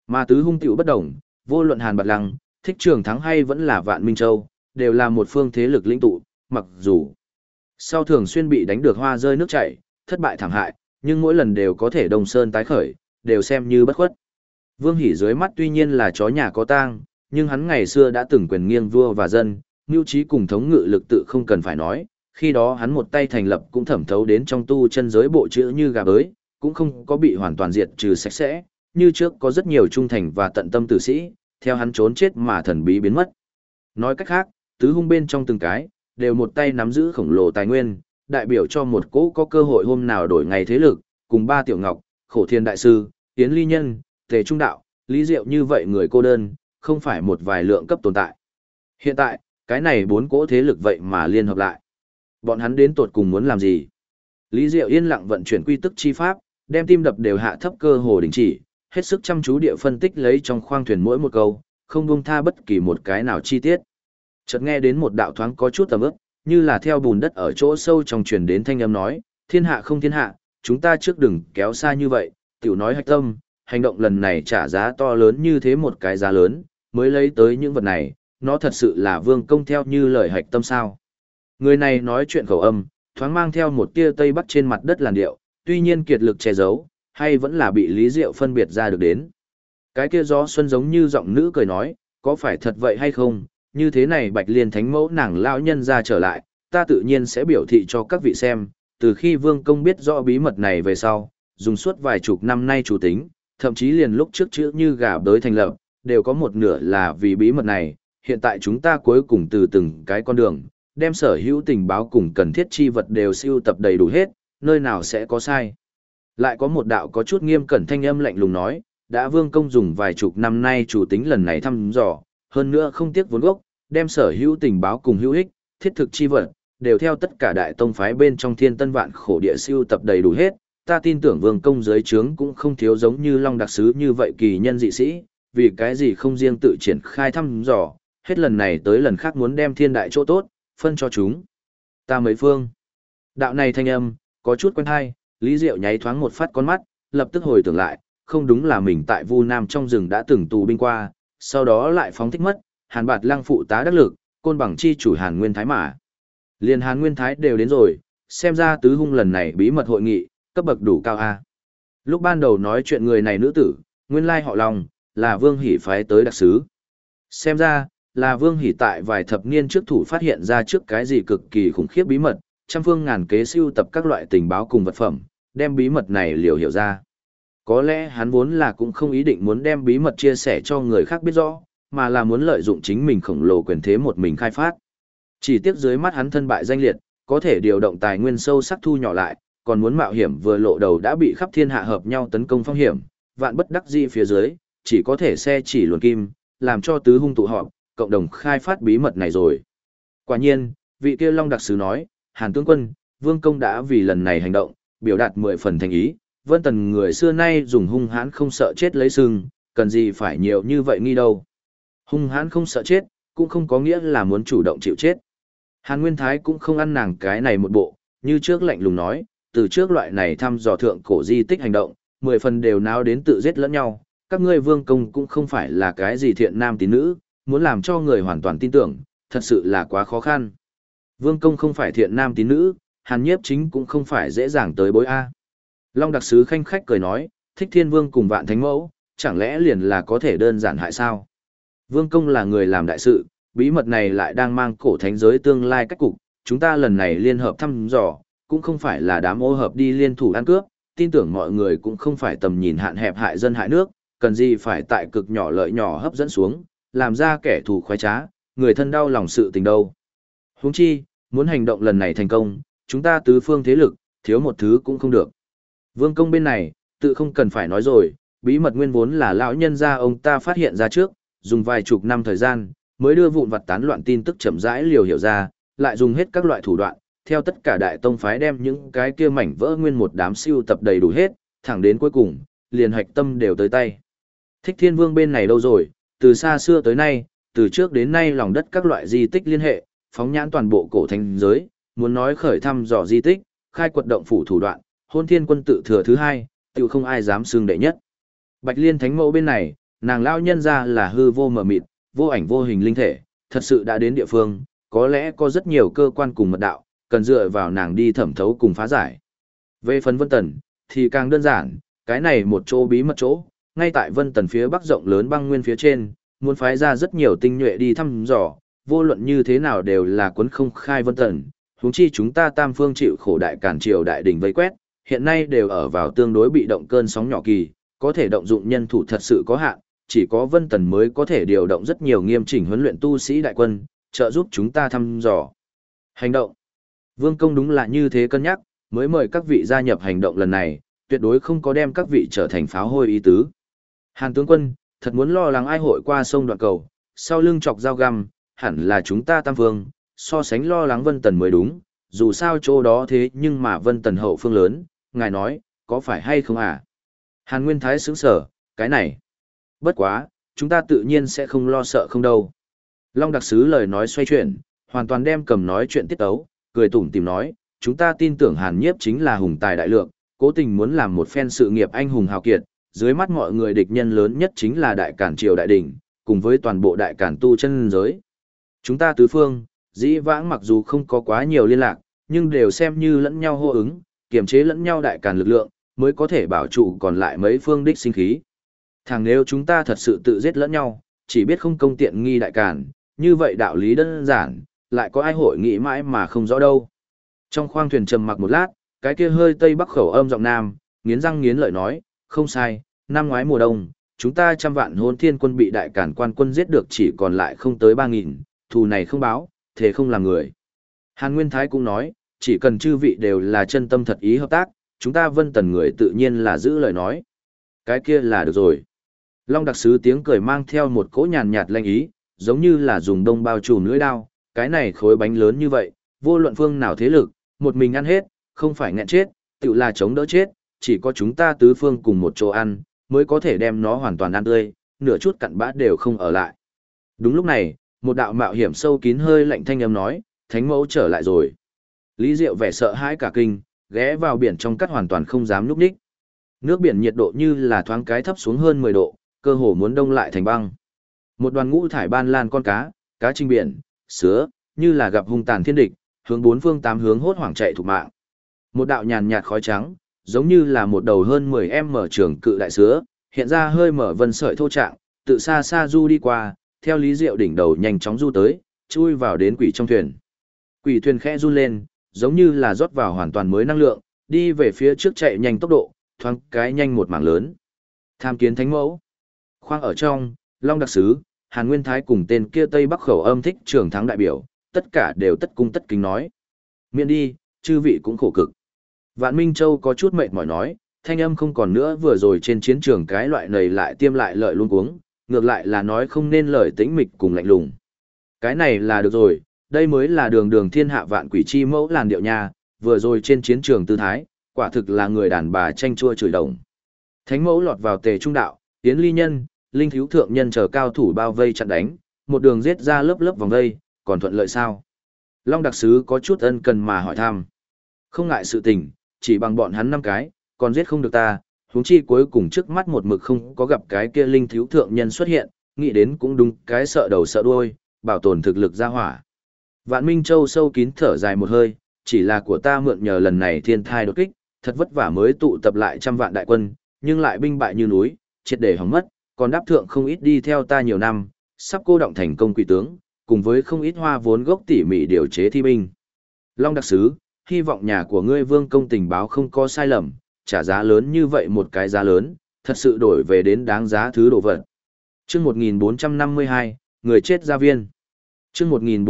Mà tứ hung tiểu bất đồng, vô luận Hàn Bạt Lăng, Thích Trường Thắng hay vẫn là Vạn Minh Châu, đều là một phương thế lực lĩnh tụ, mặc dù sau thường xuyên bị đánh được hoa rơi nước chảy, thất bại thảm hại, nhưng mỗi lần đều có thể Đông Sơn tái khởi, đều xem như bất khuất. Vương Hỷ dưới mắt tuy nhiên là chó nhà có tang, nhưng hắn ngày xưa đã từng quyền nghiêng vua và dân, mưu trí cùng thống ngự lực tự không cần phải nói, khi đó hắn một tay thành lập cũng thẩm thấu đến trong tu chân giới bộ chữ như gà bới, cũng không có bị hoàn toàn diệt trừ sạch sẽ, như trước có rất nhiều trung thành và tận tâm tử sĩ, theo hắn trốn chết mà thần bí biến mất. Nói cách khác, tứ hung bên trong từng cái, đều một tay nắm giữ khổng lồ tài nguyên, đại biểu cho một cỗ có cơ hội hôm nào đổi ngày thế lực, cùng ba tiểu ngọc, Khổ Thiên đại sư, Tiến Ly Nhân, Tề Trung Đạo, Lý Diệu như vậy người cô đơn, không phải một vài lượng cấp tồn tại. Hiện tại, cái này bốn cỗ thế lực vậy mà liên hợp lại. Bọn hắn đến tột cùng muốn làm gì? Lý Diệu yên lặng vận chuyển quy tức chi pháp, đem tim đập đều hạ thấp cơ hồ đình chỉ, hết sức chăm chú địa phân tích lấy trong khoang thuyền mỗi một câu, không buông tha bất kỳ một cái nào chi tiết. Chợt nghe đến một đạo thoáng có chút tầm ướp, như là theo bùn đất ở chỗ sâu trong truyền đến thanh âm nói, thiên hạ không thiên hạ, chúng ta trước đừng kéo xa như vậy, tiểu nói hạch tâm, hành động lần này trả giá to lớn như thế một cái giá lớn, mới lấy tới những vật này, nó thật sự là vương công theo như lời hạch tâm sao. Người này nói chuyện khẩu âm, thoáng mang theo một tia tây bắc trên mặt đất làn điệu, tuy nhiên kiệt lực che giấu, hay vẫn là bị Lý Diệu phân biệt ra được đến. Cái kia gió xuân giống như giọng nữ cười nói, có phải thật vậy hay không, như thế này Bạch Liên Thánh Mẫu nàng lão nhân ra trở lại, ta tự nhiên sẽ biểu thị cho các vị xem, từ khi vương công biết rõ bí mật này về sau, dùng suốt vài chục năm nay chủ tính, thậm chí liền lúc trước chữ như gà bới thành lập, đều có một nửa là vì bí mật này, hiện tại chúng ta cuối cùng từ từng cái con đường, đem sở hữu tình báo cùng cần thiết chi vật đều siêu tập đầy đủ hết, nơi nào sẽ có sai. Lại có một đạo có chút nghiêm cẩn thanh âm lạnh lùng nói, đã vương công dùng vài chục năm nay chủ tính lần này thăm dò, hơn nữa không tiếc vốn gốc, đem sở hữu tình báo cùng hữu ích, thiết thực chi vật, đều theo tất cả đại tông phái bên trong thiên tân vạn khổ địa siêu tập đầy đủ hết. Ta tin tưởng vương công dưới trướng cũng không thiếu giống như Long Đặc Sứ như vậy kỳ nhân dị sĩ, vì cái gì không riêng tự triển khai thăm dò, hết lần này tới lần khác muốn đem thiên đại chỗ tốt, phân cho chúng. Ta mấy phương. Đạo này thanh âm, có chút quen hay, Lý Diệu nháy thoáng một phát con mắt, lập tức hồi tưởng lại, không đúng là mình tại Vu Nam trong rừng đã từng tù binh qua, sau đó lại phóng thích mất, Hàn Bạt Lăng phụ tá đắc lực, côn bằng chi chủ Hàn Nguyên Thái mà. Liên Hàn Nguyên Thái đều đến rồi, xem ra tứ hung lần này bí mật hội nghị, cấp bậc đủ cao a. Lúc ban đầu nói chuyện người này nữ tử, nguyên lai họ Long, là Vương Hỷ phái tới đặc sứ. Xem ra, là Vương Hỷ tại vài thập niên trước thủ phát hiện ra trước cái gì cực kỳ khủng khiếp bí mật, trăm phương ngàn kế siêu tập các loại tình báo cùng vật phẩm, đem bí mật này liều hiểu ra. Có lẽ hắn vốn là cũng không ý định muốn đem bí mật chia sẻ cho người khác biết rõ, mà là muốn lợi dụng chính mình khổng lồ quyền thế một mình khai phát. Chỉ tiếc dưới mắt hắn thân bại danh liệt, có thể điều động tài nguyên sâu sắc thu nhỏ lại, còn muốn mạo hiểm vừa lộ đầu đã bị khắp thiên hạ hợp nhau tấn công phong hiểm, vạn bất đắc dĩ phía dưới, chỉ có thể xe chỉ luồn kim, làm cho tứ hung tụ họp, cộng đồng khai phát bí mật này rồi. Quả nhiên, vị kia Long Đặc Sứ nói, Hàn tướng quân, Vương công đã vì lần này hành động, biểu đạt 10 phần thành ý, Vân Tần người xưa nay dùng hung hãn không sợ chết lấy sừng, cần gì phải nhiều như vậy nghi đâu. Hung hãn không sợ chết, cũng không có nghĩa là muốn chủ động chịu chết. Hàn Nguyên Thái cũng không ăn nàng cái này một bộ, như trước lạnh lùng nói, từ trước loại này thăm dò thượng cổ di tích hành động, 10 phần đều náo đến tự giết lẫn nhau, các ngươi vương công cũng không phải là cái gì thiện nam tín nữ, muốn làm cho người hoàn toàn tin tưởng, thật sự là quá khó khăn. Vương công không phải thiện nam tín nữ, Hàn Nhiếp Chính cũng không phải dễ dàng tới bối A. Long Đặc Sứ khanh khách cười nói, Thích Thiên Vương cùng Vạn Thánh Mẫu, chẳng lẽ liền là có thể đơn giản hại sao? Vương công là người làm đại sự, bí mật này lại đang mang cổ thánh giới tương lai cách cục, chúng ta lần này liên hợp thăm dò, cũng không phải là đám ô hợp đi liên thủ ăn cướp, tin tưởng mọi người cũng không phải tầm nhìn hạn hẹp hại dân hại nước, cần gì phải tại cực nhỏ lợi nhỏ hấp dẫn xuống, làm ra kẻ thù khoái trá, người thân đau lòng sự tình đâu. Huống chi, muốn hành động lần này thành công, chúng ta tứ phương thế lực, thiếu một thứ cũng không được. Vương công bên này, tự không cần phải nói rồi, bí mật nguyên vốn là lão nhân gia ông ta phát hiện ra trước, dùng vài chục năm thời gian, mới đưa vụn vặt tán loạn tin tức chậm rãi liều hiểu ra, lại dùng hết các loại thủ đoạn, theo tất cả đại tông phái đem những cái kia mảnh vỡ nguyên một đám siêu tập đầy đủ hết, thẳng đến cuối cùng, liền hạch tâm đều tới tay. Thích Thiên Vương bên này đâu rồi, từ xa xưa tới nay, từ trước đến nay lòng đất các loại di tích liên hệ, phóng nhãn toàn bộ cổ thánh giới, muốn nói khởi thăm dò di tích, khai quật động phủ thủ đoạn, Hôn Thiên Quân tự thừa thứ hai, tự không ai dám xưng đệ nhất. Bạch Liên Thánh Mẫu bên này, Nàng lao nhân ra là hư vô mờ mịt, vô ảnh vô hình linh thể, thật sự đã đến địa phương, có lẽ có rất nhiều cơ quan cùng mật đạo, cần dựa vào nàng đi thẩm thấu cùng phá giải. Về phần Vân Tần, thì càng đơn giản, cái này một chỗ bí mật chỗ, ngay tại Vân Tần phía bắc rộng lớn băng nguyên phía trên, muốn phái ra rất nhiều tinh nhuệ đi thăm dò, vô luận như thế nào đều là cuốn không khai Vân Tần, huống chi chúng ta Tam Phương chịu khổ đại cản triều đại đỉnh vây quét, hiện nay đều ở vào tương đối bị động cơn sóng nhỏ kỳ, có thể động dụng nhân thủ thật sự có hạn, chỉ có Vân Tần mới có thể điều động rất nhiều nghiêm chỉnh huấn luyện tu sĩ đại quân, trợ giúp chúng ta thăm dò. Hành động. Vương Công đúng là như thế cân nhắc, mới mời các vị gia nhập hành động lần này, tuyệt đối không có đem các vị trở thành pháo hôi ý tứ. Hàn tướng quân, thật muốn lo lắng ai hội qua sông đoạn cầu, sau lưng chọc dao găm, hẳn là chúng ta Tam Phương, so sánh lo lắng Vân Tần mới đúng, dù sao chỗ đó thế nhưng mà Vân Tần hậu phương lớn, ngài nói, có phải hay không à? Hàn Nguyên Thái sững sở, cái này. Bất quá, chúng ta tự nhiên sẽ không lo sợ không đâu. Long đặc sứ lời nói xoay chuyển, hoàn toàn đem cầm nói chuyện tiết tấu, cười tủm tìm nói, chúng ta tin tưởng Hàn Nhiếp chính là hùng tài đại lượng, cố tình muốn làm một phen sự nghiệp anh hùng hào kiệt, dưới mắt mọi người địch nhân lớn nhất chính là đại cản triều đại đỉnh, cùng với toàn bộ đại cản tu chân giới. Chúng ta tứ phương, dĩ vãng mặc dù không có quá nhiều liên lạc, nhưng đều xem như lẫn nhau hô ứng, kiềm chế lẫn nhau đại cản lực lượng, mới có thể bảo trụ còn lại mấy phương đích sinh khí. Thằng nếu chúng ta thật sự tự giết lẫn nhau, chỉ biết không công tiện nghi đại cản, như vậy đạo lý đơn giản, lại có ai hội nghĩ mãi mà không rõ đâu. Trong khoang thuyền trầm mặc một lát, cái kia hơi tây bắc khẩu âm giọng nam, nghiến răng nghiến lợi nói, không sai, năm ngoái mùa đông, chúng ta 100 vạn Hỗn Thiên quân bị đại cản quan quân giết được chỉ còn lại không tới 3.000, thù này không báo, thế không làm người. Hàn Nguyên Thái cũng nói, chỉ cần chư vị đều là chân tâm thật ý hợp tác, chúng ta Vân Tần người tự nhiên là giữ lời nói. Cái kia là được rồi. Long đặc sứ tiếng cười mang theo một cỗ nhàn nhạt lanh ý, giống như là dùng đông bao trùm lưỡi đao, cái này khối bánh lớn như vậy, vô luận phương nào thế lực, một mình ăn hết, không phải nghẹn chết, tự là chống đỡ chết, chỉ có chúng ta tứ phương cùng một chỗ ăn, mới có thể đem nó hoàn toàn ăn tươi, nửa chút cặn bã đều không ở lại. Đúng lúc này, một đạo mạo hiểm sâu kín hơi lạnh thanh âm nói, Thánh mẫu trở lại rồi. Lý Diệu vẻ sợ hãi cả kinh, ghé vào biển trong cắt hoàn toàn không dám núp đích. Nước biển nhiệt độ như là thoáng cái thấp xuống hơn 10 độ, cơ hồ muốn đông lại thành băng. Một đoàn ngũ thải ban lan con cá, cá trinh biển, sứa, như là gặp hung tàn thiên địch, hướng bốn phương tám hướng hốt hoảng chạy thục mạng. Một đạo nhàn nhạt khói trắng, giống như là một đầu hơn 10m trường cự đại sứa, hiện ra hơi mở vân sợi thô trạng, tự xa xa du đi qua, theo Lý Diệu đỉnh đầu nhanh chóng du tới, chui vào đến quỷ trong thuyền. Quỷ thuyền khẽ run lên, giống như là rót vào hoàn toàn mới năng lượng, đi về phía trước chạy nhanh tốc độ, thoáng cái nhanh một mảng lớn. Tham kiến Thánh mẫu. Khoang ở trong, Long đặc sứ, Hàn Nguyên Thái cùng tên kia Tây Bắc khẩu âm thích trường thắng đại biểu, tất cả đều tất cung tất kính nói. Miễn đi, chư vị cũng khổ cực. Vạn Minh Châu có chút mệt mỏi nói, thanh âm không còn nữa vừa rồi trên chiến trường cái loại này lại tiêm lại lợi luôn cuống, ngược lại là nói không nên lời tĩnh mịch cùng lạnh lùng. Cái này là được rồi, đây mới là đường đường thiên hạ vạn quỷ chi mẫu làn điệu nha, vừa rồi trên chiến trường tư thái, quả thực là người đàn bà tranh chua chửi đồng. Thánh mẫu lọt vào tề trung đạo, tiến ly nhân, linh thiếu thượng nhân chờ cao thủ bao vây chặn đánh, một đường giết ra lớp lớp vòng vây, còn thuận lợi sao? Long đặc sứ có chút ân cần mà hỏi thăm. Không ngại sự tình, chỉ bằng bọn hắn 5 cái, còn giết không được ta, huống chi cuối cùng trước mắt một mực không có gặp cái kia linh thiếu thượng nhân xuất hiện, nghĩ đến cũng đúng cái sợ đầu sợ đuôi, bảo tồn thực lực ra hỏa. Vạn Minh Châu sâu kín thở dài một hơi, chỉ là của ta mượn nhờ lần này thiên thai đột kích, thật vất vả mới tụ tập lại 100 vạn đại quân, nhưng lại binh bại như núi, triệt để hỏng mất, còn đáp thượng không ít đi theo ta nhiều năm, sắp cô động thành công quỷ tướng, cùng với không ít hoa vốn gốc tỉ mỉ điều chế thi binh. Long đặc sứ, hy vọng nhà của ngươi Vương công tình báo không có sai lầm, trả giá lớn như vậy một cái giá lớn, thật sự đổi về đến đáng giá thứ đồ vật. Chương 1452, người chết gia viên. Chương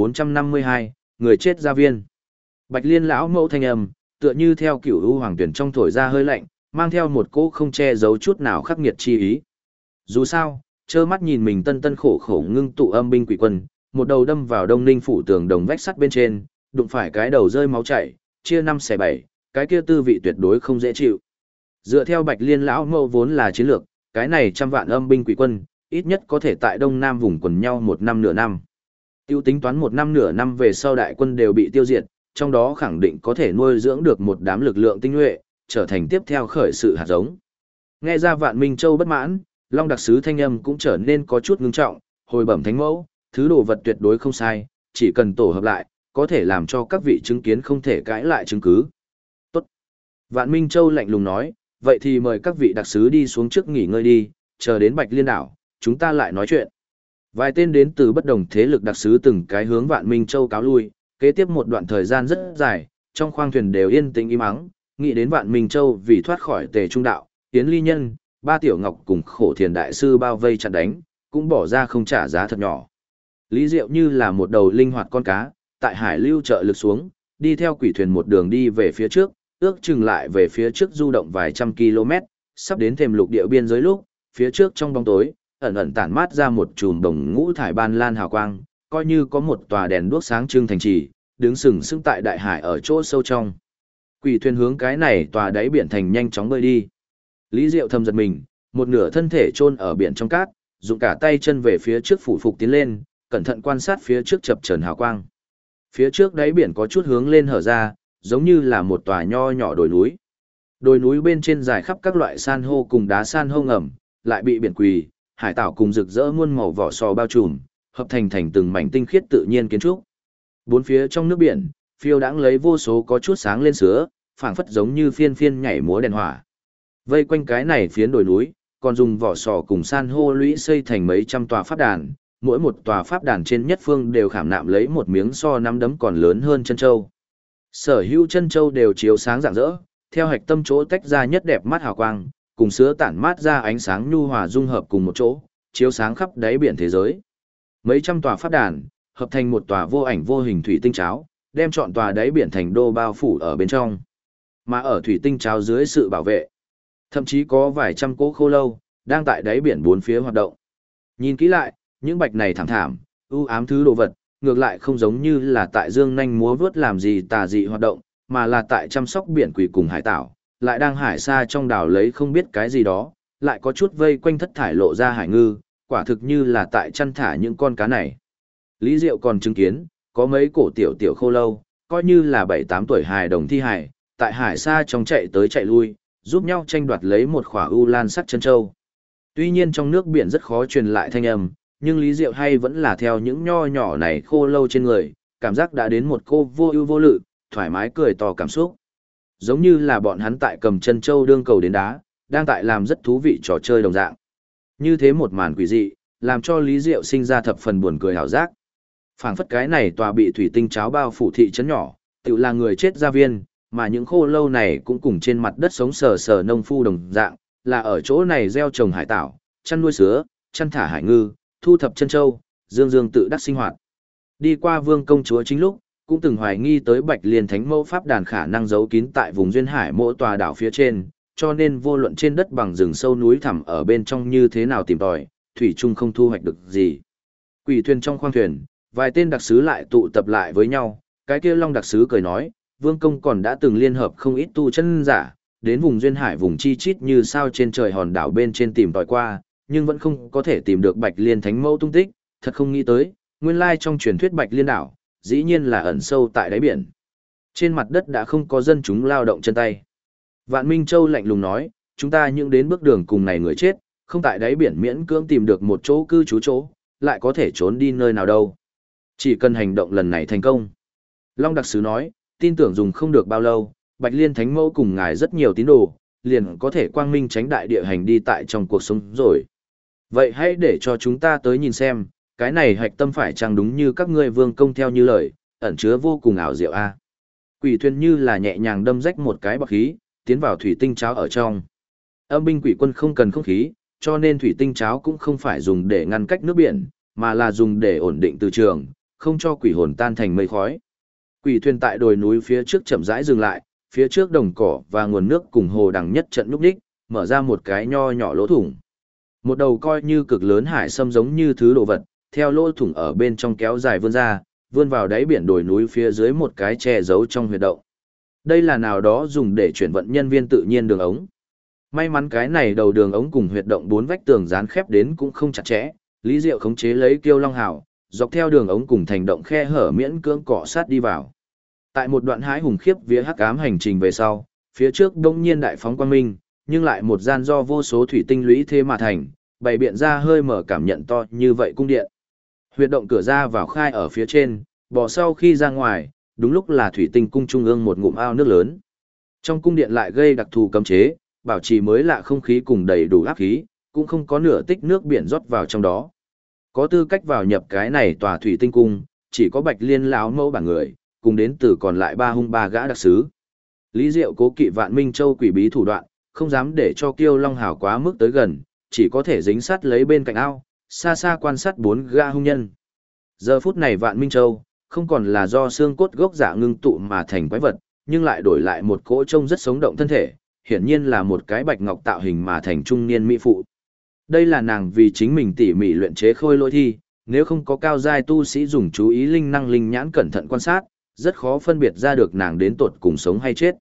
1452, người chết gia viên. Bạch Liên lão mẫu thanh âm, tựa như theo cửu u hoàng tuyển trong thổi ra hơi lạnh, mang theo một cỗ không che giấu chút nào khắc nghiệt chi ý. Dù sao, trơ mắt nhìn mình tân tân khổ khổ ngưng tụ âm binh quỷ quân, một đầu đâm vào Đông Ninh phủ tường đồng vách sắt bên trên, đụng phải cái đầu rơi máu chảy, chia 5 xẻ 7, cái kia tư vị tuyệt đối không dễ chịu. Dựa theo Bạch Liên lão mẫu vốn là chiến lược, cái này 100 vạn âm binh quỷ quân, ít nhất có thể tại Đông Nam vùng quần nhau 1 năm nửa năm. Tiêu tính toán 1 năm nửa năm về sau đại quân đều bị tiêu diệt, trong đó khẳng định có thể nuôi dưỡng được một đám lực lượng tinh nhuệ, trở thành tiếp theo khởi sự hạt giống. Nghe ra Vạn Minh Châu bất mãn, Long đặc sứ thanh âm cũng trở nên có chút ngưng trọng, hồi bẩm thánh mẫu, thứ đồ vật tuyệt đối không sai, chỉ cần tổ hợp lại, có thể làm cho các vị chứng kiến không thể cãi lại chứng cứ. Tốt. Vạn Minh Châu lạnh lùng nói, vậy thì mời các vị đặc sứ đi xuống trước nghỉ ngơi đi, chờ đến Bạch Liên đảo, chúng ta lại nói chuyện. Vài tên đến từ bất đồng thế lực đặc sứ từng cái hướng Vạn Minh Châu cáo lui, kế tiếp một đoạn thời gian rất dài, trong khoang thuyền đều yên tĩnh im ắng, nghĩ đến Vạn Minh Châu vì thoát khỏi Tề Trung đạo, Tiến Ly Nhân, Ba Tiểu Ngọc cùng Khổ Thiền đại sư bao vây chặn đánh, cũng bỏ ra không trả giá thật nhỏ. Lý Diệu như là một đầu linh hoạt con cá, tại hải lưu trợ lực xuống, đi theo quỷ thuyền một đường đi về phía trước, ước chừng lại về phía trước du động vài trăm km, sắp đến thềm lục địa biên giới lúc, phía trước trong bóng tối, ẩn ẩn tản mát ra một chùm đồng ngũ thải ban lan hào quang, coi như có một tòa đèn đuốc sáng trưng thành trì, đứng sừng sững tại đại hải ở chỗ sâu trong. Quỷ thuyền hướng cái này tòa đáy biển thành nhanh chóng bơi đi. Lý Diệu thầm giật mình, một nửa thân thể chôn ở biển trong cát, dùng cả tay chân về phía trước phủ phục tiến lên, cẩn thận quan sát phía trước chập chờn hào quang. Phía trước đáy biển có chút hướng lên hở ra, giống như là một tòa nho nhỏ đồi núi. Đồi núi bên trên dài khắp các loại san hô cùng đá san hô ngầm, lại bị biển quỳ, hải tảo cùng rực rỡ muôn màu vỏ sò bao trùm, hợp thành từng mảnh tinh khiết tự nhiên kiến trúc. Bốn phía trong nước biển, phiêu đãng lấy vô số có chút sáng lên sứa, phảng phất giống như phiên phiên nhảy múa đèn hỏa. Vây quanh cái này phiến đồi núi, còn dùng vỏ sò cùng san hô lũy xây thành mấy trăm tòa pháp đàn, mỗi một tòa pháp đàn trên nhất phương đều khảm nạm lấy một miếng so nắm đấm còn lớn hơn chân châu. Sở hữu chân châu đều chiếu sáng rạng rỡ, theo hạch tâm chỗ tách ra nhất đẹp mắt hào quang, cùng sứa tản mát ra ánh sáng nhu hòa dung hợp cùng một chỗ, chiếu sáng khắp đáy biển thế giới. Mấy trăm tòa pháp đàn, hợp thành một tòa vô ảnh vô hình thủy tinh cháo, đem trọn tòa đáy biển thành đô bao phủ ở bên trong. Mà ở thủy tinh cháo dưới sự bảo vệ, thậm chí có vài trăm cỗ khô lâu đang tại đáy biển bốn phía hoạt động. Nhìn kỹ lại, những bạch này thảm thảm, ưu ám thứ đồ vật, ngược lại không giống như là tại dương nhanh múa vớt làm gì tà dị hoạt động, mà là tại chăm sóc biển quỷ cùng hải tảo, lại đang hải xa trong đảo lấy không biết cái gì đó, lại có chút vây quanh thất thải lộ ra hải ngư, quả thực như là tại chăn thả những con cá này. Lý Diệu còn chứng kiến, có mấy cổ tiểu tiểu khô lâu, coi như là 7-8 tuổi hài đồng thi hài, tại hải xa trong chạy tới chạy lui, giúp nhau tranh đoạt lấy một khỏa u lan sắc chân châu. Tuy nhiên trong nước biển rất khó truyền lại thanh âm, nhưng Lý Diệu hay vẫn là theo những nho nhỏ này khô lâu trên người, cảm giác đã đến một cô vô ưu vô lự, thoải mái cười to cảm xúc. Giống như là bọn hắn tại cầm chân châu đương cầu đến đá, đang tại làm rất thú vị trò chơi đồng dạng. Như thế một màn quỷ dị, làm cho Lý Diệu sinh ra thập phần buồn cười hảo giác. Phảng phất cái này tòa bị thủy tinh cháo bao phủ thị trấn nhỏ, tự là người chết gia viên, mà những khô lâu này cũng cùng trên mặt đất sống sờ sờ nông phu đồng dạng, là ở chỗ này gieo trồng hải tảo, chăn nuôi sứa, chăn thả hải ngư, thu thập chân châu, dương dương tự đắc sinh hoạt. Đi qua Vương công chúa chính lúc, cũng từng hoài nghi tới Bạch Liên Thánh Mẫu pháp đàn khả năng giấu kín tại vùng duyên hải mỗi tòa đảo phía trên, cho nên vô luận trên đất bằng rừng sâu núi thẳm ở bên trong như thế nào tìm tòi, thủy chung không thu hoạch được gì. Quỷ thuyền trong khoang thuyền, vài tên đặc sứ lại tụ tập lại với nhau, cái kia Long đặc sứ cười nói, Vương công còn đã từng liên hợp không ít tu chân giả, đến vùng duyên hải vùng chi chít như sao trên trời hòn đảo bên trên tìm tòi qua, nhưng vẫn không có thể tìm được Bạch Liên Thánh Mẫu tung tích, thật không nghĩ tới, nguyên lai trong truyền thuyết Bạch Liên đảo, dĩ nhiên là ẩn sâu tại đáy biển. Trên mặt đất đã không có dân chúng lao động chân tay. Vạn Minh Châu lạnh lùng nói, chúng ta những đến bước đường cùng này người chết, không tại đáy biển miễn cưỡng tìm được một chỗ cư trú chỗ, lại có thể trốn đi nơi nào đâu. Chỉ cần hành động lần này thành công. Long đặc sứ nói, tin tưởng dùng không được bao lâu, Bạch Liên Thánh Mẫu cùng ngài rất nhiều tín đồ, liền có thể quang minh tránh đại địa hành đi tại trong cuộc sống rồi. Vậy hãy để cho chúng ta tới nhìn xem, cái này hạch tâm phải chăng đúng như các ngươi vương công theo như lời, ẩn chứa vô cùng ảo diệu a. Quỷ thuyền như là nhẹ nhàng đâm rách một cái bọc khí, tiến vào thủy tinh cháo ở trong. Âm binh quỷ quân không cần không khí, cho nên thủy tinh cháo cũng không phải dùng để ngăn cách nước biển, mà là dùng để ổn định từ trường, không cho quỷ hồn tan thành mây khói. Quỷ thuyền tại đồi núi phía trước chậm rãi dừng lại, phía trước đồng cỏ và nguồn nước cùng hồ đằng nhất trận núp đích, mở ra một cái nho nhỏ lỗ thủng. Một đầu coi như cực lớn hải sâm giống như thứ đồ vật, theo lỗ thủng ở bên trong kéo dài vươn ra, vươn vào đáy biển đồi núi phía dưới một cái che giấu trong huyệt động. Đây là nào đó dùng để chuyển vận nhân viên tự nhiên đường ống. May mắn cái này đầu đường ống cùng huyệt động 4 vách tường dán khép đến cũng không chặt chẽ, Lý Diệu khống chế lấy Kiêu Long Hào, dọc theo đường ống cùng thành động khe hở miễn cưỡng cọ sát đi vào. Tại một đoạn hái hùng khiếp vía hắc ám hành trình về sau, phía trước đông nhiên đại phóng quang minh, nhưng lại một gian do vô số thủy tinh lũy thế mà thành, bày biện ra hơi mở cảm nhận to như vậy cung điện. Huyệt động cửa ra vào khai ở phía trên, bò sau khi ra ngoài, đúng lúc là thủy tinh cung trung ương một ngụm ao nước lớn. Trong cung điện lại gây đặc thù cấm chế, bảo trì mới lạ không khí cùng đầy đủ áp khí, cũng không có nửa tích nước biển rót vào trong đó. Có tư cách vào nhập cái này tòa thủy tinh cung, chỉ có Bạch Liên lão mẫu bản người, cùng đến từ còn lại ba gã đặc sứ. Lý Diệu cố kỵ Vạn Minh Châu quỷ bí thủ đoạn, không dám để cho Kiêu Long Hào quá mức tới gần, chỉ có thể dính sát lấy bên cạnh ao, xa xa quan sát 4 gã hung nhân. Giờ phút này Vạn Minh Châu, không còn là do xương cốt gốc dạ ngưng tụ mà thành quái vật, nhưng lại đổi lại một cỗ trông rất sống động thân thể, hiển nhiên là một cái bạch ngọc tạo hình mà thành trung niên mỹ phụ. Đây là nàng vì chính mình tỉ mỉ luyện chế khôi lỗi thi, nếu không có cao giai tu sĩ dùng chú ý linh năng linh nhãn cẩn thận quan sát, rất khó phân biệt ra được nàng đến tột cùng sống hay chết.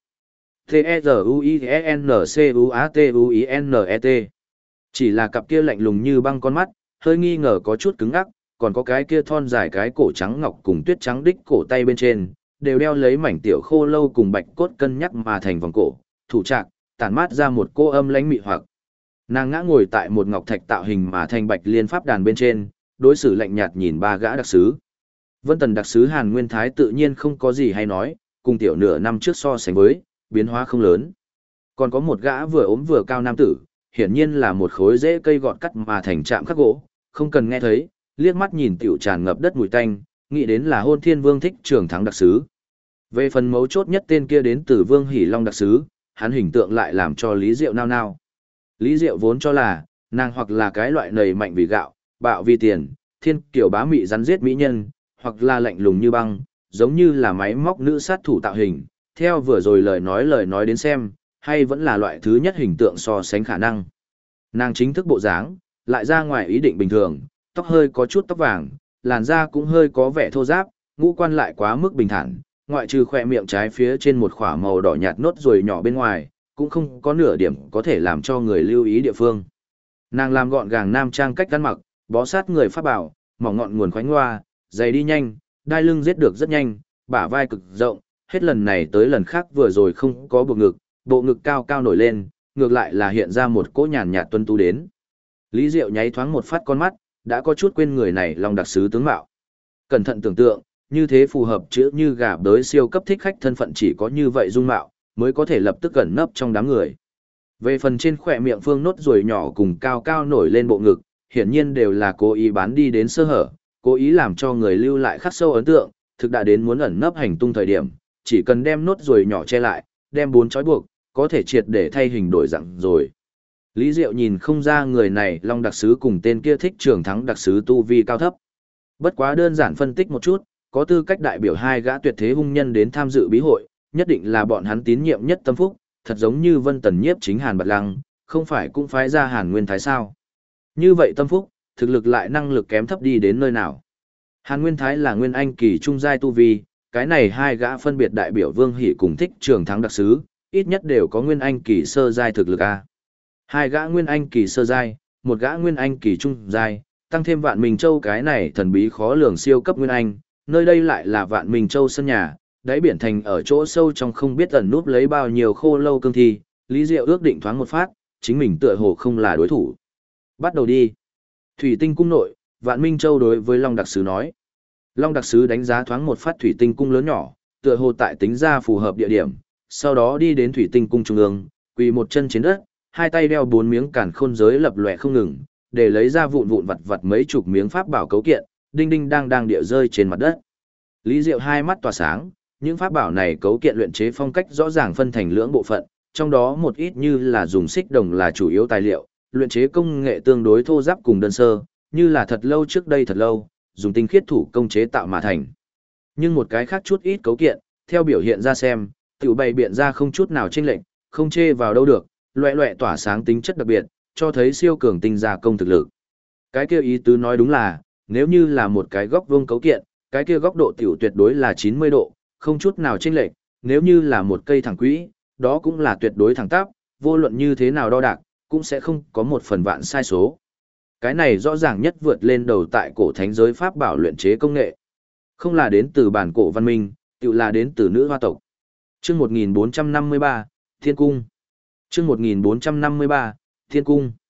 T-E-Z-U-I-N-C-U-A-T-U-I-N-E-T. Chỉ là cặp kia lạnh lùng như băng con mắt, hơi nghi ngờ có chút cứng ngắc, còn có cái kia thon dài cái cổ trắng ngọc cùng tuyết trắng đích cổ tay bên trên, đều đeo lấy mảnh tiểu khô lâu cùng bạch cốt cân nhắc mà thành vòng cổ, thủ trạc, tản mát ra một cô âm lãnh mị hoặc. Nàng ngã ngồi tại một ngọc thạch tạo hình mà thành bạch liên pháp đàn bên trên, đối xử lạnh nhạt nhìn 3 gã đặc sứ. Vân Tần đặc sứ Hàn Nguyên Thái tự nhiên không có gì hay nói, cùng tiểu nửa năm trước so sánh với, biến hóa không lớn. Còn có một gã vừa ốm vừa cao nam tử, hiển nhiên là một khối rễ cây gọt cắt mà thành trạm khắc gỗ, không cần nghe thấy, liếc mắt nhìn tiểu tràn ngập đất mùi tanh, nghĩ đến là Hôn Thiên Vương Thích Trường Thắng đặc sứ. Về phần mấu chốt nhất tên kia đến từ Vương Hỷ Long đặc sứ, hắn hình tượng lại làm cho Lý Diệu nao nao. Lý Diệu vốn cho là, nàng hoặc là cái loại nầy mạnh vì gạo, bạo vì tiền, thiên kiểu bá mị rắn giết mỹ nhân, hoặc là lạnh lùng như băng, giống như là máy móc nữ sát thủ tạo hình, theo vừa rồi lời nói đến xem, hay vẫn là loại thứ nhất hình tượng so sánh khả năng. Nàng chính thức bộ dáng, lại ra ngoài ý định bình thường, tóc hơi có chút tóc vàng, làn da cũng hơi có vẻ thô ráp, ngũ quan lại quá mức bình thản, ngoại trừ khỏe miệng trái phía trên một khỏa màu đỏ nhạt nốt ruồi nhỏ bên ngoài, cũng không có nửa điểm có thể làm cho người lưu ý địa phương. Nàng làm gọn gàng nam trang cách ăn mặc, bó sát người pháp bảo, mỏng ngọn nguồn khoánh hoa, giày đi nhanh, đai lưng giết được rất nhanh, bả vai cực rộng, hết lần này tới lần khác vừa rồi không có buộc ngực, bộ ngực cao cao nổi lên, ngược lại là hiện ra một cỗ nhàn nhạt tuân tu đến. Lý Diệu nháy thoáng một phát con mắt, đã có chút quên người này Long đặc sứ tướng mạo. Cẩn thận tưởng tượng, như thế phù hợp chữ như gà bới siêu cấp thích khách thân phận chỉ có như vậy dung mạo, mới có thể lập tức ẩn nấp trong đám người. Về phần trên khỏe miệng phương nốt ruồi nhỏ cùng cao cao nổi lên bộ ngực, hiển nhiên đều là cố ý bán đi đến sơ hở, cố ý làm cho người lưu lại khắc sâu ấn tượng, thực đã đến muốn ẩn nấp hành tung thời điểm, chỉ cần đem nốt ruồi nhỏ che lại, đem 4 trói buộc, có thể triệt để thay hình đổi dạng rồi. Lý Diệu nhìn không ra người này Long đặc sứ cùng tên kia Thích Trường Thắng đặc sứ tu vi cao thấp. Bất quá đơn giản phân tích một chút, có tư cách đại biểu 2 gã tuyệt thế hung nhân đến tham dự bí hội, nhất định là bọn hắn tín nhiệm nhất tâm phúc, thật giống như Vân Tần nhiếp chính Hàn Bạt Lăng, không phải cũng phái ra Hàn Nguyên Thái sao. Như vậy tâm phúc, thực lực lại năng lực kém thấp đi đến nơi nào. Hàn Nguyên Thái là Nguyên Anh kỳ trung giai tu vi, cái này 2 gã phân biệt đại biểu Vương Hỷ cùng Thích Trường Thắng đặc sứ, ít nhất đều có Nguyên Anh kỳ sơ giai thực lực a. 2 gã Nguyên Anh kỳ sơ giai, 1 gã Nguyên Anh kỳ trung giai, tăng thêm Vạn Minh Châu cái này thần bí khó lường siêu cấp Nguyên Anh, nơi đây lại là Vạn Minh Châu sân nhà, đáy biển thành ở chỗ sâu trong không biết ẩn núp lấy bao nhiêu khô lâu cương thi, Lý Diệu ước định thoáng một phát, chính mình tựa hồ không là đối thủ. Bắt đầu đi. Thủy tinh cung nội, Vạn Minh Châu đối với Long đặc sứ nói. Long đặc sứ đánh giá thoáng một phát thủy tinh cung lớn nhỏ, tựa hồ tại tính ra phù hợp địa điểm, sau đó đi đến thủy tinh cung trung ương, quỳ một chân trên đất, 2 tay đeo 4 miếng càn khôn giới lập lòe không ngừng, để lấy ra vụn vặt mấy chục miếng pháp bảo cấu kiện, đinh đinh đang địa rơi trên mặt đất. Lý Diệu hai mắt tỏa sáng, những pháp bảo này cấu kiện luyện chế phong cách rõ ràng phân thành lưỡng bộ phận, trong đó một ít như là dùng xích đồng là chủ yếu tài liệu, luyện chế công nghệ tương đối thô ráp cùng đơn sơ, như là thật lâu trước đây thật lâu, dùng tinh khiết thủ công chế tạo mà thành. Nhưng một cái khác chút ít cấu kiện, theo biểu hiện ra xem, tiểu bày biện ra không chút nào chênh lệch, không chê vào đâu được, loẻ loẻ tỏa sáng tính chất đặc biệt, cho thấy siêu cường tinh gia công thực lực. Cái kia ý tứ nói đúng là, nếu như là một cái góc vuông cấu kiện, cái kia góc độ tiểu tuyệt đối là 90 độ, không chút nào chênh lệch, nếu như là một cây thẳng quỹ, đó cũng là tuyệt đối thẳng tắp, vô luận như thế nào đo đạc, cũng sẽ không có một phần vạn sai số. Cái này rõ ràng nhất vượt lên đầu tại cổ thánh giới pháp bảo luyện chế công nghệ. Không là đến từ bản cổ văn minh, tự là đến từ nữ hoa tộc. Chương 1453, Thiên Cung. Chương 1453, Thiên Cung.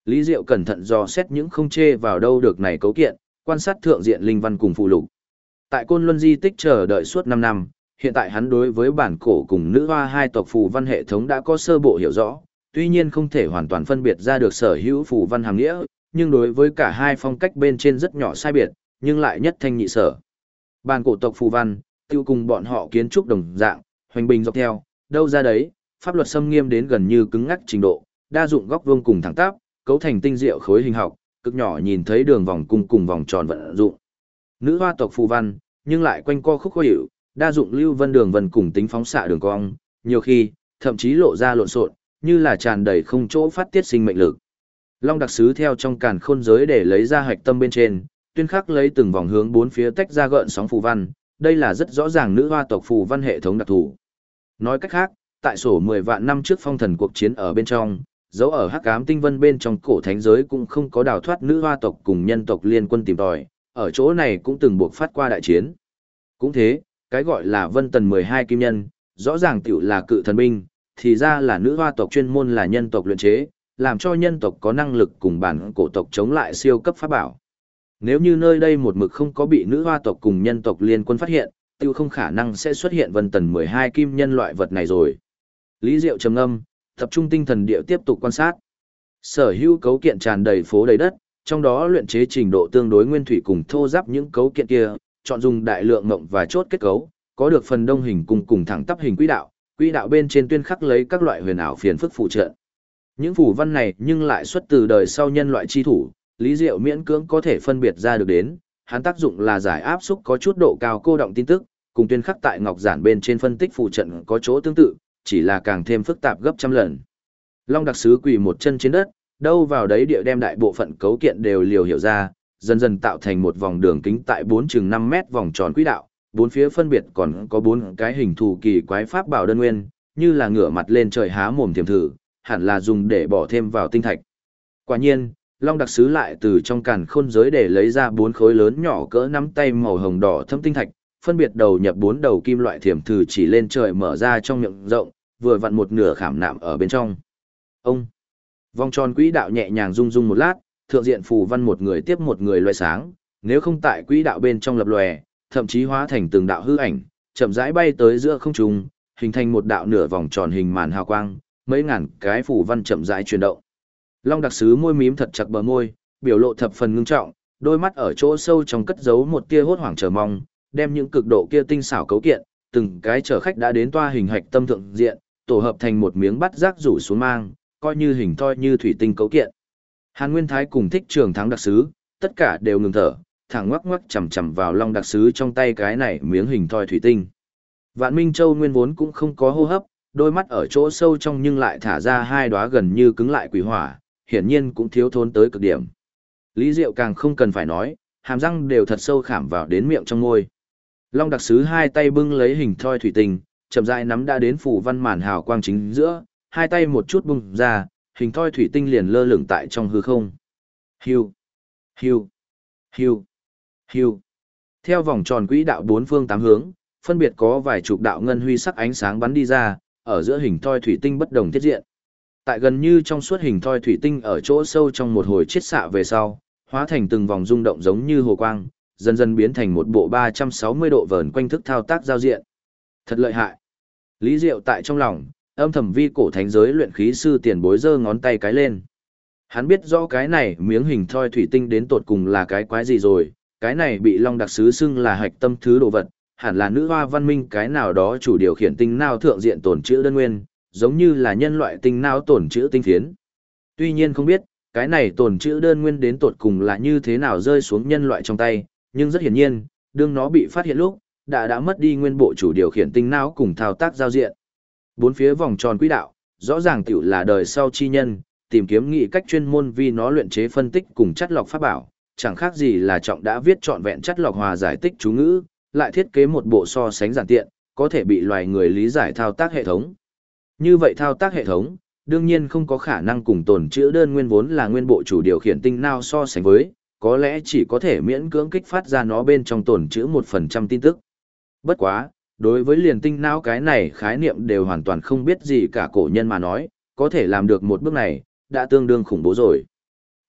Lý Diệu cẩn thận dò xét những không chê vào đâu được này cấu kiện, quan sát thượng diện linh văn cùng phụ lục. Tại Côn Luân di tích chờ đợi suốt 5 năm, hiện tại hắn đối với bản cổ cùng nữ hoa hai tộc phù văn hệ thống đã có sơ bộ hiểu rõ, tuy nhiên không thể hoàn toàn phân biệt ra được sở hữu phù văn hàm nghĩa, nhưng đối với cả hai phong cách bên trên rất nhỏ sai biệt, nhưng lại nhất thanh nhị sở. Bản cổ tộc phù văn, tiêu cùng bọn họ kiến trúc đồng dạng, hoành bình dọc theo, đâu ra đấy, pháp luật xâm nghiêm đến gần như cứng ngắc trình độ, đa dụng góc vuông cùng thẳng tắp, cấu thành tinh diệu khối hình học, cực nhỏ nhìn thấy đường vòng cung cùng vòng tròn vận dụng. Nữ hoa tộc phù văn, nhưng lại quanh co khúc khó hiểu, đa dụng lưu vân đường vân cùng tính phóng xạ đường cong, nhiều khi, thậm chí lộ ra lộn xộn, như là tràn đầy không chỗ phát tiết sinh mệnh lực. Long đặc sứ theo trong càn khôn giới để lấy ra hạch tâm bên trên, tuyên khắc lấy từng vòng hướng bốn phía tách ra gợn sóng phù văn, đây là rất rõ ràng nữ hoa tộc phù văn hệ thống đặc thù. Nói cách khác, tại sổ 10 vạn năm trước phong thần cuộc chiến ở bên trong, dấu ở hắc ám tinh vân bên trong cổ thánh giới cũng không có đào thoát nữ hoa tộc cùng nhân tộc liên quân tìm tòi, ở chỗ này cũng từng buộc phát qua đại chiến. Cũng thế, cái gọi là vân tần 12 kim nhân, rõ ràng tiểu là cự thần binh, thì ra là nữ hoa tộc chuyên môn là nhân tộc luyện chế, làm cho nhân tộc có năng lực cùng bản cổ tộc chống lại siêu cấp pháp bảo. Nếu như nơi đây một mực không có bị nữ hoa tộc cùng nhân tộc liên quân phát hiện, tiêu không khả năng sẽ xuất hiện vân tần 12 kim nhân loại vật này rồi. Lý Diệu trầm ngâm, tập trung tinh thần địa tiếp tục quan sát. Sở hữu cấu kiện tràn đầy phố đầy đất, trong đó luyện chế trình độ tương đối nguyên thủy cùng thô ráp những cấu kiện kia, chọn dùng đại lượng ngộng và chốt kết cấu, có được phần đông hình cùng thẳng tắp hình quỹ đạo bên trên tuyên khắc lấy các loại huyền ảo phiền phức phụ trợ. Những phù văn này nhưng lại xuất từ đời sau nhân loại chi thủ, Lý Diệu miễn cưỡng có thể phân biệt ra được đến, hắn tác dụng là giải áp xúc có chút độ cao cô động tin tức, cùng tuyên khắc tại ngọc giản bên trên phân tích phụ trận có chỗ tương tự, chỉ là càng thêm phức tạp gấp trăm lần. Long đặc sứ quỳ một chân trên đất, đâu vào đấy địa đem đại bộ phận cấu kiện đều liều hiểu ra, dần dần tạo thành một vòng đường kính tại 4-5 mét vòng tròn quỹ đạo, bốn phía phân biệt còn có 4 cái hình thù kỳ quái pháp bảo đơn nguyên, như là ngửa mặt lên trời há mồm tiềm thử, hẳn là dùng để bỏ thêm vào tinh thạch. Quả nhiên, Long đặc sứ lại từ trong càn khôn giới để lấy ra 4 khối lớn nhỏ cỡ nắm tay màu hồng đỏ thâm tinh thạch, phân biệt đầu nhập 4 đầu kim loại thiểm thử chỉ lên trời mở ra trong miệng rộng, vừa vặn một nửa khảm nạm ở bên trong. Ông vòng tròn quỹ đạo nhẹ nhàng rung rung một lát, thượng diện phù văn một người tiếp một người loé sáng, nếu không tại quỹ đạo bên trong lập lòe, thậm chí hóa thành từng đạo hư ảnh, chậm rãi bay tới giữa không trung, hình thành một đạo nửa vòng tròn hình màn hào quang, mấy ngàn cái phù văn chậm rãi chuyển động. Long đặc sứ môi mím thật chặt bờ môi, biểu lộ thập phần ngưng trọng, đôi mắt ở chỗ sâu trong cất giấu một tia hốt hoảng chờ mong, đem những cực độ kia tinh xảo cấu kiện, từng cái chở khách đã đến toa hình hạch tâm thượng diện, tổ hợp thành một miếng bắt rác rủ xuống mang, coi như hình thoi như thủy tinh cấu kiện. Hàn Nguyên Thái cùng Thích Trường Thắng đặc sứ, tất cả đều ngừng thở, thẳng ngoắc ngoắc chằm chằm vào Long đặc sứ trong tay cái này miếng hình thoi thủy tinh. Vạn Minh Châu nguyên vốn cũng không có hô hấp, đôi mắt ở chỗ sâu trong nhưng lại thả ra hai đóa gần như cứng lại quỷ hỏa, hiển nhiên cũng thiếu thốn tới cực điểm. Lý Diệu càng không cần phải nói, hàm răng đều thật sâu khảm vào đến miệng trong môi. Long đặc sứ hai tay bưng lấy hình thoi thủy tinh, chậm rãi nắm đã đến phủ văn màn hào quang chính giữa, hai tay một chút bung ra, hình thoi thủy tinh liền lơ lửng tại trong hư không. Hiu, hiu, hiu, hiu. Theo vòng tròn quỹ đạo bốn phương tám hướng, phân biệt có vài chục đạo ngân huy sắc ánh sáng bắn đi ra, ở giữa hình thoi thủy tinh bất đồng tiết diện. Tại gần như trong suốt hình thoi thủy tinh ở chỗ sâu trong một hồi chiết xạ về sau, hóa thành từng vòng rung động giống như hồ quang, dần dần biến thành một bộ 360 độ vờn quanh thức thao tác giao diện. Thật lợi hại. Lý Diệu tại trong lòng, âm thầm vi cổ thánh giới luyện khí sư tiền bối giơ ngón tay cái lên. Hắn biết rõ cái này miếng hình thoi thủy tinh đến tột cùng là cái quái gì rồi, cái này bị Long đặc sứ xưng là hạch tâm thứ đồ vật, hẳn là nữ hoa văn minh cái nào đó chủ điều khiển tinh não thượng diện tổn chữ đơn nguyên, giống như là nhân loại tinh não tổn chữ tinh phiến. Tuy nhiên không biết, cái này tổn chữ đơn nguyên đến tột cùng là như thế nào rơi xuống nhân loại trong tay, nhưng rất hiển nhiên, đương nó bị phát hiện lúc, đã mất đi nguyên bộ chủ điều khiển tinh não cùng thao tác giao diện. Bốn phía vòng tròn quỹ đạo, rõ ràng tiểu là đời sau chi nhân, tìm kiếm nghị cách chuyên môn vì nó luyện chế phân tích cùng chất lọc pháp bảo, chẳng khác gì là trọng đã viết trọn vẹn chất lọc hòa giải tích chú ngữ, lại thiết kế một bộ so sánh giản tiện, có thể bị loài người lý giải thao tác hệ thống. Như vậy thao tác hệ thống, đương nhiên không có khả năng cùng tổn chữ đơn nguyên vốn là nguyên bộ chủ điều khiển tinh não so sánh với, có lẽ chỉ có thể miễn cưỡng kích phát ra nó bên trong tổn chữ 1% tin tức. Bất quá, đối với liền tinh não cái này khái niệm đều hoàn toàn không biết gì cả cổ nhân mà nói, có thể làm được một bước này, đã tương đương khủng bố rồi.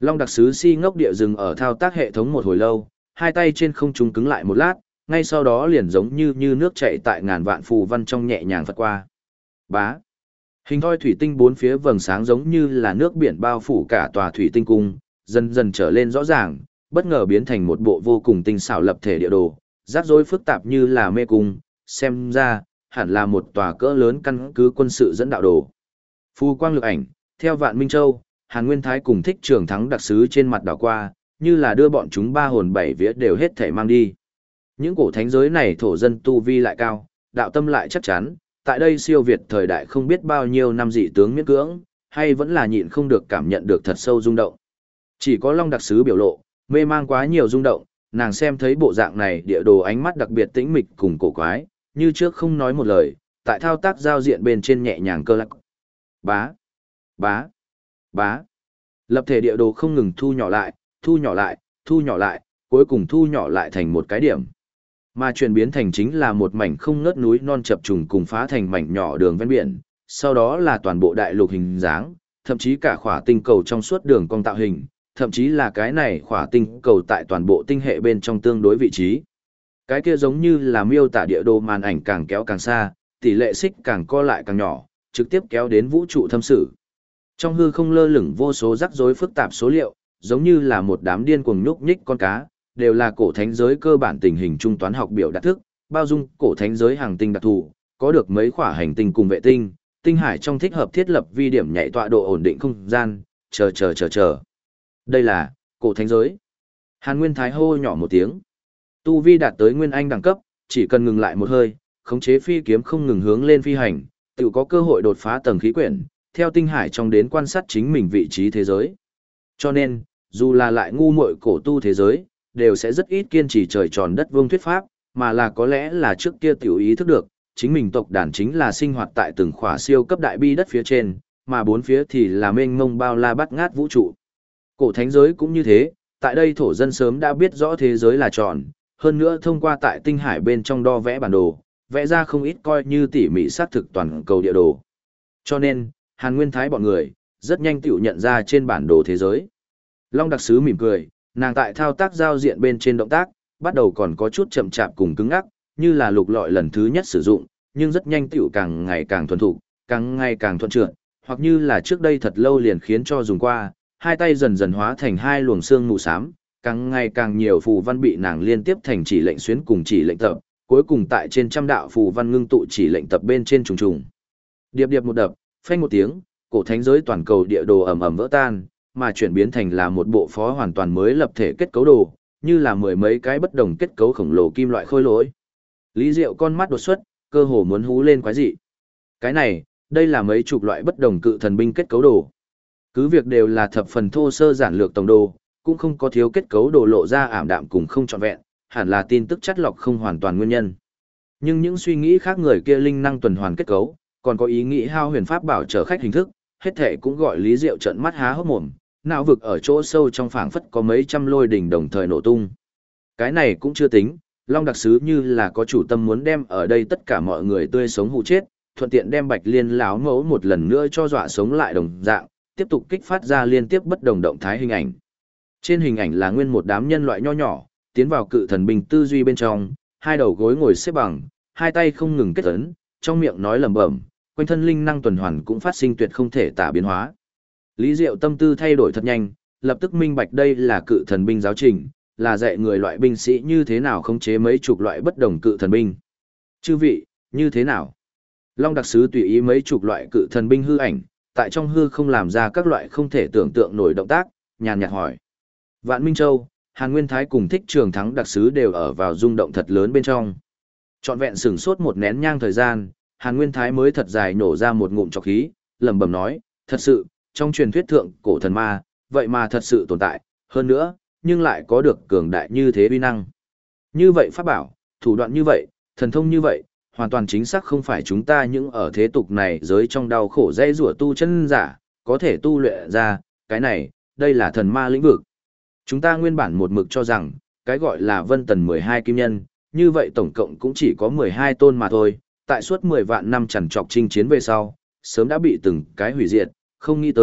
Long đặc sứ si ngốc địa dừng ở thao tác hệ thống một hồi lâu, hai tay trên không trung cứng lại một lát, ngay sau đó liền giống như nước chảy tại ngàn vạn phù văn trong nhẹ nhàng phật qua. Bá. Hình thoi thủy tinh bốn phía vầng sáng giống như là nước biển bao phủ cả tòa thủy tinh cung, dần dần trở lên rõ ràng, bất ngờ biến thành một bộ vô cùng tinh xảo lập thể địa đồ, rắc rối phức tạp như là mê cung, xem ra, hẳn là một tòa cỡ lớn căn cứ quân sự dẫn đạo đồ. Phù quang lực ảnh, theo Vạn Minh Châu, Hàn Nguyên Thái cùng Thích Trường Thắng đặc sứ trên mặt đảo qua, như là đưa bọn chúng ba hồn bảy vía đều hết thể mang đi. Những cổ thánh giới này thổ dân tu vi lại cao, đạo tâm lại chắc chắn, tại đây siêu việt thời đại không biết bao nhiêu năm dị tướng miễn cưỡng, hay vẫn là nhịn không được cảm nhận được thật sâu rung động. Chỉ có Long đặc sứ biểu lộ, mê mang quá nhiều rung động, nàng xem thấy bộ dạng này địa đồ ánh mắt đặc biệt tĩnh mịch cùng cổ quái, như trước không nói một lời, tại thao tác giao diện bên trên nhẹ nhàng cơ lắc. Bá, bá, bá. Lập thể địa đồ không ngừng thu nhỏ lại, thu nhỏ lại, thu nhỏ lại, cuối cùng thu nhỏ lại thành một cái điểm. Mà chuyển biến thành chính là một mảnh không ngớt núi non chập trùng cùng phá thành mảnh nhỏ đường ven biển, sau đó là toàn bộ đại lục hình dáng, thậm chí cả khỏa tinh cầu trong suốt đường cong tạo hình, thậm chí là cái này khỏa tinh cầu tại toàn bộ tinh hệ bên trong tương đối vị trí. Cái kia giống như là miêu tả địa đồ màn ảnh càng kéo càng xa, tỷ lệ xích càng co lại càng nhỏ, trực tiếp kéo đến vũ trụ thâm sử. Trong hư không lơ lửng vô số rắc rối phức tạp số liệu, giống như là một đám điên cuồng nhúc nhích con cá, đều là cổ thánh giới cơ bản tình hình trung toán học biểu đạt thức, bao dung cổ thánh giới hàng tinh đặc thù, có được mấy khỏa hành tinh cùng vệ tinh, tinh hải trong thích hợp thiết lập vi điểm nhảy tọa độ ổn định không gian, chờ. Đây là cổ thánh giới. Hàn Nguyên Thái hô nhỏ một tiếng. Tu vi đạt tới nguyên anh đẳng cấp, chỉ cần ngừng lại một hơi, khống chế phi kiếm không ngừng hướng lên phi hành, tự có cơ hội đột phá tầng khí quyển, theo tinh hải trong đến quan sát chính mình vị trí thế giới. Cho nên, dù là lại ngu muội cổ tu thế giới, đều sẽ rất ít kiên trì trời tròn đất vuông thuyết pháp, mà là có lẽ là trước kia tiểu ý thức được, chính mình tộc đàn chính là sinh hoạt tại từng khỏa siêu cấp đại bi đất phía trên, mà bốn phía thì là mênh mông bao la bát ngát vũ trụ. Cổ thánh giới cũng như thế, tại đây thổ dân sớm đã biết rõ thế giới là tròn, hơn nữa thông qua tại tinh hải bên trong đo vẽ bản đồ, vẽ ra không ít coi như tỉ mỉ xác thực toàn cầu địa đồ. Cho nên, Hàn Nguyên Thái bọn người, rất nhanh tiểu nhận ra trên bản đồ thế giới. Long đặc sứ mỉm cười, nàng tại thao tác giao diện bên trên động tác, bắt đầu còn có chút chậm chạp cùng cứng ngắc, như là lục lọi lần thứ nhất sử dụng, nhưng rất nhanh tiểu càng ngày càng thuần thục, càng ngày càng thuận trượt, hoặc như là trước đây thật lâu liền khiến cho dùng qua, hai tay dần dần hóa thành hai luồng xương mù xám, càng ngày càng nhiều phù văn bị nàng liên tiếp thành chỉ lệnh xuyến cùng chỉ lệnh tập, cuối cùng tại trên trăm đạo phù văn ngưng tụ chỉ lệnh tập bên trên trùng trùng. Điệp điệp một đập, phanh một tiếng, cổ thánh giới toàn cầu địa đồ ầm ầm vỡ tan, mà chuyển biến thành là một bộ phó hoàn toàn mới lập thể kết cấu đồ, như là mười mấy cái bất đồng kết cấu khổng lồ kim loại khôi lỗi. Lý Diệu con mắt đột xuất, cơ hồ muốn hú lên quái dị. Cái này, đây là mấy chục loại bất đồng cự thần binh kết cấu đồ. Cứ việc đều là thập phần thô sơ giản lược tổng đồ, cũng không có thiếu kết cấu đồ lộ ra ảm đạm cùng không trọn vẹn, hẳn là tin tức chắt lọc không hoàn toàn nguyên nhân. Nhưng những suy nghĩ khác người kia linh năng tuần hoàn kết cấu, còn có ý nghĩ hao huyền pháp bảo trở khách hình thức, hết thể cũng gọi Lý Diệu trợn mắt há hốc mồm, não vực ở chỗ sâu trong phảng phất có mấy trăm lôi đỉnh đồng thời nổ tung. Cái này cũng chưa tính, Long đặc sứ như là có chủ tâm muốn đem ở đây tất cả mọi người tươi sống hụ chết, thuận tiện đem Bạch Liên láo mẫu một lần nữa cho dọa sống lại đồng dạng, tiếp tục kích phát ra liên tiếp bất đồng động thái hình ảnh. Trên hình ảnh là nguyên một đám nhân loại nho nhỏ, tiến vào cự thần binh tư duy bên trong, hai đầu gối ngồi xếp bằng, hai tay không ngừng kết ấn, trong miệng nói lẩm bẩm, quanh thân linh năng tuần hoàn cũng phát sinh tuyệt không thể tả biến hóa. Lý Diệu tâm tư thay đổi thật nhanh, lập tức minh bạch đây là cự thần binh giáo trình, là dạy người loại binh sĩ như thế nào khống chế mấy chục loại bất đồng cự thần binh. Chư vị, như thế nào? Long đặc sứ tùy ý mấy chục loại cự thần binh hư ảnh, tại trong hư không làm ra các loại không thể tưởng tượng nổi động tác, nhàn nhạt hỏi. Vạn Minh Châu, Hàn Nguyên Thái cùng Thích Trường Thắng đặc sứ đều ở vào rung động thật lớn bên trong. Trọn vẹn sửng sốt một nén nhang thời gian, Hàn Nguyên Thái mới thật dài nổ ra một ngụm trọc khí, lẩm bẩm nói, thật sự, trong truyền thuyết thượng cổ thần ma, vậy mà thật sự tồn tại, hơn nữa, nhưng lại có được cường đại như thế uy năng. Như vậy pháp bảo, thủ đoạn như vậy, thần thông như vậy, hoàn toàn chính xác không phải chúng ta những ở thế tục này giới trong đau khổ dây rủa tu chân giả, có thể tu luyện ra, cái này, đây là thần ma lĩnh vực. Chúng ta nguyên bản một mực cho rằng, cái gọi là vân tần 12 kim nhân, như vậy tổng cộng cũng chỉ có 12 tôn mà thôi, tại suốt 10 vạn năm chằn trọc chinh chiến về sau, sớm đã bị từng cái hủy diệt, không nghĩ tới,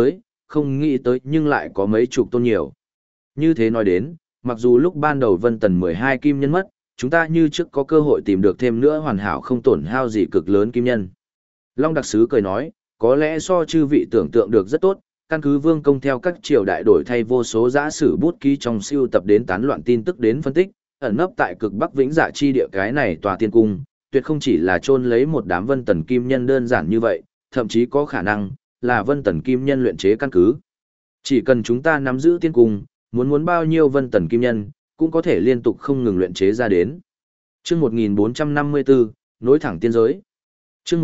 không nghĩ tới nhưng lại có mấy chục tôn nhiều. Như thế nói đến, mặc dù lúc ban đầu Vân Tần 12 kim nhân mất, chúng ta như trước có cơ hội tìm được thêm nữa hoàn hảo không tổn hao gì cực lớn kim nhân. Long đặc sứ cười nói, có lẽ so chư vị tưởng tượng được rất tốt, căn cứ vương công theo các triều đại đổi thay vô số giã sử bút ký trong siêu tập đến tán loạn tin tức đến phân tích, ẩn nấp tại cực bắc vĩnh dạ chi địa cái này tòa tiên cung, tuyệt không chỉ là chôn lấy một đám Vân Tần kim nhân đơn giản như vậy, thậm chí có khả năng là Vân Tần kim nhân luyện chế căn cứ. Chỉ cần chúng ta nắm giữ tiên cung, muốn bao nhiêu Vân Tần kim nhân, cũng có thể liên tục không ngừng luyện chế ra đến. Chương 1454, nối thẳng tiên giới. Chương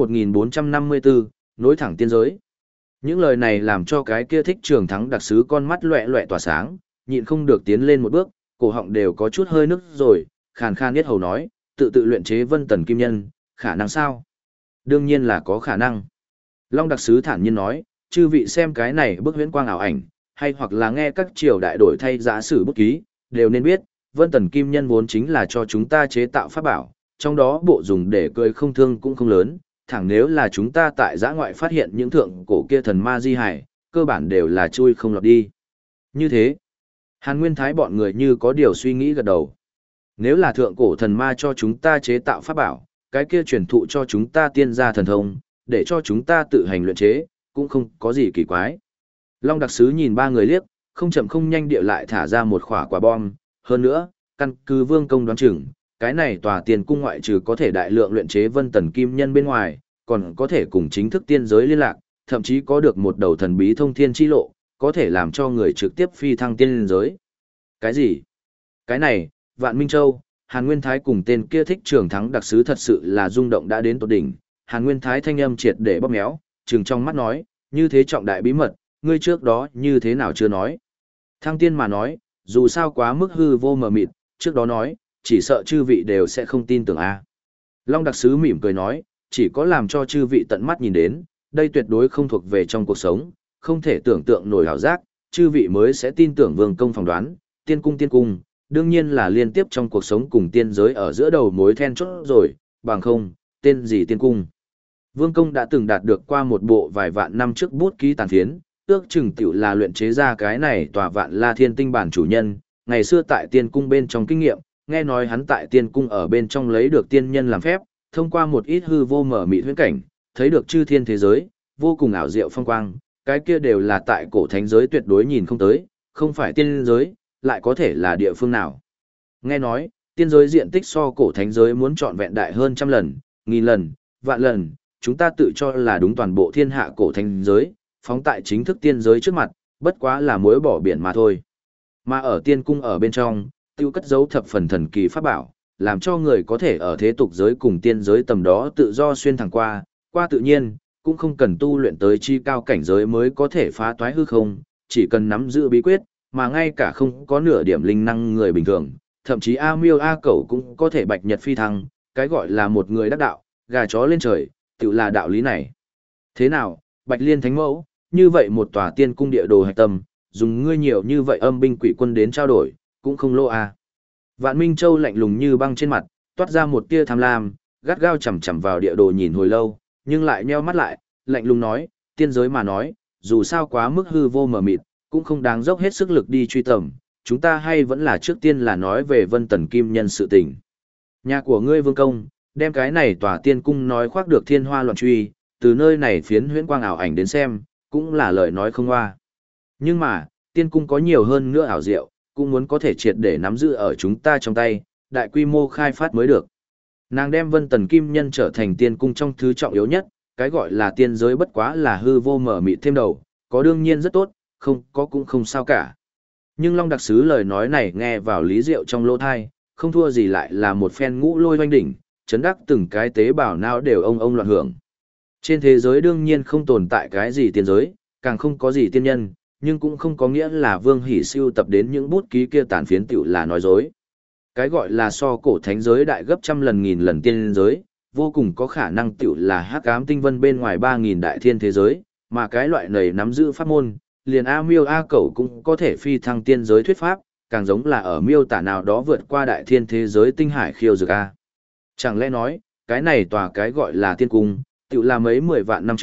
1454, nối thẳng tiên giới. Những lời này làm cho cái kia Thích Trường Thắng đặc sứ con mắt loẹt loẹt tỏa sáng, nhịn không được tiến lên một bước, cổ họng đều có chút hơi nức rồi, khàn khàn biết hầu nói, tự luyện chế Vân Tần kim nhân, khả năng sao? Đương nhiên là có khả năng. Long đặc sứ thản nhiên nói, chư vị xem cái này bức huyễn quang ảo ảnh, hay hoặc là nghe các triều đại đổi thay giả sử bút ký, đều nên biết, Vân Tần kim nhân vốn chính là cho chúng ta chế tạo pháp bảo, trong đó bộ dùng để cười không thương cũng không lớn, thẳng nếu là chúng ta tại giã ngoại phát hiện những thượng cổ kia thần ma di hải, cơ bản đều là chui không lọt đi. Như thế, Hàn Nguyên Thái bọn người như có điều suy nghĩ gật đầu. Nếu là thượng cổ thần ma cho chúng ta chế tạo pháp bảo, cái kia truyền thụ cho chúng ta tiên gia thần thông, để cho chúng ta tự hành luyện chế, cũng không có gì kỳ quái. Long đặc sứ nhìn ba người liếc, không chậm không nhanh địa lại thả ra một quả bom, hơn nữa, căn cứ vương công đoán chừng, cái này tòa tiên cung ngoại trừ có thể đại lượng luyện chế Vân Tần kim nhân bên ngoài, còn có thể cùng chính thức tiên giới liên lạc, thậm chí có được một đầu thần bí thông thiên chi lộ, có thể làm cho người trực tiếp phi thăng tiên giới. Cái gì? Cái này, Vạn Minh Châu, Hàn Nguyên Thái cùng tên kia Thích Trường Thắng đặc sứ thật sự là rung động đã đến tột đỉnh. Hàn Nguyên Thái thanh âm triệt để bóp méo, trừng trong mắt nói, như thế trọng đại bí mật, ngươi trước đó như thế nào chưa nói. Thăng tiên mà nói, dù sao quá mức hư vô mờ mịt, trước đó nói, chỉ sợ chư vị đều sẽ không tin tưởng a. Long đặc sứ mỉm cười nói, chỉ có làm cho chư vị tận mắt nhìn đến, đây tuyệt đối không thuộc về trong cuộc sống, không thể tưởng tượng nổi ảo giác, chư vị mới sẽ tin tưởng vương công phỏng đoán, tiên cung, đương nhiên là liên tiếp trong cuộc sống cùng tiên giới ở giữa đầu mối then chốt rồi, bằng không, tên gì tiên cung. Vương công đã từng đạt được qua một bộ vài vạn năm trước bút ký tàn phiến, ước chừng tiểu là luyện chế ra cái này tòa Vạn La Thiên Tinh bản chủ nhân, ngày xưa tại tiên cung bên trong kinh nghiệm, nghe nói hắn tại tiên cung ở bên trong lấy được tiên nhân làm phép, thông qua một ít hư vô mở mịt huyễn cảnh, thấy được chư thiên thế giới, vô cùng ảo diệu phong quang, cái kia đều là tại cổ thánh giới tuyệt đối nhìn không tới, không phải tiên giới, lại có thể là địa phương nào. Nghe nói, tiên giới diện tích so cổ thánh giới muốn trọn vẹn đại hơn trăm lần, nghìn lần, vạn lần, chúng ta tự cho là đúng toàn bộ thiên hạ cổ thánh giới, phóng tại chính thức tiên giới trước mặt, bất quá là muối bỏ biển mà thôi. Mà ở tiên cung ở bên trong, tiêu cất giấu thập phần thần kỳ pháp bảo, làm cho người có thể ở thế tục giới cùng tiên giới tầm đó tự do xuyên thẳng qua tự nhiên, cũng không cần tu luyện tới chi cao cảnh giới mới có thể phá toái hư không, chỉ cần nắm giữ bí quyết, mà ngay cả không có nửa điểm linh năng người bình thường, thậm chí A Miêu A Cẩu cũng có thể bạch nhật phi thăng, cái gọi là một người đắc đạo, gà chó lên trời, tự là đạo lý này. Thế nào, Bạch Liên Thánh Mẫu, như vậy một tòa tiên cung địa đồ hạch tâm, dùng ngươi nhiều như vậy âm binh quỷ quân đến trao đổi, cũng không lỗ à. Vạn Minh Châu lạnh lùng như băng trên mặt, toát ra một tia tham lam, gắt gao chằm chằm vào địa đồ nhìn hồi lâu, nhưng lại nheo mắt lại, lạnh lùng nói, tiên giới mà nói, dù sao quá mức hư vô mờ mịt, cũng không đáng dốc hết sức lực đi truy tầm, chúng ta hay vẫn là trước tiên là nói về Vân Tần Kim Nhân sự tình. Nhà của ngươi vương công, đem cái này tòa tiên cung nói khoác được thiên hoa loạn truy, từ nơi này phiến huyễn quang ảo ảnh đến xem, cũng là lời nói không hoa. Nhưng mà, tiên cung có nhiều hơn nữa ảo diệu, cũng muốn có thể triệt để nắm giữ ở chúng ta trong tay, đại quy mô khai phát mới được. Nàng đem Vân Tần Kim Nhân trở thành tiên cung trong thứ trọng yếu nhất, cái gọi là tiên giới bất quá là hư vô mở mịt thêm đầu, có đương nhiên rất tốt, không có cũng không sao cả. Nhưng Long đặc sứ lời nói này nghe vào lý diệu trong lỗ thai, không thua gì lại là một phen ngũ lôi hoanh đỉnh, chấn đắc từng cái tế bào não đều ông loạn hưởng. Trên thế giới đương nhiên không tồn tại cái gì tiên giới, càng không có gì tiên nhân, nhưng cũng không có nghĩa là Vương Hỷ siêu tập đến những bút ký kia tàn phiến tiểu là nói dối. Cái gọi là so cổ thánh giới đại gấp trăm lần nghìn lần tiên giới, vô cùng có khả năng tiểu là hắc ám tinh vân bên ngoài 3.000 đại thiên thế giới, mà cái loại này nắm giữ pháp môn, liền A Miêu A Cẩu cũng có thể phi thăng tiên giới thuyết pháp, càng giống là ở miêu tả nào đó vượt qua đại thiên thế giới tinh hải khiêu dược A. Chẳng lẽ nói, cái này tòa cái gọi là tiên cung, tiểu là mấy 10 vạn năm trước,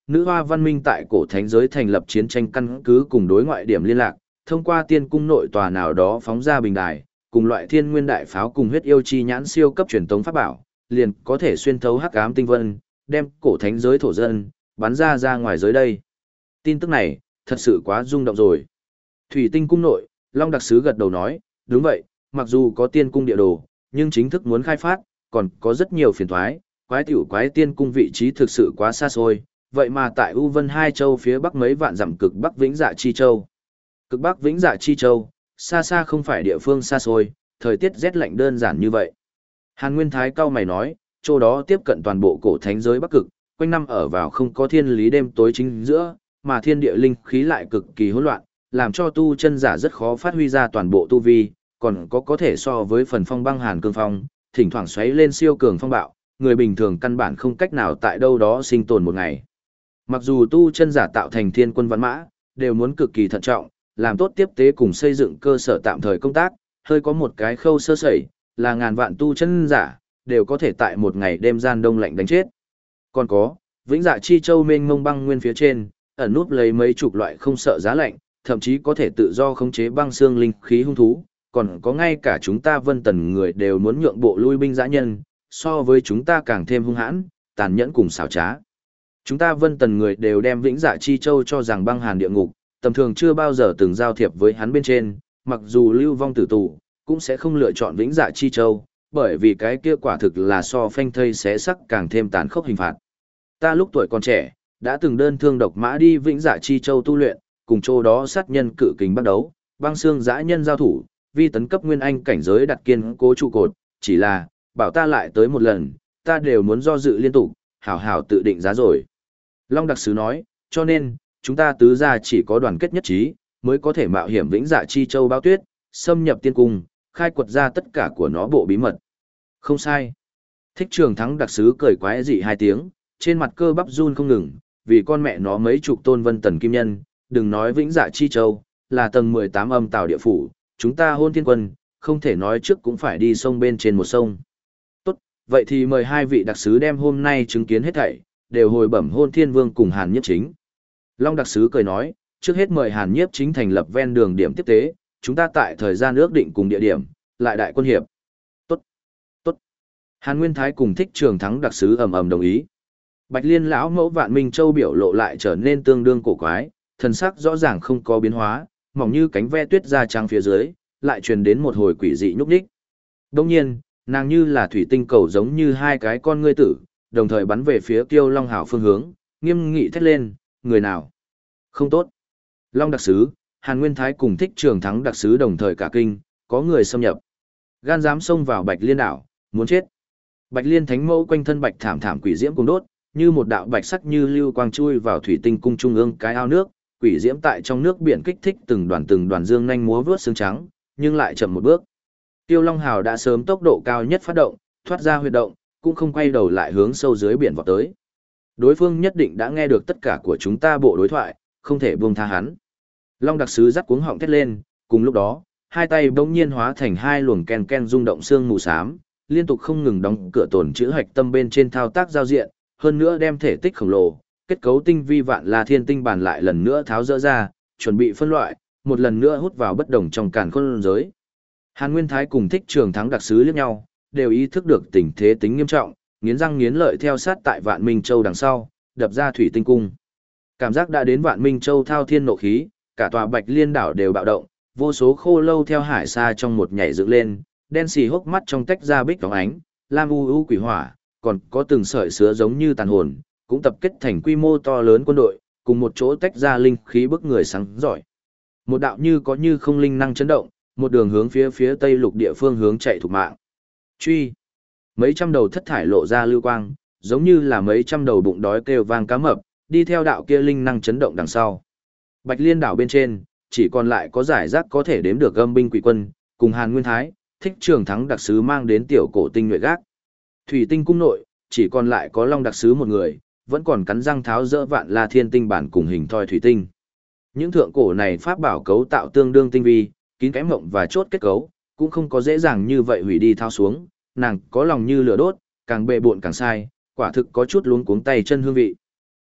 nữ hoa văn minh tại cổ thánh giới thành lập chiến tranh căn cứ cùng đối ngoại điểm liên lạc, thông qua tiên cung nội tòa nào đó phóng ra bình đài, cùng loại thiên nguyên đại pháo cùng huyết yêu chi nhãn siêu cấp truyền tống pháp bảo, liền có thể xuyên thấu hắc ám tinh vân, đem cổ thánh giới thổ dân bắn ra ngoài giới đây. Tin tức này, thật sự quá rung động rồi. Thủy tinh cung nội, Long đặc sứ gật đầu nói, đúng vậy, mặc dù có tiên cung địa đồ, nhưng chính thức muốn khai phát, còn có rất nhiều phiền toái, quái tiểu quái tiên cung vị trí thực sự quá xa xôi, vậy mà tại U Vân Hai Châu phía bắc mấy vạn dặm cực bắc Vĩnh Dạ Chi Châu. Cực bắc Vĩnh Dạ Chi Châu, xa xa không phải địa phương xa xôi, thời tiết rét lạnh đơn giản như vậy. Hàn Nguyên Thái cao mày nói, chỗ đó tiếp cận toàn bộ cổ thánh giới bắc cực, quanh năm ở vào không có thiên lý đêm tối chính giữa, mà thiên địa linh khí lại cực kỳ hỗn loạn, làm cho tu chân giả rất khó phát huy ra toàn bộ tu vi, còn có thể so với phần phong băng hàn cương phong, thỉnh thoảng xoáy lên siêu cường phong bạo, người bình thường căn bản không cách nào tại đâu đó sinh tồn một ngày. Mặc dù tu chân giả tạo thành thiên quân văn mã, đều muốn cực kỳ thận trọng, làm tốt tiếp tế cùng xây dựng cơ sở tạm thời công tác, hơi có một cái khâu sơ sẩy, là ngàn vạn tu chân giả, đều có thể tại một ngày đêm gian đông lạnh đánh chết. Còn có, Vĩnh Dạ Chi Châu mênh mông băng nguyên phía trên, ẩn núp lấy mấy chục loại không sợ giá lạnh, thậm chí có thể tự do khống chế băng xương linh khí hung thú, còn có ngay cả chúng ta Vân Tần người đều muốn nhượng bộ lui binh dã nhân, so với chúng ta càng thêm hung hãn, tàn nhẫn cùng xảo trá. Chúng ta Vân Tần người đều đem Vĩnh Dạ Chi Châu cho rằng băng hàn địa ngục, tầm thường chưa bao giờ từng giao thiệp với hắn bên trên, mặc dù lưu vong tử tù, cũng sẽ không lựa chọn Vĩnh Dạ Chi Châu, bởi vì cái kia quả thực là so phanh thây xé sắc càng thêm tàn khốc hình phạt. Ta lúc tuổi còn trẻ, đã từng đơn thương độc mã đi Vĩnh Dạ Chi Châu tu luyện, cùng chỗ đó sát nhân cự kình bắt đấu, băng xương dã nhân giao thủ, vi tấn cấp nguyên anh cảnh giới đặt kiên cố trụ cột, chỉ là, bảo ta lại tới một lần, ta đều muốn do dự liên tục, hảo hảo tự định giá rồi. Long đặc sứ nói, cho nên, chúng ta tứ gia chỉ có đoàn kết nhất trí, mới có thể mạo hiểm Vĩnh Dạ Chi Châu bao tuyết, xâm nhập tiên cung, khai quật ra tất cả của nó bộ bí mật. Không sai. Thích Trường Thắng đặc sứ cười quái dị hai tiếng, trên mặt cơ bắp run không ngừng, vì con mẹ nó mấy chục tôn Vân Tần kim nhân, đừng nói Vĩnh Dạ Chi Châu, là tầng 18 âm tào địa phủ, chúng ta Hôn Thiên Quân, không thể nói trước cũng phải đi sông bên trên một sông. Tốt, vậy thì mời hai vị đặc sứ đem hôm nay chứng kiến hết thảy, đều hồi bẩm Hôn Thiên Vương cùng Hàn Nhiếp Chính. Long đặc sứ cười nói, trước hết mời Hàn Nhiếp Chính thành lập ven đường điểm tiếp tế, chúng ta tại thời gian ước định cùng địa điểm, lại đại quân hiệp. Tốt, tốt. Hàn Nguyên Thái cùng Thích Trường Thắng đặc sứ ầm ầm đồng ý. Bạch Liên lão mẫu Vạn Minh Châu biểu lộ lại trở nên tương đương cổ quái, thần sắc rõ ràng không có biến hóa, mỏng như cánh ve tuyết da trắng phía dưới, lại truyền đến một hồi quỷ dị nhúc nhích. Đương nhiên, nàng như là thủy tinh cầu giống như hai cái con ngươi tử, đồng thời bắn về phía Kiêu Long Hảo phương hướng, nghiêm nghị thét lên, người nào? Không tốt. Long đặc sứ, Hàn Nguyên Thái cùng Thích Trường Thắng đặc sứ đồng thời cả kinh, có người xâm nhập. Gan dám xông vào Bạch Liên đảo, muốn chết. Bạch Liên thánh mẫu quanh thân bạch thảm thảm quỷ diễm cùng đốt, như một đạo bạch sắc như lưu quang chui vào thủy tinh cung trung ương cái ao nước, quỷ diễm tại trong nước biển kích thích từng đoàn dương nhanh múa vướt xương trắng, nhưng lại chậm một bước. Tiêu Long Hào đã sớm tốc độ cao nhất phát động, thoát ra huyệt động, cũng không quay đầu lại hướng sâu dưới biển vọt tới. Đối phương nhất định đã nghe được tất cả của chúng ta bộ đối thoại, không thể buông tha hắn. Long đặc sứ dắt cuống họng thét lên, cùng lúc đó, hai tay bỗng nhiên hóa thành hai luồng ken ken rung động xương mù xám, liên tục không ngừng đóng cửa tổn chữ hạch tâm bên trên thao tác giao diện, hơn nữa đem thể tích khổng lồ, kết cấu tinh vi vạn la thiên tinh bản lại lần nữa tháo dỡ ra, chuẩn bị phân loại, một lần nữa hút vào bất đồng trong càn khôn giới. Hàn Nguyên Thái cùng Thích Trường Thắng đặc sứ liếc nhau, đều ý thức được tình thế tính nghiêm trọng, nghiến răng nghiến lợi theo sát tại Vạn Minh Châu đằng sau, đập ra thủy tinh cung. Cảm giác đã đến Vạn Minh Châu thao thiên nộ khí, cả tòa Bạch Liên đảo đều bạo động, vô số khô lâu theo hải xa trong một nhảy dựng lên, đen xì hốc mắt trong tách ra bích phóng ánh, lam u u quỷ hỏa, còn có từng sợi sứa giống như tàn hồn, cũng tập kết thành quy mô to lớn quân đội, cùng một chỗ tách ra linh khí bức người sáng giỏi. Một đạo như có như không linh năng chấn động, một đường hướng phía tây lục địa phương hướng chạy thục mạng. Truy! Mấy trăm đầu thất thải lộ ra lưu quang, giống như là mấy trăm đầu bụng đói kêu vang cá mập, đi theo đạo kia linh năng chấn động đằng sau. Bạch Liên đảo bên trên, chỉ còn lại có giải rác có thể đếm được âm binh quỷ quân, cùng Hàn Nguyên Thái, Thích Trường Thắng đặc sứ mang đến tiểu cổ tinh nhuệ gác. Thủy tinh cung nội, chỉ còn lại có Long đặc sứ một người, vẫn còn cắn răng tháo dỡ vạn la thiên tinh bản cùng hình thoi thủy tinh. Những thượng cổ này pháp bảo cấu tạo tương đương tinh vi, kín kẽ mộng và chốt kết cấu, cũng không có dễ dàng như vậy hủy đi thao xuống, nàng có lòng như lửa đốt, càng bệ bộn càng sai, quả thực có chút luống cuống tay chân hương vị.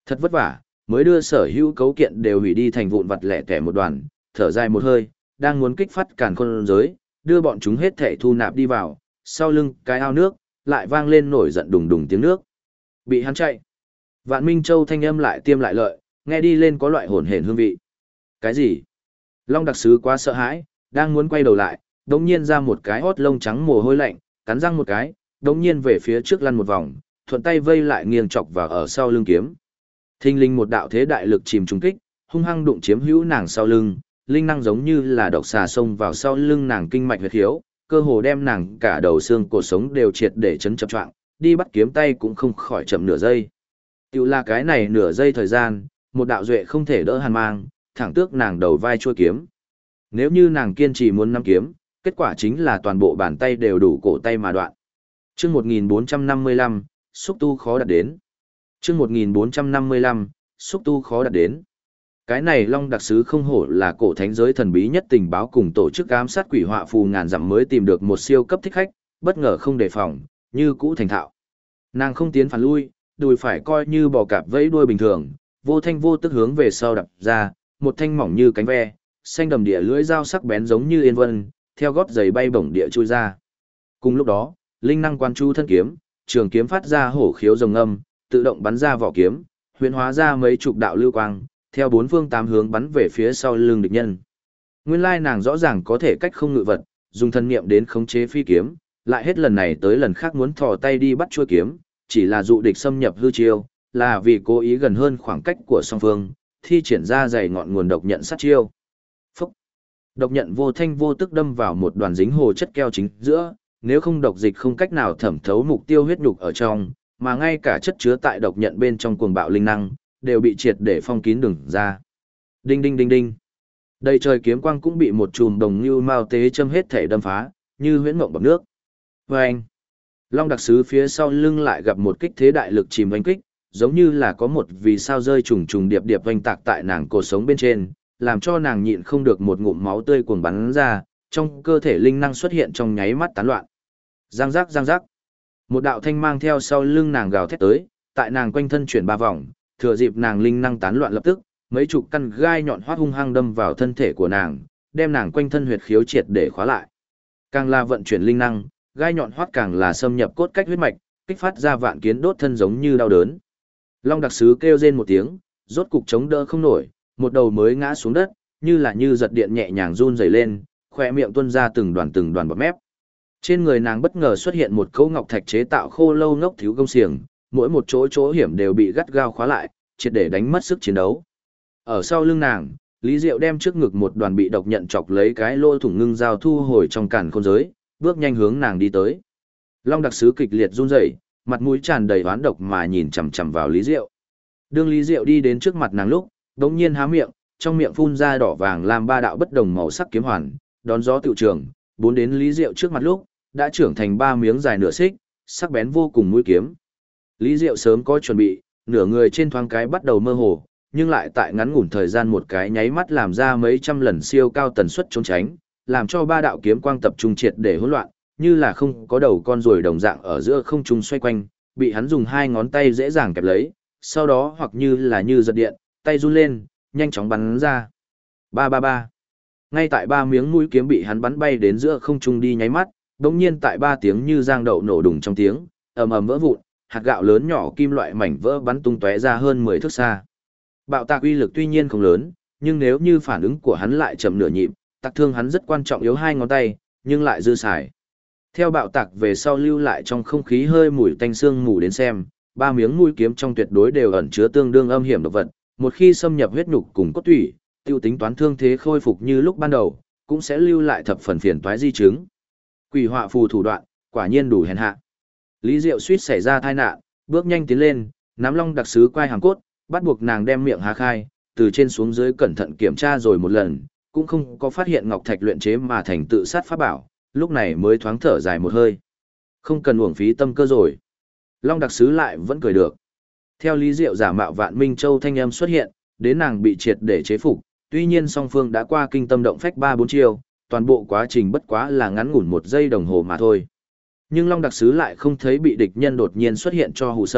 Thật vất vả, mới đưa sở hữu cấu kiện đều hủy đi thành vụn vặt lẻ tẻ một đoàn, thở dài một hơi, đang muốn kích phát càn khôn giới, đưa bọn chúng hết thể thu nạp đi vào, sau lưng cái ao nước, lại vang lên nổi giận đùng đùng tiếng nước. Bị hắn chạy. Vạn Minh Châu thanh âm lại tiêm lại lợi, nghe đi lên có loại hồn hển hương vị. Cái gì? Long đặc sứ quá sợ hãi, đang muốn quay đầu lại, đống nhiên ra một cái hót lông trắng mồ hôi lạnh, cắn răng một cái, đống nhiên về phía trước lăn một vòng, thuận tay vây lại nghiêng chọc vào ở sau lưng kiếm. Thinh linh một đạo thế đại lực chìm trùng kích, hung hăng đụng chiếm hữu nàng sau lưng, linh năng giống như là độc xà xông vào sau lưng nàng kinh mạch huyệt khiếu, cơ hồ đem nàng cả đầu xương cổ sống đều triệt để chấn chập choạng, đi bắt kiếm tay cũng không khỏi chậm nửa giây. Tiểu là cái này nửa giây thời gian, một đạo duệ không thể đỡ hàn mang, thẳng tước nàng đầu vai chuôi kiếm. Nếu như nàng kiên trì muốn nắm kiếm, kết quả chính là toàn bộ bàn tay đều đủ cổ tay mà đoạn. Chương 1455, xúc tu khó đạt đến. Chương 1455, xúc tu khó đạt đến. Cái này Long đặc sứ không hổ là cổ thánh giới thần bí nhất tình báo cùng tổ chức ám sát quỷ họa phù ngàn dặm mới tìm được một siêu cấp thích khách, bất ngờ không đề phòng, như cũ thành thạo. Nàng không tiến phản lui, đùi phải coi như bò cạp vẫy đuôi bình thường, vô thanh vô tức hướng về sau đập ra, một thanh mỏng như cánh ve, xanh đầm địa lưỡi dao sắc bén giống như yên vân, theo gót giày bay bổng địa chui ra. Cùng lúc đó, linh năng quan chu thân kiếm, trường kiếm phát ra hổ khiếu rồng âm, tự động bắn ra vỏ kiếm, huyễn hóa ra mấy chục đạo lưu quang, theo bốn phương tám hướng bắn về phía sau lưng địch nhân. Nguyên lai nàng rõ ràng có thể cách không ngự vật, dùng thân niệm đến khống chế phi kiếm, lại hết lần này tới lần khác muốn thò tay đi bắt chuôi kiếm, chỉ là dụ địch xâm nhập hư chiêu, là vì cố ý gần hơn khoảng cách của song phương, thi triển ra dày ngọn nguồn độc nhận sát chiêu. Phúc! Độc nhận vô thanh vô tức đâm vào một đoàn dính hồ chất keo chính giữa, nếu không độc dịch không cách nào thẩm thấu mục tiêu huyết nhục ở trong, mà ngay cả chất chứa tại độc nhận bên trong cuồng bạo linh năng, đều bị triệt để phong kín đường ra. Đinh đinh đinh đinh. Đầy trời kiếm quang cũng bị một chùm đồng như mao tế châm hết thể đâm phá, như huyễn mộng bọt nước. Vâng! Long đặc sứ phía sau lưng lại gặp một kích thế đại lực chìm vánh kích, giống như là có một vì sao rơi trùng trùng điệp điệp vành tạc tại nàng cổ sống bên trên, làm cho nàng nhịn không được một ngụm máu tươi cuồng bắn ra, trong cơ thể linh năng xuất hiện trong nháy mắt tán loạn. Giang giác giang giác. Một đạo thanh mang theo sau lưng nàng gào thét tới, tại nàng quanh thân chuyển ba vòng, thừa dịp nàng linh năng tán loạn lập tức, mấy chục căn gai nhọn hoắt hung hăng đâm vào thân thể của nàng, đem nàng quanh thân huyệt khiếu triệt để khóa lại. Càng là vận chuyển linh năng, gai nhọn hoắt càng là xâm nhập cốt cách huyết mạch, kích phát ra vạn kiến đốt thân giống như đau đớn. Long đặc sứ kêu rên một tiếng, rốt cục chống đỡ không nổi, một đầu mới ngã xuống đất, như giật điện nhẹ nhàng run rẩy lên, khóe miệng tuôn ra từng đoàn bọt mép. Trên người nàng bất ngờ xuất hiện một cấu ngọc thạch chế tạo khô lâu ngốc thiếu gông xiềng, mỗi một chỗ hiểm đều bị gắt gao khóa lại, triệt để đánh mất sức chiến đấu. Ở sau lưng nàng, Lý Diệu đem trước ngực một đoàn bị độc nhận chọc lấy cái lỗ thủng ngưng dao thu hồi trong càn khôn giới, bước nhanh hướng nàng đi tới. Long đặc sứ kịch liệt run rẩy, mặt mũi tràn đầy oán độc mà nhìn chằm chằm vào Lý Diệu. Đương Lý Diệu đi đến trước mặt nàng lúc, đống nhiên há miệng, trong miệng phun ra đỏ vàng làm ba đạo bất đồng màu sắc kiếm hoàn, đón gió tự trường, bốn đến Lý Diệu trước mặt lúc, đã trưởng thành ba miếng dài nửa xích, sắc bén vô cùng mũi kiếm. Lý Diệu sớm có chuẩn bị, nửa người trên thoáng cái bắt đầu mơ hồ, nhưng lại tại ngắn ngủn thời gian một cái nháy mắt làm ra mấy trăm lần siêu cao tần suất trốn tránh, làm cho ba đạo kiếm quang tập trung triệt để hỗn loạn, như là không có đầu con ruồi đồng dạng ở giữa không trung xoay quanh, bị hắn dùng hai ngón tay dễ dàng kẹp lấy, sau đó hoặc như giật điện, tay run lên, nhanh chóng bắn ra. Ba ba ba. Ngay tại ba miếng mũi kiếm bị hắn bắn bay đến giữa không trung đi nháy mắt, đột nhiên tại ba tiếng như giang đậu nổ đùng trong tiếng, ầm ầm vỡ vụn, hạt gạo lớn nhỏ kim loại mảnh vỡ bắn tung tóe ra hơn 10 thước xa. Bạo tạc uy lực tuy nhiên không lớn, nhưng nếu như phản ứng của hắn lại chậm nửa nhịp, tạc thương hắn rất quan trọng yếu hai ngón tay, nhưng lại dư xài. Theo bạo tạc về sau lưu lại trong không khí hơi mùi tanh xương mù đến xem, ba miếng mũi kiếm trong tuyệt đối đều ẩn chứa tương đương âm hiểm độc vật, một khi xâm nhập huyết nhục cùng cốt tủy, tiêu tính toán thương thế khôi phục như lúc ban đầu, cũng sẽ lưu lại thập phần phiền toái di chứng. Quỷ họa phù thủ đoạn, quả nhiên đủ hèn hạ. Lý Diệu suýt xảy ra tai nạn, bước nhanh tiến lên, nắm Long đặc sứ quai hàm cốt, bắt buộc nàng đem miệng há khai, từ trên xuống dưới cẩn thận kiểm tra rồi một lần, cũng không có phát hiện ngọc thạch luyện chế mà thành tự sát pháp bảo, lúc này mới thoáng thở dài một hơi. Không cần uổng phí tâm cơ rồi. Long đặc sứ lại vẫn cười được. Theo Lý Diệu giả mạo Vạn Minh Châu thanh âm xuất hiện, đến nàng bị triệt để chế phục, tuy nhiên song phương đã qua kinh tâm động phách 3-4 chiêu, toàn bộ quá trình bất quá là ngắn ngủn 1 giây đồng hồ mà thôi. Nhưng Long đặc sứ lại không thấy bị địch nhân đột nhiên xuất hiện cho hù sợ,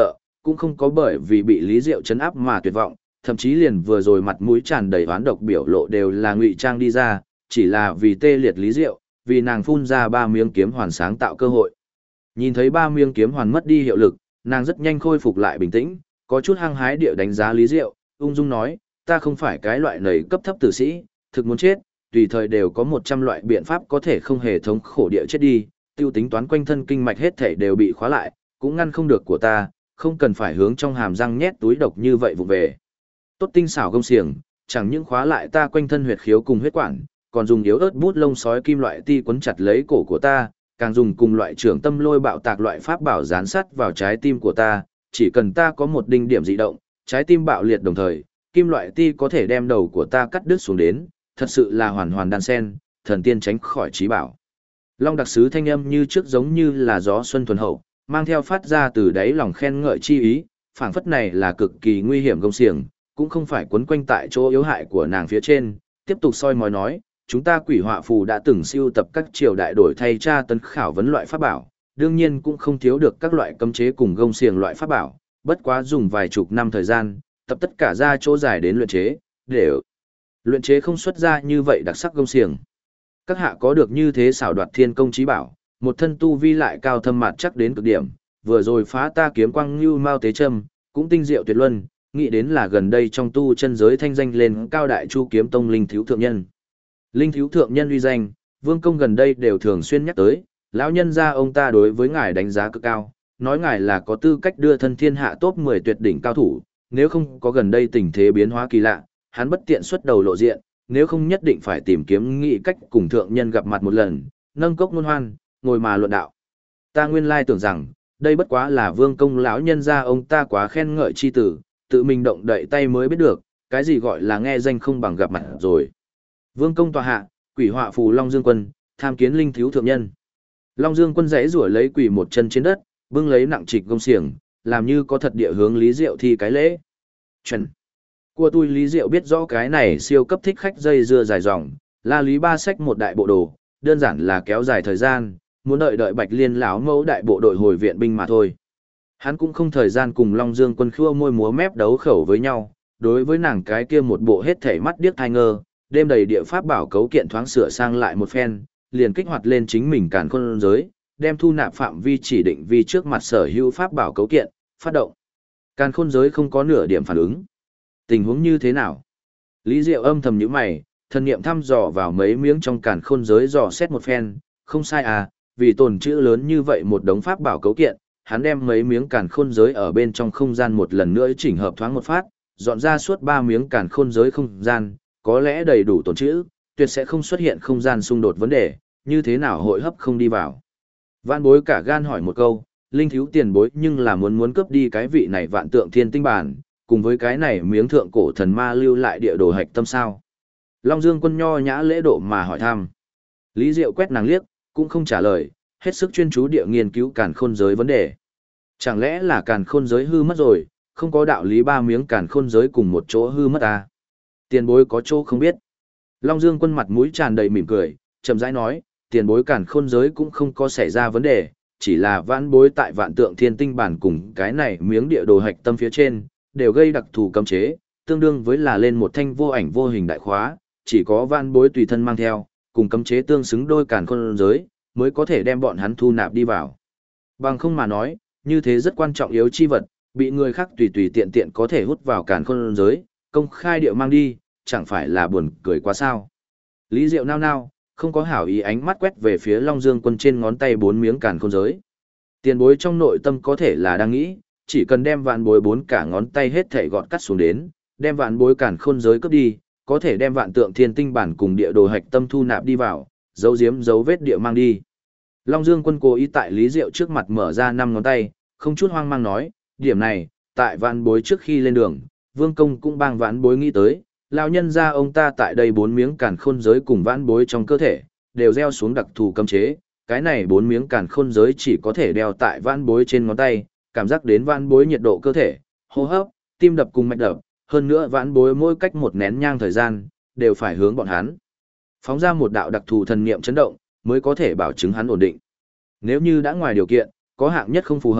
cũng không có bởi vì bị Lý Diệu chấn áp mà tuyệt vọng, thậm chí liền vừa rồi mặt mũi tràn đầy oán độc biểu lộ đều là ngụy trang đi ra, chỉ là vì tê liệt Lý Diệu, vì nàng phun ra 3 miếng kiếm hoàn sáng tạo cơ hội. Nhìn thấy 3 miếng kiếm hoàn mất đi hiệu lực, nàng rất nhanh khôi phục lại bình tĩnh, có chút hăng hái địa đánh giá Lý Diệu, ung dung nói, ta không phải cái loại nầy cấp thấp tử sĩ, thực muốn chết, tùy thời đều có 100 loại biện pháp có thể không hề thống khổ địa chết đi, tiêu tính toán quanh thân kinh mạch hết thể đều bị khóa lại, cũng ngăn không được của ta, không cần phải hướng trong hàm răng nhét túi độc như vậy vụ về. Tốt tinh xảo gông xiềng, chẳng những khóa lại ta quanh thân huyệt khiếu cùng huyết quản, còn dùng yếu ớt bút lông sói kim loại ti quấn chặt lấy cổ của ta, càng dùng cùng loại trưởng tâm lôi bạo tạc loại pháp bảo dán sắt vào trái tim của ta, chỉ cần ta có một đinh điểm dị động, trái tim bạo liệt đồng thời, kim loại ti có thể đem đầu của ta cắt đứt xuống đến, thật sự là hoàn hoàn đan sen, thần tiên tránh khỏi trí bảo. Long đặc sứ thanh âm như trước giống như là gió xuân thuần hậu, mang theo phát ra từ đáy lòng khen ngợi chi ý, phảng phất này là cực kỳ nguy hiểm gông xiềng, cũng không phải quấn quanh tại chỗ yếu hại của nàng phía trên, tiếp tục soi mói nói, chúng ta quỷ họa phù đã từng siêu tập các triều đại đổi thay tra tấn khảo vấn loại pháp bảo, đương nhiên cũng không thiếu được các loại cấm chế cùng gông xiềng loại pháp bảo, bất quá dùng vài chục năm thời gian, tập tất cả ra chỗ dài đến luyện chế, để luyện chế không xuất ra như vậy đặc sắc gông xiềng. Các hạ có được như thế xảo đoạt thiên công chí bảo, một thân tu vi lại cao thâm mạt chắc đến cực điểm, vừa rồi phá ta kiếm quang như mao tế châm, cũng tinh diệu tuyệt luân, nghĩ đến là gần đây trong tu chân giới thanh danh lên cao đại chu kiếm tông linh thiếu thượng nhân. Linh thiếu thượng nhân uy danh, Vương công gần đây đều thường xuyên nhắc tới, lão nhân gia ông ta đối với ngài đánh giá cực cao, nói ngài là có tư cách đưa thân thiên hạ top 10 tuyệt đỉnh cao thủ, nếu không có gần đây tình thế biến hóa kỳ lạ, hắn bất tiện xuất đầu lộ diện, nếu không nhất định phải tìm kiếm nghị cách cùng thượng nhân gặp mặt một lần, nâng cốc luân hoan, ngồi mà luận đạo. Ta nguyên lai tưởng rằng, đây bất quá là Vương công lão nhân gia ông ta quá khen ngợi chi tử, tự mình động đậy tay mới biết được, cái gì gọi là nghe danh không bằng gặp mặt rồi. Vương công tòa hạ, quỷ họa phù Long Dương Quân, tham kiến linh thiếu thượng nhân. Long Dương Quân giãy giụa lấy quỷ một chân trên đất, bưng lấy nặng trịch gông xiềng, làm như có thật địa hướng Lý Diệu thi cái lễ. Chuẩn. Của tôi Lý Diệu biết rõ cái này siêu cấp thích khách dây dưa dài dòng, là Lý Ba Sách một đại bộ đồ, đơn giản là kéo dài thời gian, muốn đợi Bạch Liên lão mẫu đại bộ đội hồi viện binh mà thôi. Hắn cũng không thời gian cùng Long Dương Quân khua môi múa mép đấu khẩu với nhau, đối với nàng cái kia một bộ hết thảy mắt điếc thai ngơ, đêm đầy địa pháp bảo cấu kiện thoáng sửa sang lại một phen, liền kích hoạt lên chính mình càn khôn giới, đem thu nạp phạm vi chỉ định vi trước mặt sở hữu pháp bảo cấu kiện, phát động. Càn khôn giới không có nửa điểm phản ứng. Tình huống như thế nào? Lý Diệu âm thầm nhíu mày, thần niệm thăm dò vào mấy miếng trong càn khôn giới dò xét một phen, không sai à, vì tồn trữ lớn như vậy một đống pháp bảo cấu kiện, hắn đem mấy miếng càn khôn giới ở bên trong không gian một lần nữa chỉnh hợp thoáng một phát, dọn ra suốt 3 miếng càn khôn giới không gian, có lẽ đầy đủ tồn trữ, tuyệt sẽ không xuất hiện không gian xung đột vấn đề, như thế nào hội hấp không đi vào. Vạn bối cả gan hỏi một câu, linh thiếu tiền bối nhưng là muốn cướp đi cái vị này vạn tượng thiên tinh bản, cùng với cái này miếng thượng cổ thần ma lưu lại địa đồ hạch tâm sao. Long Dương Quân nho nhã lễ độ mà hỏi thăm. Lý Diệu quét nàng liếc, cũng không trả lời, hết sức chuyên chú địa nghiên cứu càn khôn giới vấn đề. Chẳng lẽ là càn khôn giới hư mất rồi, không có đạo lý 3 miếng càn khôn giới cùng một chỗ hư mất à? Tiền bối có chỗ không biết. Long Dương Quân mặt mũi tràn đầy mỉm cười, chậm rãi nói, tiền bối càn khôn giới cũng không có xảy ra vấn đề, chỉ là vãn bối tại vạn tượng thiên tinh bản cùng cái này miếng địa đồ hạch tâm phía trên, đều gây đặc thù cấm chế, tương đương với là lên một thanh vô ảnh vô hình đại khóa, chỉ có vãn bối tùy thân mang theo, cùng cấm chế tương xứng đôi càn khôn giới, mới có thể đem bọn hắn thu nạp đi vào. Bằng không mà nói, như thế rất quan trọng yếu chi vật, bị người khác tùy tùy tiện tiện có thể hút vào càn khôn giới, công khai điệu mang đi, chẳng phải là buồn cười quá sao. Lý Diệu nao nao, không có hảo ý ánh mắt quét về phía Long Dương Quân trên ngón tay 4 miếng càn khôn giới. Tiền bối trong nội tâm có thể là đang nghĩ, chỉ cần đem vạn bối 4 cả ngón tay hết thảy gọt cắt xuống đến, đem vạn bối càn khôn giới cướp đi, có thể đem vạn tượng thiên tinh bản cùng địa đồ hạch tâm thu nạp đi vào, dấu diếm dấu vết địa mang đi. Long Dương Quân cố ý tại Lý Diệu trước mặt mở ra 5 ngón tay, không chút hoang mang nói, điểm này, tại vạn bối trước khi lên đường, Vương công cũng bang vạn bối nghĩ tới, lão nhân gia ông ta tại đây 4 miếng càn khôn giới cùng vạn bối trong cơ thể, đều gieo xuống đặc thù cấm chế, cái này 4 miếng càn khôn giới chỉ có thể đeo tại vạn bối trên ngón tay, cảm giác đến vạn bối nhiệt độ cơ thể, hô hấp, tim đập cùng mạch đập, hơn nữa vạn bối mỗi cách một nén nhang thời gian, đều phải hướng bọn hắn phóng ra một đạo đặc thù thần niệm chấn động, mới có thể bảo chứng hắn ổn định. Nếu như đã ngoài điều kiện, có hạng nhất không phù hợp,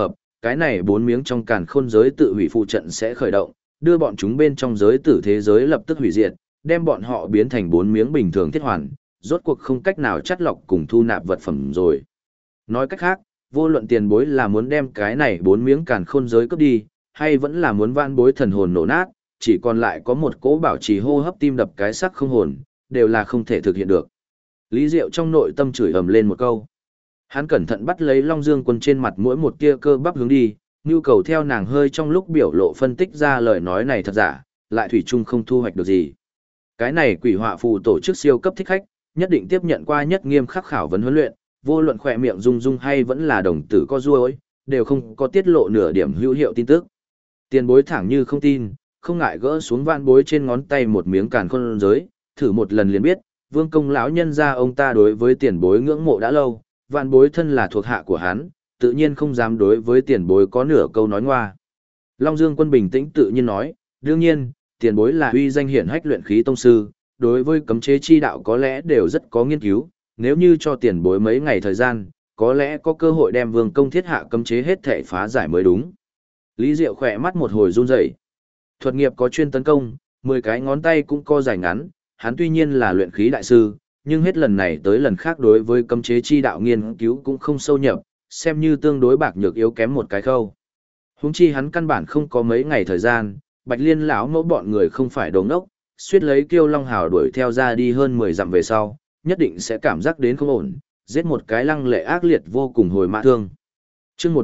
cái này 4 miếng trong càn khôn giới tự hủy phụ trận sẽ khởi động, đưa bọn chúng bên trong giới tử thế giới lập tức hủy diệt, đem bọn họ biến thành 4 miếng bình thường thiết hoàn, rốt cuộc không cách nào chắt lọc cùng thu nạp vật phẩm rồi. Nói cách khác, vô luận tiền bối là muốn đem cái này 4 miếng càn khôn giới cướp đi, hay vẫn là muốn vãn bối thần hồn nổ nát, chỉ còn lại có một cỗ bảo trì hô hấp tim đập cái sắc không hồn, đều là không thể thực hiện được. Lý Diệu trong nội tâm chửi ầm lên một câu. Hắn cẩn thận bắt lấy Long Dương Quân trên mặt mỗi một tia cơ bắp hướng đi, nhu cầu theo nàng hơi trong lúc biểu lộ phân tích ra lời nói này thật giả, lại thủy chung không thu hoạch được gì. Cái này quỷ họa phù tổ chức siêu cấp thích khách, nhất định tiếp nhận qua nhất nghiêm khắc khảo vấn huấn luyện, vô luận khỏe miệng rung rung hay vẫn là đồng tử co ruôi, đều không có tiết lộ nửa điểm hữu hiệu tin tức. Tiền bối thẳng như không tin, không ngại gỡ xuống vạn bối trên ngón tay một miếng càn khôn giới, thử một lần liền biết, vương công lão nhân gia ông ta đối với tiền bối ngưỡng mộ đã lâu, vạn bối thân là thuộc hạ của hắn, tự nhiên không dám đối với tiền bối có nửa câu nói ngoa. Long Dương Quân bình tĩnh tự nhiên nói, đương nhiên, tiền bối là uy danh hiển hách luyện khí tông sư, đối với cấm chế chi đạo có lẽ đều rất có nghiên cứu, nếu như cho tiền bối mấy ngày thời gian, có lẽ có cơ hội đem vương công thiết hạ cấm chế hết thể phá giải mới đúng. Lý Diệu khỏe mắt một hồi run rẩy. Thuật nghiệp có chuyên tấn công, 10 cái ngón tay cũng có dài ngắn, hắn tuy nhiên là luyện khí đại sư, nhưng hết lần này tới lần khác đối với cấm chế chi đạo nghiên cứu cũng không sâu nhập, xem như tương đối bạc nhược yếu kém một cái khâu. Huống chi hắn căn bản không có mấy ngày thời gian, Bạch Liên lão mẫu bọn người không phải đồ ngốc, suýt lấy Kiêu Long Hào đuổi theo ra đi hơn 10 dặm về sau, nhất định sẽ cảm giác đến không ổn, giết một cái lăng lệ ác liệt vô cùng hồi mã thương. Chương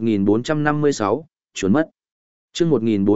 1456, trốn mất. Chương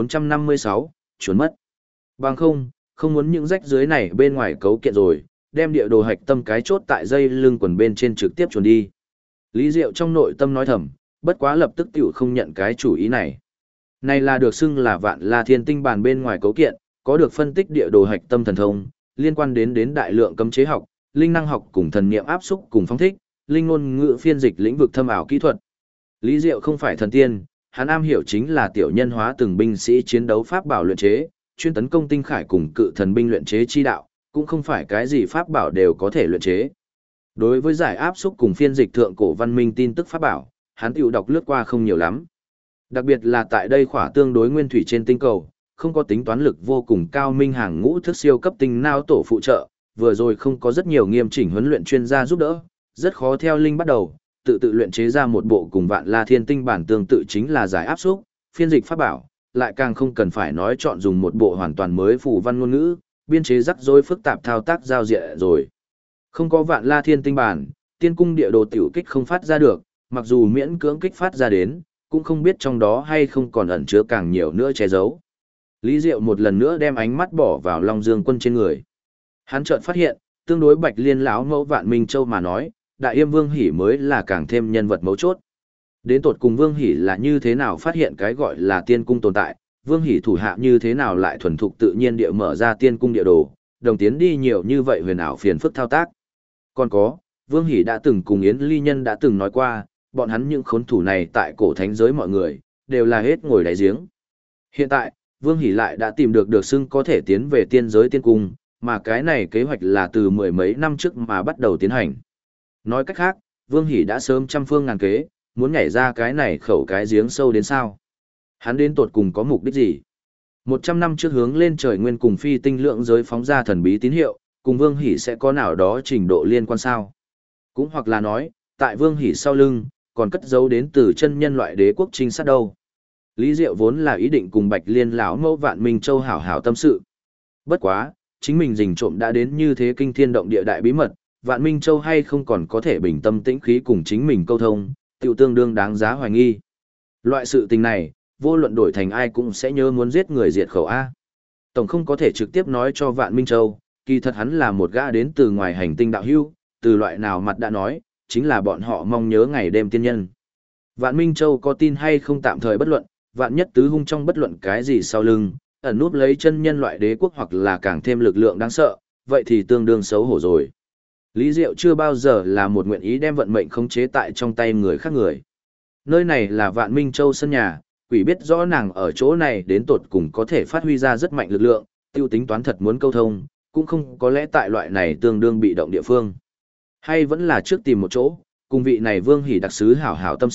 1456, trốn mất. Bằng không muốn những rách dưới này bên ngoài cấu kiện rồi, đem địa đồ hạch tâm cái chốt tại dây lưng quần bên trên trực tiếp trốn đi. Lý Diệu trong nội tâm nói thầm, bất quá lập tức tiểu không nhận cái chủ ý này. Này là được xưng là Vạn La Thiên Tinh bản bên ngoài cấu kiện, có được phân tích địa đồ hạch tâm thần thông, liên quan đến đại lượng cấm chế học, linh năng học cùng thần niệm áp xúc cùng phong thích, linh ngôn ngữ phiên dịch lĩnh vực thâm ảo kỹ thuật. Lý Diệu không phải thần tiên, hắn am hiểu chính là tiểu nhân hóa từng binh sĩ chiến đấu pháp bảo luyện chế, chuyên tấn công tinh khải cùng cự thần binh luyện chế chi đạo, cũng không phải cái gì pháp bảo đều có thể luyện chế. Đối với giải áp xúc cùng phiên dịch thượng cổ văn minh tin tức pháp bảo, hắn tiểu đọc lướt qua không nhiều lắm. Đặc biệt là tại đây khỏa tương đối nguyên thủy trên tinh cầu, không có tính toán lực vô cùng cao minh hàng ngũ thức siêu cấp tinh não tổ phụ trợ, vừa rồi không có rất nhiều nghiêm chỉnh huấn luyện chuyên gia giúp đỡ, rất khó theo linh bắt đầu, tự luyện chế ra một bộ cùng Vạn La Thiên Tinh bản tương tự chính là giải áp xúc, phiên dịch pháp bảo, lại càng không cần phải nói chọn dùng một bộ hoàn toàn mới phù văn ngôn ngữ, biên chế rắc rối phức tạp thao tác giao diện rồi. Không có Vạn La Thiên Tinh bản, tiên cung địa đồ tiểu kích không phát ra được, mặc dù miễn cưỡng kích phát ra đến, cũng không biết trong đó hay không còn ẩn chứa càng nhiều nữa che giấu. Lý Diệu một lần nữa đem ánh mắt bỏ vào Long Dương Quân trên người. Hắn chợt phát hiện, tương đối Bạch Liên lão mẫu Vạn Minh Châu mà nói, Đại Yêm Vương Hỷ mới là càng thêm nhân vật mấu chốt. Đến tột cùng Vương Hỷ là như thế nào phát hiện cái gọi là tiên cung tồn tại, Vương Hỷ thủ hạ như thế nào lại thuần thục tự nhiên địa mở ra tiên cung địa đồ, đồng tiến đi nhiều như vậy huyền ảo phiền phức thao tác. Còn có, Vương Hỷ đã từng cùng Yến Ly Nhân đã từng nói qua, bọn hắn những khốn thủ này tại cổ thánh giới mọi người, đều là hết ngồi đáy giếng. Hiện tại, Vương Hỷ lại đã tìm được xưng có thể tiến về tiên giới tiên cung, mà cái này kế hoạch là từ mười mấy năm trước mà bắt đầu tiến hành. Nói cách khác, Vương Hỷ đã sớm trăm phương ngàn kế, muốn nhảy ra cái này khẩu cái giếng sâu đến sao. Hắn đến tột cùng có mục đích gì? 100 năm trước hướng lên trời nguyên cùng phi tinh lượng giới phóng ra thần bí tín hiệu, cùng Vương Hỷ sẽ có nào đó trình độ liên quan sao? Cũng hoặc là nói, tại Vương Hỷ sau lưng, còn cất giấu đến từ chân nhân loại đế quốc trinh sát đâu. Lý Diệu vốn là ý định cùng Bạch Liên lão mẫu Vạn Minh Châu hảo hảo tâm sự. Bất quá, chính mình rình trộm đã đến như thế kinh thiên động địa đại bí mật, Vạn Minh Châu hay không còn có thể bình tâm tĩnh khí cùng chính mình câu thông, tiểu tương đương đáng giá hoài nghi. Loại sự tình này, vô luận đổi thành ai cũng sẽ nhớ muốn giết người diệt khẩu A. Tổng không có thể trực tiếp nói cho Vạn Minh Châu, kỳ thật hắn là một gã đến từ ngoài hành tinh đạo hưu, từ loại nào mặt đã nói, chính là bọn họ mong nhớ ngày đêm tiên nhân. Vạn Minh Châu có tin hay không tạm thời bất luận, vạn nhất tứ hung trong bất luận cái gì sau lưng, ẩn núp lấy chân nhân loại đế quốc hoặc là càng thêm lực lượng đáng sợ, vậy thì tương đương xấu hổ rồi. Lý Diệu chưa bao giờ là một nguyện ý đem vận mệnh khống chế tại trong tay người khác người. Nơi này là Vạn Minh Châu sân nhà, quỷ biết rõ nàng ở chỗ này đến tột cùng có thể phát huy ra rất mạnh lực lượng, tiêu tính toán thật muốn câu thông, cũng không có lẽ tại loại này tương đương bị động địa phương. Hay vẫn là trước tìm một chỗ, cùng vị này Vương Hỷ đặc sứ hảo hảo tâm sự,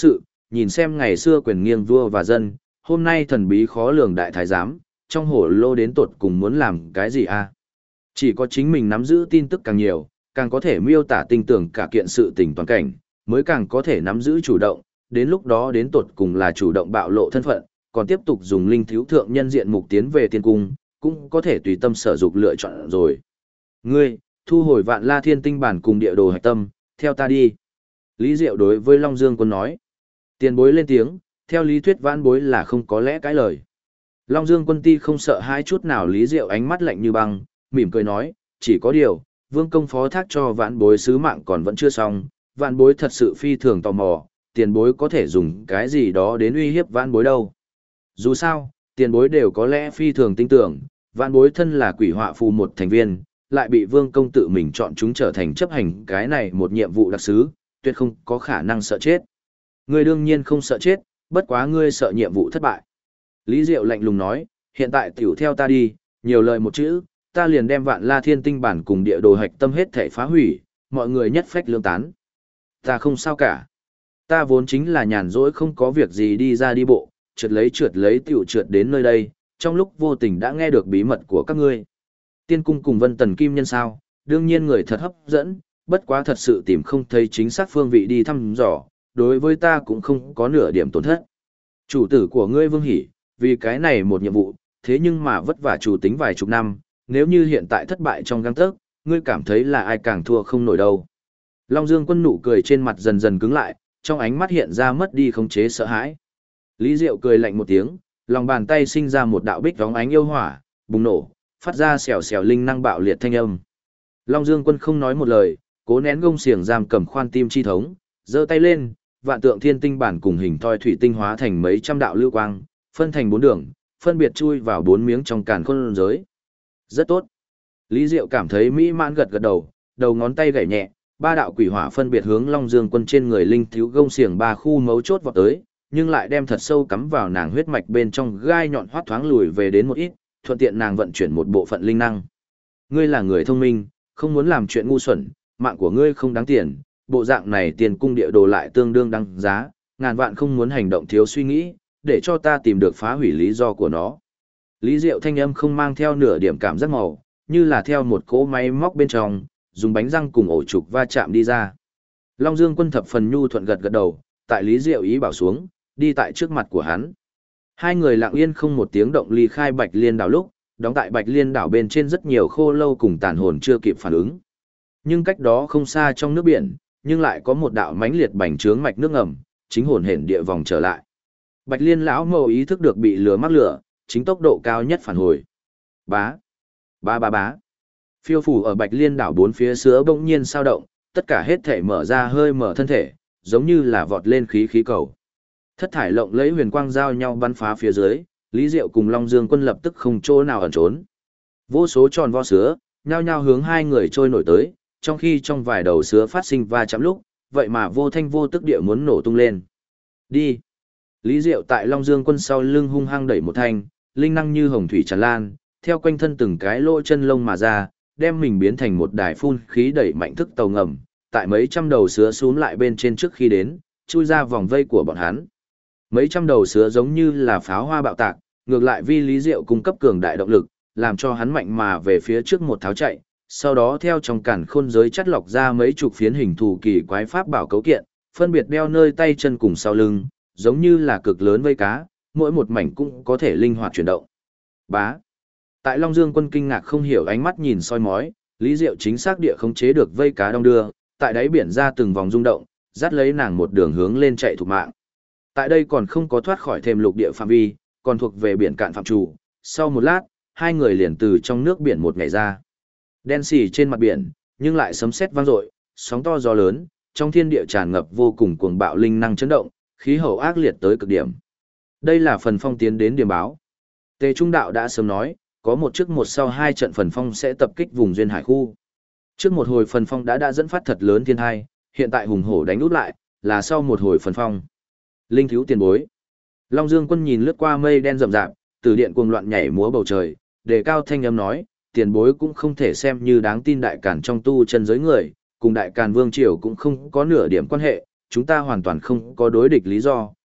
nhìn xem ngày xưa quyền nghiêng vua và dân, hôm nay thần bí khó lường đại thái giám, trong hổ lô đến tột cùng muốn làm cái gì a? Chỉ có chính mình nắm giữ tin tức càng nhiều, càng có thể miêu tả tinh tưởng cả kiện sự tình toàn cảnh, mới càng có thể nắm giữ chủ động, đến lúc đó đến tột cùng là chủ động bạo lộ thân phận, còn tiếp tục dùng linh thiếu thượng nhân diện mục tiến về tiên cung, cũng có thể tùy tâm sở dục lựa chọn rồi. Ngươi, thu hồi Vạn La Thiên Tinh bản cùng địa đồ hạch tâm, theo ta đi. Lý Diệu đối với Long Dương Quân nói. Tiền bối lên tiếng, theo lý thuyết vãn bối là không có lẽ cãi lời. Long Dương Quân ti không sợ hai chút nào, Lý Diệu ánh mắt lạnh như băng, mỉm cười nói, chỉ có điều, vương công phó thác cho vãn bối sứ mạng còn vẫn chưa xong, vãn bối thật sự phi thường tò mò, tiền bối có thể dùng cái gì đó đến uy hiếp vãn bối đâu. Dù sao, tiền bối đều có lẽ phi thường tin tưởng, vãn bối thân là quỷ họa phù một thành viên, lại bị vương công tự mình chọn chúng trở thành chấp hành cái này một nhiệm vụ đặc sứ, tuyệt không có khả năng sợ chết. Ngươi đương nhiên không sợ chết, bất quá ngươi sợ nhiệm vụ thất bại. Lý Diệu lạnh lùng nói, hiện tại tiểu theo ta đi, nhiều lời một chữ, ta liền đem Vạn La Thiên Tinh bản cùng địa đồ hạch tâm hết thể phá hủy, mọi người nhất phách lương tán. Ta không sao cả. Ta vốn chính là nhàn rỗi không có việc gì đi ra đi bộ, trượt lấy tiểu trượt đến nơi đây, trong lúc vô tình đã nghe được bí mật của các ngươi. Tiên cung cùng Vân Tần Kim Nhân sao, đương nhiên người thật hấp dẫn, bất quá thật sự tìm không thấy chính xác phương vị đi thăm dò, đối với ta cũng không có nửa điểm tổn thất. Chủ tử của ngươi Vương Hỷ, vì cái này một nhiệm vụ, thế nhưng mà vất vả chủ tính vài chục năm, nếu như hiện tại thất bại trong gang tấc, ngươi cảm thấy là ai càng thua không nổi đâu. Long Dương Quân nụ cười trên mặt dần dần cứng lại, trong ánh mắt hiện ra mất đi khống chế sợ hãi. Lý Diệu cười lạnh một tiếng, lòng bàn tay sinh ra một đạo bích vóng ánh yêu hỏa, bùng nổ, phát ra xèo xèo linh năng bạo liệt thanh âm. Long Dương Quân không nói một lời, cố nén gông xiềng giam cầm khoan tim chi thống, giơ tay lên, vạn tượng thiên tinh bản cùng hình thoi thủy tinh hóa thành mấy trăm đạo lưu quang, phân thành 4 đường, phân biệt chui vào 4 miếng trong càn khôn giới. Rất tốt. Lý Diệu cảm thấy mỹ mãn gật gật đầu, đầu ngón tay gảy nhẹ, 3 đạo quỷ hỏa phân biệt hướng Long Dương Quân trên người linh thiếu gông xiềng 3 khu mấu chốt vọt tới, nhưng lại đem thật sâu cắm vào nàng huyết mạch bên trong, gai nhọn hoắt thoáng lùi về đến một ít, thuận tiện nàng vận chuyển một bộ phận linh năng. Ngươi là người thông minh, không muốn làm chuyện ngu xuẩn, mạng của ngươi không đáng tiền, bộ dạng này tiền cung địa đồ lại tương đương đăng giá, ngàn vạn không muốn hành động thiếu suy nghĩ, để cho ta tìm được phá hủy lý do của nó. Lý Diệu thanh âm không mang theo nửa điểm cảm giác màu, như là theo một cỗ máy móc bên trong, dùng bánh răng cùng ổ trục va chạm đi ra. Long Dương Quân thập phần nhu thuận gật gật đầu, tại Lý Diệu ý bảo xuống, đi tại trước mặt của hắn. Hai người lặng yên không một tiếng động ly khai Bạch Liên đảo lúc, đóng tại Bạch Liên đảo bên trên rất nhiều khô lâu cùng tàn hồn chưa kịp phản ứng. Nhưng cách đó không xa trong nước biển, nhưng lại có một đạo mãnh liệt bành trướng mạch nước ngầm, chính hồn hển địa vòng trở lại. Bạch Liên lão mâu ý thức được bị lửa mắc lửa, chính tốc độ cao nhất phản hồi. Bá, bá bá bá. Phiêu phủ ở Bạch Liên đảo bốn phía sứa bỗng nhiên sao động, tất cả hết thể mở ra hơi mở thân thể, giống như là vọt lên khí khí cầu. Thất thải lộng lấy huyền quang giao nhau bắn phá phía dưới, Lý Diệu cùng Long Dương Quân lập tức không chỗ nào ẩn trốn. Vô số tròn vo sứa, nhao nhao hướng hai người trôi nổi tới, trong khi trong vài đầu sứa phát sinh va chạm lúc, vậy mà vô thanh vô tức địa muốn nổ tung lên. Đi. Lý Diệu tại Long Dương Quân sau lưng hung hăng đẩy một thanh, linh năng như hồng thủy tràn lan, theo quanh thân từng cái lỗ chân lông mà ra, đem mình biến thành một đài phun khí đẩy mạnh thức tàu ngầm, tại mấy trăm đầu sứa xuống lại bên trên trước khi đến, chui ra vòng vây của bọn hắn. Mấy trăm đầu sứa giống như là pháo hoa bạo tạc, ngược lại vi Lý Diệu cung cấp cường đại động lực, làm cho hắn mạnh mà về phía trước một tháo chạy, sau đó theo trong cản khôn giới chắt lọc ra mấy chục phiến hình thù kỳ quái pháp bảo cấu kiện, phân biệt đeo nơi tay chân cùng sau lưng, giống như là cực lớn vây cá, mỗi một mảnh cũng có thể linh hoạt chuyển động. Bá. Tại Long Dương Quân kinh ngạc không hiểu ánh mắt nhìn soi mói, Lý Diệu chính xác địa khống chế được vây cá đong đưa, tại đáy biển ra từng vòng rung động, dắt lấy nàng một đường hướng lên chạy thục mạng. Tại đây còn không có thoát khỏi thềm lục địa phạm vi, còn thuộc về biển cạn phạm trù. Sau một lát, hai người liền từ trong nước biển một ngày ra. Đen xì trên mặt biển, nhưng lại sấm sét vang dội, sóng to gió lớn, trong thiên địa tràn ngập vô cùng cuồng bạo linh năng chấn động, khí hậu ác liệt tới cực điểm. Đây là phần phong tiến đến điểm báo. Tề Trung Đạo đã sớm nói, có một trước một sau hai trận phần phong sẽ tập kích vùng duyên hải khu. Trước một hồi phần phong đã dẫn phát thật lớn thiên tai, hiện tại hùng hổ đánh út lại, là sau một hồi phần phong. Linh thiếu tiền bối. Long Dương Quân nhìn lướt qua mây đen rậm rạp, từ điện cuồng loạn nhảy múa bầu trời, đề cao thanh âm nói, tiền bối cũng không thể xem như đáng tin đại càn trong tu chân giới người, cùng đại càn vương triều cũng không có nửa điểm quan hệ, chúng ta hoàn toàn không có đối địch lý do,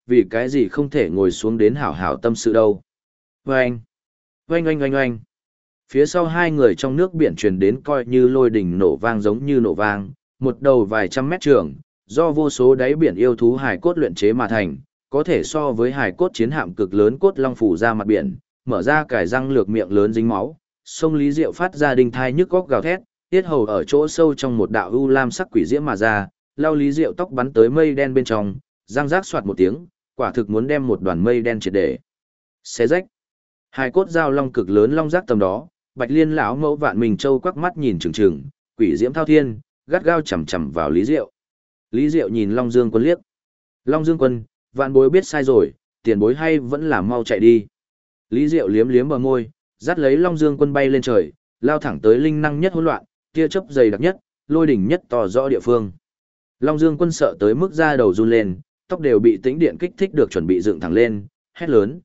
vì cái gì không thể ngồi xuống đến hảo hảo tâm sự đâu. Oanh, oanh oanh oanh oanh. Phía sau hai người trong nước biển truyền đến coi như lôi đình nổ vang giống như nổ vang, một đầu vài trăm mét trường, do vô số đáy biển yêu thú hải cốt luyện chế mà thành, có thể so với hải cốt chiến hạm cực lớn cốt long phủ ra mặt biển, mở ra cải răng lược miệng lớn dính máu, sông Lý Diệu phát ra đinh thai nhức góc gào thét, tiết hầu ở chỗ sâu trong một đạo u lam sắc quỷ diễm mà ra, lao Lý Diệu tóc bắn tới mây đen bên trong, răng rác soạt một tiếng, quả thực muốn đem một đoàn mây đen triệt để xé rách. Hải cốt giao long cực lớn long rác tầm đó, Bạch Liên lão mẫu Vạn Minh Châu quắc mắt nhìn chừng chừng, quỷ diễm thao thiên, gắt gao chầm chầm vào Lý Diệu. Lý Diệu nhìn Long Dương Quân liếc. Long Dương Quân, vạn bối biết sai rồi, tiền bối hay vẫn là mau chạy đi. Lý Diệu liếm liếm bờ môi, dắt lấy Long Dương Quân bay lên trời, lao thẳng tới linh năng nhất hỗn loạn, tia chớp dày đặc nhất, lôi đỉnh nhất tỏ rõ địa phương. Long Dương Quân sợ tới mức da đầu run lên, tóc đều bị tĩnh điện kích thích được chuẩn bị dựng thẳng lên, hét lớn,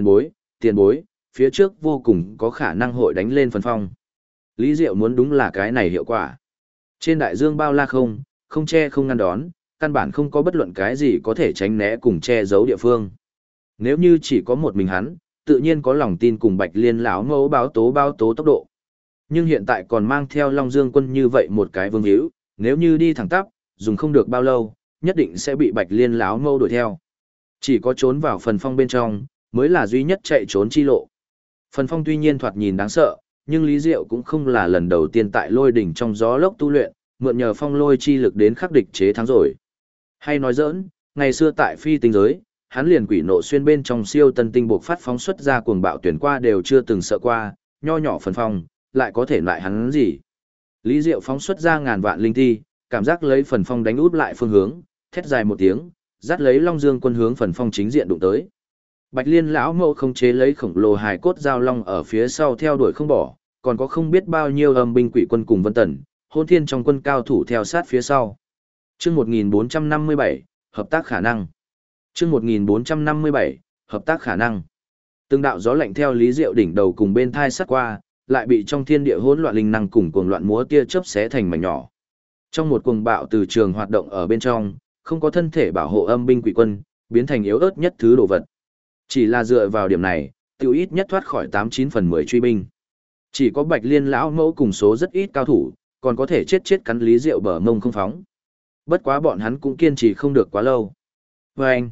tiền bối, phía trước vô cùng có khả năng hội đánh lên phần phong. Lý Diệu muốn đúng là cái này hiệu quả. Trên đại dương bao la không che không ngăn đón, căn bản không có bất luận cái gì có thể tránh né cùng che giấu địa phương. Nếu như chỉ có một mình hắn, tự nhiên có lòng tin cùng Bạch Liên lão mẫu báo tố tốc độ. Nhưng hiện tại còn mang theo Long Dương Quân như vậy một cái vương hữu, nếu như đi thẳng tắp, dùng không được bao lâu, nhất định sẽ bị Bạch Liên lão mẫu đuổi theo. Chỉ có trốn vào phần phong bên trong, mới là duy nhất chạy trốn chi lộ. Phần phong tuy nhiên thoạt nhìn đáng sợ, nhưng Lý Diệu cũng không là lần đầu tiên tại lôi đỉnh trong gió lốc tu luyện, mượn nhờ phong lôi chi lực đến khắc địch chế thắng rồi. Hay nói giỡn, ngày xưa tại phi tinh giới, hắn liền quỷ nộ xuyên bên trong siêu tân tinh buộc phát phóng xuất ra cuồng bạo tuyển qua đều chưa từng sợ qua, nho nhỏ phần phong, lại có thể lại hắn gì. Lý Diệu phóng xuất ra ngàn vạn linh thi, cảm giác lấy phần phong đánh út lại phương hướng, thét dài một tiếng, dắt lấy Long Dương Quân hướng phần phong chính diện đụng tới. Bạch Liên lão mẫu không chế lấy khổng lồ hài cốt giao long ở phía sau theo đuổi không bỏ, còn có không biết bao nhiêu âm binh quỷ quân cùng Vân Tần, hôn thiên trong quân cao thủ theo sát phía sau. Chương 1457, hợp tác khả năng. Chương 1457, hợp tác khả năng. Từng đạo gió lạnh theo Lý Diệu đỉnh đầu cùng bên thai sát qua, lại bị trong thiên địa hỗn loạn linh năng cùng cuồng loạn múa tia chớp xé thành mảnh nhỏ. Trong một cuồng bạo từ trường hoạt động ở bên trong, không có thân thể bảo hộ âm binh quỷ quân, biến thành yếu ớt nhất thứ đồ vật. Chỉ là dựa vào điểm này, tiêu ít nhất thoát khỏi 89 phần 10 truy binh. Chỉ có Bạch Liên lão mẫu cùng số rất ít cao thủ, còn có thể chết cắn Lý Diệu bờ mông không phóng. Bất quá bọn hắn cũng kiên trì không được quá lâu. Vâng!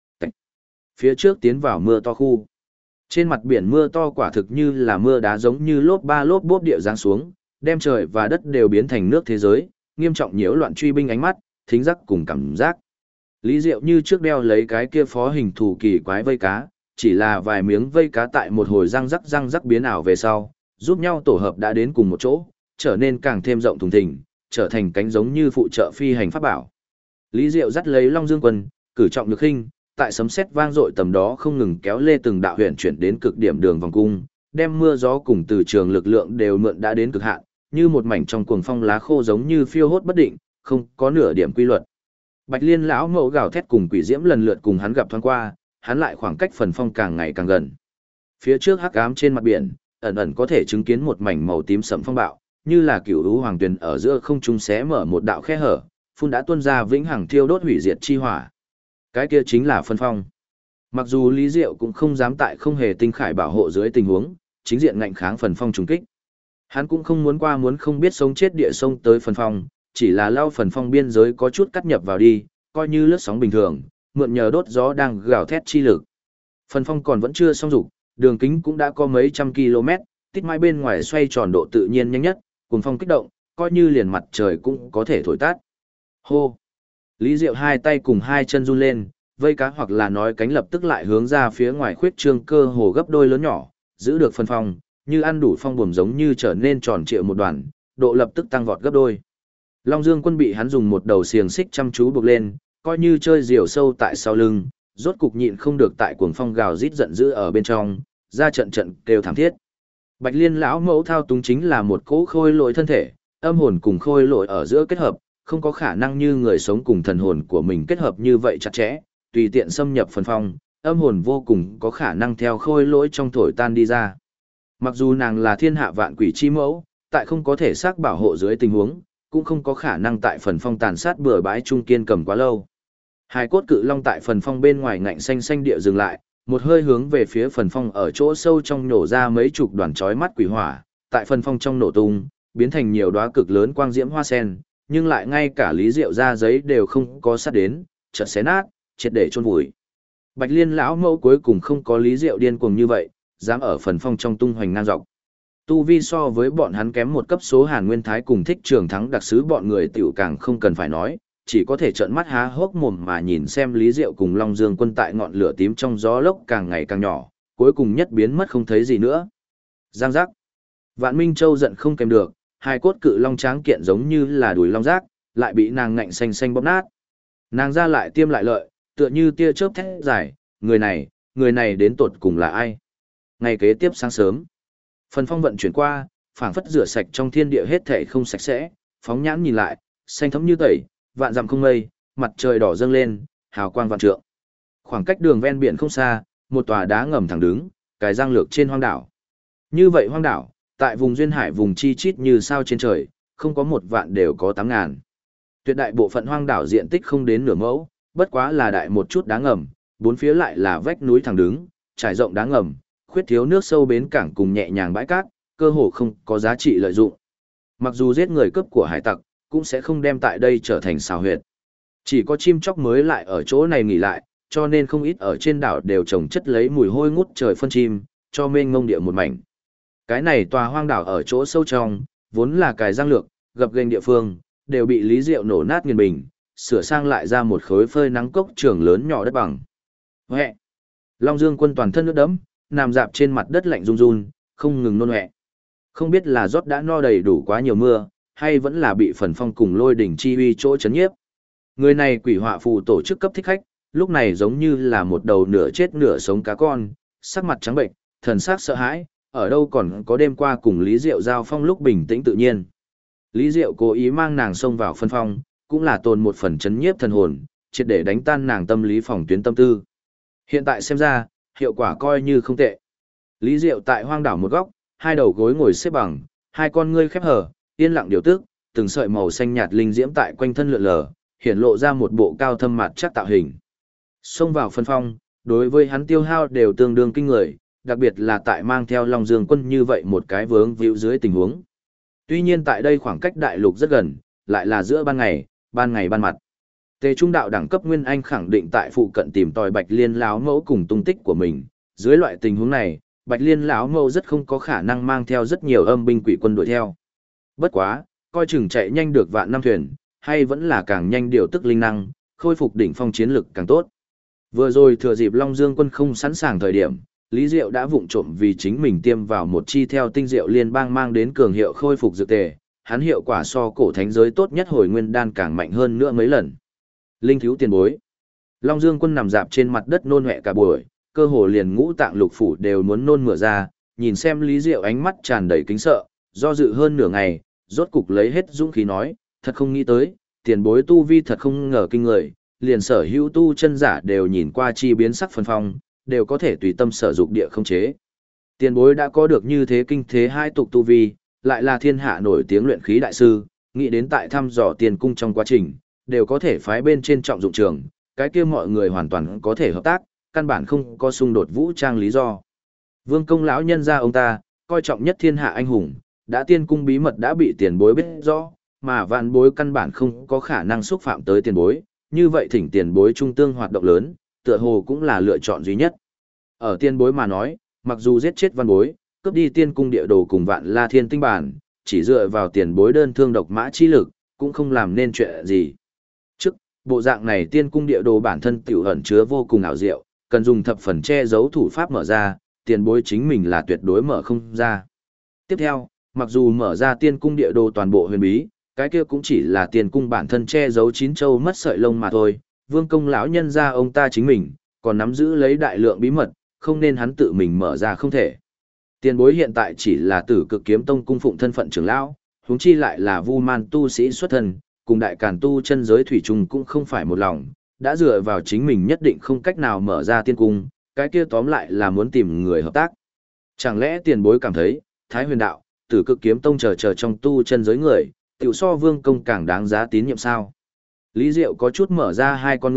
Phía trước tiến vào mưa to khu. Trên mặt biển mưa to quả thực như là mưa đá giống như lốp ba lốp bốp địa giáng xuống, đem trời và đất đều biến thành nước thế giới, nghiêm trọng nhiễu loạn truy binh ánh mắt, thính giác cùng cảm giác. Lý Diệu như trước đeo lấy cái kia phó hình thù kỳ quái vây cá, chỉ là vài miếng vây cá tại một hồi răng rắc biến ảo về sau, giúp nhau tổ hợp đã đến cùng một chỗ, trở nên càng thêm rộng thùng thình, trở thành cánh giống như phụ trợ phi hành pháp bảo. Lý Diệu dắt lấy Long Dương Quân, cử trọng lực khinh, tại sấm sét vang dội tầm đó không ngừng kéo lê từng đạo huyền chuyển đến cực điểm đường vòng cung, đem mưa gió cùng từ trường lực lượng đều mượn đã đến cực hạn, như một mảnh trong cuồng phong lá khô giống như phiêu hốt bất định, không có nửa điểm quy luật. Bạch Liên lão mẫu gào thét cùng quỷ diễm lần lượt cùng hắn gặp thoáng qua, hắn lại khoảng cách phần phong càng ngày càng gần. Phía trước hắc ám trên mặt biển, ẩn ẩn có thể chứng kiến một mảnh màu tím sẫm phong bạo, như là cựu lũ hoàng tuyền ở giữa không trung xé mở một đạo khe hở, phun đã tuôn ra vĩnh hằng thiêu đốt hủy diệt chi hỏa. Cái kia chính là phân phong. Mặc dù Lý Diệu cũng không dám tại không hề tinh khải bảo hộ dưới tình huống, chính diện ngạnh kháng phần phong trùng kích. Hắn cũng không muốn không biết sống chết địa sông tới phần phong, chỉ là lao phần phong biên giới có chút cắt nhập vào đi, coi như lướt sóng bình thường, mượn nhờ đốt gió đang gào thét chi lực. Phần phong còn vẫn chưa xong dục, đường kính cũng đã có mấy trăm km, tít mãi bên ngoài xoay tròn độ tự nhiên nhanh nhất, cùng phong kích động, coi như liền mặt trời cũng có thể thổi tát. Hô! Lý Diệu hai tay cùng hai chân run lên, vây cá hoặc là nói cánh lập tức lại hướng ra phía ngoài khuyết trương cơ hồ gấp đôi lớn nhỏ, giữ được phân phong, như ăn đủ phong buồm giống như trở nên tròn trịa một đoàn, độ lập tức tăng vọt gấp đôi. Long Dương Quân bị hắn dùng một đầu xiềng xích chăm chú buộc lên, coi như chơi diều sâu tại sau lưng, rốt cục nhịn không được tại cuồng phong gào rít giận dữ ở bên trong, ra trận kêu thảm thiết. Bạch Liên lão mẫu thao túng chính là một cỗ khôi lỗi thân thể, âm hồn cùng khôi lỗi ở giữa kết hợp, không có khả năng như người sống cùng thần hồn của mình kết hợp như vậy chặt chẽ, tùy tiện xâm nhập phần phong, âm hồn vô cùng có khả năng theo khôi lỗi trong thổi tan đi ra. Mặc dù nàng là thiên hạ vạn quỷ chi mẫu, tại không có thể xác bảo hộ dưới tình huống, cũng không có khả năng tại phần phong tàn sát bừa bãi trung kiên cầm quá lâu. Hai cốt cự long tại phần phong bên ngoài ngạnh xanh xanh địa dừng lại, một hơi hướng về phía phần phong ở chỗ sâu trong nổ ra mấy chục đoàn chói mắt quỷ hỏa, tại phần phong trong nổ tung, biến thành nhiều đóa cực lớn quang diễm hoa sen, nhưng lại ngay cả Lý Diệu ra giấy đều không có sát đến, chợt xé nát, triệt để chôn vùi. Bạch Liên lão mẫu cuối cùng không có Lý Diệu điên cuồng như vậy, dám ở phần phong trong tung hoành ngang dọc. Tu vi so với bọn hắn kém một cấp số Hàn Nguyên Thái cùng Thích Trường Thắng đặc sứ bọn người tiểu càng không cần phải nói, chỉ có thể trợn mắt há hốc mồm mà nhìn xem Lý Diệu cùng Long Dương Quân tại ngọn lửa tím trong gió lốc càng ngày càng nhỏ, cuối cùng nhất biến mất không thấy gì nữa. Giang giác. Vạn Minh Châu giận không kèm được, hai cốt cự long tráng kiện giống như là đùi long giác, lại bị nàng ngạnh xanh xanh bóp nát. Nàng ra lại tiêm lại lợi, tựa như tia chớp thét dài, người này đến tột cùng là ai? Ngày kế tiếp sáng sớm, phần phong vận chuyển qua, phảng phất rửa sạch trong thiên địa hết thảy không sạch sẽ, phóng nhãn nhìn lại, xanh thẫm như tẩy, vạn dặm không mây, mặt trời đỏ dâng lên, hào quang vạn trượng. Khoảng cách đường ven biển không xa, một tòa đá ngầm thẳng đứng, cái giang lược trên hoang đảo. Như vậy hoang đảo, tại vùng duyên hải vùng chi chít như sao trên trời, không có 1 vạn đều có 8.000. Tuyệt đại bộ phận hoang đảo diện tích không đến nửa mẫu, bất quá là đại một chút đá ngầm, bốn phía lại là vách núi thẳng đứng, trải rộng đá ngầm, khuyết thiếu nước sâu bến cảng cùng nhẹ nhàng bãi cát, cơ hồ không có giá trị lợi dụng. Mặc dù giết người cướp của hải tặc, cũng sẽ không đem tại đây trở thành xào huyệt. Chỉ có chim chóc mới lại ở chỗ này nghỉ lại, cho nên không ít ở trên đảo đều trồng chất lấy mùi hôi ngút trời phân chim, cho mênh mông địa một mảnh. Cái này tòa hoang đảo ở chỗ sâu trong, vốn là cài giang lược, gập ghềnh địa phương, đều bị Lý Diệu nổ nát nghiền bình, sửa sang lại ra một khối phơi nắng cốc trường lớn nhỏ đất bằng. Huệ! Long Dương Quân toàn thân nước đẫm, nằm dạp trên mặt đất lạnh run run, không ngừng nôn huệ. Không biết là rót đã no đầy đủ quá nhiều mưa, hay vẫn là bị phần phong cùng lôi đỉnh chi uy chỗ chấn nhiếp. Người này quỷ họa phù tổ chức cấp thích khách, lúc này giống như là một đầu nửa chết nửa sống cá con, sắc mặt trắng bệnh, thần sắc sợ hãi, ở đâu còn có đêm qua cùng Lý Diệu giao phong lúc bình tĩnh tự nhiên. Lý Diệu cố ý mang nàng xông vào phân phong, cũng là tồn một phần chấn nhiếp thần hồn, triệt để đánh tan nàng tâm lý phòng tuyến tâm tư. Hiện tại xem ra, hiệu quả coi như không tệ. Lý Diệu tại hoang đảo một góc, hai đầu gối ngồi xếp bằng, hai con ngươi khép hờ, yên lặng điều tức, từng sợi màu xanh nhạt linh diễm tại quanh thân lượn lờ, hiển lộ ra một bộ cao thâm mặt chắc tạo hình. Xông vào phân phong, đối với hắn tiêu hao đều tương đương kinh người, đặc biệt là tại mang theo Long Dương Quân như vậy một cái vướng víu dưới tình huống. Tuy nhiên tại đây khoảng cách đại lục rất gần, lại là giữa ban ngày ban mặt. Tề Trung đạo đẳng cấp Nguyên Anh khẳng định tại phụ cận tìm tòi Bạch Liên lão mẫu cùng tung tích của mình, dưới loại tình huống này, Bạch Liên lão mẫu rất không có khả năng mang theo rất nhiều âm binh quỷ quân đuổi theo. Bất quá, coi chừng chạy nhanh được vạn năm thuyền, hay vẫn là càng nhanh điều tức linh năng, khôi phục đỉnh phong chiến lực càng tốt. Vừa rồi thừa dịp Long Dương Quân không sẵn sàng thời điểm, Lý Diệu đã vụng trộm vì chính mình tiêm vào một chi theo tinh diệu liên bang mang đến cường hiệu khôi phục dược tề, hắn hiệu quả so cổ thánh giới tốt nhất hồi nguyên đan càng mạnh hơn nữa mấy lần. Linh thiếu tiền bối. Long Dương Quân nằm dạp trên mặt đất nôn hoẹ cả buổi, cơ hồ liền ngũ tạng lục phủ đều muốn nôn mửa ra, nhìn xem Lý Diệu ánh mắt tràn đầy kính sợ, do dự hơn nửa ngày, rốt cục lấy hết dũng khí nói, thật không nghĩ tới, tiền bối tu vi thật không ngờ kinh người, liền sở hữu tu chân giả đều nhìn qua chi biến sắc phân phong, đều có thể tùy tâm sở dục địa không chế. Tiền bối đã có được như thế kinh thế hai tục tu vi, lại là thiên hạ nổi tiếng luyện khí đại sư, nghĩ đến tại thăm dò tiền cung trong quá trình, đều có thể phái bên trên trọng dụng trường, cái kia mọi người hoàn toàn có thể hợp tác, căn bản không có xung đột vũ trang lý do. Vương công lão nhân gia ông ta, coi trọng nhất thiên hạ anh hùng, đã tiên cung bí mật đã bị tiền bối biết rõ, mà vạn bối căn bản không có khả năng xúc phạm tới tiền bối, như vậy thỉnh tiền bối trung tương hoạt động lớn, tựa hồ cũng là lựa chọn duy nhất. Ở tiên bối mà nói, mặc dù giết chết văn bối, cướp đi tiên cung địa đồ cùng vạn la thiên tinh bản, chỉ dựa vào tiền bối đơn thương độc mã chi lực, cũng không làm nên chuyện gì. Trước, bộ dạng này tiên cung địa đồ bản thân tiểu ẩn chứa vô cùng ảo diệu, cần dùng thập phần che giấu thủ pháp mở ra, tiền bối chính mình là tuyệt đối mở không ra. Tiếp theo, mặc dù mở ra tiên cung địa đồ toàn bộ huyền bí, cái kia cũng chỉ là tiền cung bản thân che giấu chín châu mất sợi lông mà thôi. Vương công lão nhân ra ông ta chính mình, còn nắm giữ lấy đại lượng bí mật, không nên hắn tự mình mở ra không thể. Tiền bối hiện tại chỉ là Tử Cực Kiếm Tông cung phụng thân phận trưởng lão, huống chi lại là Vu Man tu sĩ xuất thân, cùng đại càn tu chân giới thủy chung cũng không phải một lòng, đã dựa vào chính mình nhất định không cách nào mở ra tiên cung, cái kia tóm lại là muốn tìm người hợp tác. Chẳng lẽ tiền bối cảm thấy, Thái Huyền Đạo, Tử Cực Kiếm Tông chờ trong tu chân giới người, tiểu so Vương công càng đáng giá tín nhiệm sao? Lý Diệu có chút mở ra hai con ngươi,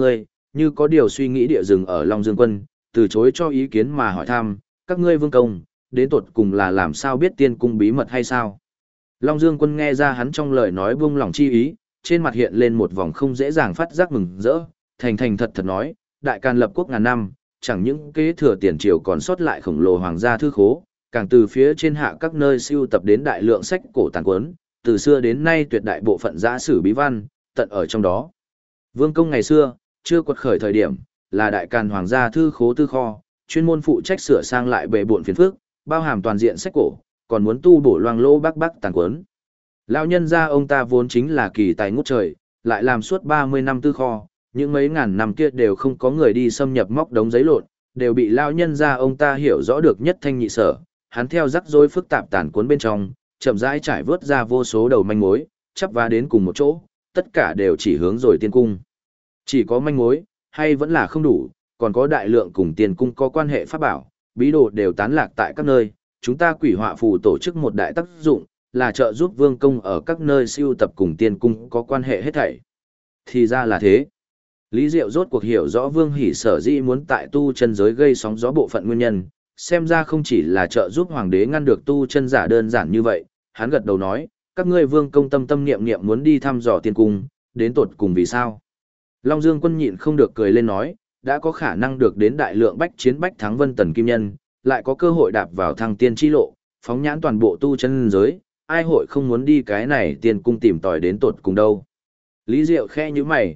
như có điều suy nghĩ địa dừng ở Long Dương Quân, từ chối cho ý kiến mà hỏi thăm, các ngươi vương công, đến tột cùng là làm sao biết tiên cung bí mật hay sao? Long Dương Quân nghe ra hắn trong lời nói buông lòng chi ý, trên mặt hiện lên một vòng không dễ dàng phát giác mừng rỡ, thành thành thật thật nói, đại càn lập quốc ngàn năm, chẳng những kế thừa tiền triều còn sót lại khổng lồ hoàng gia thư khố, càng từ phía trên hạ các nơi siêu tập đến đại lượng sách cổ tàn cuốn, từ xưa đến nay tuyệt đại bộ phận giã sử bí văn, tận ở trong đó. Vương công ngày xưa, chưa quật khởi thời điểm, là đại càn hoàng gia thư khố tư kho, chuyên môn phụ trách sửa sang lại bề bộn phiền phức, bao hàm toàn diện sách cổ, còn muốn tu bổ loang lỗ bắc bắc tàn cuốn. Lão nhân gia ông ta vốn chính là kỳ tài ngút trời, lại làm suốt 30 năm tư kho, những mấy ngàn năm kia đều không có người đi xâm nhập móc đống giấy lộn, đều bị lão nhân gia ông ta hiểu rõ được nhất thanh nhị sở, hắn theo rắc rối phức tạp tàn cuốn bên trong, chậm rãi trải vớt ra vô số đầu manh mối, chắp vá đến cùng một chỗ, tất cả đều chỉ hướng rồi tiên cung. Chỉ có manh mối, hay vẫn là không đủ, còn có đại lượng cùng tiên cung có quan hệ pháp bảo, bí đồ đều tán lạc tại các nơi, chúng ta quỷ họa phù tổ chức một đại tác dụng, là trợ giúp vương công ở các nơi siêu tập cùng tiên cung có quan hệ hết thảy. Thì ra là thế. Lý Diệu rốt cuộc hiểu rõ Vương Hỷ sở dĩ muốn tại tu chân giới gây sóng gió bộ phận nguyên nhân, xem ra không chỉ là trợ giúp hoàng đế ngăn được tu chân giả đơn giản như vậy, hắn gật đầu nói, các ngươi vương công tâm tâm niệm niệm muốn đi thăm dò tiên cung, đến tột cùng vì sao? Long Dương Quân nhịn không được cười lên nói, đã có khả năng được đến đại lượng bách chiến bách thắng vân tần kim nhân, lại có cơ hội đạp vào thăng tiên chi lộ, phóng nhãn toàn bộ tu chân giới, ai hội không muốn đi cái này tiên cung tìm tòi đến tột cùng đâu. Lý Diệu khẽ như mày,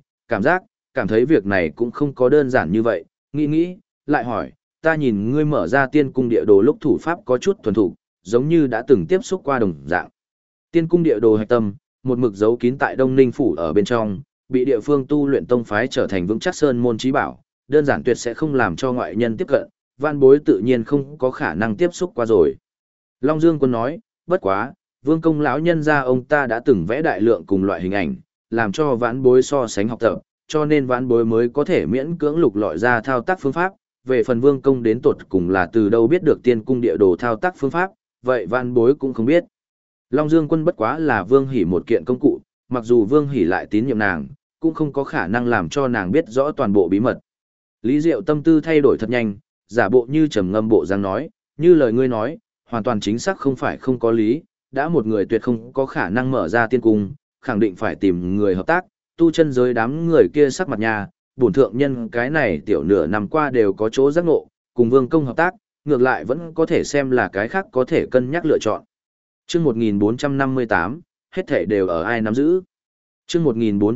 cảm thấy việc này cũng không có đơn giản như vậy, nghĩ, lại hỏi, ta nhìn ngươi mở ra tiên cung địa đồ lúc thủ pháp có chút thuần thục, giống như đã từng tiếp xúc qua đồng dạng. Tiên cung địa đồ hạch tâm, một mực giấu kín tại Đông Ninh phủ ở bên trong, bị địa phương tu luyện tông phái trở thành vững chắc sơn môn trí bảo, đơn giản tuyệt sẽ không làm cho ngoại nhân tiếp cận, văn bối tự nhiên không có khả năng tiếp xúc qua rồi. Long Dương Quân nói, bất quá, vương công lão nhân gia ông ta đã từng vẽ đại lượng cùng loại hình ảnh, làm cho vãn bối so sánh học tập, cho nên vãn bối mới có thể miễn cưỡng lục lọi ra thao tác phương pháp. Về phần vương công đến tột cùng là từ đâu biết được tiên cung địa đồ thao tác phương pháp, vậy vãn bối cũng không biết. Long Dương Quân bất quá là Vương Hỷ một kiện công cụ, mặc dù Vương Hỷ lại tín nhiệm nàng, cũng không có khả năng làm cho nàng biết rõ toàn bộ bí mật. Lý Diệu tâm tư thay đổi thật nhanh, giả bộ như trầm ngâm bộ dáng nói, như lời ngươi nói, hoàn toàn chính xác không phải không có lý, đã một người tuyệt không có khả năng mở ra tiên cung, khẳng định phải tìm người hợp tác, tu chân giới đám người kia sắc mặt nhà, bổn thượng nhân cái này tiểu nửa năm qua đều có chỗ giác ngộ, cùng vương công hợp tác, ngược lại vẫn có thể xem là cái khác có thể cân nhắc lựa chọn. Chương 1458, hết thảy đều ở ai nắm giữ. Chương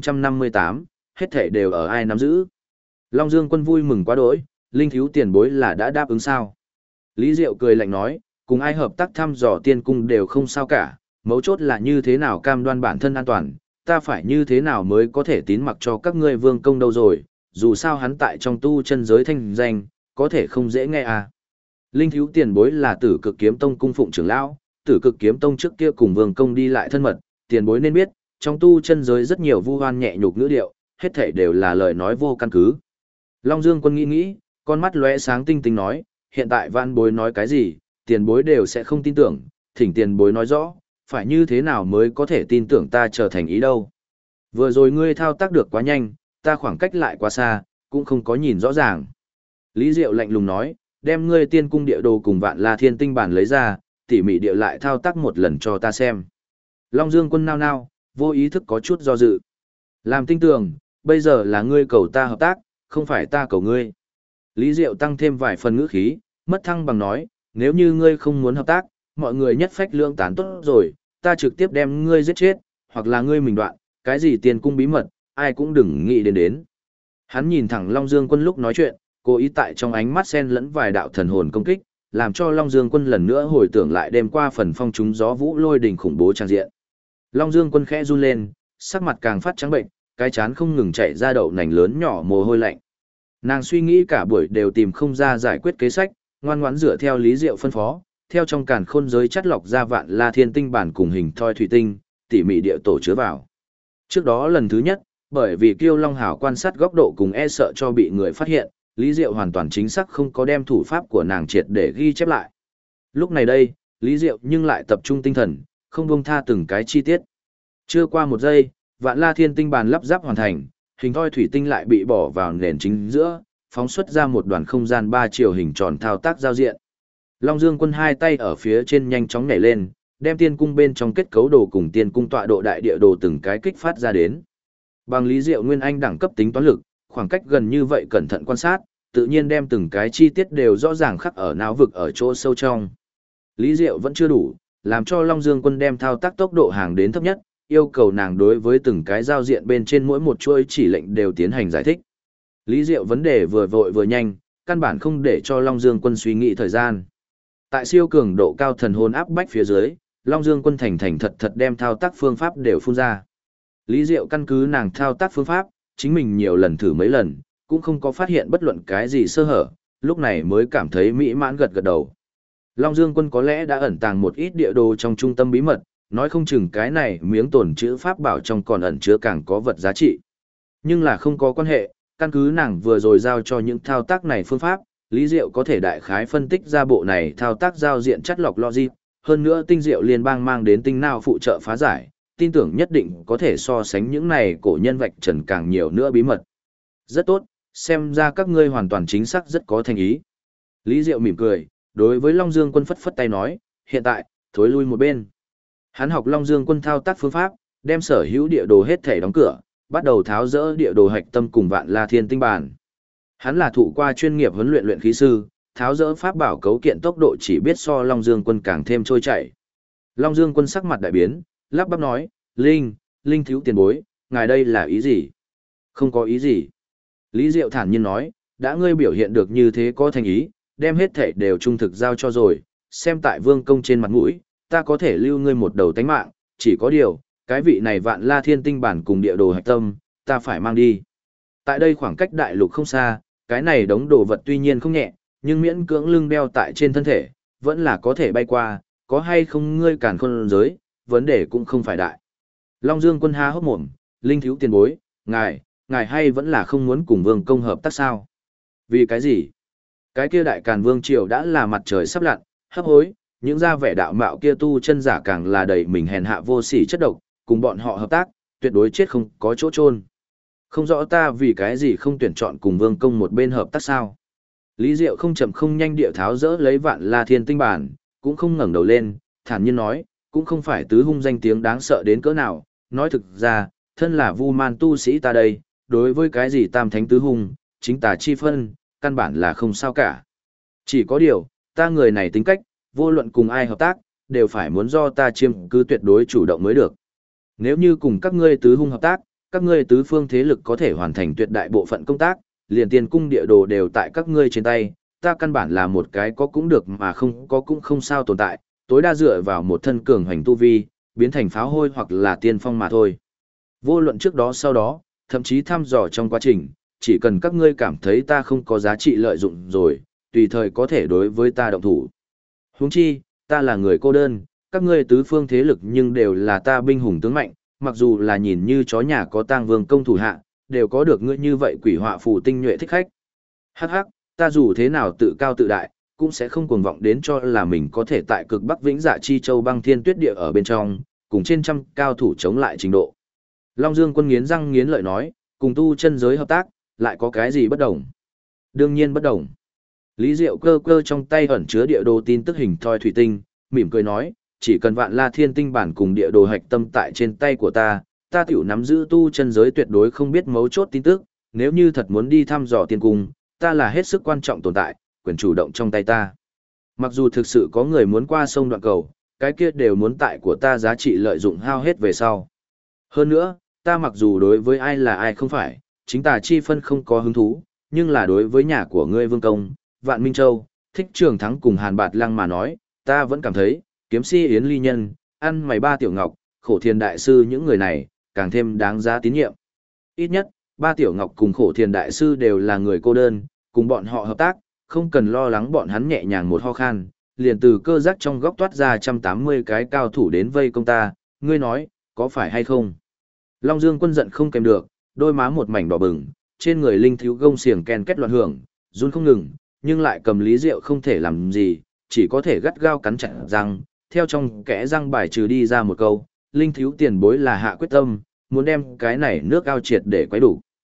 1458, hết thảy đều ở ai nắm giữ. Long Dương Quân vui mừng quá đỗi, linh thiếu tiền bối là đã đáp ứng sao? Lý Diệu cười lạnh nói, cùng ai hợp tác thăm dò tiên cung đều không sao cả, mấu chốt là như thế nào cam đoan bản thân an toàn, ta phải như thế nào mới có thể tín mặc cho các ngươi vương công đâu rồi, dù sao hắn tại trong tu chân giới thanh danh, có thể không dễ nghe à. Linh thiếu tiền bối là Tử Cực Kiếm Tông cung phụng trưởng lão, Tử Cực Kiếm Tông trước kia cùng vương công đi lại thân mật, tiền bối nên biết, trong tu chân giới rất nhiều vu hoan nhẹ nhục ngữ điệu, hết thảy đều là lời nói vô căn cứ. Long Dương Quân nghĩ, con mắt lóe sáng tinh tinh nói, hiện tại vãn bối nói cái gì, tiền bối đều sẽ không tin tưởng, thỉnh tiền bối nói rõ, phải như thế nào mới có thể tin tưởng ta trở thành ý đâu. Vừa rồi ngươi thao tác được quá nhanh, ta khoảng cách lại quá xa, cũng không có nhìn rõ ràng. Lý Diệu lạnh lùng nói, đem ngươi tiên cung địa đồ cùng Vạn La Thiên Tinh bản lấy ra, tỉ mỉ địa lại thao tác một lần cho ta xem. Long Dương Quân nao, vô ý thức có chút do dự. Làm tinh tường, bây giờ là ngươi cầu ta hợp tác, không phải ta cầu ngươi. Lý Diệu tăng thêm vài phần ngữ khí, mất thăng bằng nói, nếu như ngươi không muốn hợp tác, mọi người nhất phách lưỡng tán tốt rồi, ta trực tiếp đem ngươi giết chết, hoặc là ngươi mình đoạn, cái gì tiền cung bí mật, ai cũng đừng nghĩ đến. Hắn nhìn thẳng Long Dương Quân lúc nói chuyện, cố ý tại trong ánh mắt xen lẫn vài đạo thần hồn công kích, làm cho Long Dương Quân lần nữa hồi tưởng lại đêm qua phần phong trúng gió vũ lôi đình khủng bố trang diện. Long Dương Quân khẽ run lên, sắc mặt càng phát trắng bệnh, cái chán không ngừng chảy ra đậu nành lớn nhỏ mồ hôi lạnh. Nàng suy nghĩ cả buổi đều tìm không ra giải quyết kế sách, ngoan ngoãn dựa theo Lý Diệu phân phó, theo trong càn khôn giới chắt lọc ra Vạn La Thiên Tinh bản cùng hình thoi thủy tinh, tỉ mỉ địa tổ chứa vào. Trước đó lần thứ nhất, bởi vì Kiêu Long Hào quan sát góc độ cùng e sợ cho bị người phát hiện, Lý Diệu hoàn toàn chính xác không có đem thủ pháp của nàng triệt để ghi chép lại. Lúc này đây, Lý Diệu nhưng lại tập trung tinh thần, không buông tha từng cái chi tiết. Chưa qua một giây, Vạn La Thiên Tinh bản lắp ráp hoàn thành, hình thoi thủy tinh lại bị bỏ vào nền chính giữa, phóng xuất ra một đoàn không gian 3 chiều hình tròn thao tác giao diện. Long Dương Quân hai tay ở phía trên nhanh chóng nhảy lên, đem tiên cung bên trong kết cấu đồ cùng tiên cung tọa độ đại địa đồ từng cái kích phát ra đến. Bằng Lý Diệu Nguyên Anh đẳng cấp tính toán lực, khoảng cách gần như vậy cẩn thận quan sát, tự nhiên đem từng cái chi tiết đều rõ ràng khắc ở não vực ở chỗ sâu trong. Lý Diệu vẫn chưa đủ, làm cho Long Dương Quân đem thao tác tốc độ hàng đến thấp nhất, yêu cầu nàng đối với từng cái giao diện bên trên mỗi một chuỗi chỉ lệnh đều tiến hành giải thích. Lý Diệu vấn đề vừa vội vừa nhanh, căn bản không để cho Long Dương Quân suy nghĩ thời gian. Tại siêu cường độ cao thần hồn áp bách phía dưới, Long Dương Quân thành thành thật thật đem thao tác phương pháp đều phun ra. Lý Diệu căn cứ nàng thao tác phương pháp, chính mình nhiều lần thử mấy lần, cũng không có phát hiện bất luận cái gì sơ hở, lúc này mới cảm thấy mỹ mãn gật gật đầu. Long Dương Quân có lẽ đã ẩn tàng một ít địa đồ trong trung tâm bí mật, nói không chừng cái này miếng tồn chữ pháp bảo trong còn ẩn chứa càng có vật giá trị. Nhưng là không có quan hệ, căn cứ nàng vừa rồi giao cho những thao tác này phương pháp, Lý Diệu có thể đại khái phân tích ra bộ này thao tác giao diện chất lọc logic, hơn nữa tinh diệu liên bang mang đến tinh nào phụ trợ phá giải, tin tưởng nhất định có thể so sánh những này cổ nhân vạch trần càng nhiều nữa bí mật. Rất tốt, xem ra các ngươi hoàn toàn chính xác rất có thành ý. Lý Diệu mỉm cười, đối với Long Dương Quân phất phất tay nói, hiện tại, thối lui một bên. Hắn học Long Dương Quân thao tác phương pháp, đem sở hữu địa đồ hết thể đóng cửa, bắt đầu tháo rỡ địa đồ hạch tâm cùng Vạn La Thiên Tinh bản. Hắn là thụ qua chuyên nghiệp huấn luyện luyện khí sư, tháo rỡ pháp bảo cấu kiện tốc độ chỉ biết so Long Dương Quân càng thêm trôi chảy. Long Dương Quân sắc mặt đại biến, lắp bắp nói, Linh thiếu tiền bối, ngài đây là ý gì? Không có ý gì. Lý Diệu thản nhiên nói, đã ngươi biểu hiện được như thế có thành ý, đem hết thể đều trung thực giao cho rồi, xem tại vương công trên mặt mũi, ta có thể lưu ngươi một đầu tánh mạng, chỉ có điều, cái vị này Vạn La Thiên Tinh bản cùng địa đồ hạch tâm, ta phải mang đi. Tại đây khoảng cách đại lục không xa, cái này đống đồ vật tuy nhiên không nhẹ, nhưng miễn cưỡng lưng đeo tại trên thân thể, vẫn là có thể bay qua, có hay không ngươi cản khôn giới, vấn đề cũng không phải đại. Long Dương Quân há hốc mồm, Linh thiếu tiền bối, ngài hay vẫn là không muốn cùng vương công hợp tác sao? Vì cái gì? Cái kia đại càn vương triều đã là mặt trời sắp lặn, hấp hối, những gia vẻ đạo mạo kia tu chân giả càng là đầy mình hèn hạ vô sỉ chất độc, cùng bọn họ hợp tác, tuyệt đối chết không có chỗ chôn. Không rõ ta vì cái gì không tuyển chọn cùng vương công một bên hợp tác sao? Lý Diệu không chậm không nhanh địa tháo dỡ lấy Vạn La Thiên Tinh bản, cũng không ngẩng đầu lên, thản nhiên nói, cũng không phải tứ hung danh tiếng đáng sợ đến cỡ nào, nói thực ra, thân là Vu Man tu sĩ ta đây, đối với cái gì tam thánh tứ hung, chính tà chi phân, căn bản là không sao cả. Chỉ có điều, ta người này tính cách, vô luận cùng ai hợp tác, đều phải muốn do ta chiếm cứ tuyệt đối chủ động mới được. Nếu như cùng các ngươi tứ hung hợp tác, các ngươi tứ phương thế lực có thể hoàn thành tuyệt đại bộ phận công tác, liền tiền cung địa đồ đều tại các ngươi trên tay, ta căn bản là một cái có cũng được mà không có cũng không sao tồn tại, tối đa dựa vào một thân cường hành tu vi, biến thành pháo hôi hoặc là tiên phong mà thôi. Vô luận trước đó sau đó, thậm chí thăm dò trong quá trình, chỉ cần các ngươi cảm thấy ta không có giá trị lợi dụng rồi, tùy thời có thể đối với ta động thủ. Huống chi, ta là người cô đơn, các ngươi tứ phương thế lực nhưng đều là ta binh hùng tướng mạnh, mặc dù là nhìn như chó nhà có tang vương công thủ hạ, đều có được ngươi như vậy quỷ họa phù tinh nhuệ thích khách. Hắc hắc, ta dù thế nào tự cao tự đại, cũng sẽ không cuồng vọng đến cho là mình có thể tại cực Bắc Vĩnh Dạ Chi Châu băng thiên tuyết địa ở bên trong, cùng trên trăm cao thủ chống lại trình độ. Long Dương Quân nghiến răng nghiến lợi nói, cùng tu chân giới hợp tác, lại có cái gì bất đồng? Đương nhiên bất đồng. Lý Diệu cơ cơ trong tay ẩn chứa địa đồ tin tức hình thoi thủy tinh, mỉm cười nói, chỉ cần Vạn La Thiên Tinh bản cùng địa đồ hạch tâm tại trên tay của ta tiểu nắm giữ tu chân giới tuyệt đối không biết mấu chốt tin tức, nếu như thật muốn đi thăm dò tiên cung, ta là hết sức quan trọng tồn tại, quyền chủ động trong tay ta. Mặc dù thực sự có người muốn qua sông đoạn cầu, cái kia đều muốn tại của ta giá trị lợi dụng hao hết về sau. Hơn nữa, ta mặc dù đối với ai là ai không phải, chính tà chi phân không có hứng thú, nhưng là đối với nhà của ngươi Vương Công, Vạn Minh Châu, Thích Trường Thắng cùng Hàn Bạt Lăng mà nói, ta vẫn cảm thấy, kiếm si Yến Ly Nhân, ăn mày ba tiểu ngọc, khổ thiền đại sư những người này, càng thêm đáng giá tín nhiệm. Ít nhất, ba tiểu ngọc cùng khổ thiền đại sư đều là người cô đơn, cùng bọn họ hợp tác, không cần lo lắng bọn hắn nhẹ nhàng một ho khan, liền từ cơ giác trong góc toát ra 180 cái cao thủ đến vây công ta, ngươi nói, có phải hay không? Long Dương Quân giận không kèm được, đôi má một mảnh đỏ bừng, trên người linh thiếu gông xiềng ken kết loạn hưởng, run không ngừng, nhưng lại cầm Lý Diệu không thể làm gì, chỉ có thể gắt gao cắn chặt răng, theo trong kẽ răng bài trừ đi ra một câu, linh thiếu tiền bối là hạ quyết tâm, muốn đem cái này nước ao triệt để quấy đủ.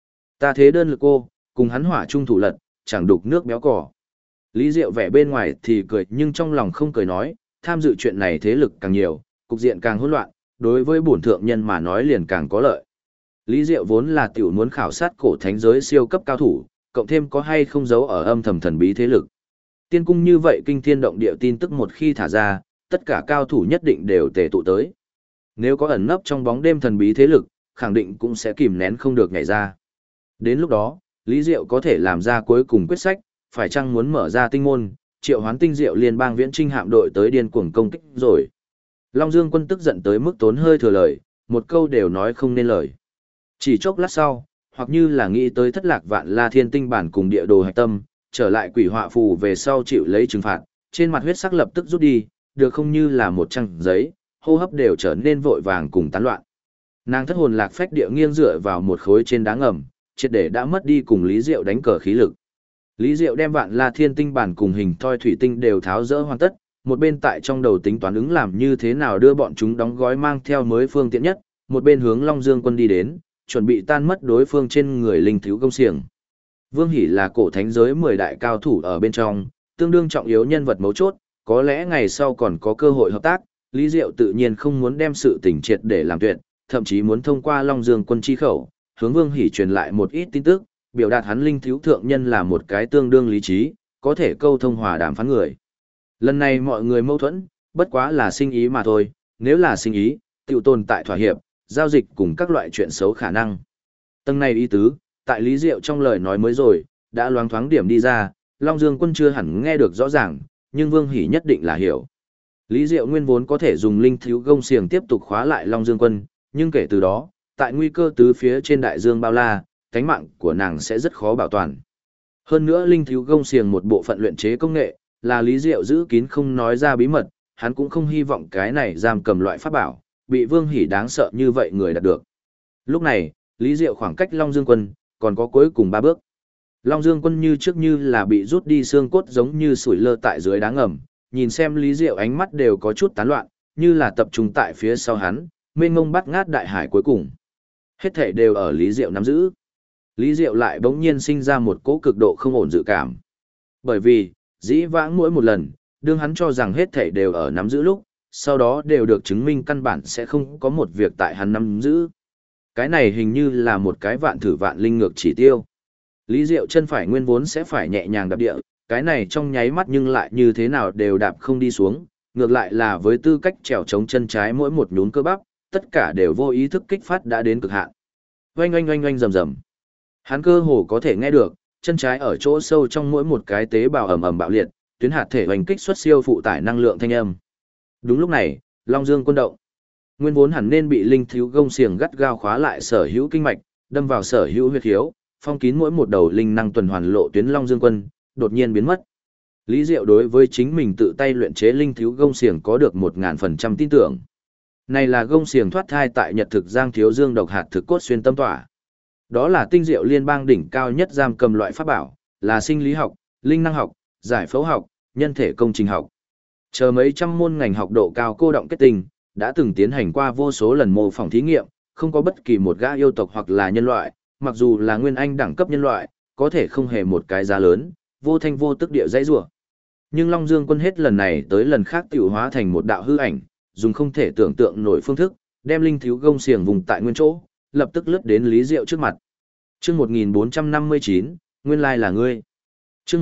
Ta thế đơn lực cô, cùng hắn hỏa chung thủ lật, chẳng đục nước béo cỏ. Lý Diệu vẻ bên ngoài thì cười nhưng trong lòng không cười nói, tham dự chuyện này thế lực càng nhiều, cục diện càng hỗn loạn, đối với bổn thượng nhân mà nói liền càng có lợi. Lý Diệu vốn là tiểu muốn khảo sát cổ thánh giới siêu cấp cao thủ, cộng thêm có hay không giấu ở âm thầm thần bí thế lực. Tiên cung như vậy kinh thiên động địa tin tức một khi thả ra, tất cả cao thủ nhất định đều tề tụ tới. Nếu có ẩn nấp trong bóng đêm thần bí thế lực, khẳng định cũng sẽ kìm nén không được nhảy ra. Đến lúc đó, Lý Diệu có thể làm ra cuối cùng quyết sách, phải chăng muốn mở ra tinh môn, triệu hoán tinh diệu liên bang viễn trinh hạm đội tới điên cuồng công kích rồi. Long Dương Quân tức giận tới mức tốn hơi thừa lời, một câu đều nói không nên lời. Chỉ chốc lát sau, hoặc như là nghĩ tới thất lạc vạn la thiên tinh bản cùng địa đồ hạch tâm, trở lại quỷ họa phù về sau chịu lấy trừng phạt, trên mặt huyết sắc lập tức rút đi, được không như là một trang giấy, hô hấp đều trở nên vội vàng cùng tán loạn. Nàng thất hồn lạc phách địa nghiêng dựa vào một khối trên đá ngầm, triệt để đã mất đi cùng Lý Diệu đánh cờ khí lực. Lý Diệu đem vạn la thiên tinh bản cùng hình thoi thủy tinh đều tháo rỡ hoàn tất, một bên tại trong đầu tính toán ứng làm như thế nào đưa bọn chúng đóng gói mang theo mới phương tiện nhất, một bên hướng Long Dương Quân đi đến, chuẩn bị tan mất đối phương trên người linh thiếu công xiềng. Vương Hỷ là cổ thánh giới 10 đại cao thủ ở bên trong, tương đương trọng yếu nhân vật mấu chốt, có lẽ ngày sau còn có cơ hội hợp tác, Lý Diệu tự nhiên không muốn đem sự tình triệt để làm tuyệt, thậm chí muốn thông qua Long Dương Quân chi khẩu, hướng Vương Hỷ truyền lại một ít tin tức, biểu đạt hắn linh thiếu thượng nhân là một cái tương đương lý trí, có thể câu thông hòa đàm phán người. Lần này mọi người mâu thuẫn, bất quá là sinh ý mà thôi, nếu là sinh ý, tiểu tồn tại thỏa hiệp, giao dịch cùng các loại chuyện xấu khả năng. Tầng này ý tứ, tại Lý Diệu trong lời nói mới rồi, đã loáng thoáng điểm đi ra, Long Dương Quân chưa hẳn nghe được rõ ràng, nhưng Vương Hỷ nhất định là hiểu. Lý Diệu nguyên vốn có thể dùng linh thiếu gông xiềng tiếp tục khóa lại Long Dương Quân, nhưng kể từ đó, tại nguy cơ tứ phía trên đại dương bao la, cánh mạng của nàng sẽ rất khó bảo toàn. Hơn nữa linh thiếu gông xiềng một bộ phận luyện chế công nghệ, là Lý Diệu giữ kín không nói ra bí mật, hắn cũng không hy vọng cái này giam cầm loại pháp bảo, bị Vương Hỷ đáng sợ như vậy người đạt được. Lúc này, Lý Diệu khoảng cách Long Dương Quân, còn có cuối cùng 3 bước. Long Dương Quân như trước như là bị rút đi xương cốt giống như sủi lơ tại dưới đá ngầm, nhìn xem Lý Diệu ánh mắt đều có chút tán loạn, như là tập trung tại phía sau hắn, mênh mông bắt ngát đại hải cuối cùng. Hết thảy đều ở Lý Diệu nắm giữ. Lý Diệu lại bỗng nhiên sinh ra một cỗ cực độ không ổn dự cảm. Bởi vì, dĩ vãng mỗi một lần, đương hắn cho rằng hết thảy đều ở nắm giữ lúc, sau đó đều được chứng minh căn bản sẽ không có một việc tại hắn nắm giữ. Cái này hình như là một cái vạn thử vạn linh ngược chỉ tiêu. Lý Diệu chân phải nguyên vốn sẽ phải nhẹ nhàng đạp địa, cái này trong nháy mắt nhưng lại như thế nào đều đạp không đi xuống, ngược lại là với tư cách trèo chống chân trái mỗi một nhún cơ bắp, tất cả đều vô ý thức kích phát đã đến cực hạn. Oanh oanh oanh oanh rầm rầm. Hắn cơ hồ có thể nghe được, chân trái ở chỗ sâu trong mỗi một cái tế bào ầm ầm bạo liệt, tuyến hạt thể hoành kích xuất siêu phụ tải năng lượng thanh âm. Đúng lúc này, Long Dương Quân động. Nguyên vốn hẳn nên bị linh thiếu gông xiềng gắt gao khóa lại sở hữu kinh mạch, đâm vào sở hữu huyết khiếu, phong kín mỗi một đầu linh năng tuần hoàn lộ tuyến Long Dương Quân, đột nhiên biến mất. Lý Diệu đối với chính mình tự tay luyện chế linh thiếu gông xiềng có được 1000% tin tưởng. Này là gông xiềng thoát thai tại Nhật thực Giang Thiếu Dương độc hạt thực cốt xuyên tâm tỏa. Đó là tinh diệu liên bang đỉnh cao nhất giam cầm loại pháp bảo, là sinh lý học, linh năng học, giải phẫu học, nhân thể công trình học. Chờ mấy trăm môn ngành học độ cao cô động kết tinh, đã từng tiến hành qua vô số lần mô phỏng thí nghiệm, không có bất kỳ một gã yêu tộc hoặc là nhân loại, mặc dù là nguyên anh đẳng cấp nhân loại, có thể không hề một cái giá lớn, vô thanh vô tức địa dãy rủa. Nhưng Long Dương Quân hết lần này tới lần khác tiểu hóa thành một đạo hư ảnh, dùng không thể tưởng tượng nổi phương thức, đem linh thiếu gông xiềng vùng tại nguyên chỗ, lập tức lướt đến Lý Diệu trước mặt. Chương 1459, nguyên lai là ngươi. Chương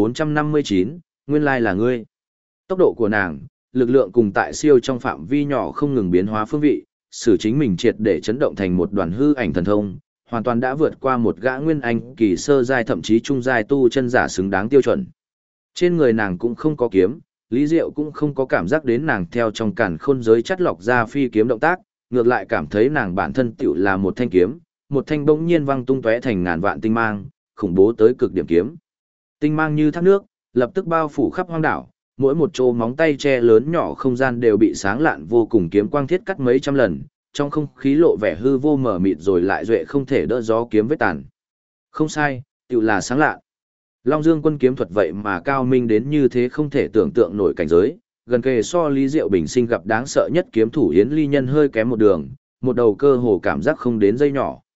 1459, nguyên lai là ngươi. Tốc độ của nàng, lực lượng cùng tại siêu trong phạm vi nhỏ không ngừng biến hóa phương vị, xử chính mình triệt để chấn động thành một đoàn hư ảnh thần thông, hoàn toàn đã vượt qua một gã nguyên anh kỳ sơ giai thậm chí trung giai tu chân giả xứng đáng tiêu chuẩn. Trên người nàng cũng không có kiếm, Lý Diệu cũng không có cảm giác đến nàng theo trong càn khôn giới chắt lọc ra phi kiếm động tác, ngược lại cảm thấy nàng bản thân tiểu là một thanh kiếm, một thanh bỗng nhiên văng tung tóe thành ngàn vạn tinh mang, khủng bố tới cực điểm kiếm. Tinh mang như thác nước, lập tức bao phủ khắp hoang đảo, mỗi một chỗ móng tay che lớn nhỏ không gian đều bị sáng lạn vô cùng kiếm quang thiết cắt mấy trăm lần, trong không khí lộ vẻ hư vô mờ mịt rồi lại duệ không thể đỡ gió kiếm vết tàn. Không sai, tiểu là sáng lạ. Long Dương Quân kiếm thuật vậy mà cao minh đến như thế không thể tưởng tượng nổi cảnh giới, gần kề so Lý Diệu bình sinh gặp đáng sợ nhất kiếm thủ Yến Ly Nhân hơi kém một đường, một đầu cơ hồ cảm giác không đến dây nhỏ.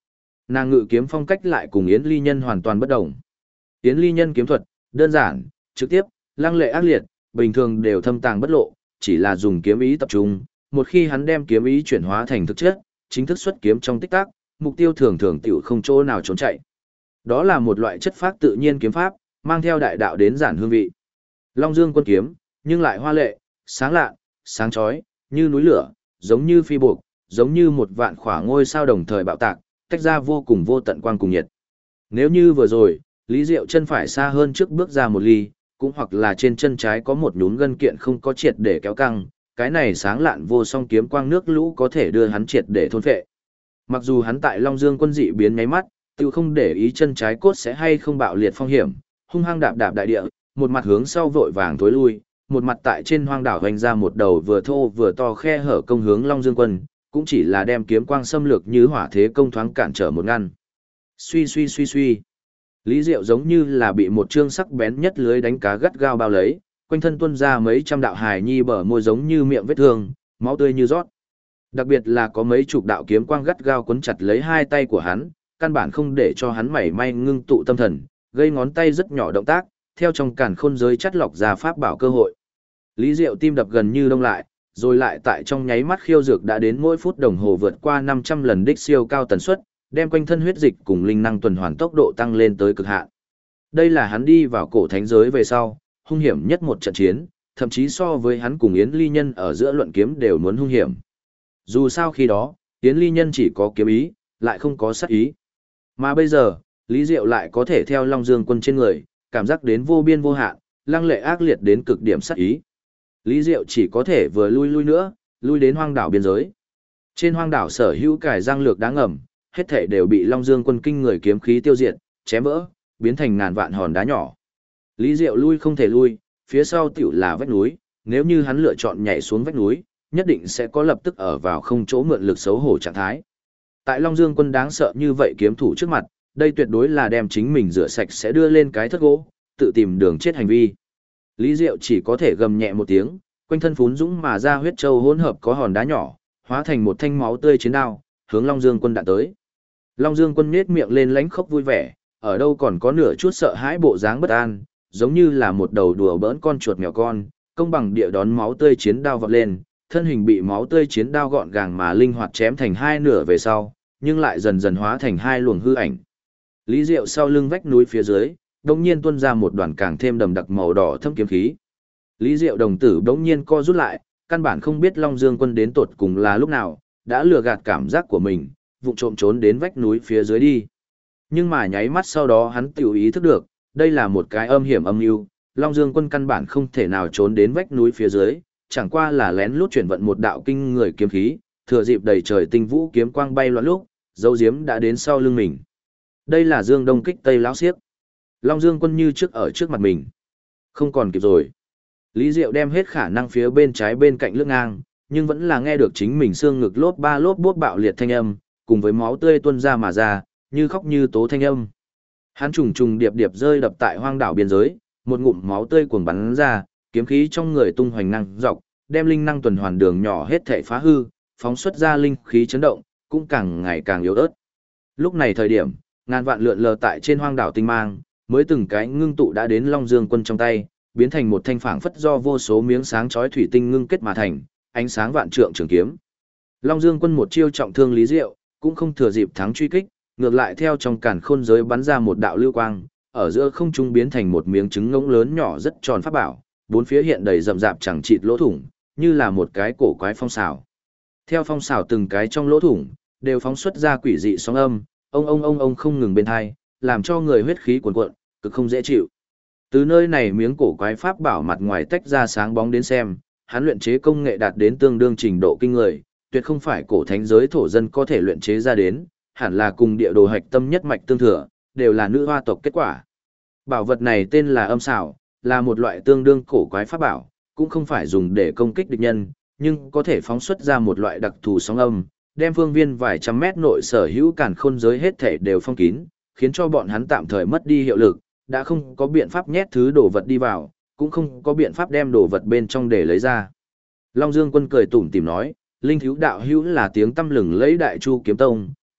Nàng ngự kiếm phong cách lại cùng Yến Ly Nhân hoàn toàn bất đồng. Yến Ly Nhân kiếm thuật, đơn giản, trực tiếp, lăng lệ ác liệt, bình thường đều thâm tàng bất lộ, chỉ là dùng kiếm ý tập trung, một khi hắn đem kiếm ý chuyển hóa thành thực chất, chính thức xuất kiếm trong tích tắc, mục tiêu thường thường tiểu không chỗ nào trốn chạy. Đó là một loại chất phác tự nhiên kiếm pháp, mang theo đại đạo đến giản hương vị. Long Dương Quân kiếm, nhưng lại hoa lệ, sáng lạ, sáng chói, như núi lửa, giống như phi buộc, giống như một vạn khỏa ngôi sao đồng thời bạo tạc, tách ra vô cùng vô tận quang cùng nhiệt. Nếu như vừa rồi, Lý Diệu chân phải xa hơn trước bước ra một ly, cũng hoặc là trên chân trái có một nhún gân kiện không có triệt để kéo căng, cái này sáng lạn vô song kiếm quang nước lũ có thể đưa hắn triệt để thôn phệ. Mặc dù hắn tại Long Dương Quân dị biến nháy mắt, tiêu không để ý chân trái cốt sẽ hay không bạo liệt phong hiểm, hung hăng đạp đạp đại địa, một mặt hướng sau vội vàng tối lui, một mặt tại trên hoang đảo hoành ra một đầu vừa thô vừa to khe hở công hướng Long Dương Quân, cũng chỉ là đem kiếm quang xâm lược như hỏa thế công thoáng cản trở một ngăn. Suy suy suy suy. Lý Diệu giống như là bị một chương sắc bén nhất lưới đánh cá gắt gao bao lấy, quanh thân tuôn ra mấy trăm đạo hài nhi bờ môi giống như miệng vết thương, máu tươi như rót. Đặc biệt là có mấy chục đạo kiếm quang gắt gao quấn chặt lấy hai tay của hắn, căn bản không để cho hắn mảy may ngưng tụ tâm thần, gây ngón tay rất nhỏ động tác, theo trong càn khôn giới chắt lọc ra pháp bảo cơ hội. Lý Diệu tim đập gần như đông lại, rồi lại tại trong nháy mắt khiêu dược đã đến mỗi phút đồng hồ vượt qua 500 lần đích siêu cao tần suất, đem quanh thân huyết dịch cùng linh năng tuần hoàn tốc độ tăng lên tới cực hạn. Đây là hắn đi vào cổ thánh giới về sau, hung hiểm nhất một trận chiến, thậm chí so với hắn cùng Yến Ly Nhân ở giữa luận kiếm đều muốn hung hiểm. Dù sao khi đó, Yến Ly Nhân chỉ có kiếm ý, lại không có sát ý. Mà bây giờ, Lý Diệu lại có thể theo Long Dương Quân trên người, cảm giác đến vô biên vô hạn, lăng lệ ác liệt đến cực điểm sát ý. Lý Diệu chỉ có thể vừa lui nữa, lui đến hoang đảo biên giới. Trên hoang đảo sở hữu cải giang lược đáng ngầm, hết thảy đều bị Long Dương Quân kinh người kiếm khí tiêu diệt, chém vỡ, biến thành ngàn vạn hòn đá nhỏ. Lý Diệu lui không thể lui, phía sau tiểu là vách núi, nếu như hắn lựa chọn nhảy xuống vách núi, nhất định sẽ có lập tức ở vào không chỗ mượn lực xấu hổ trạng thái. Tại Long Dương Quân đáng sợ như vậy kiếm thủ trước mặt, đây tuyệt đối là đem chính mình rửa sạch sẽ đưa lên cái thất gỗ, tự tìm đường chết hành vi. Lý Diệu chỉ có thể gầm nhẹ một tiếng, quanh thân phún dũng mà ra huyết châu hỗn hợp có hòn đá nhỏ, hóa thành một thanh máu tươi chiến đao, hướng Long Dương Quân đạn tới. Long Dương Quân nhếch miệng lên lánh khóc vui vẻ, ở đâu còn có nửa chút sợ hãi bộ dáng bất an, giống như là một đầu đùa bỡn con chuột mèo con, công bằng địa đón máu tươi chiến đao vọt lên, thân hình bị máu tươi chiến đao gọn gàng mà linh hoạt chém thành hai nửa về sau, nhưng lại dần dần hóa thành hai luồng hư ảnh. Lý Diệu sau lưng vách núi phía dưới, đột nhiên tuôn ra một đoàn càng thêm đậm đặc màu đỏ thâm kiếm khí. Lý Diệu đồng tử đột nhiên co rút lại, căn bản không biết Long Dương Quân đến tột cùng là lúc nào, đã lừa gạt cảm giác của mình, vụng trộm trốn đến vách núi phía dưới đi. Nhưng mà nháy mắt sau đó hắn tiểu ý thức được, đây là một cái âm hiểm âm mưu, Long Dương Quân căn bản không thể nào trốn đến vách núi phía dưới, chẳng qua là lén lút chuyển vận một đạo kinh người kiếm khí, thừa dịp đầy trời tinh vũ kiếm quang bay loạn lúc, dấu diếm đã đến sau lưng mình. Đây là Dương Đông kích Tây lão xiếc. Long Dương Quân như trước ở trước mặt mình. Không còn kịp rồi. Lý Diệu đem hết khả năng phía bên trái bên cạnh lướt ngang, nhưng vẫn là nghe được chính mình xương ngực lốp ba lốp bốt bạo liệt thanh âm, cùng với máu tươi tuôn ra mà ra, như khóc như tố thanh âm. Hắn trùng trùng điệp điệp rơi đập tại hoang đảo biên giới, một ngụm máu tươi cuồng bắn ra, kiếm khí trong người tung hoành năng dọc, đem linh năng tuần hoàn đường nhỏ hết thảy phá hư, phóng xuất ra linh khí chấn động, cũng càng ngày càng yếu ớt. Lúc này thời điểm, ngàn vạn lượn lờ tại trên hoang đảo tinh mang, mới từng cái ngưng tụ đã đến Long Dương Quân trong tay, biến thành một thanh phảng phất do vô số miếng sáng chói thủy tinh ngưng kết mà thành, ánh sáng vạn trượng trường kiếm. Long Dương Quân một chiêu trọng thương Lý Diệu, cũng không thừa dịp thắng truy kích, ngược lại theo trong càn khôn giới bắn ra một đạo lưu quang, ở giữa không trung biến thành một miếng trứng ngỗng lớn nhỏ rất tròn pháp bảo, bốn phía hiện đầy rậm rạp chẳng chịt lỗ thủng, như là một cái cổ quái phong xào. Theo phong xào từng cái trong lỗ thủng, đều phóng xuất ra quỷ dị sóng âm, ông không ngừng bên hai, làm cho người huyết khí cuồn cuộn, cực không dễ chịu. Từ nơi này miếng cổ quái pháp bảo mặt ngoài tách ra sáng bóng đến xem, hắn luyện chế công nghệ đạt đến tương đương trình độ kinh người, tuyệt không phải cổ thánh giới thổ dân có thể luyện chế ra đến, hẳn là cùng địa đồ hạch tâm nhất mạch tương thừa, đều là nữ hoa tộc kết quả. Bảo vật này tên là âm xảo, là một loại tương đương cổ quái pháp bảo, cũng không phải dùng để công kích địch nhân, nhưng có thể phóng xuất ra một loại đặc thù sóng âm, đem phương viên vài trăm mét nội sở hữu càn khôn giới hết thể đều phong kín, khiến cho bọn hắn tạm thời mất đi hiệu lực, đã không có biện pháp nhét thứ đồ vật đi vào, cũng không có biện pháp đem đồ vật bên trong để lấy ra. Long Dương Quân cười tủm tỉm nói, linh thiếu đạo hữu là tiếng tăm lừng lấy Đại Chu kiếm tông,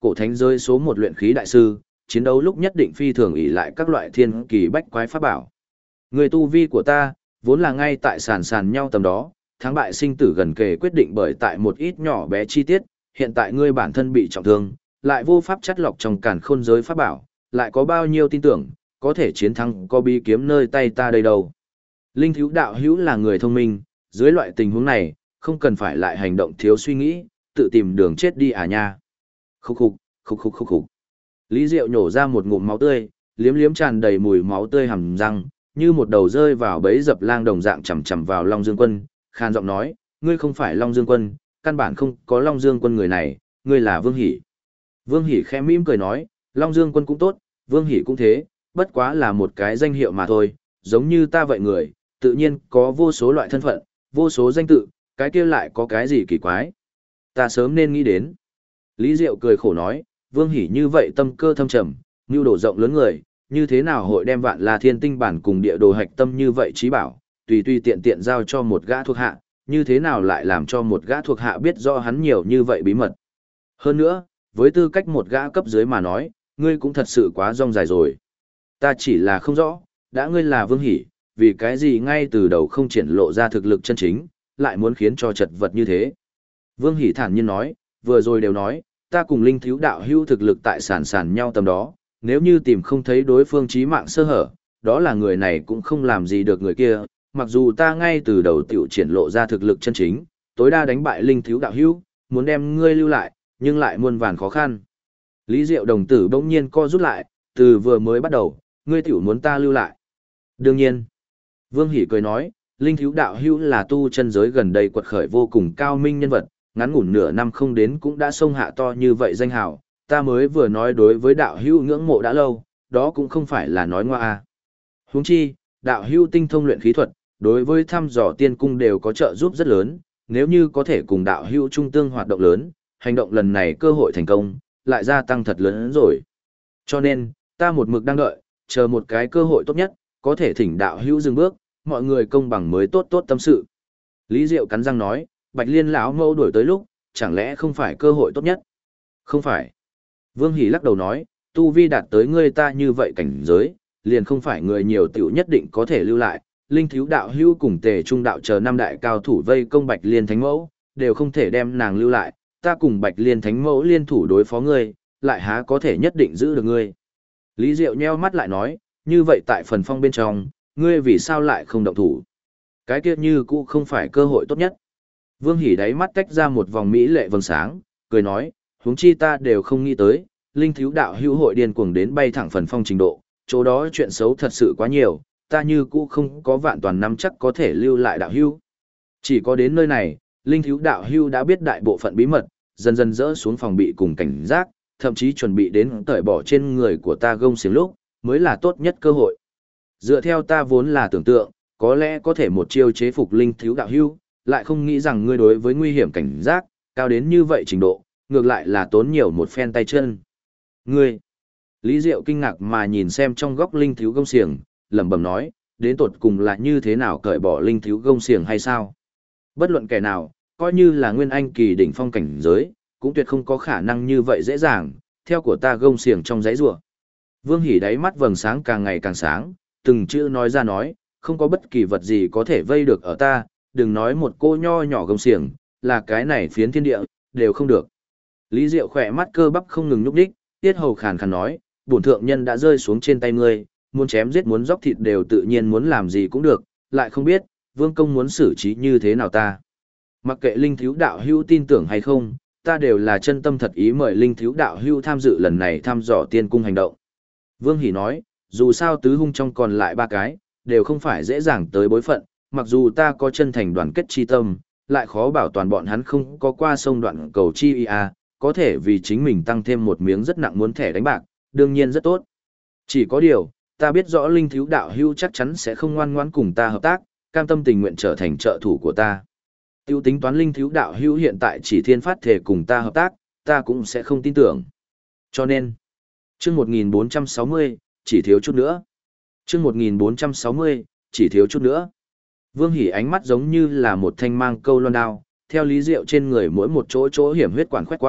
cổ thánh giới số một luyện khí đại sư, chiến đấu lúc nhất định phi thường ỷ lại các loại thiên kỳ bách quái pháp bảo. Người tu vi của ta, vốn là ngay tại sàn sàn nhau tầm đó, thắng bại sinh tử gần kề quyết định bởi tại một ít nhỏ bé chi tiết, hiện tại ngươi bản thân bị trọng thương, lại vô pháp chắt lọc trong càn khôn giới pháp bảo, lại có bao nhiêu tin tưởng, có thể chiến thắng có bí kiếm nơi tay ta đây đâu. Linh thiếu đạo hữu là người thông minh, dưới loại tình huống này, không cần phải lại hành động thiếu suy nghĩ, tự tìm đường chết đi à nha. Khúc khục, khúc khục khúc khục. Lý Diệu nhổ ra một ngụm máu tươi, liếm liếm tràn đầy mùi máu tươi hầm răng, như một đầu rơi vào bẫy dập lang đồng dạng chầm chầm vào Long Dương Quân, khan giọng nói, ngươi không phải Long Dương Quân, căn bản không có Long Dương Quân người này, ngươi là Vương Hỷ. Vương Hỷ khẽ mỉm cười nói, Long Dương Quân cũng tốt, Vương Hỷ cũng thế, bất quá là một cái danh hiệu mà thôi, giống như ta vậy người, tự nhiên có vô số loại thân phận, vô số danh tự, cái kia lại có cái gì kỳ quái. Ta sớm nên nghĩ đến. Lý Diệu cười khổ nói, Vương Hỷ như vậy tâm cơ thâm trầm, nhu đồ rộng lớn người, như thế nào hội đem Vạn La Thiên Tinh bản cùng địa đồ hạch tâm như vậy trí bảo, tùy tùy tiện tiện giao cho một gã thuộc hạ, như thế nào lại làm cho một gã thuộc hạ biết rõ hắn nhiều như vậy bí mật. Hơn nữa, với tư cách một gã cấp dưới mà nói, ngươi cũng thật sự quá rong dài rồi. Ta chỉ là không rõ, đã ngươi là Vương Hỷ, vì cái gì ngay từ đầu không triển lộ ra thực lực chân chính, lại muốn khiến cho chật vật như thế. Vương Hỷ thản nhiên nói, vừa rồi đều nói, ta cùng Linh thiếu đạo hữu thực lực tại sàn sàn nhau tầm đó, nếu như tìm không thấy đối phương chí mạng sơ hở, đó là người này cũng không làm gì được người kia, mặc dù ta ngay từ đầu tiểu triển lộ ra thực lực chân chính, tối đa đánh bại Linh thiếu đạo hữu, muốn đem ngươi lưu lại, nhưng lại muôn vàn khó khăn. Lý Diệu đồng tử bỗng nhiên co rút lại, từ vừa mới bắt đầu, ngươi tiểu muốn ta lưu lại. Đương nhiên. Vương Hỷ cười nói, Linh thiếu đạo hữu là tu chân giới gần đây quật khởi vô cùng cao minh nhân vật, ngắn ngủn nửa năm không đến cũng đã xông hạ to như vậy danh hào, ta mới vừa nói đối với đạo hữu ngưỡng mộ đã lâu, đó cũng không phải là nói ngoa a. Huống chi, đạo hữu tinh thông luyện khí thuật, đối với thăm dò tiên cung đều có trợ giúp rất lớn, nếu như có thể cùng đạo hữu trung tương hoạt động lớn, hành động lần này cơ hội thành công, lại gia tăng thật lớn hơn rồi. Cho nên, ta một mực đang đợi, chờ một cái cơ hội tốt nhất, có thể thỉnh đạo hữu dừng bước, mọi người công bằng mới tốt tốt tâm sự. Lý Diệu cắn răng nói, Bạch Liên lão mâu đuổi tới lúc, chẳng lẽ không phải cơ hội tốt nhất? Không phải. Vương Hỷ lắc đầu nói, tu vi đạt tới ngươi ta như vậy cảnh giới, liền không phải người nhiều tiểu nhất định có thể lưu lại. Linh thiếu đạo hữu cùng Tề Trung đạo chờ năm đại cao thủ vây công Bạch Liên Thánh Mẫu, đều không thể đem nàng lưu lại, ta cùng Bạch Liên Thánh Mẫu liên thủ đối phó ngươi, lại há có thể nhất định giữ được ngươi. Lý Diệu nheo mắt lại nói, như vậy tại phần phong bên trong, ngươi vì sao lại không động thủ? Cái kia như cũ không phải cơ hội tốt nhất. Vương Hỷ đáy mắt tách ra một vòng mỹ lệ vầng sáng, cười nói, huống chi ta đều không nghĩ tới, Linh thiếu đạo hữu hội điên cuồng đến bay thẳng phần phong trình độ, chỗ đó chuyện xấu thật sự quá nhiều, ta như cũ không có vạn toàn nắm chắc có thể lưu lại đạo hữu. Chỉ có đến nơi này, Linh thiếu đạo hữu đã biết đại bộ phận bí mật, dần dần dỡ xuống phòng bị cùng cảnh giác, thậm chí chuẩn bị đến cởi bỏ trên người của ta gông xiềng lúc, mới là tốt nhất cơ hội. Dựa theo ta vốn là tưởng tượng, có lẽ có thể một chiêu chế phục Linh thiếu đạo hữu, lại không nghĩ rằng ngươi đối với nguy hiểm cảnh giác, cao đến như vậy trình độ, ngược lại là tốn nhiều một phen tay chân. Ngươi! Lý Diệu kinh ngạc mà nhìn xem trong góc Linh thiếu gông xiềng, lẩm bẩm nói, đến tột cùng là như thế nào cởi bỏ Linh thiếu gông xiềng hay sao? Bất luận kẻ nào, coi như là nguyên anh kỳ đỉnh phong cảnh giới, cũng tuyệt không có khả năng như vậy dễ dàng, theo của ta gông xiềng trong giấy rùa. Vương Hỷ đáy mắt vầng sáng càng ngày càng sáng, từng chữ nói ra nói, không có bất kỳ vật gì có thể vây được ở ta, đừng nói một cô nho nhỏ gông xiềng, là cái này phiến thiên địa, đều không được. Lý Diệu khỏe mắt cơ bắp không ngừng nhúc đích, tiết hầu khàn khàn nói, bổn thượng nhân đã rơi xuống trên tay ngươi, muốn chém giết muốn dốc thịt đều tự nhiên muốn làm gì cũng được, lại không biết, vương công muốn xử trí như thế nào ta. Mặc kệ Linh thiếu đạo hữu tin tưởng hay không, ta đều là chân tâm thật ý mời Linh thiếu đạo hữu tham dự lần này thăm dò tiên cung hành động. Vương Hỷ nói, dù sao tứ hung trong còn lại ba cái, đều không phải dễ dàng tới bối phận, mặc dù ta có chân thành đoàn kết chi tâm, lại khó bảo toàn bọn hắn không có qua sông đoạn cầu chi ia, có thể vì chính mình tăng thêm một miếng rất nặng muốn thẻ đánh bạc, đương nhiên rất tốt. Chỉ có điều, ta biết rõ Linh thiếu đạo hữu chắc chắn sẽ không ngoan ngoãn cùng ta hợp tác, cam tâm tình nguyện trở thành trợ thủ của ta. Tiêu tính toán Linh thiếu đạo hữu hiện tại chỉ thiên phát thể cùng ta hợp tác, ta cũng sẽ không tin tưởng. Cho nên, chương 1460, chỉ thiếu chút nữa. Chương 1460, chỉ thiếu chút nữa. Vương Hỷ ánh mắt giống như là một thanh mang câu loan đao, theo Lý Diệu trên người mỗi một chỗ chỗ hiểm huyết quản khoét qua,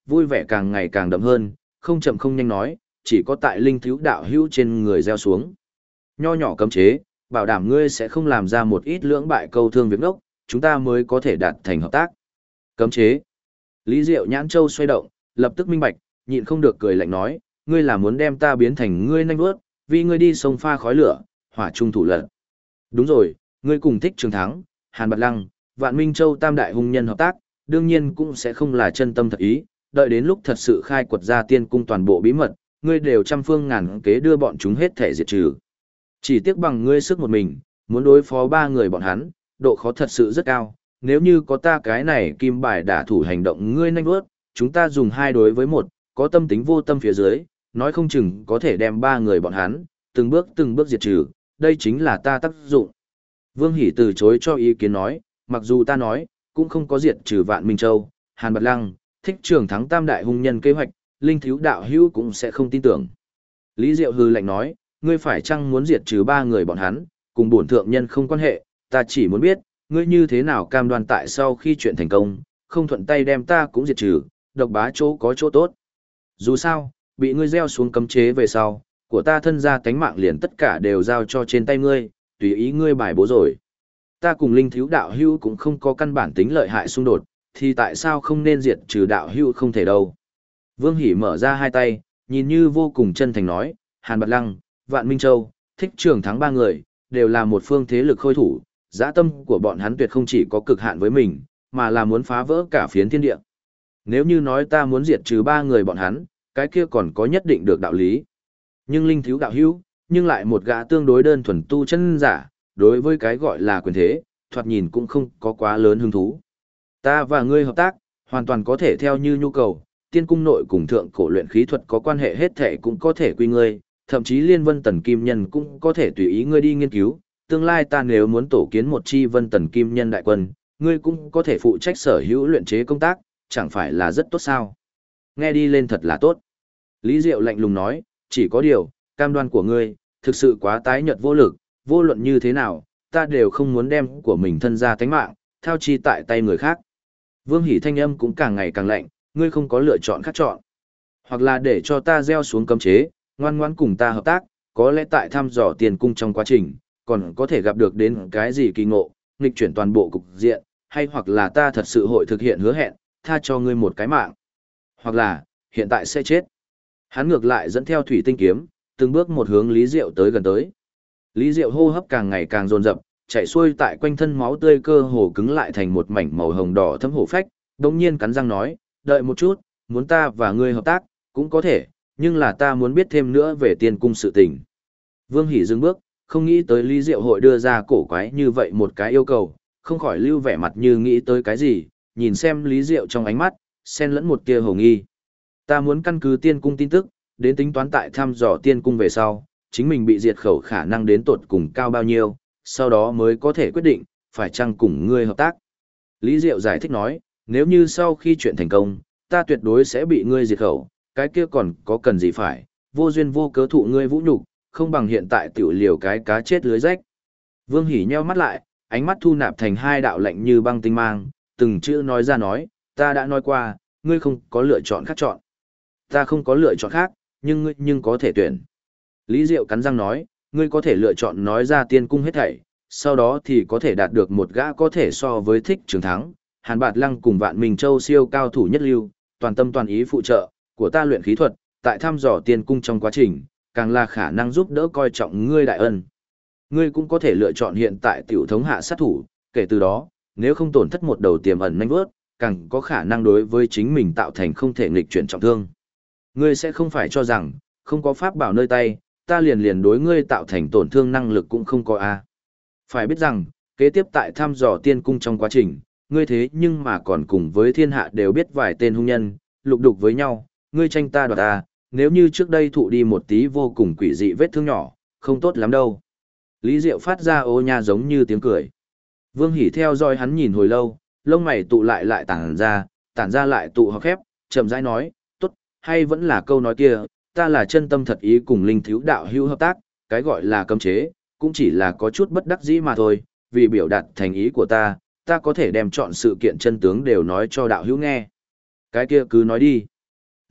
vui vẻ càng ngày càng đậm hơn, không chậm không nhanh nói, chỉ có tại linh thiếu đạo hữu trên người gieo xuống. Nho nhỏ cấm chế, bảo đảm ngươi sẽ không làm ra một ít lưỡng bại câu thương việc ngốc, chúng ta mới có thể đạt thành hợp tác. Cấm chế. Lý Diệu nhãn châu xoay động, lập tức minh bạch, nhịn không được cười lạnh nói, ngươi là muốn đem ta biến thành ngươi nanh vuốt, vì ngươi đi sông pha khói lửa, hỏa trung thủ lật. Đúng rồi, ngươi cùng Thích Trường Thắng, Hàn Bạt Lăng, Vạn Minh Châu tam đại hung nhân hợp tác, đương nhiên cũng sẽ không là chân tâm thật ý, đợi đến lúc thật sự khai quật ra tiên cung toàn bộ bí mật, ngươi đều trăm phương ngàn kế đưa bọn chúng hết thể diệt trừ. Chỉ tiếc bằng ngươi sức một mình, muốn đối phó ba người bọn hắn, độ khó thật sự rất cao, nếu như có ta cái này kim bài đả thủ hành động ngươi nhanh bước, chúng ta dùng 2 đối với 1, có tâm tính vô tâm phía dưới, nói không chừng có thể đem ba người bọn hắn, từng bước diệt trừ, đây chính là ta tác dụng. Vương Hỷ từ chối cho ý kiến nói, mặc dù ta nói, cũng không có diệt trừ Vạn Minh Châu, Hàn Bạt Lăng, Thích Trường Thắng tam đại hung nhân kế hoạch, linh thiếu đạo hữu cũng sẽ không tin tưởng. Lý Diệu hừ lạnh nói, ngươi phải chăng muốn diệt trừ ba người bọn hắn, cùng bổn thượng nhân không quan hệ, ta chỉ muốn biết, ngươi như thế nào cam đoan tại sau khi chuyện thành công, không thuận tay đem ta cũng diệt trừ, độc bá chỗ có chỗ tốt. Dù sao, bị ngươi gieo xuống cấm chế về sau, của ta thân gia tánh mạng liền tất cả đều giao cho trên tay ngươi, tùy ý ngươi bài bố rồi. Ta cùng linh thiếu đạo hữu cũng không có căn bản tính lợi hại xung đột, thì tại sao không nên diệt trừ đạo hữu không thể đâu. Vương Hỷ mở ra 2 tay, nhìn như vô cùng chân thành nói, Hàn Bạt Lăng, Vạn Minh Châu, Thích Trường Thắng 3 người, đều là một phương thế lực khôi thủ, dã tâm của bọn hắn tuyệt không chỉ có cực hạn với mình, mà là muốn phá vỡ cả phiến thiên địa. Nếu như nói ta muốn diệt trừ 3 người bọn hắn, cái kia còn có nhất định được đạo lý. Nhưng linh thiếu đạo hữu, nhưng lại một gã tương đối đơn thuần tu chân giả, đối với cái gọi là quyền thế, thoạt nhìn cũng không có quá lớn hứng thú. Ta và ngươi hợp tác, hoàn toàn có thể theo như nhu cầu, tiên cung nội cùng thượng cổ luyện khí thuật có quan hệ hết thể cũng có thể quy ngươi, thậm chí liên vân tần kim nhân cũng có thể tùy ý ngươi đi nghiên cứu. Tương lai ta nếu muốn tổ kiến một chi vân tần kim nhân đại quân, ngươi cũng có thể phụ trách sở hữu luyện chế công tác, chẳng phải là rất tốt sao? Nghe đi lên thật là tốt. Lý Diệu lạnh lùng nói, chỉ có điều, cam đoan của ngươi, thực sự quá tái nhợt vô lực, vô luận như thế nào, ta đều không muốn đem của mình thân ra tánh mạng, theo chi tại tay người khác. Vương Hỷ thanh âm cũng càng ngày càng lạnh, ngươi không có lựa chọn khác chọn. Hoặc là để cho ta gieo xuống cấm chế, ngoan ngoãn cùng ta hợp tác, có lẽ tại thăm dò tiền cung trong quá trình, còn có thể gặp được đến cái gì kỳ ngộ, nghịch chuyển toàn bộ cục diện, hay hoặc là ta thật sự hội thực hiện hứa hẹn, tha cho ngươi một cái mạng. Hoặc là, hiện tại sẽ chết. Hắn ngược lại dẫn theo thủy tinh kiếm, từng bước một hướng Lý Diệu tới gần tới. Lý Diệu hô hấp càng ngày càng dồn dập, chảy xuôi tại quanh thân máu tươi cơ hồ cứng lại thành một mảnh màu hồng đỏ thấm hổ phách, đồng nhiên cắn răng nói, đợi một chút, muốn ta và ngươi hợp tác, cũng có thể, nhưng là ta muốn biết thêm nữa về tiên cung sự tình. Vương Hỷ dừng bước, không nghĩ tới Lý Diệu hội đưa ra cổ quái như vậy một cái yêu cầu, không khỏi lưu vẻ mặt như nghĩ tới cái gì, nhìn xem Lý Diệu trong ánh mắt, xen lẫn một tia hồ nghi. Ta muốn căn cứ tiên cung tin tức, đến tính toán tại thăm dò tiên cung về sau, chính mình bị diệt khẩu khả năng đến tột cùng cao bao nhiêu, sau đó mới có thể quyết định, phải chăng cùng ngươi hợp tác. Lý Diệu giải thích nói, nếu như sau khi chuyện thành công, ta tuyệt đối sẽ bị ngươi diệt khẩu, cái kia còn có cần gì phải, vô duyên vô cớ thụ ngươi vũ nhục, không bằng hiện tại tiểu liều cái cá chết lưới rách. Vương Hỷ nheo mắt lại, ánh mắt thu nạp thành 2 đạo lạnh như băng tinh mang, từng chữ nói ra nói, ta đã nói qua, ngươi không có lựa chọn khác chọn. Ta không có lựa chọn khác, nhưng ngươi có thể tuyển. Lý Diệu cắn răng nói, ngươi có thể lựa chọn nói ra tiên cung hết thảy, sau đó thì có thể đạt được một gã có thể so với Thích Trường Thắng, Hàn Bạt Lăng cùng Vạn Minh Châu siêu cao thủ nhất lưu, toàn tâm toàn ý phụ trợ của ta luyện khí thuật, tại thăm dò tiên cung trong quá trình, càng là khả năng giúp đỡ coi trọng ngươi đại ân. Ngươi cũng có thể lựa chọn hiện tại tiểu thống hạ sát thủ, kể từ đó, nếu không tổn thất một đầu tiềm ẩn nhanh vớt, càng có khả năng đối với chính mình tạo thành không thể nghịch chuyển trọng thương. Ngươi sẽ không phải cho rằng, không có pháp bảo nơi tay, ta liền đối ngươi tạo thành tổn thương năng lực cũng không có a. Phải biết rằng, kế tiếp tại thăm dò tiên cung trong quá trình, ngươi thế nhưng mà còn cùng với thiên hạ đều biết vài tên hung nhân, lục đục với nhau, ngươi tranh ta đoạt ta, nếu như trước đây thụ đi một tí vô cùng quỷ dị vết thương nhỏ, không tốt lắm đâu. Lý Diệu phát ra ô nha giống như tiếng cười. Vương Hỷ theo dõi hắn nhìn hồi lâu, lông mày tụ lại tản ra lại tụ hợp khép, chậm rãi nói, tốt, hay vẫn là câu nói kia, ta là chân tâm thật ý cùng linh thiếu đạo hữu hợp tác, cái gọi là cấm chế, cũng chỉ là có chút bất đắc dĩ mà thôi, vì biểu đạt thành ý của ta có thể đem chọn sự kiện chân tướng đều nói cho đạo hữu nghe. Cái kia cứ nói đi.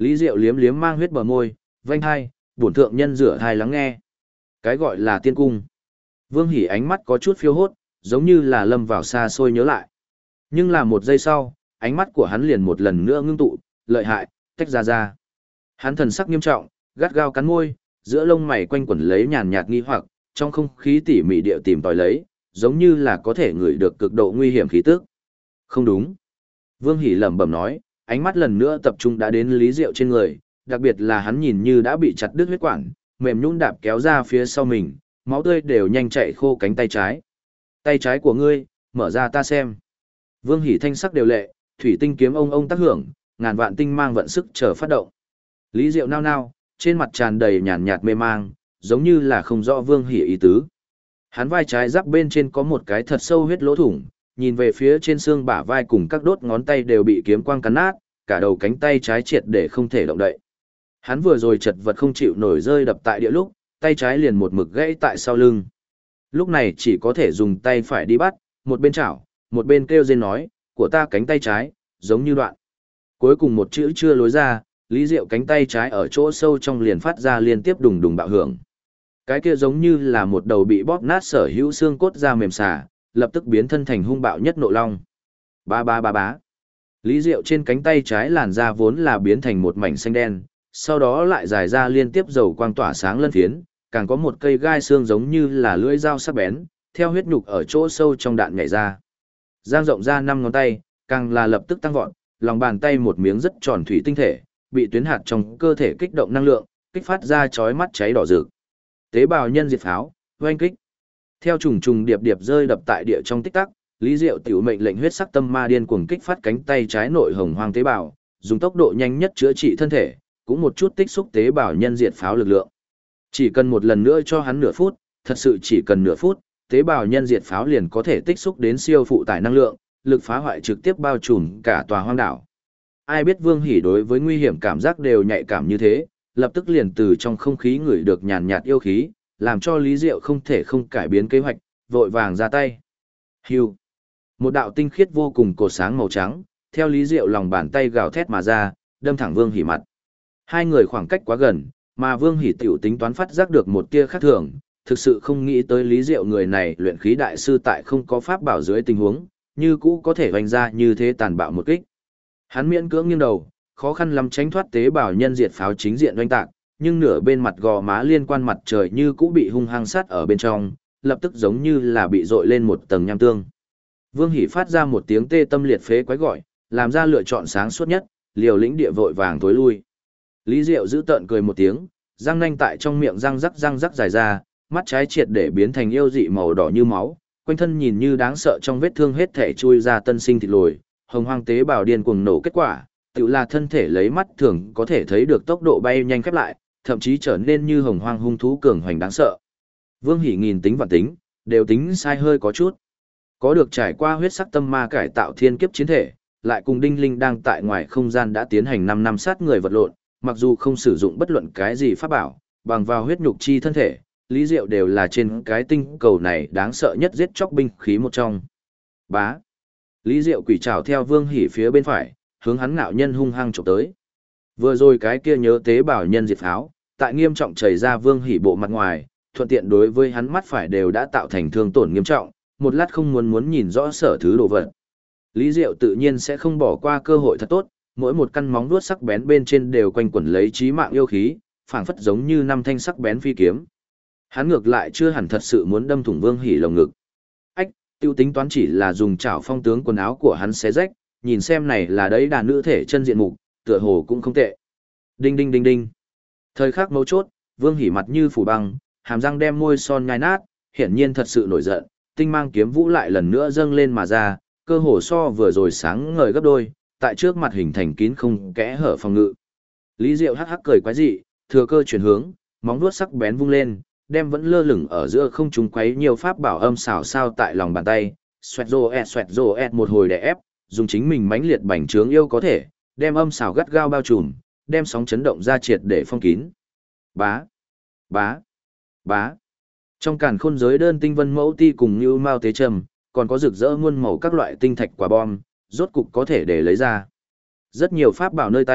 Lý Diệu liếm liếm mang huyết bờ môi, vanh hai, bổn thượng nhân rửa thai lắng nghe. Cái gọi là tiên cung. Vương Hỷ ánh mắt có chút phiêu hốt, giống như là lâm vào xa xôi nhớ lại. Nhưng là một giây sau, ánh mắt của hắn liền một lần nữa ngưng tụ, lợi hại, tách ra ra. Hắn thần sắc nghiêm trọng, gắt gao cắn môi, giữa lông mày quanh quẩn lấy nhàn nhạt nghi hoặc, trong không khí tỉ mỉ địa tìm tòi lấy, giống như là có thể ngửi được cực độ nguy hiểm khí tức. Không đúng. Vương Hỷ lẩm bẩm nói, ánh mắt lần nữa tập trung đã đến Lý Diệu trên người, đặc biệt là hắn nhìn như đã bị chặt đứt huyết quản, mềm nhũn đạp kéo ra phía sau mình, máu tươi đều nhanh chảy khô cánh tay trái. Tay trái của ngươi, mở ra ta xem. Vương Hỷ thanh sắc đều lệ, thủy tinh kiếm ông tác hưởng, ngàn vạn tinh mang vận sức chờ phát động. Lý Diệu nao nao, trên mặt tràn đầy nhàn nhạt mê mang, giống như là không rõ Vương Hỷ ý tứ. Hắn vai trái giáp bên trên có một cái thật sâu huyết lỗ thủng, nhìn về phía trên xương bả vai cùng các đốt ngón tay đều bị kiếm quang cắn nát, cả đầu cánh tay trái triệt để không thể động đậy. Hắn vừa rồi chật vật không chịu nổi rơi đập tại địa lúc, tay trái liền một mực gãy tại sau lưng. Lúc này chỉ có thể dùng tay phải đi bắt, một bên chảo, một bên kêu rên nói, của ta cánh tay trái, giống như đoạn. Cuối cùng một chữ chưa lối ra, Lý Diệu cánh tay trái ở chỗ sâu trong liền phát ra liên tiếp đùng đùng bạo hưởng. Cái kia giống như là một đầu bị bóp nát sở hữu xương cốt da mềm xà, lập tức biến thân thành hung bạo nhất nộ long. Ba ba ba bá. Lý Diệu trên cánh tay trái làn da vốn là biến thành một mảnh xanh đen, sau đó lại dài ra liên tiếp dầu quang tỏa sáng lân phiến, càng có một cây gai xương giống như là lưỡi dao sắc bén, theo huyết nhục ở chỗ sâu trong đạn nhảy ra. Giang rộng ra 5 ngón tay, càng là lập tức tăng vọt, lòng bàn tay một miếng rất tròn thủy tinh thể, bị tuyến hạt trong cơ thể kích động năng lượng, kích phát ra chói mắt cháy đỏ rực. Tế bào nhân diệt pháo, oanh kích. Theo trùng trùng điệp điệp rơi đập tại địa trong tích tắc, Lý Diệu tiểu mệnh lệnh huyết sắc tâm ma điên cuồng kích phát cánh tay trái nội hồng hoang tế bào, dùng tốc độ nhanh nhất chữa trị thân thể, cũng một chút tích xúc tế bào nhân diệt pháo lực lượng. Chỉ cần một lần nữa cho hắn nửa phút, thật sự chỉ cần nửa phút, tế bào nhân diệt pháo liền có thể tích xúc đến siêu phụ tải năng lượng, lực phá hoại trực tiếp bao trùm cả tòa hoang đảo. Ai biết Vương Hỷ đối với nguy hiểm cảm giác đều nhạy cảm như thế, lập tức liền từ trong không khí ngửi được nhàn nhạt yêu khí, làm cho Lý Diệu không thể không cải biến kế hoạch, vội vàng ra tay. Hưu. Một đạo tinh khiết vô cùng cột sáng màu trắng, theo Lý Diệu lòng bàn tay gào thét mà ra, đâm thẳng Vương Hỷ mặt. Hai người khoảng cách quá gần, mà Vương Hỷ tiểu tính toán phát giác được một tia khác thường, thực sự không nghĩ tới Lý Diệu người này luyện khí đại sư tại không có pháp bảo dưới tình huống, như cũ có thể hoành ra như thế tàn bạo một kích. Hắn miễn cưỡng nghiêng đầu, khó khăn lắm tránh thoát tế bào nhân diệt pháo chính diện oanh tạc, nhưng nửa bên mặt gò má liên quan mặt trời như cũ bị hung hăng sát ở bên trong, lập tức giống như là bị dội lên một tầng nham tương. Vương Hỷ phát ra một tiếng tê tâm liệt phế quái gọi, làm ra lựa chọn sáng suốt nhất, liều lĩnh địa vội vàng tối lui. Lý Diệu giữ tợn cười một tiếng, răng nanh tại trong miệng răng rắc dài ra, mắt trái triệt để biến thành yêu dị màu đỏ như máu, quanh thân nhìn như đáng sợ trong vết thương hết thể chui ra tân sinh thịt lồi, hồng hoang tế bào điên cuồng nổ kết quả, tự là thân thể lấy mắt thường có thể thấy được tốc độ bay nhanh khép lại, thậm chí trở nên như hồng hoang hung thú cường hoành đáng sợ. Vương Hỷ nghìn tính vạn tính, đều tính sai hơi có chút. Có được trải qua huyết sắc tâm ma cải tạo thiên kiếp chiến thể, lại cùng Đinh Linh đang tại ngoài không gian đã tiến hành 5 năm sát người vật lộn, mặc dù không sử dụng bất luận cái gì pháp bảo, bằng vào huyết nhục chi thân thể, Lý Diệu đều là trên cái tinh cầu này đáng sợ nhất giết chóc binh khí một trong. Bá. Lý Diệu quỷ trảo theo Vương Hỷ phía bên phải, hướng hắn ngạo nhân hung hăng chụp tới. Vừa rồi cái kia nhớ tế bào nhân diệt pháo, tại nghiêm trọng chảy ra Vương Hỷ bộ mặt ngoài, thuận tiện đối với hắn mắt phải đều đã tạo thành thương tổn nghiêm trọng, một lát không muốn nhìn rõ sở thứ đồ vật. Lý Diệu tự nhiên sẽ không bỏ qua cơ hội thật tốt, mỗi một căn móng vuốt sắc bén bên trên đều quanh quẩn lấy chí mạng yêu khí, phảng phất giống như 5 thanh sắc bén phi kiếm. Hắn ngược lại chưa hẳn thật sự muốn đâm thủng Vương Hỷ lồng ngực. Ách, tiêu tính toán chỉ là dùng chảo phong tướng quần áo của hắn xé rách, nhìn xem này là đấy đàn nữ thể chân diện mục, tựa hồ cũng không tệ. Đinh đinh đinh đinh. Thời khắc mấu chốt, Vương Hỷ mặt như phủ băng, hàm răng đem môi son nhai nát, hiển nhiên thật sự nổi giận, tinh mang kiếm vũ lại lần nữa dâng lên mà ra, cơ hồ so vừa rồi sáng ngời gấp đôi, tại trước mặt hình thành kín không kẽ hở phòng ngự. Lý Diệu hắc hắc cười quái dị, thừa cơ chuyển hướng, móng vuốt sắc bén vung lên, đem vẫn lơ lửng ở giữa không trung quấy nhiều pháp bảo âm xảo sao tại lòng bàn tay, xoẹt rô ẹt một hồi đè ép, dùng chính mình mãnh liệt bành trướng yêu có thể, đem âm xảo gắt gao bao trùm, đem sóng chấn động ra triệt để phong kín. Bá, bá, bá. Trong càn khôn giới đơn tinh vân mẫu ti cùng như mao tế trầm, còn có rực rỡ muôn màu các loại tinh thạch quả bom, rốt cục có thể để lấy ra. Rất nhiều pháp bảo nơi tay,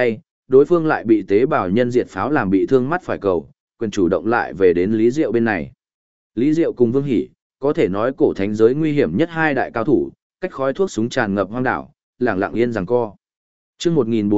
đối phương lại bị tế bào nhân diệt pháo làm bị thương mắt phải cầu, quyền chủ động lại về đến Lý Diệu bên này. Lý Diệu cùng Vương Hỷ, có thể nói cổ thánh giới nguy hiểm nhất hai đại cao thủ, cách khói thuốc súng tràn ngập hoang đảo, lặng lặng yên giằng co. Chương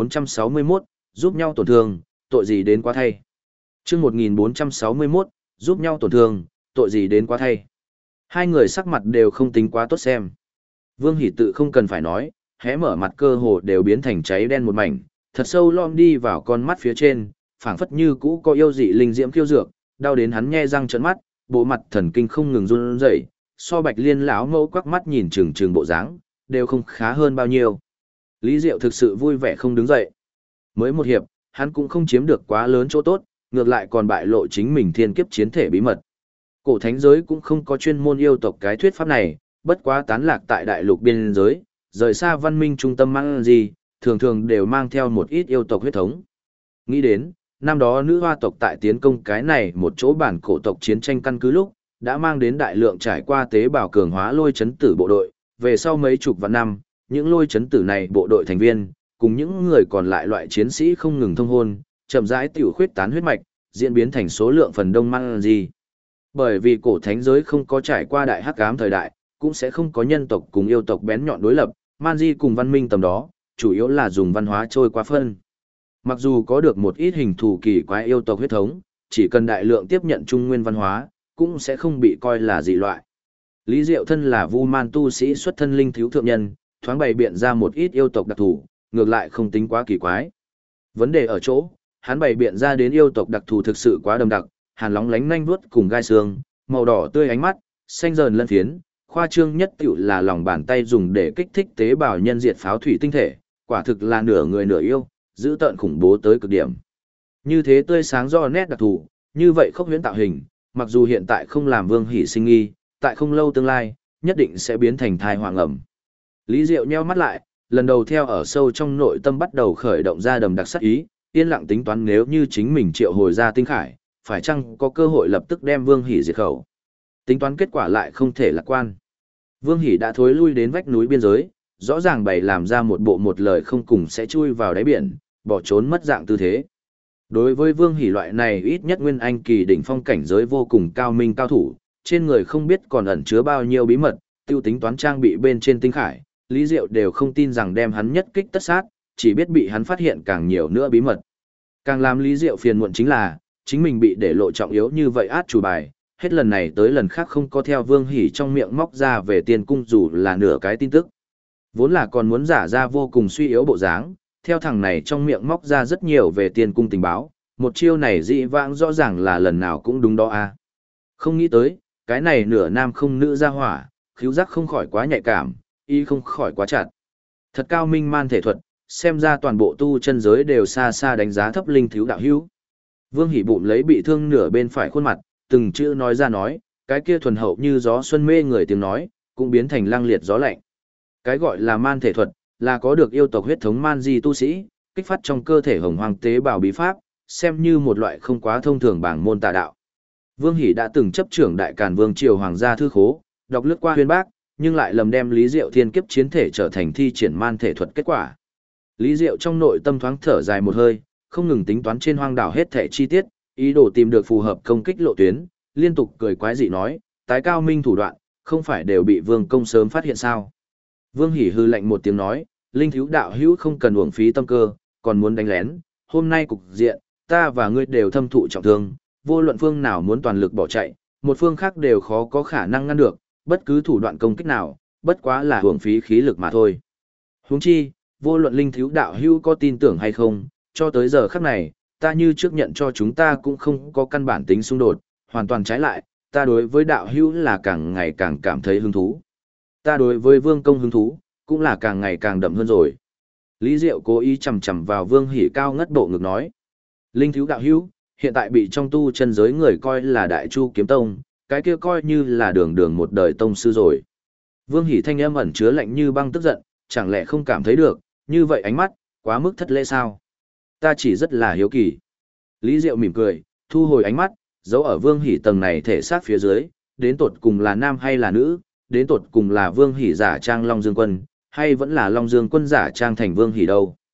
1461, giúp nhau tổn thương, tội gì đến quá thay. Chương 1461, giúp nhau tổn thương, tội gì đến quá thay. Hai người sắc mặt đều không tính quá tốt xem. Vương Hỷ tự không cần phải nói, hé mở mặt cơ hồ đều biến thành cháy đen một mảnh, thật sâu lom đi vào con mắt phía trên, phảng phất như cũ có yêu dị linh diễm khiêu dược, đau đến hắn nhe răng trợn mắt, bộ mặt thần kinh không ngừng run rẩy, so Bạch Liên lão mẫu quắc mắt nhìn chừng chừng bộ dáng, đều không khá hơn bao nhiêu. Lý Diệu thực sự vui vẻ không đứng dậy. Mới một hiệp, hắn cũng không chiếm được quá lớn chỗ tốt, ngược lại còn bại lộ chính mình thiên kiếp chiến thể bí mật. Cổ thánh giới cũng không có chuyên môn yêu tộc cái thuyết pháp này, bất quá tán lạc tại đại lục biên giới, rời xa văn minh trung tâm mang gì, thường thường đều mang theo một ít yêu tộc huyết thống. Nghĩ đến, năm đó nữ hoa tộc tại tiến công cái này một chỗ bản cổ tộc chiến tranh căn cứ lúc, đã mang đến đại lượng trải qua tế bào cường hóa lôi chấn tử bộ đội, về sau mấy chục vạn năm, những lôi chấn tử này bộ đội thành viên, cùng những người còn lại loại chiến sĩ không ngừng thông hôn, chậm rãi tiểu khuyết tán huyết mạch, diễn biến thành số lượng phần đông mang gì. Bởi vì cổ thánh giới không có trải qua đại hắc ám thời đại, cũng sẽ không có nhân tộc cùng yêu tộc bén nhọn đối lập, man di cùng văn minh tầm đó, chủ yếu là dùng văn hóa trôi qua phân. Mặc dù có được một ít hình thù kỳ quái yêu tộc huyết thống, chỉ cần đại lượng tiếp nhận trung nguyên văn hóa, cũng sẽ không bị coi là dị loại. Lý Diệu thân là Vu Man tu sĩ xuất thân linh thiếu thượng nhân, thoáng bày biện ra một ít yêu tộc đặc thù, ngược lại không tính quá kỳ quái. Vấn đề ở chỗ, hắn bày biện ra đến yêu tộc đặc thù thực sự quá đậm đặc, hàn lóng lánh nanh vuốt cùng gai xương, màu đỏ tươi ánh mắt, xanh dờn lân phiến, khoa trương nhất tiểu là lòng bàn tay dùng để kích thích tế bào nhân diệt pháo thủy tinh thể, quả thực là nửa người nửa yêu, giữ tợn khủng bố tới cực điểm. Như thế tươi sáng do nét đặc thù, như vậy khốc huyễn tạo hình, mặc dù hiện tại không làm Vương Hỷ sinh nghi, tại không lâu tương lai, nhất định sẽ biến thành thai hoàng ẩm. Lý Diệu nheo mắt lại, lần đầu theo ở sâu trong nội tâm bắt đầu khởi động ra đầm đặc sắc ý, yên lặng tính toán nếu như chính mình triệu hồi ra tinh khải, phải chăng có cơ hội lập tức đem Vương Hỷ diệt khẩu. Tính toán kết quả lại không thể lạc quan. Vương Hỷ đã thối lui đến vách núi biên giới, rõ ràng bày làm ra một bộ một lời không cùng sẽ chui vào đáy biển, bỏ trốn mất dạng tư thế. Đối với Vương Hỷ loại này ít nhất nguyên anh kỳ đỉnh phong cảnh giới vô cùng cao minh cao thủ, trên người không biết còn ẩn chứa bao nhiêu bí mật, tiêu tính toán trang bị bên trên tinh khải, Lý Diệu đều không tin rằng đem hắn nhất kích tất sát, chỉ biết bị hắn phát hiện càng nhiều nữa bí mật. Càng làm Lý Diệu phiền muộn chính là, chính mình bị để lộ trọng yếu như vậy át chủ bài, hết lần này tới lần khác không có theo Vương Hỷ trong miệng móc ra về tiền cung dù là nửa cái tin tức. Vốn là còn muốn giả ra vô cùng suy yếu bộ dáng, theo thằng này trong miệng móc ra rất nhiều về tiền cung tình báo, một chiêu này dị vãng rõ ràng là lần nào cũng đúng đó à. Không nghĩ tới, cái này nửa nam không nữ ra hỏa, khíu giác không khỏi quá nhạy cảm, y không khỏi quá chặt. Thật cao minh man thể thuật, xem ra toàn bộ tu chân giới đều xa xa đánh giá thấp linh thiếu đạo hữu. Vương Hỷ bụng lấy bị thương nửa bên phải khuôn mặt, từng chữ nói ra nói, cái kia thuần hậu như gió xuân mê người tiếng nói, cũng biến thành lăng liệt gió lạnh. Cái gọi là man thể thuật, là có được yêu tộc huyết thống man di tu sĩ, kích phát trong cơ thể hồng hoàng tế bào bí pháp, xem như một loại không quá thông thường bảng môn tà đạo. Vương Hỷ đã từng chấp trưởng Đại Càn Vương triều hoàng gia thư khố, đọc lướt qua huyền bác, nhưng lại lầm đem Lý Diệu thiên kiếp chiến thể trở thành thi triển man thể thuật kết quả. Lý Diệu trong nội tâm thoáng thở dài một hơi, không ngừng tính toán trên hoang đảo hết thể chi tiết, ý đồ tìm được phù hợp công kích lộ tuyến, liên tục cười quái dị nói, tái cao minh thủ đoạn, không phải đều bị Vương công sớm phát hiện sao? Vương Hỷ hư lạnh một tiếng nói, linh thiếu đạo hữu không cần uổng phí tâm cơ, còn muốn đánh lén, hôm nay cục diện, ta và ngươi đều thâm thụ trọng thương, vô luận phương nào muốn toàn lực bỏ chạy, một phương khác đều khó có khả năng ngăn được, bất cứ thủ đoạn công kích nào, bất quá là uổng phí khí lực mà thôi. Huống chi, vô luận linh thiếu đạo hữu có tin tưởng hay không, cho tới giờ khắc này, ta như trước nhận cho chúng ta cũng không có căn bản tính xung đột, hoàn toàn trái lại, ta đối với đạo hữu là càng ngày càng cảm thấy hứng thú. Ta đối với Vương công hứng thú, cũng là càng ngày càng đậm hơn rồi. Lý Diệu cố ý chầm chầm vào Vương Hỷ cao ngất bộ ngực nói. Linh thiếu đạo hữu, hiện tại bị trong tu chân giới người coi là Đại Chu Kiếm Tông, cái kia coi như là đường đường một đời tông sư rồi. Vương Hỷ thanh âm ẩn chứa lạnh như băng tức giận, chẳng lẽ không cảm thấy được, như vậy ánh mắt, quá mức thất lễ sao? Ta chỉ rất là hiếu kỳ. Lý Diệu mỉm cười, thu hồi ánh mắt, giấu ở Vương Hỷ tầng này thể xác phía dưới, đến tột cùng là nam hay là nữ, đến tột cùng là Vương Hỷ giả trang Long Dương Quân, hay vẫn là Long Dương Quân giả trang thành Vương Hỷ đâu.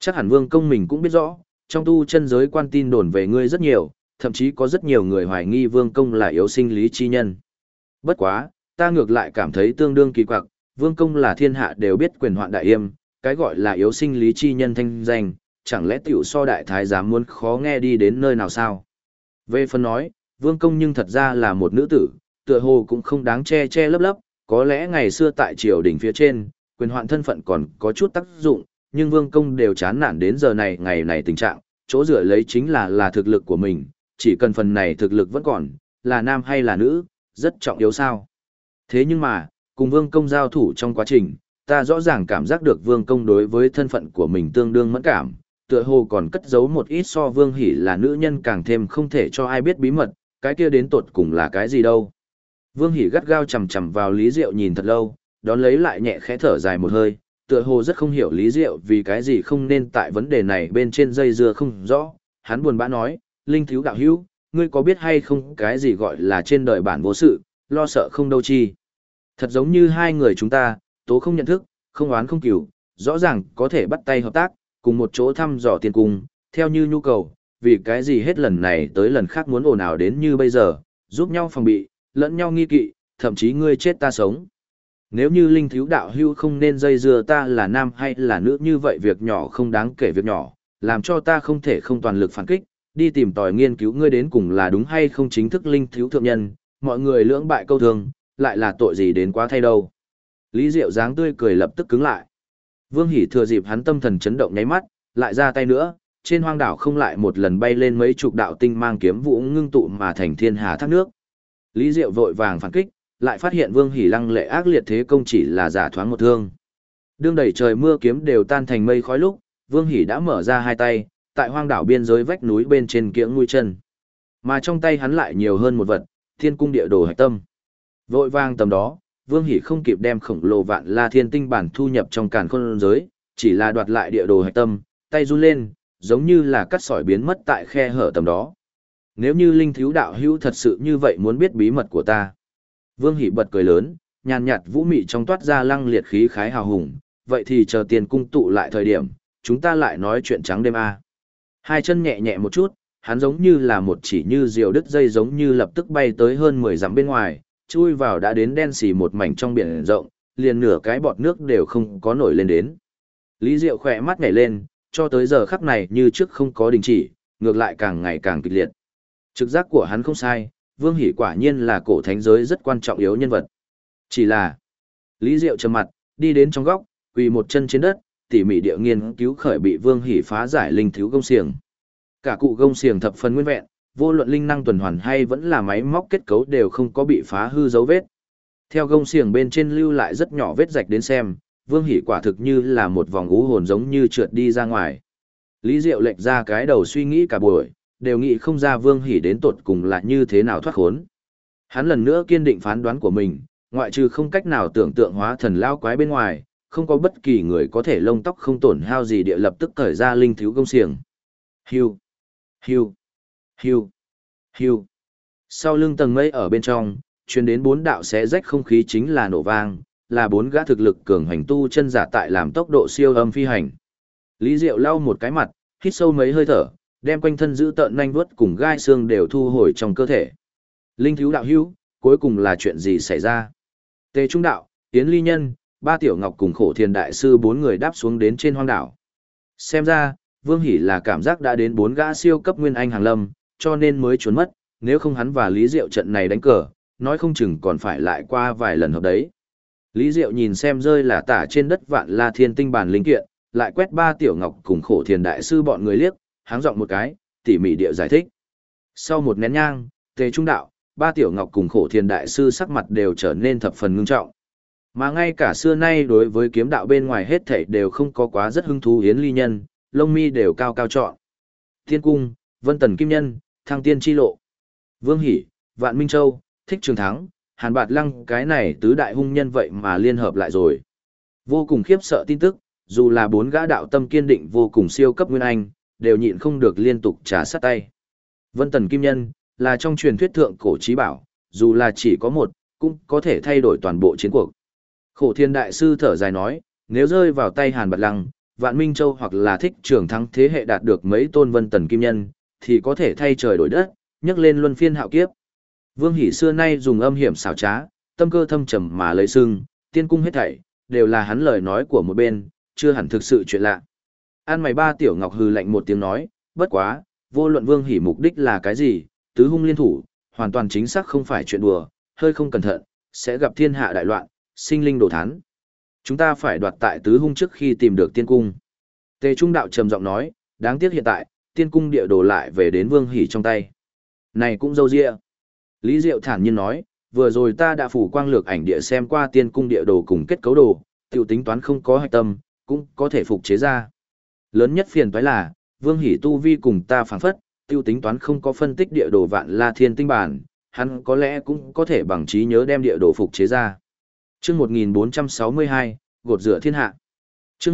Chắc hẳn Vương Công mình cũng biết rõ, trong tu chân giới quan tin đồn về ngươi rất nhiều, thậm chí có rất nhiều người hoài nghi Vương Công là yếu sinh lý chi nhân. Bất quá, ta ngược lại cảm thấy tương đương kỳ quặc, Vương Công là thiên hạ đều biết quyền hoạn đại yêm, cái gọi là yếu sinh lý chi nhân thanh danh, chẳng lẽ tiểu so đại thái giám muốn khó nghe đi đến nơi nào sao? Về phần nói, Vương Công nhưng thật ra là một nữ tử, tựa hồ cũng không đáng che che lấp lấp, có lẽ ngày xưa tại triều đình phía trên, quyền hoạn thân phận còn có chút tác dụng, nhưng Vương Công đều chán nản đến giờ này ngày này tình trạng, chỗ dựa lấy chính là thực lực của mình, chỉ cần phần này thực lực vẫn còn, là nam hay là nữ, rất trọng yếu sao. Thế nhưng mà, cùng Vương Công giao thủ trong quá trình, ta rõ ràng cảm giác được Vương Công đối với thân phận của mình tương đương mẫn cảm, tựa hồ còn cất giấu một ít so Vương Hỷ là nữ nhân càng thêm không thể cho ai biết bí mật, cái kia đến tột cùng là cái gì đâu. Vương Hỷ gắt gao chằm chằm vào Lý Diệu nhìn thật lâu, đón lấy lại nhẹ khẽ thở dài một hơi, tựa hồ rất không hiểu Lý Diệu vì cái gì không nên tại vấn đề này bên trên dây dưa không rõ, hắn buồn bã nói, Linh thiếu đạo hữu, ngươi có biết hay không cái gì gọi là trên đời bản vô sự, lo sợ không đâu chi. Thật giống như hai người chúng ta, tố không nhận thức, không oán không cừu, rõ ràng có thể bắt tay hợp tác, cùng một chỗ thăm dò tiền cung, theo như nhu cầu, vì cái gì hết lần này tới lần khác muốn ồn ào đến như bây giờ, giúp nhau phòng bị, lẫn nhau nghi kỵ, thậm chí ngươi chết ta sống. Nếu như Linh thiếu đạo hưu không nên dây dưa ta là nam hay là nữ như vậy việc nhỏ không đáng kể việc nhỏ, làm cho ta không thể không toàn lực phản kích, đi tìm tòi nghiên cứu ngươi đến cùng là đúng hay không chính thức Linh thiếu thượng nhân, mọi người lưỡng bại câu thương, lại là tội gì đến quá thay đâu. Lý Diệu dáng tươi cười lập tức cứng lại. Vương Hỷ thừa dịp hắn tâm thần chấn động nháy mắt, lại ra tay nữa, trên hoang đảo không lại một lần bay lên mấy chục đạo tinh mang kiếm vũ ngưng tụ mà thành thiên hà thác nước. Lý Diệu vội vàng phản kích, lại phát hiện Vương Hỷ lăng lệ ác liệt thế công chỉ là giả thoáng một thương. Đương đầy trời mưa kiếm đều tan thành mây khói lúc, Vương Hỷ đã mở ra hai tay, tại hoang đảo biên giới vách núi bên trên kiễng mũi chân. Mà trong tay hắn lại nhiều hơn một vật, Thiên cung địa đồ hạch tâm. Vội vàng tầm đó, Vương Hỷ không kịp đem khổng lồ vạn la thiên tinh bản thu nhập trong càn khôn giới, chỉ là đoạt lại địa đồ hạch tâm, tay run lên, giống như là cắt sỏi biến mất tại khe hở tầm đó. Nếu như Linh thiếu đạo hữu thật sự như vậy muốn biết bí mật của ta. Vương Hỷ bật cười lớn, nhàn nhạt vũ mị trong toát ra lăng liệt khí khái hào hùng, vậy thì chờ tiền cung tụ lại thời điểm, chúng ta lại nói chuyện trắng đêm a. Hai chân nhẹ nhẹ một chút, hắn giống như là một chỉ như diều đứt dây giống như lập tức bay tới hơn 10 dặm bên ngoài, chui vào đã đến đen xì một mảnh trong biển rộng, liền nửa cái bọt nước đều không có nổi lên đến. Lý Diệu khỏe mắt nhảy lên, cho tới giờ khắc này như trước không có đình chỉ, ngược lại càng ngày càng kịch liệt. Trực giác của hắn không sai, Vương Hỷ quả nhiên là cổ thánh giới rất quan trọng yếu nhân vật. Chỉ là, Lý Diệu trầm mặt, đi đến trong góc, quỳ một chân trên đất, tỉ mỉ địa nghiên cứu khởi bị Vương Hỷ phá giải linh thiếu gông xiềng. Cả cụ gông xiềng thập phần nguyên vẹn, vô luận linh năng tuần hoàn hay vẫn là máy móc kết cấu đều không có bị phá hư dấu vết. Theo gông xiềng bên trên lưu lại rất nhỏ vết rạch đến xem, Vương Hỷ quả thực như là một vòng ú hồn giống như trượt đi ra ngoài. Lý Diệu lệch ra cái đầu suy nghĩ cả buổi, đều nghĩ không ra Vương Hỷ đến tột cùng là như thế nào thoát khốn. Hắn lần nữa kiên định phán đoán của mình, ngoại trừ không cách nào tưởng tượng hóa thần lao quái bên ngoài, không có bất kỳ người có thể lông tóc không tổn hao gì địa lập tức cởi ra linh thiếu gông xiềng. Hiu, hiu, hiu, hiu. Sau lưng tầng mây ở bên trong, truyền đến 4 đạo xé rách không khí chính là nổ vang, là 4 gã thực lực cường hành tu chân giả tại làm tốc độ siêu âm phi hành. Lý Diệu lau một cái mặt, hít sâu mấy hơi thở, đem quanh thân giữ tợn nhanh vuốt cùng gai xương đều thu hồi trong cơ thể. Linh thiếu đạo hữu, cuối cùng là chuyện gì xảy ra? Tề Trung đạo, Yến Ly Nhân, Ba Tiểu Ngọc cùng Khổ Thiền đại sư 4 người đáp xuống đến trên hoang đảo. Xem ra, Vương Hỷ là cảm giác đã đến 4 gã siêu cấp nguyên anh hàng lâm, cho nên mới trốn mất, nếu không hắn và Lý Diệu trận này đánh cờ, nói không chừng còn phải lại qua vài lần hợp đấy. Lý Diệu nhìn xem rơi là tả trên đất vạn la thiên tinh bản linh kiện, lại quét Ba Tiểu Ngọc cùng Khổ Thiền đại sư bọn người liếc, háng giọng một cái, tỉ mỉ địa giải thích. Sau một nén nhang, Tề Trung đạo, Ba Tiểu Ngọc cùng Khổ Thiền đại sư sắc mặt đều trở nên thập phần ngưng trọng. Mà ngay cả xưa nay đối với kiếm đạo bên ngoài hết thảy đều không có quá rất hứng thú Yến Ly Nhân, lông mi đều cao cao trọn. Thiên Cung, Vân Tần Kim Nhân, Thăng Tiên Chi Lộ, Vương Hỷ, Vạn Minh Châu, Thích Trường Thắng, Hàn Bạt Lăng, cái này tứ đại hung nhân vậy mà liên hợp lại rồi. Vô cùng khiếp sợ tin tức, dù là 4 gã đạo tâm kiên định vô cùng siêu cấp nguyên anh, đều nhịn không được liên tục trả sát tay. Vân Tần Kim Nhân, là trong truyền thuyết thượng cổ chí bảo, dù là chỉ có một, cũng có thể thay đổi toàn bộ chiến cuộc. Khổ Thiên đại sư thở dài nói, nếu rơi vào tay Hàn Bạt Lăng, Vạn Minh Châu hoặc là Thích Trường Thắng thế hệ đạt được mấy tôn vân tần kim nhân, thì có thể thay trời đổi đất, nhấc lên luân phiên hạo kiếp. Vương Hỷ xưa nay dùng âm hiểm xảo trá, tâm cơ thâm trầm mà lấy sưng, tiên cung hết thảy, đều là hắn lời nói của một bên, chưa hẳn thực sự chuyện lạ. An mày ba tiểu ngọc hừ lạnh một tiếng nói, bất quá, vô luận Vương Hỷ mục đích là cái gì, tứ hung liên thủ, hoàn toàn chính xác không phải chuyện đùa, hơi không cẩn thận, sẽ gặp thiên hạ đại loạn, sinh linh đổ thán. Chúng ta phải đoạt tại tứ hung trước khi tìm được tiên cung. Tề Trung Đạo trầm giọng nói, đáng tiếc hiện tại, tiên cung địa đồ lại về đến Vương Hỷ trong tay. Này cũng dâu dịa. Lý Diệu thản nhiên nói, vừa rồi ta đã phủ quang lược ảnh địa xem qua tiên cung địa đồ cùng kết cấu đồ, tiểu tính toán không có hạch tâm, cũng có thể phục chế ra. Lớn nhất phiền toái là, Vương Hỷ tu vi cùng ta phảng phất, tiêu tính toán không có phân tích địa đồ vạn la thiên tinh bản, hắn có lẽ cũng có thể bằng trí nhớ đem địa đồ phục chế ra. Chương 1462, gột rửa thiên hạ. Chương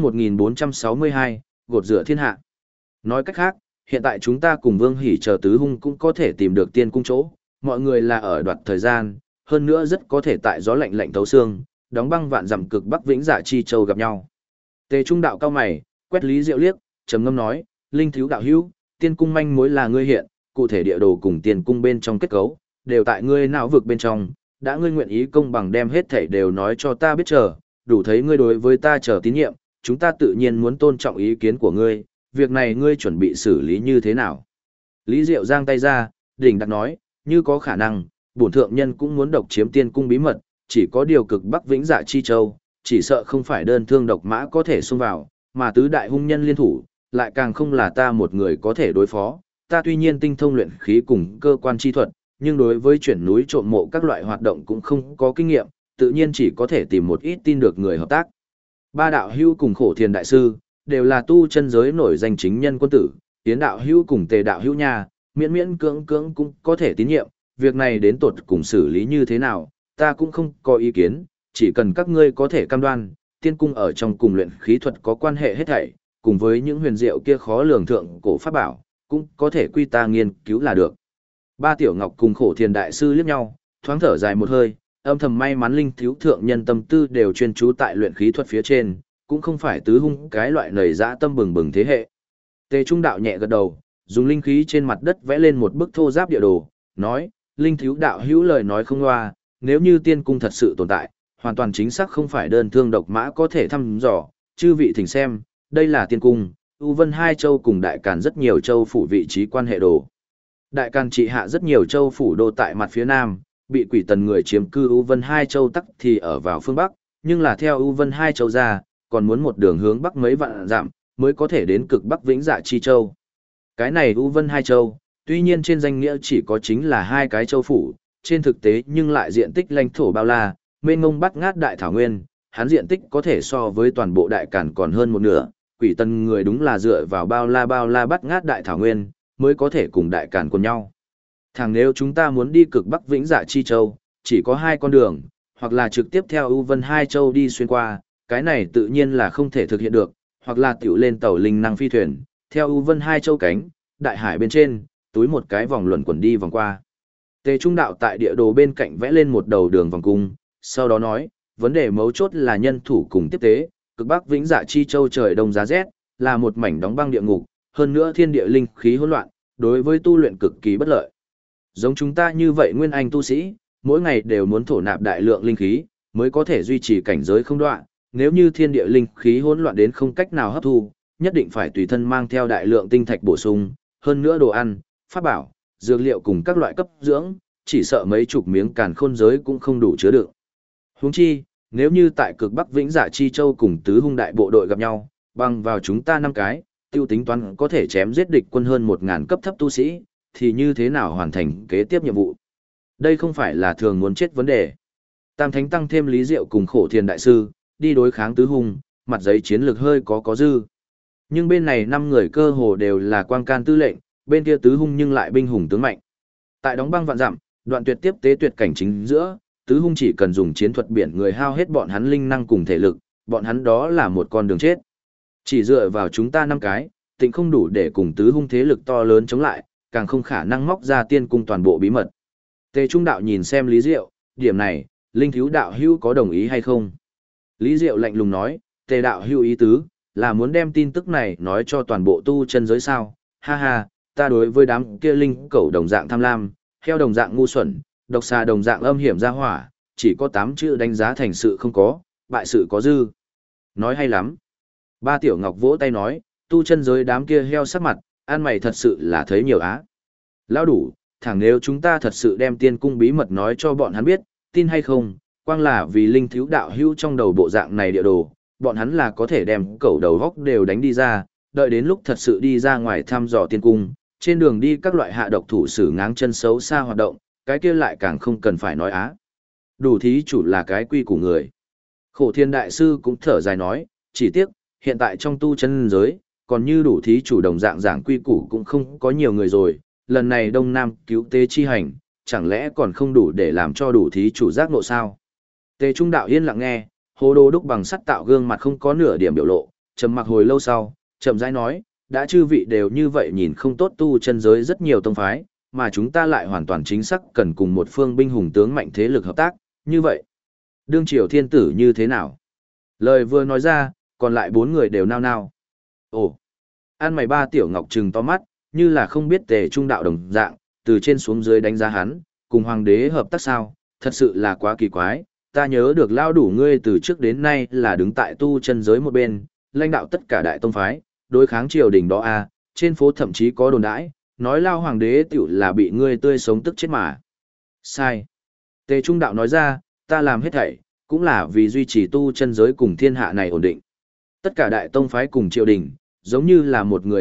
1462, gột rửa thiên hạ. Nói cách khác, hiện tại chúng ta cùng Vương Hỷ chờ tứ hung cũng có thể tìm được tiên cung chỗ, mọi người là ở đoạt thời gian, hơn nữa rất có thể tại gió lạnh lạnh thấu xương, đóng băng vạn dặm cực Bắc Vĩnh Dạ Chi Châu gặp nhau. Tề Trung Đạo cao mày, quét Lý Diệu liếc, trầm ngâm nói, Linh thiếu đạo hữu, tiên cung manh mối là ngươi hiện, cụ thể địa đồ cùng tiên cung bên trong kết cấu, đều tại ngươi não vực bên trong, đã ngươi nguyện ý công bằng đem hết thảy đều nói cho ta biết chờ, đủ thấy ngươi đối với ta chờ tín nhiệm, chúng ta tự nhiên muốn tôn trọng ý kiến của ngươi, việc này ngươi chuẩn bị xử lý như thế nào? Lý Diệu giang tay ra, đỉnh đặt nói, như có khả năng, bổn thượng nhân cũng muốn độc chiếm tiên cung bí mật, chỉ có điều cực Bắc Vĩnh Dạ Chi Châu, chỉ sợ không phải đơn thương độc mã có thể xông vào, mà tứ đại hung nhân liên thủ, lại càng không là ta một người có thể đối phó. Ta tuy nhiên tinh thông luyện khí cùng cơ quan chi thuật, nhưng đối với chuyển núi trộm mộ các loại hoạt động cũng không có kinh nghiệm, tự nhiên chỉ có thể tìm một ít tin được người hợp tác. Ba đạo hữu cùng Khổ Thiền đại sư, đều là tu chân giới nổi danh chính nhân quân tử, Tiến đạo hữu cùng Tề đạo hữu nha, miễn miễn cưỡng cưỡng cũng có thể tín nhiệm, việc này đến tột cùng xử lý như thế nào, ta cũng không có ý kiến, chỉ cần các ngươi có thể cam đoan, tiên cung ở trong cùng luyện khí thuật có quan hệ hết thảy, cùng với những huyền diệu kia khó lường thượng cổ pháp bảo, cũng có thể quy ta nghiên cứu là được. Ba tiểu ngọc cùng Khổ Thiền đại sư liếc nhau, thoáng thở dài một hơi, âm thầm may mắn linh thiếu thượng nhân tâm tư đều chuyên chú tại luyện khí thuật phía trên, cũng không phải tứ hung cái loại nảy dã tâm bừng bừng thế hệ. Tề Trung Đạo nhẹ gật đầu, dùng linh khí trên mặt đất vẽ lên một bức thô giáp địa đồ, nói, linh thiếu đạo hữu lời nói không loa, nếu như tiên cung thật sự tồn tại, hoàn toàn chính xác không phải đơn thương độc mã có thể thăm dò, chư vị thỉnh xem, đây là tiên cung, U Vân hai châu cùng Đại Càn rất nhiều châu phủ vị trí quan hệ đồ. Đại Càn trị hạ rất nhiều châu phủ đô tại mặt phía nam, bị Quỷ Tần người chiếm cư U Vân hai châu tắc thì ở vào phương bắc, nhưng là theo U Vân hai châu ra, còn muốn một đường hướng bắc mấy vạn dặm mới có thể đến cực Bắc Vĩnh Dạ Chi Châu. Cái này U Vân hai châu, tuy nhiên trên danh nghĩa chỉ có chính là hai cái châu phủ, trên thực tế nhưng lại diện tích lãnh thổ bao la, mênh mông bát ngát đại thảo nguyên, hắn diện tích có thể so với toàn bộ Đại Càn còn hơn một nửa. Quỷ Tần người đúng là dựa vào bao la bát ngát đại thảo nguyên, mới có thể cùng Đại Càn cùng nhau. Thằng nếu chúng ta muốn đi cực Bắc Vĩnh Dạ Chi Châu, chỉ có hai con đường, hoặc là trực tiếp theo U Vân hai châu đi xuyên qua, cái này tự nhiên là không thể thực hiện được, hoặc là tiểu lên tàu linh năng phi thuyền, theo U Vân hai châu cánh, đại hải bên trên, túi một cái vòng luẩn quẩn đi vòng qua. Tề Trung Đạo tại địa đồ bên cạnh vẽ lên một đầu đường vòng cung, sau đó nói, vấn đề mấu chốt là nhân thủ cùng tiếp tế, cực Bắc Vĩnh Dạ Chi Châu trời đông giá rét, là một mảnh đóng băng địa ngục, hơn nữa thiên địa linh khí hỗn loạn, đối với tu luyện cực kỳ bất lợi. Giống chúng ta như vậy nguyên anh tu sĩ, mỗi ngày đều muốn thổ nạp đại lượng linh khí, mới có thể duy trì cảnh giới không đoạn, nếu như thiên địa linh khí hỗn loạn đến không cách nào hấp thu, nhất định phải tùy thân mang theo đại lượng tinh thạch bổ sung, hơn nữa đồ ăn, pháp bảo, dược liệu cùng các loại cấp dưỡng, chỉ sợ mấy chục miếng càn khôn giới cũng không đủ chứa đựng. Huống chi, nếu như tại cực Bắc Vĩnh Dạ Chi Châu cùng tứ hung đại bộ đội gặp nhau, bằng vào chúng ta 5 cái, tiêu tính toán có thể chém giết địch quân hơn 1000 cấp thấp tu sĩ, thì như thế nào hoàn thành kế tiếp nhiệm vụ? Đây không phải là thường muốn chết vấn đề. Tam Thánh tăng thêm Lý Diệu cùng Khổ Thiền đại sư, đi đối kháng tứ hung, mặt giấy chiến lược hơi có dư. Nhưng bên này 5 người cơ hồ đều là quang can tư lệnh, bên kia tứ hung nhưng lại binh hùng tướng mạnh. Tại đóng băng vạn dặm, đoạn tuyệt tiếp tế tuyệt cảnh chính giữa, tứ hung chỉ cần dùng chiến thuật biển người hao hết bọn hắn linh năng cùng thể lực, bọn hắn đó là một con đường chết. Chỉ dựa vào chúng ta 5 cái, tịnh không đủ để cùng tứ hung thế lực to lớn chống lại, càng không khả năng móc ra tiên cung toàn bộ bí mật. Tề Trung Đạo nhìn xem Lý Diệu, điểm này, linh thiếu đạo hữu có đồng ý hay không? Lý Diệu lạnh lùng nói, Tề đạo hữu ý tứ, là muốn đem tin tức này nói cho toàn bộ tu chân giới sao? Ha ha, ta đối với đám kia linh cẩu đồng dạng tham lam, heo đồng dạng ngu xuẩn, độc xà đồng dạng âm hiểm ra hỏa, chỉ có 8 chữ đánh giá thành sự không có, bại sự có dư. Nói hay lắm. Ba Tiểu Ngọc vỗ tay nói, tu chân giới đám kia heo sắc mặt, ăn mày thật sự là thấy nhiều á. Lão đủ, thẳng nếu chúng ta thật sự đem tiên cung bí mật nói cho bọn hắn biết, tin hay không, quang là vì linh thiếu đạo hữu trong đầu bộ dạng này địa đồ, bọn hắn là có thể đem cẩu đầu góc đều đánh đi ra, đợi đến lúc thật sự đi ra ngoài thăm dò tiên cung, trên đường đi các loại hạ độc thủ sử ngáng chân xấu xa hoạt động, cái kia lại càng không cần phải nói á. Đủ thí chủ là cái quy của người. Khổ Thiên Đại Sư cũng thở dài nói, chỉ tiếc, hiện tại trong tu chân giới, còn như đủ thí chủ đồng dạng giảng quy củ cũng không có nhiều người rồi, lần này Đông Nam cứu tế chi hành, chẳng lẽ còn không đủ để làm cho đủ thí chủ giác ngộ sao? Tề Trung Đạo yên lặng nghe, Hồ Đô đúc bằng sắt tạo gương mặt không có nửa điểm biểu lộ, trầm mặc hồi lâu sau, chậm rãi nói, đã chư vị đều như vậy nhìn không tốt tu chân giới rất nhiều tông phái, mà chúng ta lại hoàn toàn chính xác cần cùng một phương binh hùng tướng mạnh thế lực hợp tác, như vậy. Đương triều thiên tử như thế nào? Lời vừa nói ra, còn lại 4 người đều nao nao. Ồ, ăn mày ba Tiểu Ngọc trừng to mắt, như là không biết Tề Trung Đạo đồng dạng, từ trên xuống dưới đánh giá hắn, cùng hoàng đế hợp tác sao, thật sự là quá kỳ quái. Ta nhớ được lao đủ ngươi từ trước đến nay là đứng tại tu chân giới một bên, lãnh đạo tất cả đại tông phái, đối kháng triều đình đó a, trên phố thậm chí có đồn đãi, nói lao hoàng đế tiểu là bị ngươi tươi sống tức chết mà. Sai. Tề Trung Đạo nói ra, ta làm hết thảy, cũng là vì duy trì tu chân giới cùng thiên hạ này ổn định. Tất cả đại tông phái cùng triều đình, giống như là một người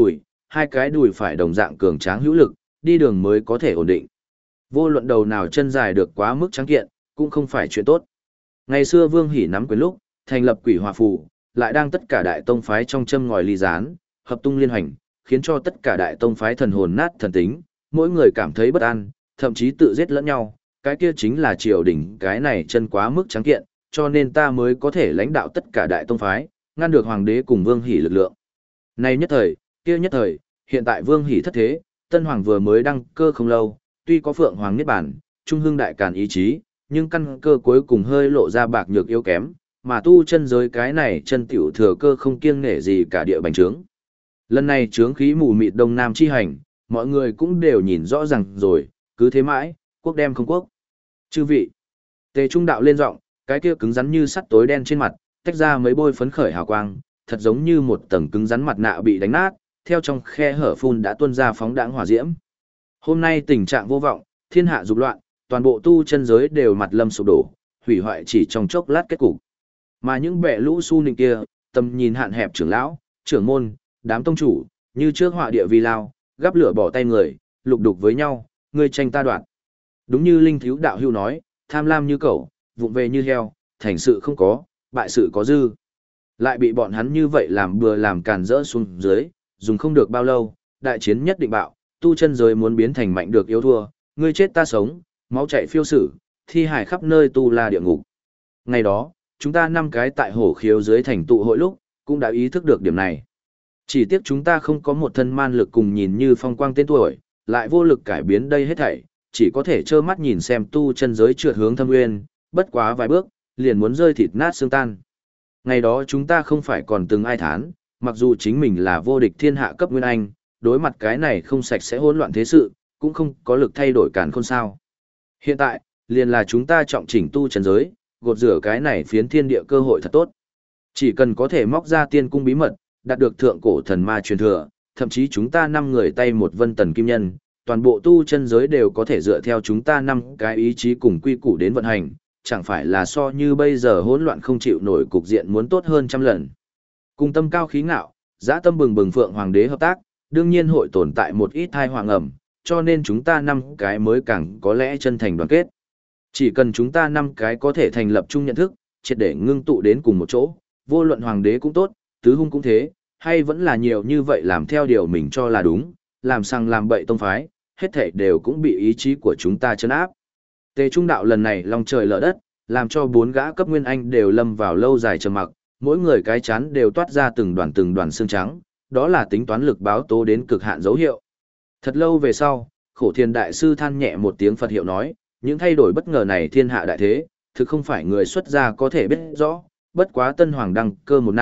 hai cái đùi phải đồng dạng cường tráng hữu lực, đi đường mới có thể ổn định. Vô luận đầu nào chân dài được quá mức trắng kiện, cũng không phải chuyện tốt. Ngày xưa Vương Hỷ nắm quyền lúc, thành lập Quỷ Hòa Phủ, lại đang tất cả đại tông phái trong châm ngòi ly gián, hợp tung liên hành, khiến cho tất cả đại tông phái thần hồn nát thần tính, mỗi người cảm thấy bất an, thậm chí tự giết lẫn nhau, cái kia chính là triều đình cái này chân quá mức trắng kiện, cho nên ta mới có thể lãnh đạo tất cả đại tông phái, ngăn được hoàng đế cùng Vương Hỷ lực lượng. Nay nhất thời, kia nhất thời, hiện tại Vương Hỷ thất thế, Tân Hoàng vừa mới đăng cơ không lâu, tuy có Phượng Hoàng Niết Bàn, Trung Hưng Đại Càn ý chí, nhưng căn cơ cuối cùng hơi lộ ra bạc nhược yếu kém, mà tu chân giới cái này chân tiểu thừa cơ không kiêng nể gì cả địa bành trướng. Lần này trướng khí mù mịt Đông Nam chi hành, mọi người cũng đều nhìn rõ ràng rồi, cứ thế mãi, quốc đem không quốc. Chư vị, Tề Trung Đạo lên giọng, cái kia cứng rắn như sắt tối đen trên mặt, tách ra mấy bôi phấn khởi hào quang, thật giống như một tầng cứng rắn mặt nạ bị đánh nát, theo trong khe hở phun đã tuôn ra phóng đãng hỏa diễm. Hôm nay tình trạng vô vọng, thiên hạ dục loạn, toàn bộ tu chân giới đều mặt lâm sụp đổ, hủy hoại chỉ trong chốc lát kết cục. Mà những bè lũ su nịnh kia, tầm nhìn hạn hẹp trưởng lão, trưởng môn, đám tông chủ, như trước họa địa vi lao, gắp lửa bỏ tay người, lục đục với nhau, người tranh ta đoạt. Đúng như Linh Thiếu Đạo Hưu nói, tham lam như cẩu, vụng về như heo, thành sự không có, bại sự có dư. Lại bị bọn hắn như vậy làm bừa làm càn rỡ xuống dưới, dùng không được bao lâu, đại chiến nhất định bạo, tu chân giới muốn biến thành mạnh được yếu thua, ngươi chết ta sống, máu chảy phiêu sử, thi hải khắp nơi tu la địa ngục. Ngày đó, chúng ta 5 cái tại hổ khiếu dưới thành tụ hội lúc, cũng đã ý thức được điểm này. Chỉ tiếc chúng ta không có một thân man lực cùng nhìn như phong quang tên tuổi, lại vô lực cải biến đây hết thảy, chỉ có thể trơ mắt nhìn xem tu chân giới trượt hướng thâm nguyên, bất quá vài bước, liền muốn rơi thịt nát xương tan. Ngày đó chúng ta không phải còn từng ai thán, mặc dù chính mình là vô địch thiên hạ cấp nguyên anh, đối mặt cái này không sạch sẽ hỗn loạn thế sự, cũng không có lực thay đổi càn khôn sao. Hiện tại, liền là chúng ta trọng chỉnh tu chân giới, gột rửa cái này phiến thiên địa cơ hội thật tốt. Chỉ cần có thể móc ra tiên cung bí mật, đạt được thượng cổ thần ma truyền thừa, thậm chí chúng ta 5 người tay một vân tần kim nhân, toàn bộ tu chân giới đều có thể dựa theo chúng ta 5 cái ý chí cùng quy củ đến vận hành, chẳng phải là so như bây giờ hỗn loạn không chịu nổi cục diện muốn tốt hơn trăm lần. Cùng tâm cao khí ngạo, dã tâm bừng bừng phượng hoàng đế hợp tác, đương nhiên hội tồn tại một ít thai hoàng ẩm, cho nên chúng ta 5 cái mới càng có lẽ chân thành đoàn kết. Chỉ cần chúng ta 5 cái có thể thành lập chung nhận thức, triệt để ngưng tụ đến cùng một chỗ, vô luận hoàng đế cũng tốt, tứ hung cũng thế, hay vẫn là nhiều như vậy làm theo điều mình cho là đúng, làm sang làm bậy tông phái, hết thảy đều cũng bị ý chí của chúng ta trấn áp. Tề Trung Đạo lần này long trời lở đất, làm cho 4 gã cấp nguyên anh đều lâm vào lâu dài trầm mặc, mỗi người cái chán đều toát ra từng đoàn xương trắng, đó là tính toán lực báo tố đến cực hạn dấu hiệu. Thật lâu về sau, Khổ Thiền Đại Sư than nhẹ một tiếng Phật hiệu nói, những thay đổi bất ngờ này thiên hạ đại thế, thực không phải người xuất gia có thể biết rõ, bất quá Tân Hoàng đăng cơ 1 năm,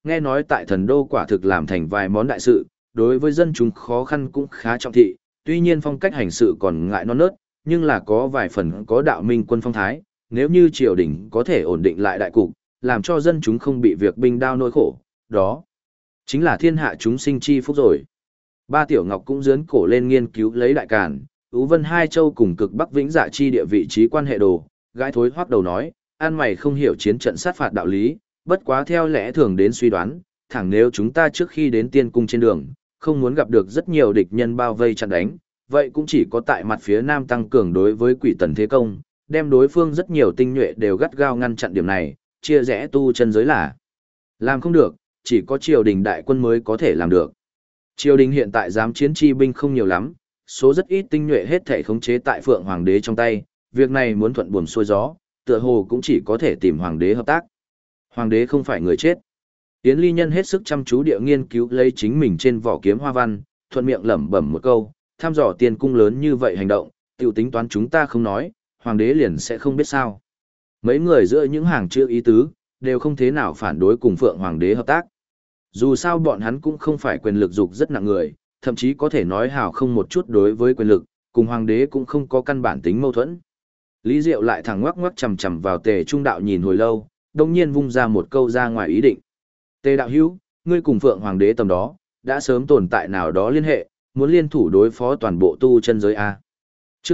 nghe nói tại thần đô quả thực làm thành vài món đại sự, đối với dân chúng khó khăn cũng khá trọng thị, tuy nhiên phong cách hành sự còn ngại non nớt, nhưng là có vài phần có đạo minh quân phong thái, nếu như triều đình có thể ổn định lại đại cục, làm cho dân chúng không bị việc binh đao nỗi khổ, đó chính là thiên hạ chúng sinh chi phúc rồi. Ba Tiểu Ngọc cũng dướn cổ lên nghiên cứu lấy đại càn, Ú Vân hai châu cùng cực Bắc Vĩnh Dạ chi địa vị trí quan hệ đồ, gái thối hoắc đầu nói, an mày không hiểu chiến trận sát phạt đạo lý, bất quá theo lẽ thường đến suy đoán, thẳng nếu chúng ta trước khi đến tiên cung trên đường, không muốn gặp được rất nhiều địch nhân bao vây chặn đánh, vậy cũng chỉ có tại mặt phía nam tăng cường đối với quỷ tần thế công, đem đối phương rất nhiều tinh nhuệ đều gắt gao ngăn chặn điểm này, chia rẽ tu chân giới là làm không được, chỉ có triều đình đại quân mới có thể làm được. Triều đình hiện tại dám chiến chi binh không nhiều lắm, số rất ít tinh nhuệ hết thể khống chế tại Phượng Hoàng đế trong tay, việc này muốn thuận buồm xuôi gió, tựa hồ cũng chỉ có thể tìm Hoàng đế hợp tác. Hoàng đế không phải người chết. Yến Ly Nhân hết sức chăm chú địa nghiên cứu lấy chính mình trên vỏ kiếm hoa văn, thuận miệng lẩm bẩm một câu, tham dò tiền cung lớn như vậy hành động, tiểu tính toán chúng ta không nói, Hoàng đế liền sẽ không biết sao. Mấy người giữa những hàng chữ ý tứ, đều không thế nào phản đối cùng Phượng Hoàng đế hợp tác. Dù sao bọn hắn cũng không phải quyền lực dục rất nặng người, thậm chí có thể nói hào không một chút đối với quyền lực, cùng Hoàng đế cũng không có căn bản tính mâu thuẫn. Lý Diệu lại thẳng ngoắc ngoắc chằm chằm vào Tề Trung Đạo nhìn hồi lâu, đồng nhiên vung ra một câu ra ngoài ý định. Tề đạo hữu, ngươi cùng Phượng Hoàng đế tầm đó, đã sớm tồn tại nào đó liên hệ, muốn liên thủ đối phó toàn bộ tu chân giới A. Chương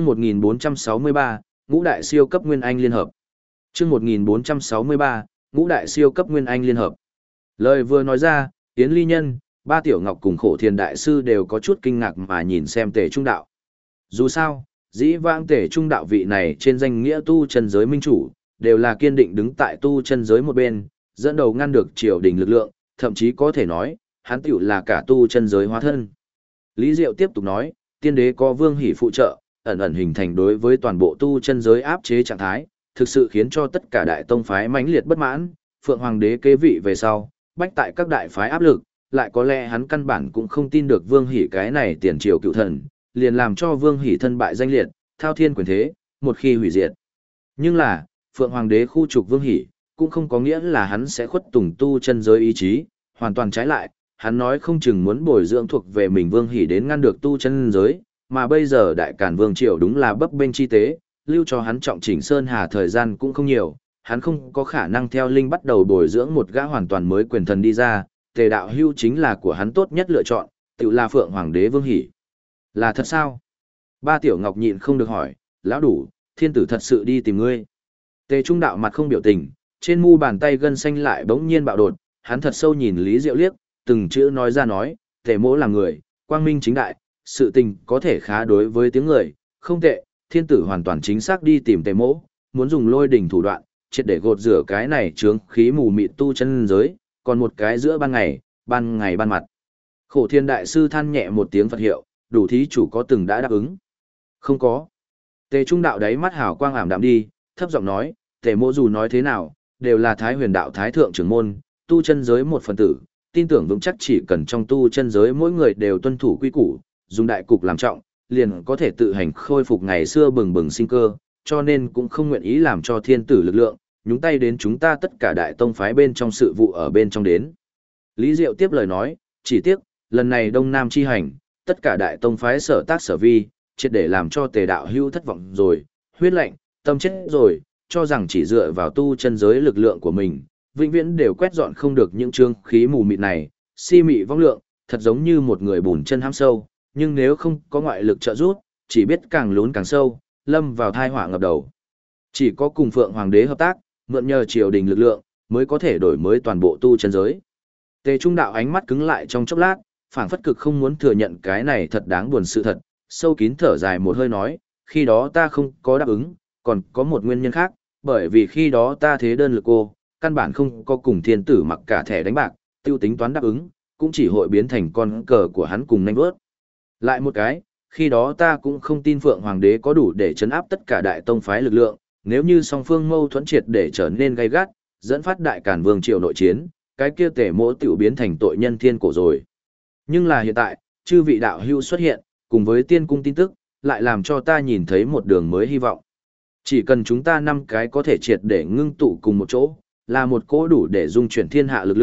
1463, Ngũ Đại Siêu Cấp Nguyên Anh Liên Hợp. Chương 1463, Ngũ Đại Siêu Cấp Nguyên Anh Liên Hợp. Lời vừa nói ra, Yến Ly Nhân, Ba Tiểu Ngọc cùng Khổ Thiền Đại Sư đều có chút kinh ngạc mà nhìn xem Tề Trung Đạo. Dù sao, dĩ vãng Tề Trung Đạo vị này trên danh nghĩa tu chân giới minh chủ, đều là kiên định đứng tại tu chân giới một bên, dẫn đầu ngăn được triều đình lực lượng, thậm chí có thể nói, hắn tiểu là cả tu chân giới hóa thân. Lý Diệu tiếp tục nói, tiên đế có Vương Hỷ phụ trợ, ẩn ẩn hình thành đối với toàn bộ tu chân giới áp chế trạng thái, thực sự khiến cho tất cả đại tông phái mãnh liệt bất mãn, Phượng Hoàng đế kế vị về sau, bách tại các đại phái áp lực, lại có lẽ hắn căn bản cũng không tin được Vương Hỷ cái này tiền triều cựu thần, liền làm cho Vương Hỷ thân bại danh liệt, thao thiên quyền thế, một khi hủy diệt. Nhưng là, Phượng Hoàng đế khu trục Vương Hỷ, cũng không có nghĩa là hắn sẽ khuất tùng tu chân giới ý chí, hoàn toàn trái lại, hắn nói không chừng muốn bồi dưỡng thuộc về mình Vương Hỷ đến ngăn được tu chân giới, mà bây giờ đại càn vương triều đúng là bấp bênh chi tế, lưu cho hắn trọng chỉnh Sơn Hà thời gian cũng không nhiều, hắn không có khả năng theo linh bắt đầu bồi dưỡng một gã hoàn toàn mới quyền thần đi ra, Tề đạo hưu chính là của hắn tốt nhất lựa chọn, tự là Phượng Hoàng đế Vương Hỷ. Là thật sao? Ba Tiểu Ngọc nhịn không được hỏi, lão đủ, thiên tử thật sự đi tìm ngươi. Tề Trung Đạo mặt không biểu tình, trên mu bàn tay gân xanh lại bỗng nhiên bạo đột, hắn thật sâu nhìn Lý Diệu liếc, từng chữ nói ra nói, Tề mỗ là người, quang minh chính đại, sự tình có thể khá đối với tiếng người, không tệ, thiên tử hoàn toàn chính xác đi tìm Tề mỗ, muốn dùng lôi đỉnh thủ đoạn, triệt để gột rửa cái này chướng khí mù mịt tu chân giới, còn một cái giữa ban ngày ban mặt. Khổ Thiên Đại Sư than nhẹ một tiếng Phật hiệu, đủ thí chủ có từng đã đáp ứng. Không có. Tề Trung Đạo đáy mắt hào quang ảm đạm đi, thấp giọng nói, Tề mỗ dù nói thế nào, đều là Thái Huyền Đạo Thái Thượng trưởng môn, tu chân giới một phần tử, tin tưởng vững chắc chỉ cần trong tu chân giới mỗi người đều tuân thủ quy củ, dùng đại cục làm trọng, liền có thể tự hành khôi phục ngày xưa bừng bừng sinh cơ, cho nên cũng không nguyện ý làm cho thiên tử lực lượng, nhúng tay đến chúng ta tất cả đại tông phái bên trong sự vụ ở bên trong đến. Lý Diệu tiếp lời nói, chỉ tiếc, lần này Đông Nam chi hành, tất cả đại tông phái sở tác sở vi, triệt để làm cho Tề đạo hưu thất vọng rồi, huyết lạnh, tâm chết rồi, cho rằng chỉ dựa vào tu chân giới lực lượng của mình, vĩnh viễn đều quét dọn không được những trương khí mù mịt này, si mị vong lượng, thật giống như một người bùn chân hãm sâu, nhưng nếu không có ngoại lực trợ giúp, chỉ biết càng lún càng sâu, lâm vào thai họa ngập đầu. Chỉ có cùng Phượng Hoàng đế hợp tác, mượn nhờ triều đình lực lượng, mới có thể đổi mới toàn bộ tu chân giới. Tề Trung Đạo ánh mắt cứng lại trong chốc lát, phảng phất cực không muốn thừa nhận cái này thật đáng buồn sự thật, sâu kín thở dài một hơi nói, khi đó ta không có đáp ứng, còn có một nguyên nhân khác, bởi vì khi đó ta thế đơn lực cô, căn bản không có cùng thiên tử mặc cả thẻ đánh bạc, tiêu tính toán đáp ứng, cũng chỉ hội biến thành con cờ của hắn cùng nanh vớt. Lại một cái, khi đó ta cũng không tin Phượng Hoàng đế có đủ để chấn áp tất cả đại tông phái lực lượng, nếu như song phương mâu thuẫn triệt để trở nên gay gắt, dẫn phát đại càn vương triều nội chiến, cái kia Tề mỗ tiểu biến thành tội nhân thiên cổ rồi. Nhưng là hiện tại, chư vị đạo hữu xuất hiện, cùng với tiên cung tin tức, lại làm cho ta nhìn thấy một đường mới hy vọng. Chỉ cần chúng ta 5 cái có thể triệt để ngưng tụ cùng một chỗ, là một cỗ đủ để dung chuyển thiên hạ lực lượng,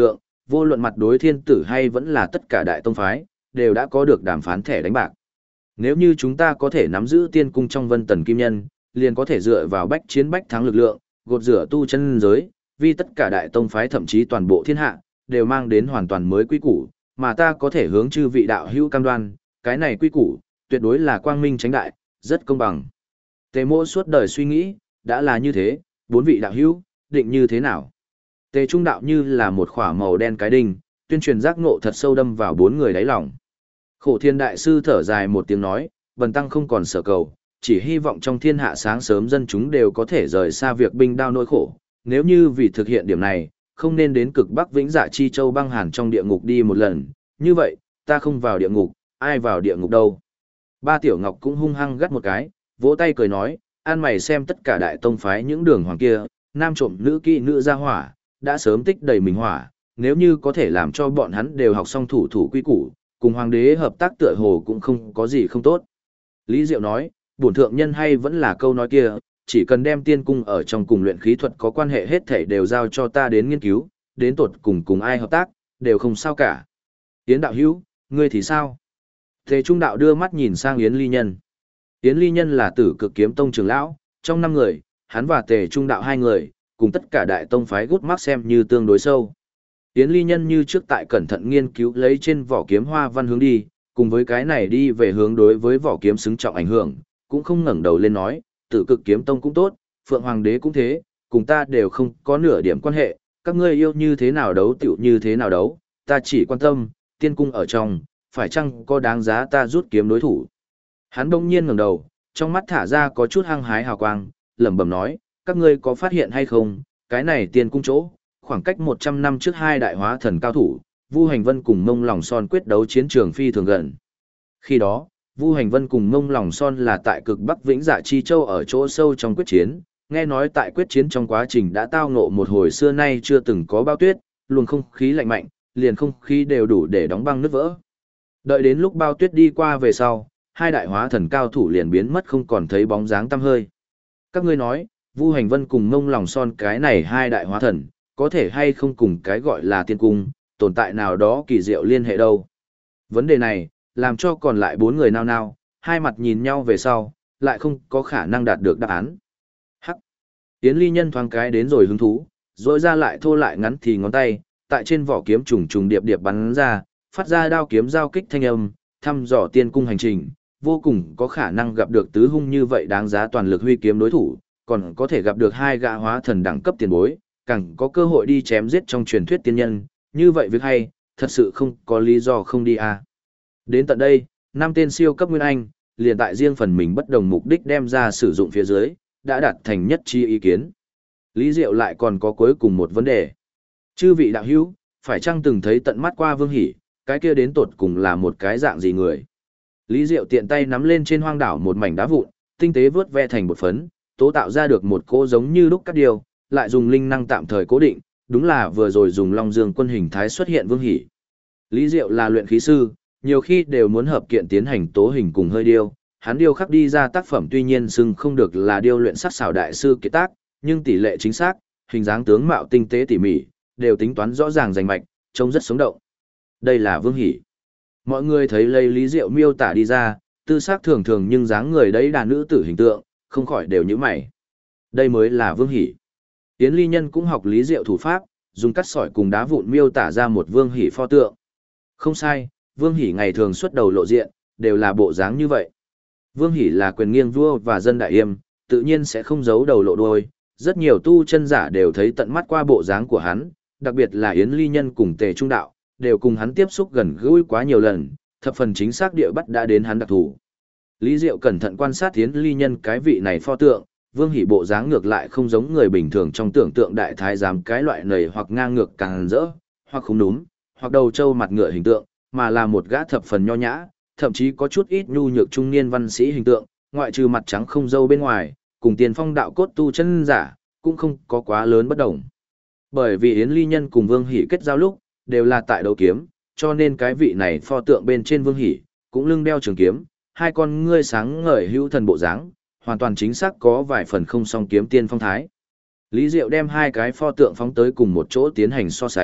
vô luận mặt đối thiên tử hay vẫn là tất cả đại tông phái, đều đã có được đàm phán thẻ đánh bạc. Nếu như chúng ta có thể nắm giữ tiên cung trong Vân Tần Kim Nhân, liền có thể dựa vào bách chiến bách thắng lực lượng, gột rửa tu chân giới, vì tất cả đại tông phái thậm chí toàn bộ thiên hạ, đều mang đến hoàn toàn mới quy củ, mà ta có thể hướng chư vị đạo hữu cam đoan, cái này quy củ, tuyệt đối là quang minh chánh đại, rất công bằng. Tề Mỗ suốt đời suy nghĩ, đã là như thế, bốn vị đạo hữu, định như thế nào? Tề Trung đạo như là một khỏa màu đen cái đinh, tuyên truyền giác ngộ thật sâu đâm vào bốn người đáy lòng. Khổ Thiên đại sư thở dài một tiếng nói, bần tăng không còn sở cầu, chỉ hy vọng trong thiên hạ sáng sớm dân chúng đều có thể rời xa việc binh đao nỗi khổ. Nếu như vì thực hiện điểm này, không nên đến cực Bắc Vĩnh Dạ Chi Châu băng hàn trong địa ngục đi một lần, như vậy, ta không vào địa ngục, ai vào địa ngục đâu. Ba Tiểu Ngọc cũng hung hăng gắt một cái, vỗ tay cười nói, an mày xem tất cả đại tông phái những đường hoàng kia, nam trộm nữ kỵ nữ ra hỏa, đã sớm tích đầy mình hỏa, nếu như có thể làm cho bọn hắn đều học xong thủ quy củ, cùng hoàng đế hợp tác tựa hồ cũng không có gì không tốt. Lý Diệu nói, bổn thượng nhân hay vẫn là câu nói kia, chỉ cần đem tiên cung ở trong cùng luyện khí thuật có quan hệ hết thảy đều giao cho ta đến nghiên cứu, đến tột cùng ai hợp tác, đều không sao cả. Yến đạo hữu, ngươi thì sao? Tề Trung đạo đưa mắt nhìn sang Yến Ly Nhân. Yến Ly Nhân là Tử Cực Kiếm Tông trưởng lão, trong 5 người, hắn và Tề Trung đạo 2 người, cùng tất cả đại tông phái gút mắc xem như tương đối sâu. Yến Ly Nhân như trước tại cẩn thận nghiên cứu lấy trên vỏ kiếm hoa văn hướng đi, cùng với cái này đi về hướng đối với vỏ kiếm xứng trọng ảnh hưởng, cũng không ngẩng đầu lên nói, Tử Cực Kiếm Tông cũng tốt, Phượng Hoàng Đế cũng thế, cùng ta đều không có nửa điểm quan hệ, các ngươi yêu như thế nào đấu tiểu như thế nào đấu, ta chỉ quan tâm, tiên cung ở trong, phải chăng có đáng giá ta rút kiếm đối thủ. Hắn đông nhiên ngẩng đầu, trong mắt thả ra có chút hăng hái hào quang, lẩm bẩm nói, các ngươi có phát hiện hay không, cái này tiên cung chỗ, khoảng cách 100 năm trước 2 đại hóa thần cao thủ, Vu Hành Vân cùng Mông Lòng Son quyết đấu chiến trường phi thường gần. Khi đó, Vu Hành Vân cùng Mông Lòng Son là tại cực Bắc Vĩnh Dạ Chi Châu ở chỗ sâu trong quyết chiến, nghe nói tại quyết chiến trong quá trình đã tao ngộ một hồi xưa nay chưa từng có bao tuyết, luồng không khí lạnh mạnh, liền không khí đều đủ để đóng băng nứt vỡ. Đợi đến lúc bao tuyết đi qua về sau, 2 đại hóa thần cao thủ liền biến mất không còn thấy bóng dáng tăm hơi. Các ngươi nói, Vu Hành Vân cùng Mông Lòng Son cái này 2 đại hóa thần, có thể hay không cùng cái gọi là tiên cung, tồn tại nào đó kỳ diệu liên hệ đâu. Vấn đề này, làm cho còn lại 4 người nao nao, hai mặt nhìn nhau về sau, lại không có khả năng đạt được đáp án. Hắc! Yến Ly Nhân thoáng cái đến rồi hứng thú, rồi ra lại thô lại ngắn thì ngón tay, tại trên vỏ kiếm trùng trùng điệp điệp bắn ra, phát ra đao kiếm giao kích thanh âm, thăm dò tiên cung hành trình, vô cùng có khả năng gặp được tứ hung như vậy đáng giá toàn lực huy kiếm đối thủ, còn có thể gặp được 2 gã hóa thần đẳng cấp tiền bối, càng có cơ hội đi chém giết trong truyền thuyết tiên nhân, như vậy việc hay, thật sự không có lý do không đi à. Đến tận đây, 5 tên siêu cấp nguyên anh, liền tại riêng phần mình bất đồng mục đích đem ra sử dụng phía dưới, đã đạt thành nhất trí ý kiến. Lý Diệu lại còn có cuối cùng một vấn đề. Chư vị đạo hữu, phải chăng từng thấy tận mắt qua Vương Hỷ, cái kia đến tột cùng là một cái dạng gì người? Lý Diệu tiện tay nắm lên trên hoang đảo một mảnh đá vụn, tinh tế vớt ve thành bột phấn, tố tạo ra được một cỗ giống như đúc cắt điều, lại dùng linh năng tạm thời cố định, đúng là vừa rồi dùng Long Dương quân hình thái xuất hiện Vương Hỷ. Lý Diệu là luyện khí sư, nhiều khi đều muốn hợp kiện tiến hành tố hình cùng hơi điêu, hắn điêu khắc đi ra tác phẩm tuy nhiên xưng không được là điêu luyện sắc xảo đại sư kiệt tác, nhưng tỷ lệ chính xác, hình dáng tướng mạo tinh tế tỉ mỉ, đều tính toán rõ ràng rành mạch, trông rất sống động. Đây là Vương Hỷ. Mọi người thấy lấy Lý Diệu miêu tả đi ra, tư sắc thường thường nhưng dáng người đấy đàn nữ tử hình tượng, không khỏi đều nhíu mày. Đây mới là Vương Hỷ. Yến Ly Nhân cũng học Lý Diệu thủ pháp, dùng cắt sỏi cùng đá vụn miêu tả ra một Vương Hỷ pho tượng. Không sai, Vương Hỷ ngày thường xuất đầu lộ diện, đều là bộ dáng như vậy. Vương Hỷ là quyền nghiêng vua và dân đại yêm, tự nhiên sẽ không giấu đầu lộ đuôi. Rất nhiều tu chân giả đều thấy tận mắt qua bộ dáng của hắn, đặc biệt là Yến Ly Nhân cùng Tề Trung Đạo, đều cùng hắn tiếp xúc gần gũi quá nhiều lần, thập phần chính xác địa bắt đã đến hắn đặc thù. Lý Diệu cẩn thận quan sát Yến Ly Nhân cái vị này pho tượng, Vương Hỷ bộ dáng ngược lại không giống người bình thường trong tưởng tượng đại thái giám cái loại nầy hoặc ngang ngược càng rỡ, hoặc không núm, hoặc đầu trâu mặt ngựa hình tượng, mà là một gã thập phần nho nhã, thậm chí có chút ít nhu nhược trung niên văn sĩ hình tượng, ngoại trừ mặt trắng không râu bên ngoài, cùng tiền phong đạo cốt tu chân giả, cũng không có quá lớn bất đồng. Bởi vì Yến Ly Nhân cùng Vương Hỷ kết giao lúc, đều là tại đấu kiếm, cho nên cái vị này pho tượng bên trên Vương Hỷ, cũng lưng đeo trường kiếm, hai con ngươi sáng ngời hữu thần bộ dáng, hoàn toàn chính xác có vài phần không song kiếm tiên phong thái. Lý Diệu đem hai cái pho tượng phóng tới cùng một chỗ tiến hành so sánh,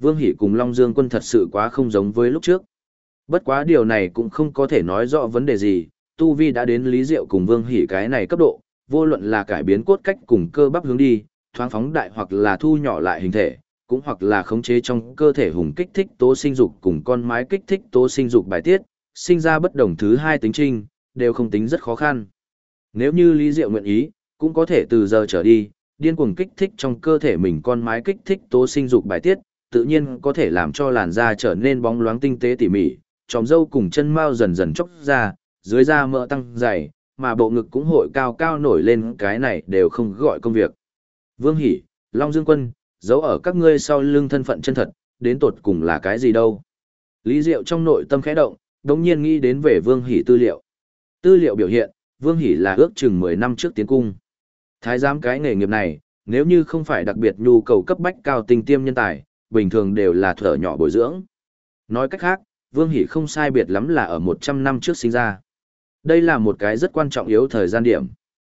Vương Hỷ cùng Long Dương quân thật sự quá không giống với lúc trước. Bất quá điều này cũng không có thể nói rõ vấn đề gì, tu vi đã đến Lý Diệu cùng Vương Hỷ cái này cấp độ, vô luận là cải biến cốt cách cùng cơ bắp hướng đi, thoáng phóng đại hoặc là thu nhỏ lại hình thể, cũng hoặc là khống chế trong cơ thể hùng kích thích tố sinh dục cùng con mái kích thích tố sinh dục bài tiết, sinh ra bất đồng thứ hai tính trinh, đều không tính rất khó khăn. Nếu như Lý Diệu nguyện ý, cũng có thể từ giờ trở đi, điên cuồng kích thích trong cơ thể mình con mái kích thích tố sinh dục bài tiết, tự nhiên có thể làm cho làn da trở nên bóng loáng tinh tế tỉ mỉ, tròm râu cùng chân mao dần dần chóc ra, dưới da mỡ tăng dày, mà bộ ngực cũng hội cao cao nổi lên, cái này đều không gọi công việc. Vương Hỷ, Long Dương Quân, giấu ở các ngươi sau lưng thân phận chân thật, đến tột cùng là cái gì đâu? Lý Diệu trong nội tâm khẽ động, đống nhiên nghĩ đến về Vương Hỷ tư liệu. Tư liệu biểu hiện, Vương Hỷ là ước chừng 10 năm trước tiến cung. Thái giám cái nghề nghiệp này, nếu như không phải đặc biệt nhu cầu cấp bách cao tinh tiêm nhân tài, bình thường đều là thở nhỏ bồi dưỡng. Nói cách khác, Vương Hỷ không sai biệt lắm là ở 100 năm trước sinh ra. Đây là một cái rất quan trọng yếu thời gian điểm.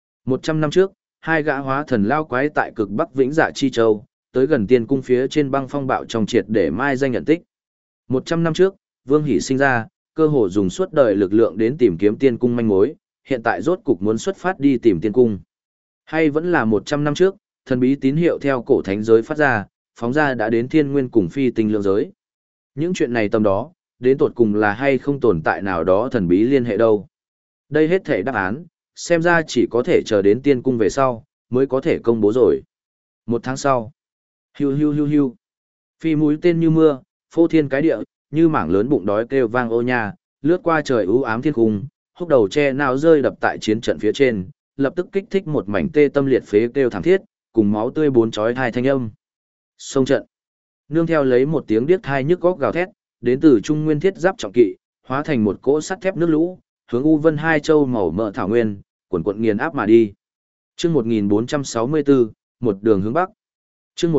100 năm trước, hai gã hóa thần lao quái tại cực Bắc Vĩnh Dạ Chi Châu, tới gần tiên cung phía trên băng phong bạo trong triệt để mai danh nhận tích. 100 năm trước, Vương Hỷ sinh ra, cơ hồ dùng suốt đời lực lượng đến tìm kiếm tiên cung manh mối, hiện tại rốt cục muốn xuất phát đi tìm tiên cung. Hay vẫn là 100 năm trước, thần bí tín hiệu theo cổ thánh giới phát ra, phóng ra đã đến thiên nguyên cùng phi tinh lượng giới. Những chuyện này tầm đó, đến tột cùng là hay không tồn tại nào đó thần bí liên hệ đâu. Đây hết thể đáp án, xem ra chỉ có thể chờ đến tiên cung về sau, mới có thể công bố rồi. 1 tháng sau, hiu hiu hiu hiu, phi mũi tên như mưa, phô thiên cái địa, như mảng lớn bụng đói kêu vang ô nha, lướt qua trời u ám thiên cung, húc đầu che nào rơi đập tại chiến trận phía trên, lập tức kích thích một mảnh tê tâm liệt phế kêu thảm thiết, cùng máu tươi bốn chói hai thanh âm. Xông trận, nương theo lấy một tiếng điếc thai nhức góc gào thét, đến từ Trung Nguyên thiết giáp trọng kỵ, hóa thành một cỗ sắt thép nước lũ, hướng U Vân Hai Châu màu mỡ thảo nguyên, quần quận nghiền áp mà đi. Chương 1464, một đường hướng bắc. Chương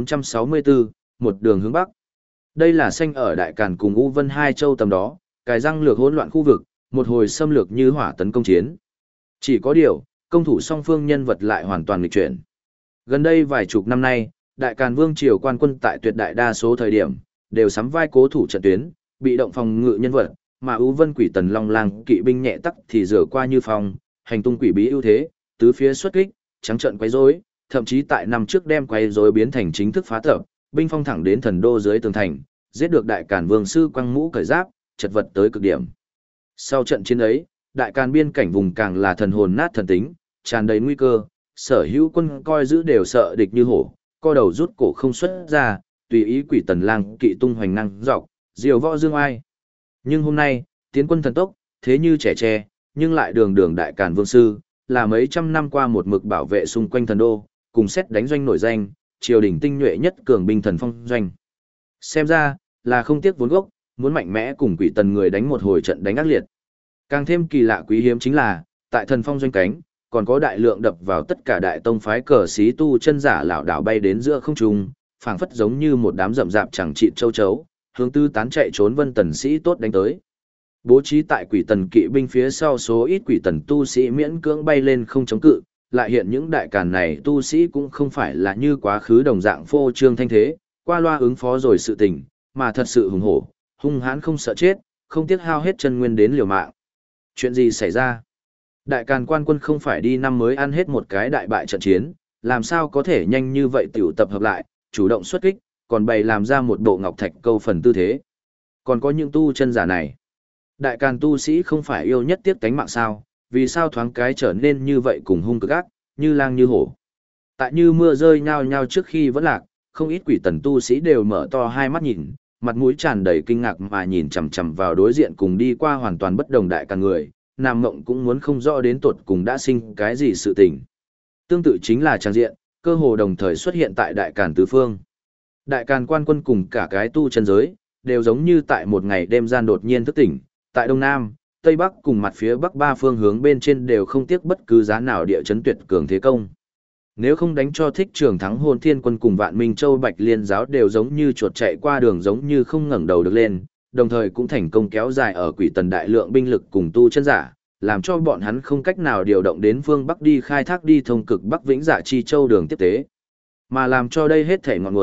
1464, một đường hướng bắc. Đây là xanh ở Đại Càn cùng U Vân Hai Châu tầm đó, cài răng lược hỗn loạn khu vực, một hồi xâm lược như hỏa tấn công chiến. Chỉ có điều, công thủ song phương nhân vật lại hoàn toàn nghịch chuyển. Gần đây vài chục năm nay, Đại Càn Vương triều quan quân tại tuyệt đại đa số thời điểm đều sắm vai cố thủ trận tuyến, bị động phòng ngự nhân vật, mà U Vân Quỷ Tần Long Lang kỵ binh nhẹ tắc thì rửa qua như phong, hành tung quỷ bí ưu thế, tứ phía xuất kích, trắng trận quấy rối, thậm chí tại năm trước đem quấy rối biến thành chính thức phá tập, binh phong thẳng đến thần đô dưới tường thành, giết được Đại Càn Vương sư quăng mũ cởi giáp, chật vật tới cực điểm. Sau trận chiến ấy, Đại Càn biên cảnh vùng càng là thần hồn nát thần tính, tràn đầy nguy cơ, sở hữu quân coi giữ đều sợ địch như hổ, co đầu rút cổ không xuất ra, tùy ý Quỷ Tần Lang kỵ tung hoành năng dọc, diều võ dương ai. Nhưng hôm nay, tiến quân thần tốc, thế như trẻ tre, nhưng lại đường đường Đại Càn Vương sư, là mấy trăm năm qua một mực bảo vệ xung quanh thần đô, cùng xét đánh doanh nổi danh, triều đình tinh nhuệ nhất cường binh thần phong doanh. Xem ra, là không tiếc vốn gốc, muốn mạnh mẽ cùng Quỷ Tần người đánh một hồi trận đánh ác liệt. Càng thêm kỳ lạ quý hiếm chính là, tại thần phong doanh cánh, còn có đại lượng đập vào tất cả đại tông phái cờ sĩ tu chân giả lảo đảo bay đến giữa không trung, phảng phất giống như một đám rậm rạp chẳng trị châu chấu, hướng tư tán chạy trốn vân tần sĩ tốt đánh tới. Bố trí tại Quỷ Tần kỵ binh phía sau số ít Quỷ Tần tu sĩ miễn cưỡng bay lên không chống cự, lại hiện những đại càn này tu sĩ cũng không phải là như quá khứ đồng dạng phô trương thanh thế, qua loa ứng phó rồi sự tình, mà thật sự hùng hổ, hung hãn không sợ chết, không tiếc hao hết chân nguyên đến liều mạng. Chuyện gì xảy ra? Đại Càn quan quân không phải đi năm mới ăn hết một cái đại bại trận chiến, làm sao có thể nhanh như vậy tiểu tập hợp lại, chủ động xuất kích, còn bày làm ra một bộ ngọc thạch câu phần tư thế. Còn có những tu chân giả này. Đại Càn tu sĩ không phải yêu nhất tiếc tánh mạng sao, vì sao thoáng cái trở nên như vậy cùng hung cực ác, như lang như hổ. Tại như mưa rơi nhao nhao trước khi vẫn lạc, không ít Quỷ Tần tu sĩ đều mở to hai mắt nhìn, mặt mũi tràn đầy kinh ngạc mà nhìn chằm chằm vào đối diện cùng đi qua hoàn toàn bất đồng Đại Càn người, Nam Mộng cũng muốn không rõ đến tột cùng đã sinh cái gì sự tình. Tương tự chính là trang diện, cơ hồ đồng thời xuất hiện tại Đại Càn tứ phương. Đại Càn quan quân cùng cả cái tu chân giới, đều giống như tại một ngày đêm gian đột nhiên thức tỉnh, tại Đông Nam, Tây Bắc cùng mặt phía Bắc ba phương hướng bên trên đều không tiếc bất cứ giá nào địa chấn tuyệt cường thế công. Nếu không đánh cho Thích Trường Thắng Hồn Thiên quân cùng Vạn Minh Châu Bạch Liên giáo đều giống như chuột chạy qua đường giống như không ngẩng đầu được lên, đồng thời cũng thành công kéo dài ở Quỷ Tần đại lượng binh lực cùng tu chân giả, làm cho bọn hắn không cách nào điều động đến phương Bắc đi khai thác đi thông cực Bắc Vĩnh Dạ Chi Châu đường tiếp tế. Mà làm cho đây hết thể ngọn nguồn,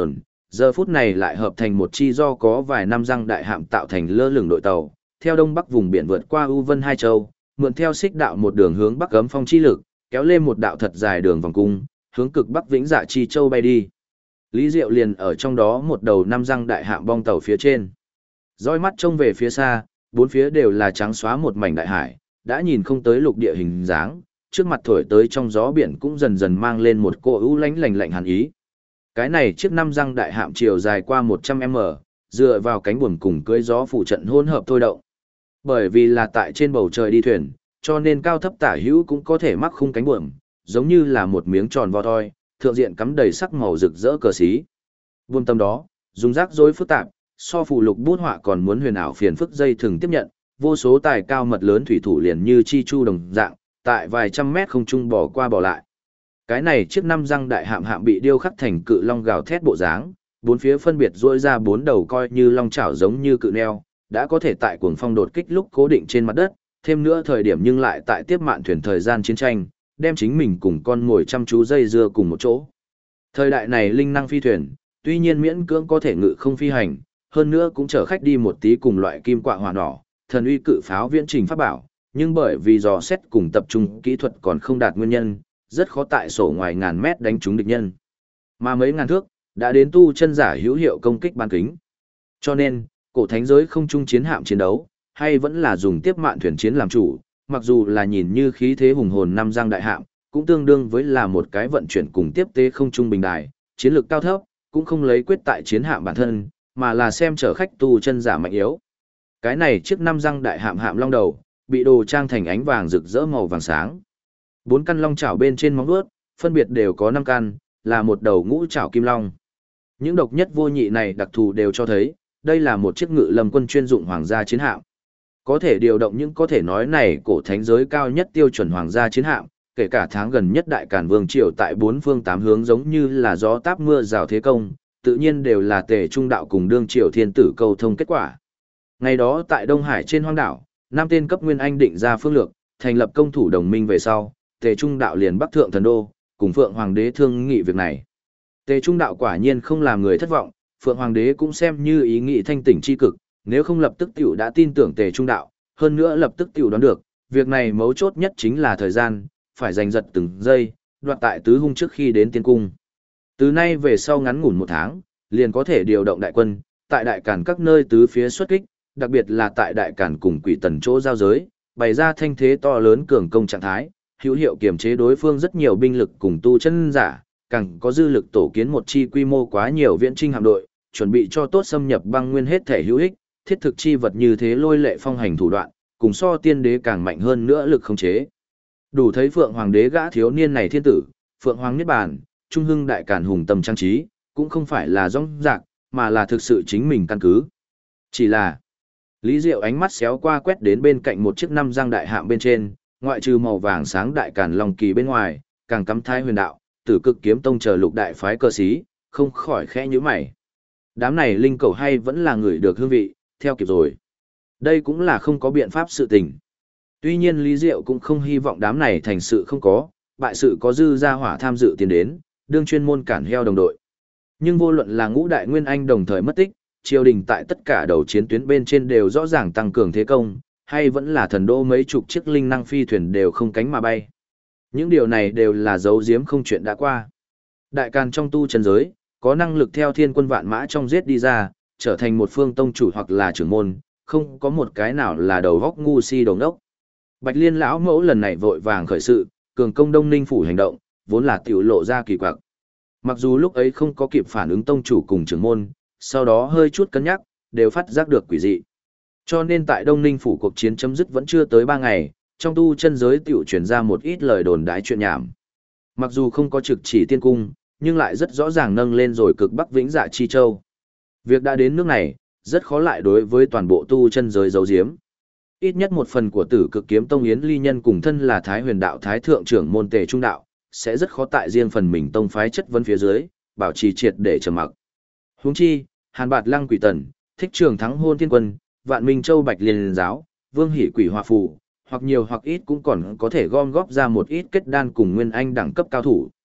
giờ phút này lại hợp thành một chi do có vài năm răng đại hạm tạo thành lơ lửng đội tàu, theo đông bắc vùng biển vượt qua U Vân Hai Châu, mượn theo xích đạo một đường hướng bắc cấm phong chi lực, kéo lên một đạo thật dài đường vòng cung, hướng cực bắc Vĩnh Dạ Chi Châu bay đi. Lý Diệu liền ở trong đó một đầu năm răng đại hạm bong tàu phía trên. Dõi mắt trông về phía xa, bốn phía đều là trắng xóa một mảnh đại hải, đã nhìn không tới lục địa hình dáng, trước mặt thổi tới trong gió biển cũng dần dần mang lên một cỗ u lánh lạnh lạnh hàn ý. Cái này chiếc năm răng đại hạm chiều dài qua 100m, dựa vào cánh buồm cùng cưỡi gió phụ trận hỗn hợp thôi động. Bởi vì là tại trên bầu trời đi thuyền, cho nên cao thấp tả hữu cũng có thể mắc khung cánh buồm, giống như là một miếng tròn vo thoi, thượng diện cắm đầy sắc màu rực rỡ cờ xí. Buông tâm đó, dùng rắc rối phức tạp, so phụ lục bút họa còn muốn huyền ảo phiền phức dây thường tiếp nhận, vô số tài cao mật lớn thủy thủ liền như chi chu đồng dạng, tại vài trăm mét không trung bỏ qua bỏ lại. Cái này chiếc năm răng đại hạm bị điêu khắc thành cự long gào thét bộ dáng, bốn phía phân biệt duỗi ra bốn đầu coi như long chảo giống như cự neo, đã có thể tại cuồng phong đột kích lúc cố định trên mặt đất, thêm nữa thời điểm nhưng lại tại tiếp mạn thuyền thời gian chiến tranh, đem chính mình cùng con ngồi chăm chú dây dưa cùng một chỗ. Thời đại này linh năng phi thuyền, tuy nhiên miễn cưỡng có thể ngự không phi hành, hơn nữa cũng chở khách đi một tí cùng loại kim quạ hỏa nỏ, thần uy cự pháo viễn trình pháp bảo, nhưng bởi vì dò xét cùng tập trung kỹ thuật còn không đạt nguyên nhân, rất khó tại sổ ngoài ngàn mét đánh trúng địch nhân. Mà mấy ngàn thước, đã đến tu chân giả hữu hiệu công kích bán kính. Cho nên, cổ thánh giới không chung chiến hạm chiến đấu, hay vẫn là dùng tiếp mạn thuyền chiến làm chủ, mặc dù là nhìn như khí thế hùng hồn năm giang đại hạm, cũng tương đương với là một cái vận chuyển cùng tiếp tế không trung bình đài, chiến lược cao thấp, cũng không lấy quyết tại chiến hạm bản thân, mà là xem chở khách tu chân giả mạnh yếu. Cái này chiếc năm giang đại hạm hạm long đầu, bị đồ trang thành ánh vàng rực rỡ màu vàng sáng. Bốn căn long chảo bên trên móng vuốt, phân biệt đều có 5 căn, là một đầu ngũ chảo kim long. Những độc nhất vô nhị này đặc thù đều cho thấy, đây là một chiếc ngự lâm quân chuyên dụng hoàng gia chiến hạm. Có thể điều động những có thể nói này cổ thánh giới cao nhất tiêu chuẩn hoàng gia chiến hạm, kể cả tháng gần nhất đại càn vương triều tại bốn phương tám hướng giống như là gió táp mưa rào thế công, tự nhiên đều là tề trung đạo cùng đương triều thiên tử cầu thông kết quả. Ngày đó tại Đông Hải trên hoang đảo, 5 tên cấp nguyên anh định ra phương lược, thành lập công thủ đồng minh về sau, tề trung đạo liền bắc thượng thần đô, cùng Phượng Hoàng đế thương nghị việc này. Tề trung đạo quả nhiên không làm người thất vọng, Phượng Hoàng đế cũng xem như ý nghị thanh tỉnh chi cực, nếu không lập tức tiểu đã tin tưởng tề trung đạo, hơn nữa lập tức tiểu đoán được, việc này mấu chốt nhất chính là thời gian, phải giành giật từng giây, đoạt tại tứ hung trước khi đến tiên cung. Từ nay về sau ngắn ngủn 1 tháng, liền có thể điều động đại quân, tại đại càn các nơi tứ phía xuất kích, đặc biệt là tại đại càn cùng quỷ tần chỗ giao giới, bày ra thanh thế to lớn cường công trạng thái, hữu hiệu kiềm chế đối phương rất nhiều binh lực cùng tu chân giả, càng có dư lực tổ kiến một chi quy mô quá nhiều viễn trinh hạm đội, chuẩn bị cho tốt xâm nhập băng nguyên hết thể hữu ích, thiết thực chi vật như thế lôi lệ phong hành thủ đoạn, cùng so tiên đế càng mạnh hơn nữa lực khống chế. Đủ thấy Phượng Hoàng đế gã thiếu niên này thiên tử, Phượng Hoàng Niết Bàn, trung hưng đại càn hùng tâm trang trí, cũng không phải là rong rạc, mà là thực sự chính mình căn cứ. Chỉ là, Lý Diệu ánh mắt xéo qua quét đến bên cạnh một chiếc 5 giang đại hạm bên trên, ngoại trừ màu vàng sáng đại càn long kỳ bên ngoài, càng cắm thái huyền đạo, tử cực kiếm tông chờ lục đại phái cơ sĩ, không khỏi khẽ nhíu mày. Đám này linh cầu hay vẫn là người được hương vị, theo kịp rồi. Đây cũng là không có biện pháp sự tình. Tuy nhiên Lý Diệu cũng không hy vọng đám này thành sự không có, bại sự có dư gia hỏa tham dự tiến đến, đương chuyên môn cản heo đồng đội. Nhưng vô luận là ngũ đại nguyên anh đồng thời mất tích, triều đình tại tất cả đầu chiến tuyến bên trên đều rõ ràng tăng cường thế công, hay vẫn là thần đô mấy chục chiếc linh năng phi thuyền đều không cánh mà bay. Những điều này đều là dấu giếm không chuyện đã qua. Đại càn trong tu chân giới, có năng lực theo thiên quân vạn mã trong giết đi ra, trở thành một phương tông chủ hoặc là trưởng môn, không có một cái nào là đầu góc ngu si đồng đốc. Bạch Liên lão mẫu lần này vội vàng khởi sự, cường công Đông Ninh phủ hành động, vốn là tiểu lộ ra kỳ quặc. Mặc dù lúc ấy không có kịp phản ứng tông chủ cùng trưởng môn, sau đó hơi chút cân nhắc, đều phát giác được quỷ dị. Cho nên tại Đông Ninh phủ cuộc chiến chấm dứt vẫn chưa tới 3 ngày, trong tu chân giới tiểu truyền ra một ít lời đồn đái chuyện nhảm. Mặc dù không có trực chỉ tiên cung, nhưng lại rất rõ ràng nâng lên rồi cực Bắc Vĩnh Dạ Chi Châu. Việc đã đến nước này, rất khó lại đối với toàn bộ tu chân giới giấu giếm. Ít nhất một phần của Tử Cực Kiếm Tông Yến Ly Nhân cùng thân là Thái Huyền Đạo Thái Thượng trưởng môn Tề Trung Đạo, sẽ rất khó tại riêng phần mình tông phái chất vấn phía dưới, bảo trì triệt để trầm mặc. Huống chi, Hàn Bạt Lăng Quỷ Tần, Thích Trường Thắng Hôn Thiên Quân, Vạn Minh Châu Bạch Liên Giáo, Vương Hỷ Quỷ Hòa Phù, hoặc nhiều hoặc ít cũng còn có thể gom góp ra một ít kết đan cùng nguyên anh đẳng cấp cao thủ.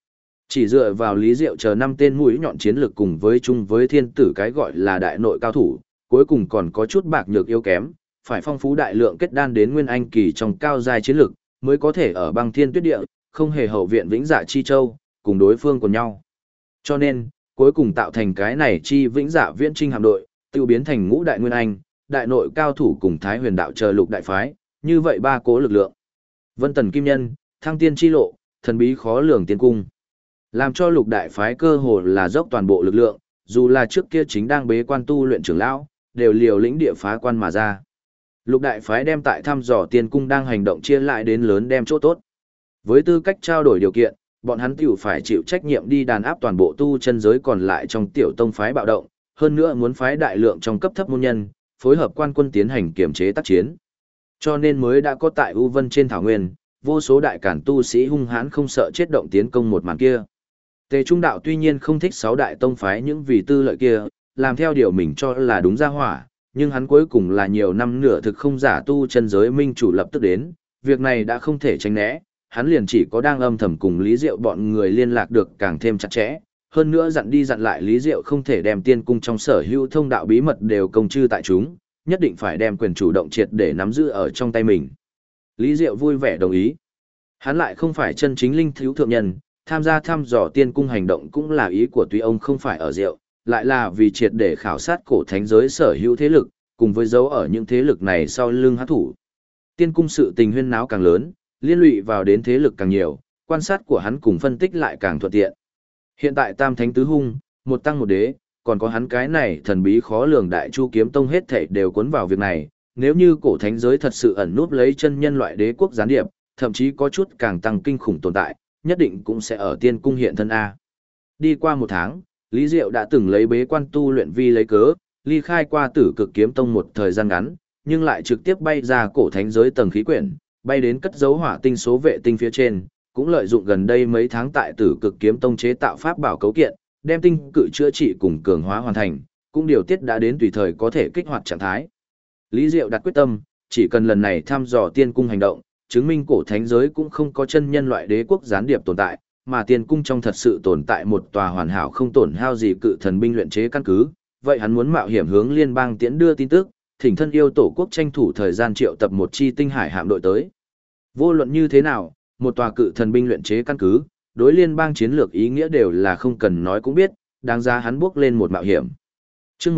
Chỉ dựa vào Lý Diệu chờ 5 tên mũi nhọn chiến lược cùng với chung với thiên tử cái gọi là đại nội cao thủ, cuối cùng còn có chút bạc nhược yếu kém, phải phong phú đại lượng kết đan đến nguyên anh kỳ trong cao giai chiến lược, mới có thể ở băng thiên tuyết địa, không hề hậu viện vĩnh dạ chi châu, cùng đối phương của nhau. Cho nên, cuối cùng tạo thành cái này chi vĩnh dạ viễn trinh hạm đội, tiêu biến thành ngũ đại nguyên anh, đại nội cao thủ cùng Thái Huyền đạo chờ lục đại phái, như vậy ba cố lực lượng. Vân Tần Kim Nhân, Thăng Tiên Chi Lộ, thần bí khó lường tiên cung. Làm cho lục đại phái cơ hồ là dốc toàn bộ lực lượng, dù là trước kia chính đang bế quan tu luyện trưởng lão, đều liều lĩnh địa phá quan mà ra. Lục đại phái đem tại thăm dò tiên cung đang hành động chia lại đến lớn đem chỗ tốt. Với tư cách trao đổi điều kiện, bọn hắn tiểu phải chịu trách nhiệm đi đàn áp toàn bộ tu chân giới còn lại trong tiểu tông phái bạo động, hơn nữa muốn phái đại lượng trong cấp thấp môn nhân, phối hợp quan quân tiến hành kiểm chế tác chiến. Cho nên mới đã có tại U Vân trên thảo nguyên, vô số đại cản tu sĩ hung hãn không sợ chết động tiến công một màn kia. Tề Trung Đạo tuy nhiên không thích 6 đại tông phái những vì tư lợi kia, làm theo điều mình cho là đúng ra hỏa, nhưng hắn cuối cùng là nhiều năm nửa thực không giả tu chân giới minh chủ lập tức đến, việc này đã không thể tránh né, hắn liền chỉ có đang âm thầm cùng Lý Diệu bọn người liên lạc được càng thêm chặt chẽ, hơn nữa dặn đi dặn lại Lý Diệu không thể đem tiên cung trong sở hữu thông đạo bí mật đều công chư tại chúng, nhất định phải đem quyền chủ động triệt để nắm giữ ở trong tay mình. Lý Diệu vui vẻ đồng ý. Hắn lại không phải chân chính linh thiếu thượng nhân, tham gia thăm dò tiên cung hành động cũng là ý của tuy ông không phải ở Diệu, lại là vì triệt để khảo sát cổ thánh giới sở hữu thế lực, cùng với dấu ở những thế lực này sau lưng hắc thủ. Tiên cung sự tình huyên náo càng lớn, liên lụy vào đến thế lực càng nhiều, quan sát của hắn cùng phân tích lại càng thuận tiện. Hiện tại Tam Thánh Tứ Hung, một tăng một đế, còn có hắn cái này thần bí khó lường Đại Chu Kiếm Tông hết thảy đều cuốn vào việc này, nếu như cổ thánh giới thật sự ẩn núp lấy chân nhân loại đế quốc gián điệp, thậm chí có chút càng tăng kinh khủng tồn tại, nhất định cũng sẽ ở tiên cung hiện thân A. Đi qua một tháng, Lý Diệu đã từng lấy bế quan tu luyện vi lấy cớ, ly khai qua Tử Cực Kiếm Tông một thời gian ngắn, nhưng lại trực tiếp bay ra cổ thánh giới tầng khí quyển, bay đến cất giấu hỏa tinh số vệ tinh phía trên, cũng lợi dụng gần đây mấy tháng tại Tử Cực Kiếm Tông chế tạo pháp bảo cấu kiện, đem tinh cự chữa trị cùng cường hóa hoàn thành, cũng điều tiết đã đến tùy thời có thể kích hoạt trạng thái. Lý Diệu đặt quyết tâm, chỉ cần lần này thăm dò tiên cung hành động, chứng minh cổ thánh giới cũng không có chân nhân loại đế quốc gián điệp tồn tại, mà tiên cung trong thật sự tồn tại một tòa hoàn hảo không tổn hao gì cự thần binh luyện chế căn cứ, vậy hắn muốn mạo hiểm hướng liên bang tiễn đưa tin tức, thỉnh thân yêu tổ quốc tranh thủ thời gian triệu tập một chi tinh hải hạm đội tới. Vô luận như thế nào, một tòa cự thần binh luyện chế căn cứ, đối liên bang chiến lược ý nghĩa đều là không cần nói cũng biết, đáng giá hắn bước lên một mạo hiểm. Chương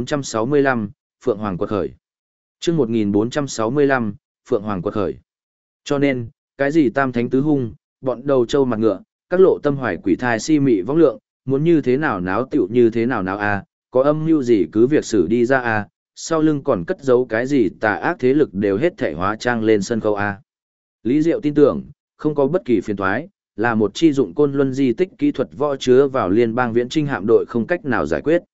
1465, Phượng Hoàng quật khởi. Chương 1465, Phượng Hoàng quật khởi. Cho nên, cái gì Tam Thánh Tứ Hung, bọn đầu trâu mặt ngựa, các lộ tâm hoài quỷ thai si mị vong lượng, muốn như thế nào náo tựu như thế nào náo a, có âm mưu gì cứ việc xử đi ra a, sau lưng còn cất giấu cái gì tà ác thế lực đều hết thể hóa trang lên sân khấu a. Lý Diệu tin tưởng, không có bất kỳ phiền toái, là một chi dụng côn luân di tích kỹ thuật võ chứa vào liên bang viễn trinh hạm đội không cách nào giải quyết.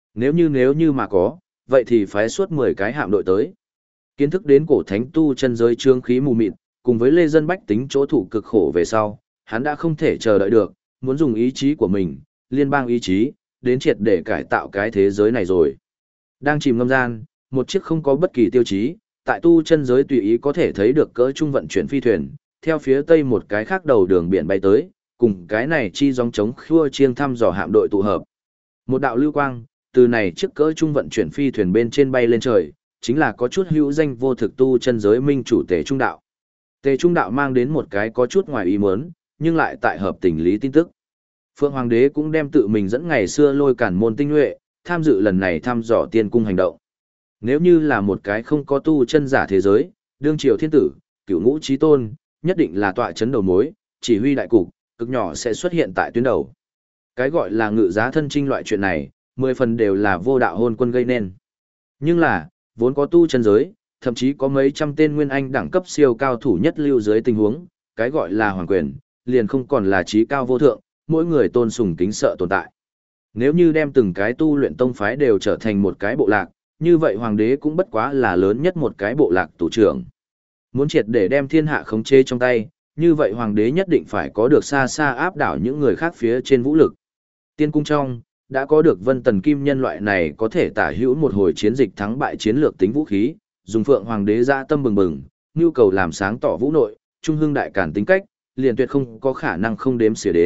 Nếu như mà có, vậy thì phái suốt 10 cái hạm đội tới. Kiến thức đến cổ thánh tu chân giới trương khí mù mịt, cùng với lê dân bách tính chỗ thủ cực khổ về sau, hắn đã không thể chờ đợi được, muốn dùng ý chí của mình, liên bang ý chí, đến triệt để cải tạo cái thế giới này rồi. Đang chìm ngâm gian, một chiếc không có bất kỳ tiêu chí, tại tu chân giới tùy ý có thể thấy được cỡ trung vận chuyển phi thuyền, theo phía tây một cái khác đầu đường biển bay tới, cùng cái này chi gióng trống khua chiêng thăm dò hạm đội tụ hợp. Một đạo lưu quang, từ này chiếc cỡ trung vận chuyển phi thuyền bên trên bay lên trời, chính là có chút hữu danh vô thực tu chân giới minh chủ Tề Trung Đạo. Tề Trung Đạo mang đến một cái có chút ngoài ý muốn, nhưng lại tại hợp tình lý tin tức. Phượng Hoàng đế cũng đem tự mình dẫn ngày xưa lôi cản môn tinh nhuệ, tham dự lần này thăm dò tiên cung hành động. Nếu như là một cái không có tu chân giả thế giới, đương triều thiên tử, cửu ngũ chí tôn, nhất định là tọa chấn đầu mối, chỉ huy đại cục, cực nhỏ sẽ xuất hiện tại tuyến đầu. Cái gọi là ngự giá thân trinh loại chuyện này, 10 phần đều là vô đạo hôn quân gây nên. Nhưng là, vốn có tu chân giới, thậm chí có mấy trăm tên nguyên anh đẳng cấp siêu cao thủ nhất lưu dưới tình huống, cái gọi là hoàng quyền, liền không còn là trí cao vô thượng, mỗi người tôn sùng kính sợ tồn tại. Nếu như đem từng cái tu luyện tông phái đều trở thành một cái bộ lạc, như vậy hoàng đế cũng bất quá là lớn nhất một cái bộ lạc thủ trưởng. Muốn triệt để đem thiên hạ khống chế trong tay, như vậy hoàng đế nhất định phải có được xa xa áp đảo những người khác phía trên vũ lực. Tiên cung trong, đã có được Vân Tần Kim nhân loại này có thể tả hữu một hồi chiến dịch thắng bại chiến lược tính vũ khí, dùng Phượng Hoàng đế ra tâm bừng bừng, nhu cầu làm sáng tỏ vũ nội, trung hưng đại cản tính cách, liền tuyệt không có khả năng không đếm xỉa đến,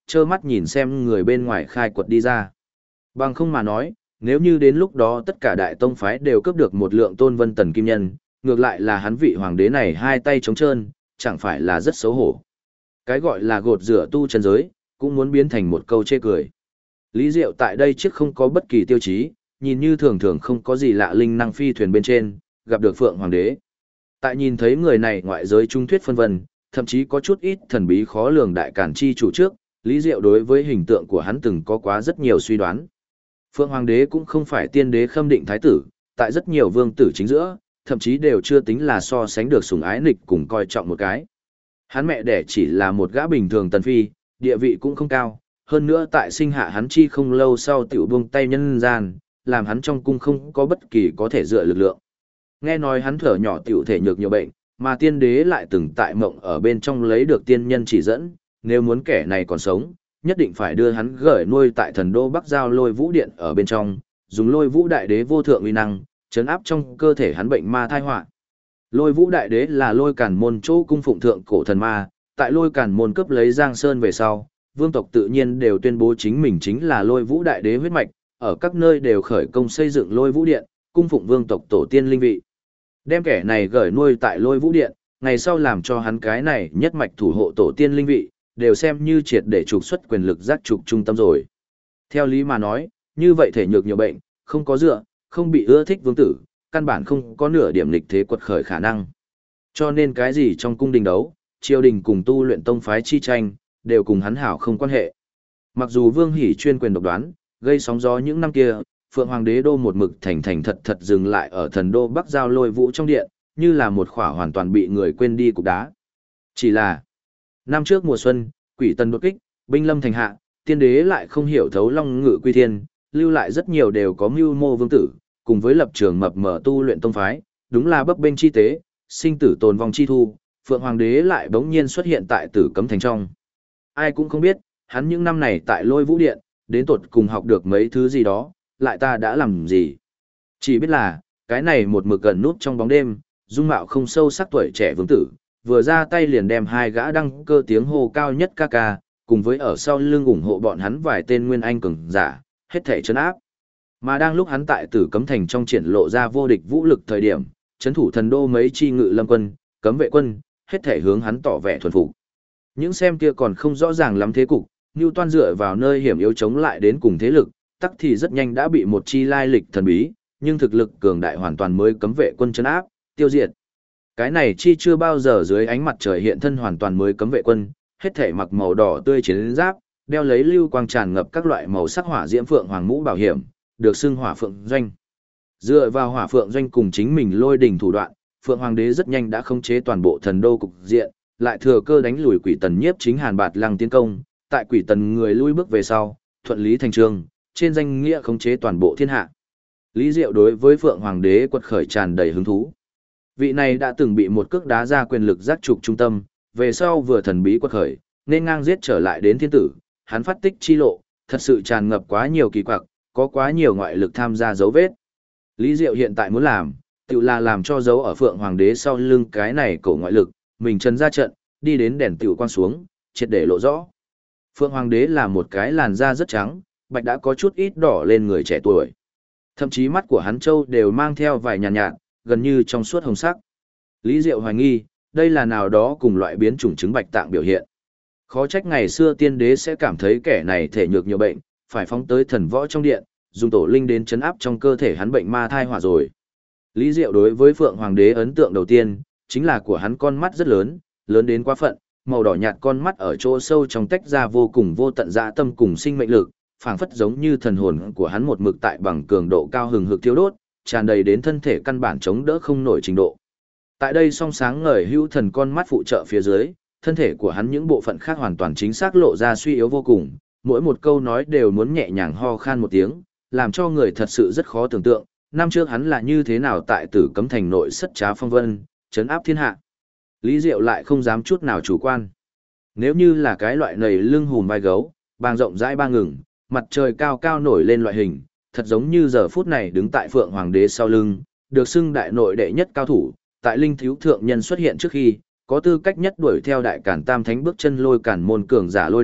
trơ mắt nhìn xem người bên ngoài khai quật đi ra. Bằng không mà nói, nếu như đến lúc đó tất cả đại tông phái đều cướp được một lượng Tôn Vân Tần kim nhân, ngược lại là hắn vị hoàng đế này hai tay trống trơn, chẳng phải là rất xấu hổ. Cái gọi là gột rửa tu chân giới, cũng muốn biến thành một câu chê cười. Lý Diệu tại đây chiếc không có bất kỳ tiêu chí, nhìn như thường thường không có gì lạ linh năng phi thuyền bên trên, gặp được Phượng Hoàng đế. Tại nhìn thấy người này ngoại giới trung thuyết phân vân, thậm chí có chút ít thần bí khó lường đại cản chi chủ trước, Lý Diệu đối với hình tượng của hắn từng có quá rất nhiều suy đoán. Phượng Hoàng đế cũng không phải tiên đế khâm định thái tử, tại rất nhiều vương tử chính giữa, thậm chí đều chưa tính là so sánh được sủng ái nịch cùng coi trọng một cái. Hắn mẹ đẻ chỉ là một gã bình thường tần phi, địa vị cũng không cao, hơn nữa tại sinh hạ hắn chi không lâu sau tiểu buông tay nhân gian, làm hắn trong cung không có bất kỳ có thể dựa lực lượng. Nghe nói hắn thở nhỏ tiểu thể nhược nhiều bệnh, mà tiên đế lại từng tại mộng ở bên trong lấy được tiên nhân chỉ dẫn, nếu muốn kẻ này còn sống, nhất định phải đưa hắn gửi nuôi tại thần đô Bắc Giao Lôi Vũ Điện ở bên trong, dùng Lôi Vũ Đại Đế vô thượng uy năng, chấn áp trong cơ thể hắn bệnh ma thai họa. Lôi Vũ Đại Đế là Lôi Càn Môn chỗ cung phụng thượng cổ thần ma, tại Lôi Càn Môn cướp lấy Giang Sơn về sau, vương tộc tự nhiên đều tuyên bố chính mình chính là Lôi Vũ Đại Đế huyết mạch, ở các nơi đều khởi công xây dựng Lôi Vũ Điện, cung phụng vương tộc tổ tiên linh vị. Đem kẻ này gửi nuôi tại Lôi Vũ Điện, ngày sau làm cho hắn cái này nhất mạch thủ hộ tổ tiên linh vị, đều xem như triệt để trục xuất quyền lực giác trục trung tâm rồi. Theo lý mà nói, như vậy thể nhược nhiều bệnh, không có dựa, không bị ưa thích vương tử, căn bản không có nửa điểm lịch thế quật khởi khả năng. Cho nên cái gì trong cung đình đấu, triều đình cùng tu luyện tông phái chi tranh, đều cùng hắn hảo không quan hệ. Mặc dù Vương Hỷ chuyên quyền độc đoán, gây sóng gió những năm kia, Phượng Hoàng đế đô một mực thành thành thật thật dừng lại ở thần đô Bắc Giao Lôi Vũ trong điện, như là một khỏa hoàn toàn bị người quên đi cục đá. Chỉ là, năm trước mùa xuân, quỷ tần đột kích, binh lâm thành hạ, tiên đế lại không hiểu thấu long ngự quy thiên, lưu lại rất nhiều đều có mưu mô vương tử, cùng với lập trường mập mờ tu luyện tông phái, đúng là bấp bênh chi tế, sinh tử tồn vong chi thu, Phượng Hoàng đế lại bỗng nhiên xuất hiện tại Tử Cấm thành trong. Ai cũng không biết, hắn những năm này tại Lôi Vũ Điện, đến tột cùng học được mấy thứ gì đó, lại ta đã làm gì. Chỉ biết là, cái này một mực gần nút trong bóng đêm, dung mạo không sâu sắc tuổi trẻ vương tử, vừa ra tay liền đem hai gã đăng cơ tiếng hô cao nhất ca ca, cùng với ở sau lưng ủng hộ bọn hắn vài tên nguyên anh cường giả, hết thể chấn áp. Mà đang lúc hắn tại Tử Cấm thành trong triển lộ ra vô địch vũ lực thời điểm, chấn thủ thần đô mấy chi ngự lâm quân, cấm vệ quân, hết thể hướng hắn tỏ vẻ thuần phục. Những xem kia còn không rõ ràng lắm thế cục, Nưu Toan dựa vào nơi hiểm yếu chống lại đến cùng thế lực, tắc thì rất nhanh đã bị một chi lai lịch thần bí, nhưng thực lực cường đại hoàn toàn mới cấm vệ quân chấn áp, tiêu diệt. Cái này chi chưa bao giờ dưới ánh mặt trời hiện thân hoàn toàn mới cấm vệ quân, hết thể mặc màu đỏ tươi chiến giáp, đeo lấy lưu quang tràn ngập các loại màu sắc hỏa diễm phượng hoàng mũ bảo hiểm, được xưng hỏa phượng doanh. Dựa vào hỏa phượng doanh cùng chính mình lôi đỉnh thủ đoạn, Phượng Hoàng đế rất nhanh đã khống chế toàn bộ thần đô cục diện, lại thừa cơ đánh lùi quỷ tần nhiếp chính Hàn Bạt Lăng tiến công, tại quỷ tần người lui bước về sau, thuận lý thành trương, trên danh nghĩa khống chế toàn bộ thiên hạ. Lý Diệu đối với Phượng Hoàng đế quật khởi tràn đầy hứng thú. Vị này đã từng bị một cước đá ra quyền lực giác trục trung tâm, về sau vừa thần bí quật khởi, nên ngang giết trở lại đến thiên tử, hắn phát tích chi lộ, thật sự tràn ngập quá nhiều kỳ quặc, có quá nhiều ngoại lực tham gia dấu vết. Lý Diệu hiện tại muốn làm, tự là làm cho dấu ở Phượng Hoàng đế sau lưng cái này cổ ngoại lực, mình chân ra trận, đi đến đèn tiểu quang xuống, triệt để lộ rõ. Phượng Hoàng đế là một cái làn da rất trắng, bạch đã có chút ít đỏ lên người trẻ tuổi. Thậm chí mắt của hắn châu đều mang theo vài nhàn nhạt, gần như trong suốt hồng sắc. Lý Diệu hoài nghi, đây là nào đó cùng loại biến chủng chứng bạch tạng biểu hiện. Khó trách ngày xưa tiên đế sẽ cảm thấy kẻ này thể nhược nhiều bệnh, phải phóng tới thần võ trong điện, dùng tổ linh đến chấn áp trong cơ thể hắn bệnh ma thai hỏa rồi. Lý Diệu đối với Phượng Hoàng đế ấn tượng đầu tiên, chính là của hắn con mắt rất lớn, lớn đến quá phận, màu đỏ nhạt con mắt ở chỗ sâu trong tách ra vô cùng vô tận dã tâm cùng sinh mệnh lực, phảng phất giống như thần hồn của hắn một mực tại bằng cường độ cao hừng hực thiêu đốt, tràn đầy đến thân thể căn bản chống đỡ không nổi trình độ. Tại đây song sáng ngời hữu thần con mắt phụ trợ phía dưới, thân thể của hắn những bộ phận khác hoàn toàn chính xác lộ ra suy yếu vô cùng, mỗi một câu nói đều muốn nhẹ nhàng ho khan một tiếng, làm cho người thật sự rất khó tưởng tượng, năm trước hắn là như thế nào tại Tử Cấm thành nội sất trá phong vân, trấn áp thiên hạ. Lý Diệu lại không dám chút nào chủ quan. Nếu như là cái loại nầy lưng hùm vai gấu, bàng rộng rãi ba ngừng, mặt trời cao cao nổi lên loại hình, thật giống như giờ phút này đứng tại Phượng Hoàng đế sau lưng, được xưng đại nội đệ nhất cao thủ, tại linh thiếu thượng nhân xuất hiện trước khi, có tư cách nhất đuổi theo đại cản tam thánh bước chân lôi cản môn cường giả lôi động,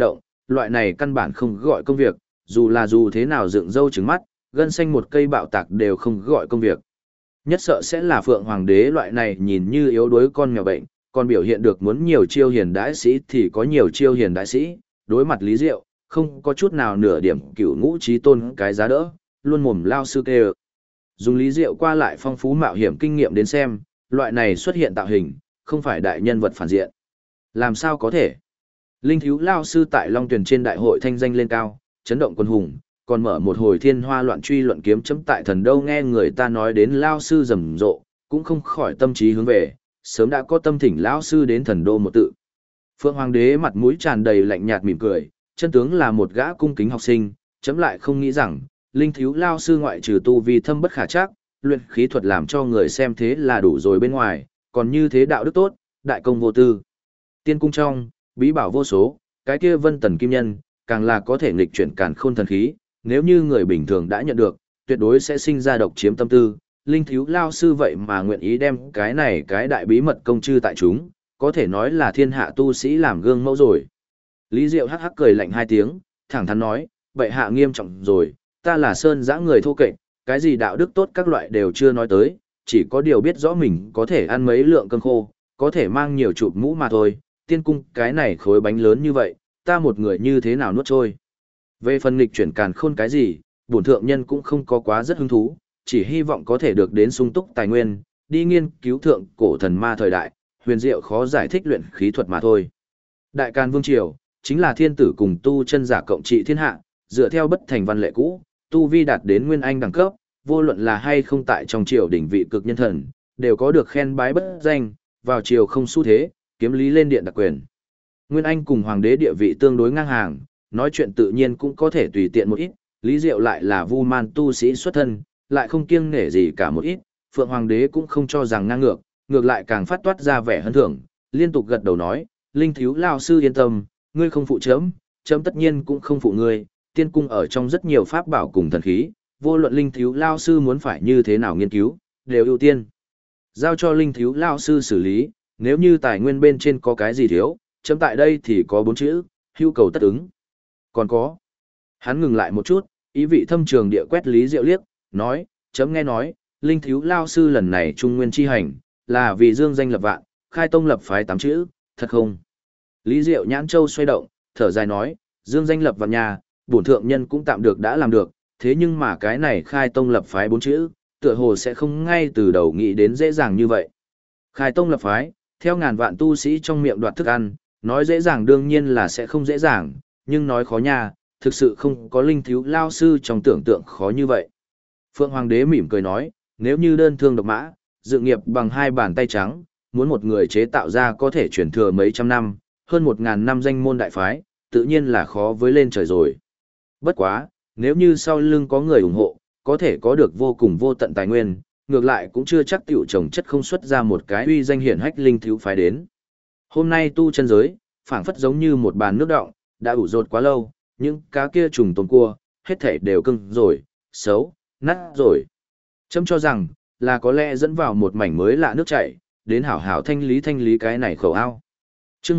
loại này căn bản không gọi công việc, dù thế nào dựng râu trứng mắt, gân xanh một cây bạo tạc đều không gọi công việc. Nhất sợ sẽ là Phượng Hoàng đế loại này nhìn như yếu đuối con mèo bệnh, còn biểu hiện được muốn nhiều chiêu hiền đại sĩ thì có nhiều chiêu hiền đại sĩ, đối mặt Lý Diệu, không có chút nào nửa điểm cửu ngũ trí tôn cái giá đỡ, luôn mồm lao sư kê. Dùng Lý Diệu qua lại phong phú mạo hiểm kinh nghiệm đến xem, loại này xuất hiện tạo hình, không phải đại nhân vật phản diện. Làm sao có thể? Linh thiếu lao sư tại Long Tuyển trên đại hội thanh danh lên cao, chấn động quân hùng, còn mở một hồi thiên hoa loạn truy luận kiếm chấm tại thần đâu nghe người ta nói đến lao sư rầm rộ, cũng không khỏi tâm trí hướng về, sớm đã có tâm thỉnh lao sư đến thần đô một tự. Phượng Hoàng đế mặt mũi tràn đầy lạnh nhạt mỉm cười, chân tướng là một gã cung kính học sinh, chấm lại không nghĩ rằng, linh thiếu lao sư ngoại trừ tu vi thâm bất khả trắc, luyện khí thuật làm cho người xem thế là đủ rồi bên ngoài, còn như thế đạo đức tốt, đại công vô tư. Tiên cung trong, bí bảo vô số, cái kia vân tần kim nhân, càng là có thể nghịch chuyển càn khôn thần khí, nếu như người bình thường đã nhận được, tuyệt đối sẽ sinh ra độc chiếm tâm tư. Linh thiếu lao sư vậy mà nguyện ý đem cái này cái đại bí mật công chư tại chúng, có thể nói là thiên hạ tu sĩ làm gương mẫu rồi. Lý Diệu hắc hắc cười lạnh hai tiếng, thẳng thắn nói, bệ hạ nghiêm trọng rồi, ta là sơn dã người thô kệch, cái gì đạo đức tốt các loại đều chưa nói tới, chỉ có điều biết rõ mình có thể ăn mấy lượng cơm khô, có thể mang nhiều chụp mũ mà thôi, tiên cung cái này khối bánh lớn như vậy, ta một người như thế nào nuốt trôi. Về phần nghịch chuyển càn khôn cái gì, bổn thượng nhân cũng không có quá rất hứng thú, chỉ hy vọng có thể được đến sung túc tài nguyên, đi nghiên cứu thượng cổ thần ma thời đại, huyền diệu khó giải thích luyện khí thuật mà thôi. Đại Càn Vương Triều, chính là thiên tử cùng tu chân giả cộng trị thiên hạ, dựa theo bất thành văn lệ cũ, tu vi đạt đến nguyên anh đẳng cấp, vô luận là hay không tại trong triều đỉnh vị cực nhân thần, đều có được khen bái bất danh, vào triều không xu thế, kiếm lý lên điện đặc quyền. Nguyên anh cùng hoàng đế địa vị tương đối ngang hàng, nói chuyện tự nhiên cũng có thể tùy tiện một ít, Lý Diệu lại là vu man tu sĩ xuất thân, lại không kiêng nể gì cả một ít, Phượng Hoàng đế cũng không cho rằng ngang ngược, ngược lại càng phát toát ra vẻ hân thưởng, liên tục gật đầu nói, Linh thiếu lao sư yên tâm, ngươi không phụ chấm, chấm tất nhiên cũng không phụ ngươi, tiên cung ở trong rất nhiều pháp bảo cùng thần khí, vô luận Linh thiếu lao sư muốn phải như thế nào nghiên cứu, đều ưu tiên. Giao cho Linh thiếu lao sư xử lý, nếu như tài nguyên bên trên có cái gì thiếu, chấm tại đây thì có 4 chữ, hưu cầu tất ứng. Còn có. Hắn ngừng lại một chút, ý vị thâm trường địa quét Lý Diệu liếc, nói, chấm nghe nói, Linh thiếu lao sư lần này trung nguyên chi hành, là vì dương danh lập vạn, khai tông lập phái 8 chữ, thật không? Lý Diệu nhãn châu xoay động, thở dài nói, dương danh lập vạn nhà, bổn thượng nhân cũng tạm được đã làm được, thế nhưng mà cái này khai tông lập phái 4 chữ, tựa hồ sẽ không ngay từ đầu nghĩ đến dễ dàng như vậy. Khai tông lập phái, theo ngàn vạn tu sĩ trong miệng đoạt thức ăn, nói dễ dàng đương nhiên là sẽ không dễ dàng, nhưng nói khó nha, thực sự không có linh thiếu lao sư trong tưởng tượng khó như vậy. Phượng Hoàng đế mỉm cười nói, nếu như đơn thương độc mã, dự nghiệp bằng 2 bàn tay trắng, muốn một người chế tạo ra có thể truyền thừa mấy trăm năm, hơn 1000 năm danh môn đại phái, tự nhiên là khó với lên trời rồi. Bất quá, nếu như sau lưng có người ủng hộ, có thể có được vô cùng vô tận tài nguyên, ngược lại cũng chưa chắc tiểu trồng chất không xuất ra một cái uy danh hiển hách linh thiếu phái đến. Hôm nay tu chân giới, phảng phất giống như một bàn nước đọng, đã ủ rột quá lâu, những cá kia trùng tôm cua, hết thảy đều cưng rồi, xấu, nát rồi. Chấm cho rằng, là có lẽ dẫn vào một mảnh mới lạ nước chảy, đến hảo hảo thanh lý cái này khẩu ao. Chương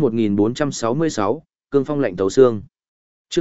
1466, Cương phong lạnh tấu xương. Chương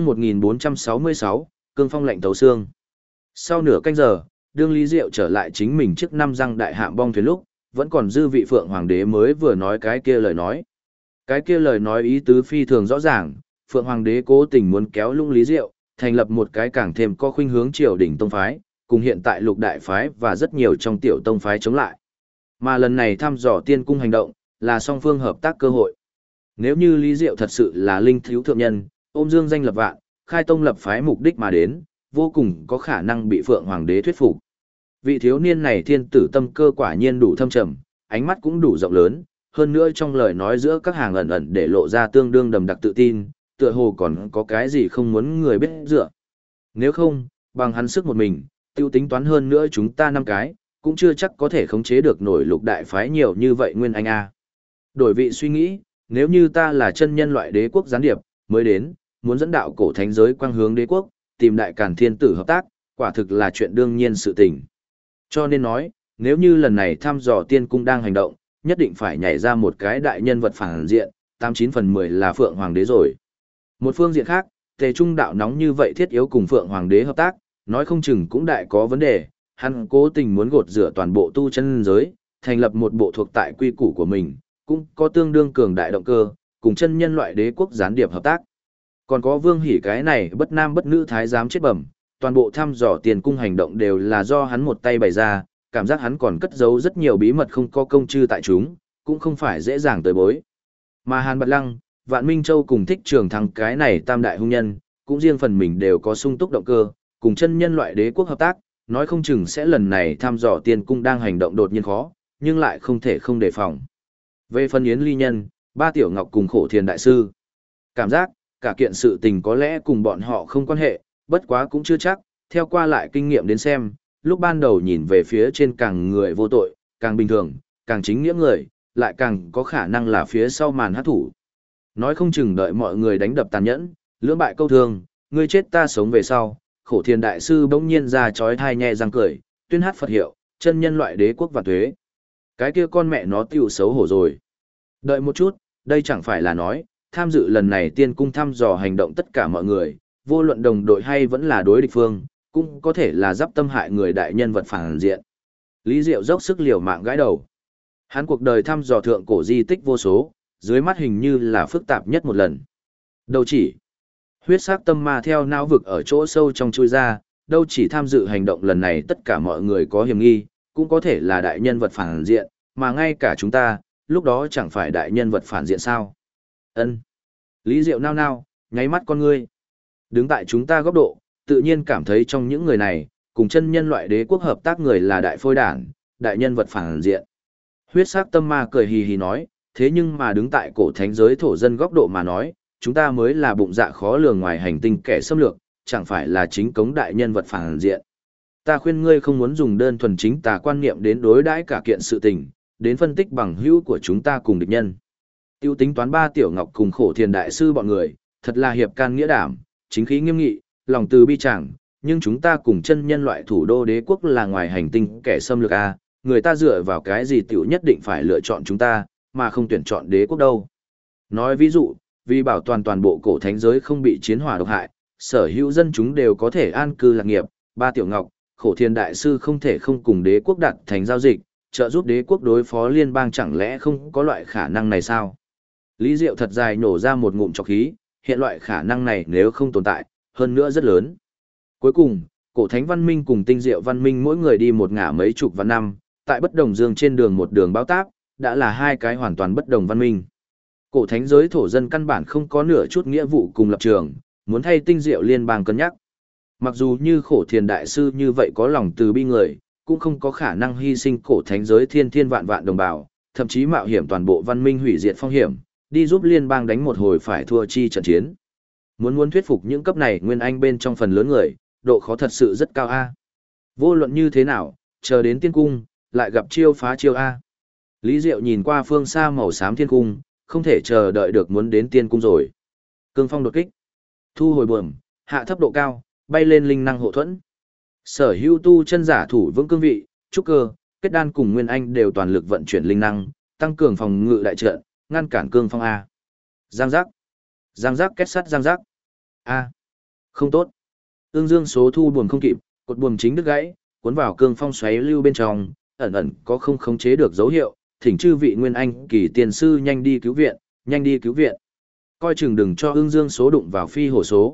1466, Cương phong lạnh tấu xương. Sau nửa canh giờ, đương Lý Diệu trở lại chính mình trước 5 răng đại hạm bong thuyền lúc, vẫn còn dư vị Phượng Hoàng đế mới vừa nói cái kia lời nói. Cái kia lời nói ý tứ phi thường rõ ràng, Phượng Hoàng đế cố tình muốn kéo lung Lý Diệu, thành lập một cái càng thêm có khuynh hướng triều đỉnh tông phái, cùng hiện tại lục đại phái và rất nhiều trong tiểu tông phái chống lại. Mà lần này thăm dò tiên cung hành động, là song phương hợp tác cơ hội. Nếu như Lý Diệu thật sự là linh thiếu thượng nhân, ôm dương danh lập vạn, khai tông lập phái mục đích mà đến, vô cùng có khả năng bị Phượng Hoàng đế thuyết phục. Vị thiếu niên này thiên tử tâm cơ quả nhiên đủ thâm trầm, ánh mắt cũng đủ rộng lớn, hơn nữa trong lời nói giữa các hàng ẩn ẩn để lộ ra tương đương đầm đặc tự tin, tựa hồ còn có cái gì không muốn người biết dựa. Nếu không, bằng hắn sức một mình, tiêu tính toán hơn nữa chúng ta 5 cái, cũng chưa chắc có thể khống chế được nổi lục đại phái nhiều như vậy nguyên anh a. Đổi vị suy nghĩ, nếu như ta là chân nhân loại đế quốc gián điệp, mới đến, muốn dẫn đạo cổ thánh giới quang hướng đế quốc, tìm đại càn thiên tử hợp tác, quả thực là chuyện đương nhiên sự tình. Cho nên nói, nếu như lần này thăm dò tiên cung đang hành động, nhất định phải nhảy ra một cái đại nhân vật phản diện, 89 phần 10 là Phượng Hoàng đế rồi. Một phương diện khác, Tề Trung đạo nóng như vậy thiết yếu cùng Phượng Hoàng đế hợp tác, nói không chừng cũng đại có vấn đề, hắn cố tình muốn gột rửa toàn bộ tu chân giới, thành lập một bộ thuộc tại quy củ của mình, cũng có tương đương cường đại động cơ, cùng chân nhân loại đế quốc gián điệp hợp tác. Còn có Vương Hỷ cái này bất nam bất nữ thái giám chết bẩm, toàn bộ thăm dò tiền cung hành động đều là do hắn một tay bày ra, cảm giác hắn còn cất giấu rất nhiều bí mật không có công chư tại chúng, cũng không phải dễ dàng tới bối. Mà Hàn Bạt Lăng, Vạn Minh Châu cùng Thích Trường Thắng cái này tam đại hung nhân, cũng riêng phần mình đều có sung túc động cơ, cùng chân nhân loại đế quốc hợp tác, nói không chừng sẽ lần này thăm dò tiền cung đang hành động đột nhiên khó, nhưng lại không thể không đề phòng. Về phần Yến Ly Nhân, Ba Tiểu Ngọc cùng Khổ Thiền Đại Sư, cảm giác, cả kiện sự tình có lẽ cùng bọn họ không quan hệ, bất quá cũng chưa chắc, theo qua lại kinh nghiệm đến xem, lúc ban đầu nhìn về phía trên càng người vô tội, càng bình thường, càng chính nghĩa người, lại càng có khả năng là phía sau màn hát thủ. Nói không chừng đợi mọi người đánh đập tàn nhẫn, lưỡng bại câu thương, ngươi chết ta sống về sau, Khổ Thiền Đại Sư bỗng nhiên ra chói thai nhẹ răng cười, tuyên hát Phật hiệu, chân nhân loại đế quốc và thuế. Cái kia con mẹ nó tiêu xấu hổ rồi. Đợi một chút, đây chẳng phải là nói, tham dự lần này tiên cung thăm dò hành động tất cả mọi người, vô luận đồng đội hay vẫn là đối địch phương, cũng có thể là giáp tâm hại người đại nhân vật phản diện. Lý Diệu dốc sức liều mạng gãi đầu. Hắn cuộc đời thăm dò thượng cổ di tích vô số, dưới mắt hình như là phức tạp nhất một lần. Đâu chỉ huyết sắc tâm ma theo não vực ở chỗ sâu trong chui ra, đâu chỉ tham dự hành động lần này tất cả mọi người có hiểm nghi, cũng có thể là đại nhân vật phản diện, mà ngay cả chúng ta, lúc đó chẳng phải đại nhân vật phản diện sao. Ân. Lý Diệu nao nao, nháy mắt con ngươi. Đứng tại chúng ta góc độ, tự nhiên cảm thấy trong những người này, cùng chân nhân loại đế quốc hợp tác người là đại phôi đản, đại nhân vật phản diện. Huyết sắc tâm ma cười hì hì nói, thế nhưng mà đứng tại cổ thánh giới thổ dân góc độ mà nói, chúng ta mới là bụng dạ khó lường ngoài hành tinh kẻ xâm lược, chẳng phải là chính cống đại nhân vật phản diện. Ta khuyên ngươi không muốn dùng đơn thuần chính tà quan niệm đến đối đãi cả kiện sự tình, đến phân tích bằng hữu của chúng ta cùng địch nhân. Tiêu tính toán Ba Tiểu Ngọc cùng Khổ Thiền Đại Sư bọn người, thật là hiệp can nghĩa đảm, chính khí nghiêm nghị, lòng từ bi chẳng, nhưng chúng ta cùng chân nhân loại thủ đô đế quốc là ngoài hành tinh kẻ xâm lược a, người ta dựa vào cái gì tiểu nhất định phải lựa chọn chúng ta, mà không tuyển chọn đế quốc đâu. Nói ví dụ, vì bảo toàn toàn bộ cổ thánh giới không bị chiến hỏa độc hại, sở hữu dân chúng đều có thể an cư lạc nghiệp, Ba Tiểu Ngọc, Khổ Thiền Đại Sư không thể không cùng đế quốc đặt thành giao dịch, trợ giúp đế quốc đối phó liên bang chẳng lẽ không có loại khả năng này sao? Lý Diệu thật dài nổ ra một ngụm trọc khí, hiện loại khả năng này nếu không tồn tại, hơn nữa rất lớn. Cuối cùng, cổ thánh văn minh cùng tinh diệu văn minh mỗi người đi một ngả mấy chục vạn năm, tại bất đồng dương trên đường một đường báo táp, đã là hai cái hoàn toàn bất đồng văn minh. Cổ thánh giới thổ dân căn bản không có nửa chút nghĩa vụ cùng lập trường, muốn thay tinh diệu liên bang cân nhắc. Mặc dù như Khổ Thiền Đại Sư như vậy có lòng từ bi người, cũng không có khả năng hy sinh cổ thánh giới thiên thiên vạn vạn đồng bào, thậm chí mạo hiểm toàn bộ văn minh hủy diệt phong hiểm, đi giúp liên bang đánh một hồi phải thua chi trận chiến. Muốn thuyết phục những cấp này nguyên anh bên trong phần lớn người, độ khó thật sự rất cao a. Vô luận như thế nào, chờ đến tiên cung, lại gặp chiêu phá chiêu a. Lý Diệu nhìn qua phương xa màu xám thiên cung, không thể chờ đợi được muốn đến tiên cung rồi. Cương phong đột kích, thu hồi buồm, hạ thấp độ cao, bay lên linh năng hộ thuẫn. Sở hữu tu chân giả thủ vững cương vị, trúc cơ, kết đan cùng nguyên anh đều toàn lực vận chuyển linh năng, tăng cường phòng ngự đại trận, ngăn cản cương phong a. Giang giác, giang giác kết sắt giang giác. A, không tốt. Ương Dương số thu buồm không kịp, cột buồm chính đứt gãy, cuốn vào cương phong xoáy lưu bên trong, ẩn ẩn có không khống chế được dấu hiệu, thỉnh chư vị nguyên anh kỳ tiền sư nhanh đi cứu viện, nhanh đi cứu viện. Coi chừng đừng cho Ương Dương số đụng vào phi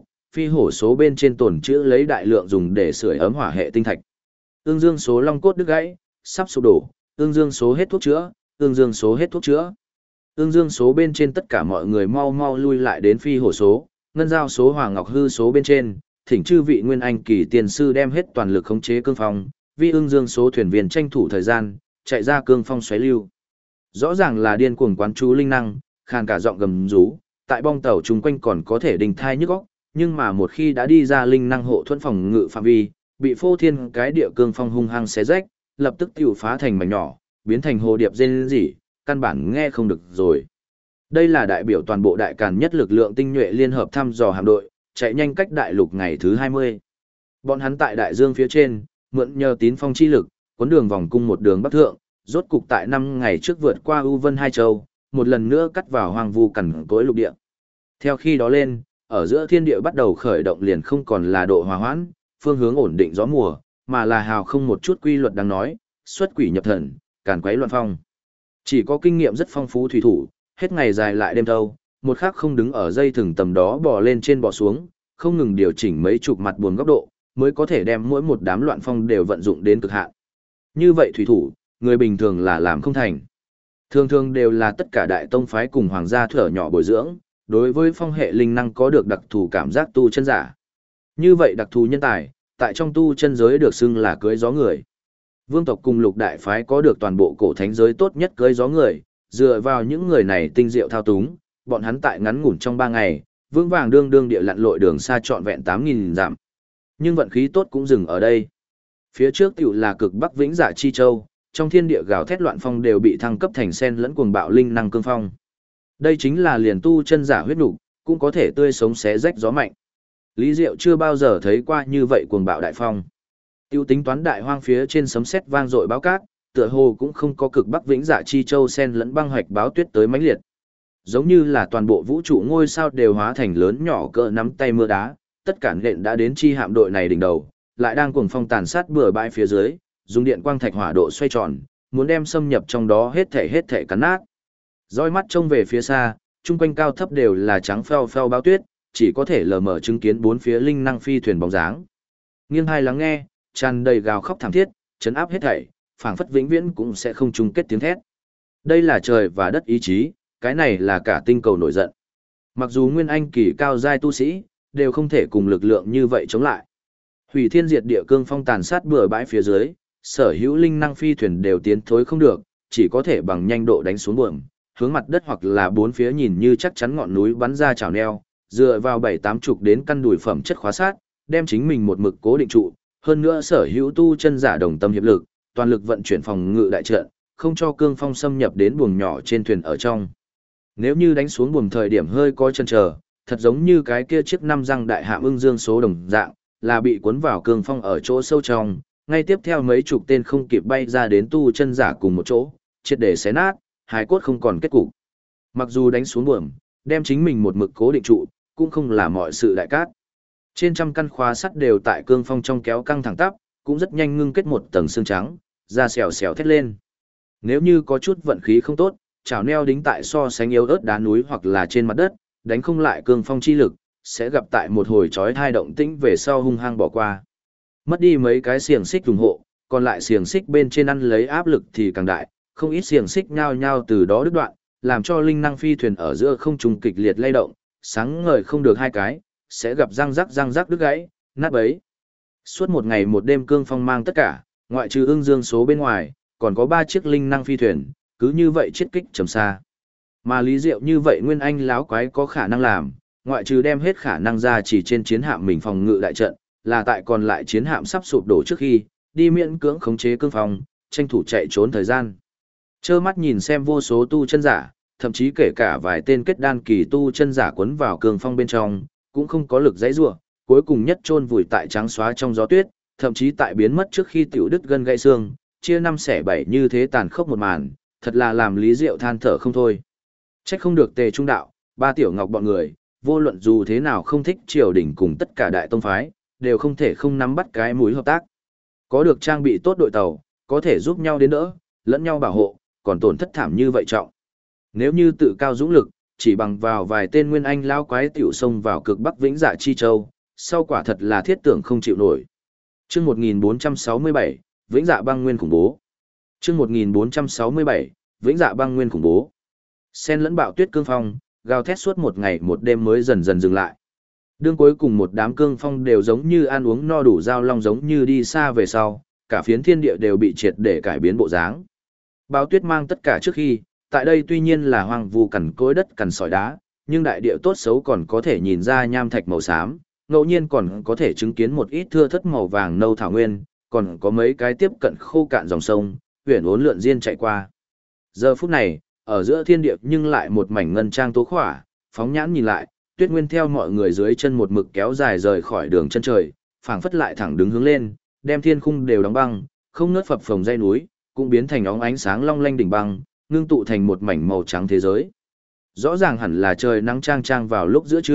hổ số bên trên tồn trữ lấy đại lượng dùng để sưởi ấm hỏa hệ tinh thạch. Ương Dương số long cốt đứt gãy, sắp sụp đổ, Ương Dương số hết thuốc chữa, Ương Dương số hết thuốc chữa. Ương Dương số bên trên tất cả mọi người mau mau lui lại đến phi hổ số, ngân giao số Hoàng Ngọc Hư số bên trên, thỉnh chư vị nguyên anh kỳ tiền sư đem hết toàn lực khống chế cương phong, vì Ương Dương số thuyền viên tranh thủ thời gian, chạy ra cương phong xoáy lưu. Rõ ràng là điên cuồng quán chú linh năng, khàn cả giọng gầm rú, tại bong tàu chung quanh còn có thể đình thai nhức óc, nhưng mà một khi đã đi ra linh năng hộ thuẫn phòng ngự phạm vi, bị phô thiên cái địa cương phong hung hăng xé rách, lập tức tiêu phá thành mảnh nhỏ, biến thành hồ điệp rên rỉ, căn bản nghe không được rồi. Đây là đại biểu toàn bộ đại càn nhất lực lượng tinh nhuệ liên hợp thăm dò hạm đội, chạy nhanh cách đại lục ngày thứ 20. Bọn hắn tại đại dương phía trên, mượn nhờ tín phong chi lực, cuốn đường vòng cung một đường bắc thượng, rốt cục tại 5 ngày trước vượt qua U Vân Hai Châu, một lần nữa cắt vào hoang vu cằn cỗi lục địa. Theo khi đó lên, ở giữa thiên địa bắt đầu khởi động liền không còn là độ hòa hoãn, phương hướng ổn định gió mùa, mà là hào không một chút quy luật đáng nói, xuất quỷ nhập thần, càn quấy loạn phong. Chỉ có kinh nghiệm rất phong phú thủy thủ, hết ngày dài lại đêm thâu, một khắc không đứng ở dây thừng tầm đó bò lên trên bò xuống, không ngừng điều chỉnh mấy chục mặt buồm góc độ, mới có thể đem mỗi một đám loạn phong đều vận dụng đến cực hạn. Như vậy thủy thủ, người bình thường là làm không thành. Thường thường đều là tất cả đại tông phái cùng hoàng gia thở nhỏ bồi dưỡng, đối với phong hệ linh năng có được đặc thù cảm giác tu chân giả. Như vậy đặc thù nhân tài, tại trong tu chân giới được xưng là cưới gió người. Vương tộc cùng lục đại phái có được toàn bộ cổ thánh giới tốt nhất cưới gió người, dựa vào những người này tinh diệu thao túng, bọn hắn tại ngắn ngủn trong 3 ngày, vững vàng đương đương địa lặn lội đường xa trọn vẹn 8.000 dặm. Nhưng vận khí tốt cũng dừng ở đây. Phía trước tiểu là cực Bắc Vĩnh Dạ Chi Châu, trong thiên địa gào thét loạn phong đều bị thăng cấp thành sen lẫn cuồng bạo linh năng cương phong. Đây chính là liền tu chân giả huyết nục, cũng có thể tươi sống xé rách gió mạnh. Lý Diệu chưa bao giờ thấy qua như vậy cuồng bạo đại phong. Tiêu tính toán đại hoang phía trên sấm sét vang dội báo cát, tựa hồ cũng không có cực Bắc Vĩnh Dạ Chi Châu sen lẫn băng hoạch báo tuyết tới mãnh liệt. Giống như là toàn bộ vũ trụ ngôi sao đều hóa thành lớn nhỏ cỡ nắm tay mưa đá, tất cả nện đã đến chi hạm đội này đỉnh đầu, lại đang cuồng phong tàn sát bừa bãi phía dưới, dùng điện quang thạch hỏa độ xoay tròn, muốn đem xâm nhập trong đó hết thể cắn nát. Dõi mắt trông về phía xa, chung quanh cao thấp đều là trắng phèo phèo báo tuyết, chỉ có thể lờ mờ chứng kiến bốn phía linh năng phi thuyền bóng dáng. Nghiêng hai lắng nghe, tràn đầy gào khóc thảm thiết, chấn áp hết thảy, phảng phất vĩnh viễn cũng sẽ không chung kết tiếng thét. Đây là trời và đất ý chí, cái này là cả tinh cầu nổi giận. Mặc dù nguyên anh kỳ cao giai tu sĩ, đều không thể cùng lực lượng như vậy chống lại. Hủy thiên diệt địa cương phong tàn sát bừa bãi phía dưới, sở hữu linh năng phi thuyền đều tiến thối không được, chỉ có thể bằng nhanh độ đánh xuống buồm, hướng mặt đất hoặc là bốn phía nhìn như chắc chắn ngọn núi bắn ra chảo neo, dựa vào 7-8 đến căn đùi phẩm chất khóa sát, đem chính mình một mực cố định trụ, hơn nữa sở hữu tu chân giả đồng tâm hiệp lực, toàn lực vận chuyển phòng ngự đại trận, không cho cương phong xâm nhập đến buồng nhỏ trên thuyền ở trong. Nếu như đánh xuống buồng thời điểm hơi có chần chờ, thật giống như cái kia chiếc 5 răng đại hạm ưng dương số đồng dạng, là bị cuốn vào cương phong ở chỗ sâu trong, ngay tiếp theo mấy chục tên không kịp bay ra đến tu chân giả cùng một chỗ, triệt để xé nát, hài cốt không còn kết cục. Mặc dù đánh xuống buồm, đem chính mình một mực cố định trụ, cũng không là mọi sự đại cát. Trên trăm căn khóa sắt đều tại cương phong trong kéo căng thẳng tắp, cũng rất nhanh ngưng kết một tầng xương trắng, da xèo xèo thét lên. Nếu như có chút vận khí không tốt, chảo neo đính tại so sánh yếu ớt đá núi hoặc là trên mặt đất, đánh không lại cương phong chi lực, sẽ gặp tại một hồi chói tai động tĩnh về sau hung hăng bỏ qua. Mất đi mấy cái xiềng xích ủng hộ, còn lại xiềng xích bên trên ăn lấy áp lực thì càng đại, không ít xiềng xích nhao nhao từ đó đứt đoạn, làm cho linh năng phi thuyền ở giữa không trung kịch liệt lay động, sáng ngời không được hai cái, sẽ gặp răng rắc đứt gãy, nát bấy. Suốt một ngày một đêm cương phong mang tất cả, ngoại trừ ưng dương số bên ngoài, còn có 3 chiếc linh năng phi thuyền, cứ như vậy chiết kích trầm xa. Mà lý diệu như vậy nguyên anh láo quái có khả năng làm, ngoại trừ đem hết khả năng ra chỉ trên chiến hạm mình phòng ngự đại trận, là tại còn lại chiến hạm sắp sụp đổ trước khi, đi miễn cưỡng khống chế cương phong, tranh thủ chạy trốn thời gian. Chơ mắt nhìn xem vô số tu chân giả, thậm chí kể cả vài tên kết đan kỳ tu chân giả quấn vào cương phong bên trong, cũng không có lực dãy rủa, cuối cùng nhất chôn vùi tại trắng xóa trong gió tuyết, thậm chí tại biến mất trước khi tiểu đứt gân gãy xương, chia 5 xẻ 7 như thế tàn khốc một màn, thật là làm Lý Diệu than thở không thôi. Trách không được Tề Trung Đạo, Ba Tiểu Ngọc bọn người, vô luận dù thế nào không thích triều đình cùng tất cả đại tông phái, đều không thể không nắm bắt cái mũi hợp tác. Có được trang bị tốt đội tàu, có thể giúp nhau đến đỡ, lẫn nhau bảo hộ, còn tổn thất thảm như vậy trọng. Nếu như tự cao dũng lực, chỉ bằng vào vài tên nguyên anh lao quái tiểu xông vào cực Bắc Vĩnh Dạ Chi Châu, sau quả thật là thiết tưởng không chịu nổi. Chương 1467, Vĩnh Dạ Băng Nguyên khủng bố. Chương 1467, Vĩnh Dạ Băng Nguyên khủng bố. Sen lẫn bạo tuyết cương phong, gào thét suốt một ngày một đêm mới dần dần dừng lại. Đương cuối cùng một đám cương phong đều giống như ăn uống no đủ dao long giống như đi xa về sau, cả phiến thiên địa đều bị triệt để cải biến bộ dáng. Bão tuyết mang tất cả trước khi, tại đây tuy nhiên là hoang vu cằn cỗi đất cằn sỏi đá, nhưng đại địa tốt xấu còn có thể nhìn ra nham thạch màu xám, ngẫu nhiên còn có thể chứng kiến một ít thưa thất màu vàng nâu thảo nguyên, còn có mấy cái tiếp cận khô cạn dòng sông, huyền uốn lượn diên chạy qua. Giờ phút này, ở giữa thiên địa nhưng lại một mảnh ngân trang tố khỏa, phóng nhãn nhìn lại, tuyết nguyên theo mọi người dưới chân một mực kéo dài rời khỏi đường chân trời, phảng phất lại thẳng đứng hướng lên, đem thiên khung đều đóng băng, không ngớt phập phồng dây núi, cũng biến thành óng ánh sáng long lanh đỉnh băng, ngưng tụ thành một mảnh màu trắng thế giới. Rõ ràng hẳn là trời nắng trang trang vào lúc giữa trưa,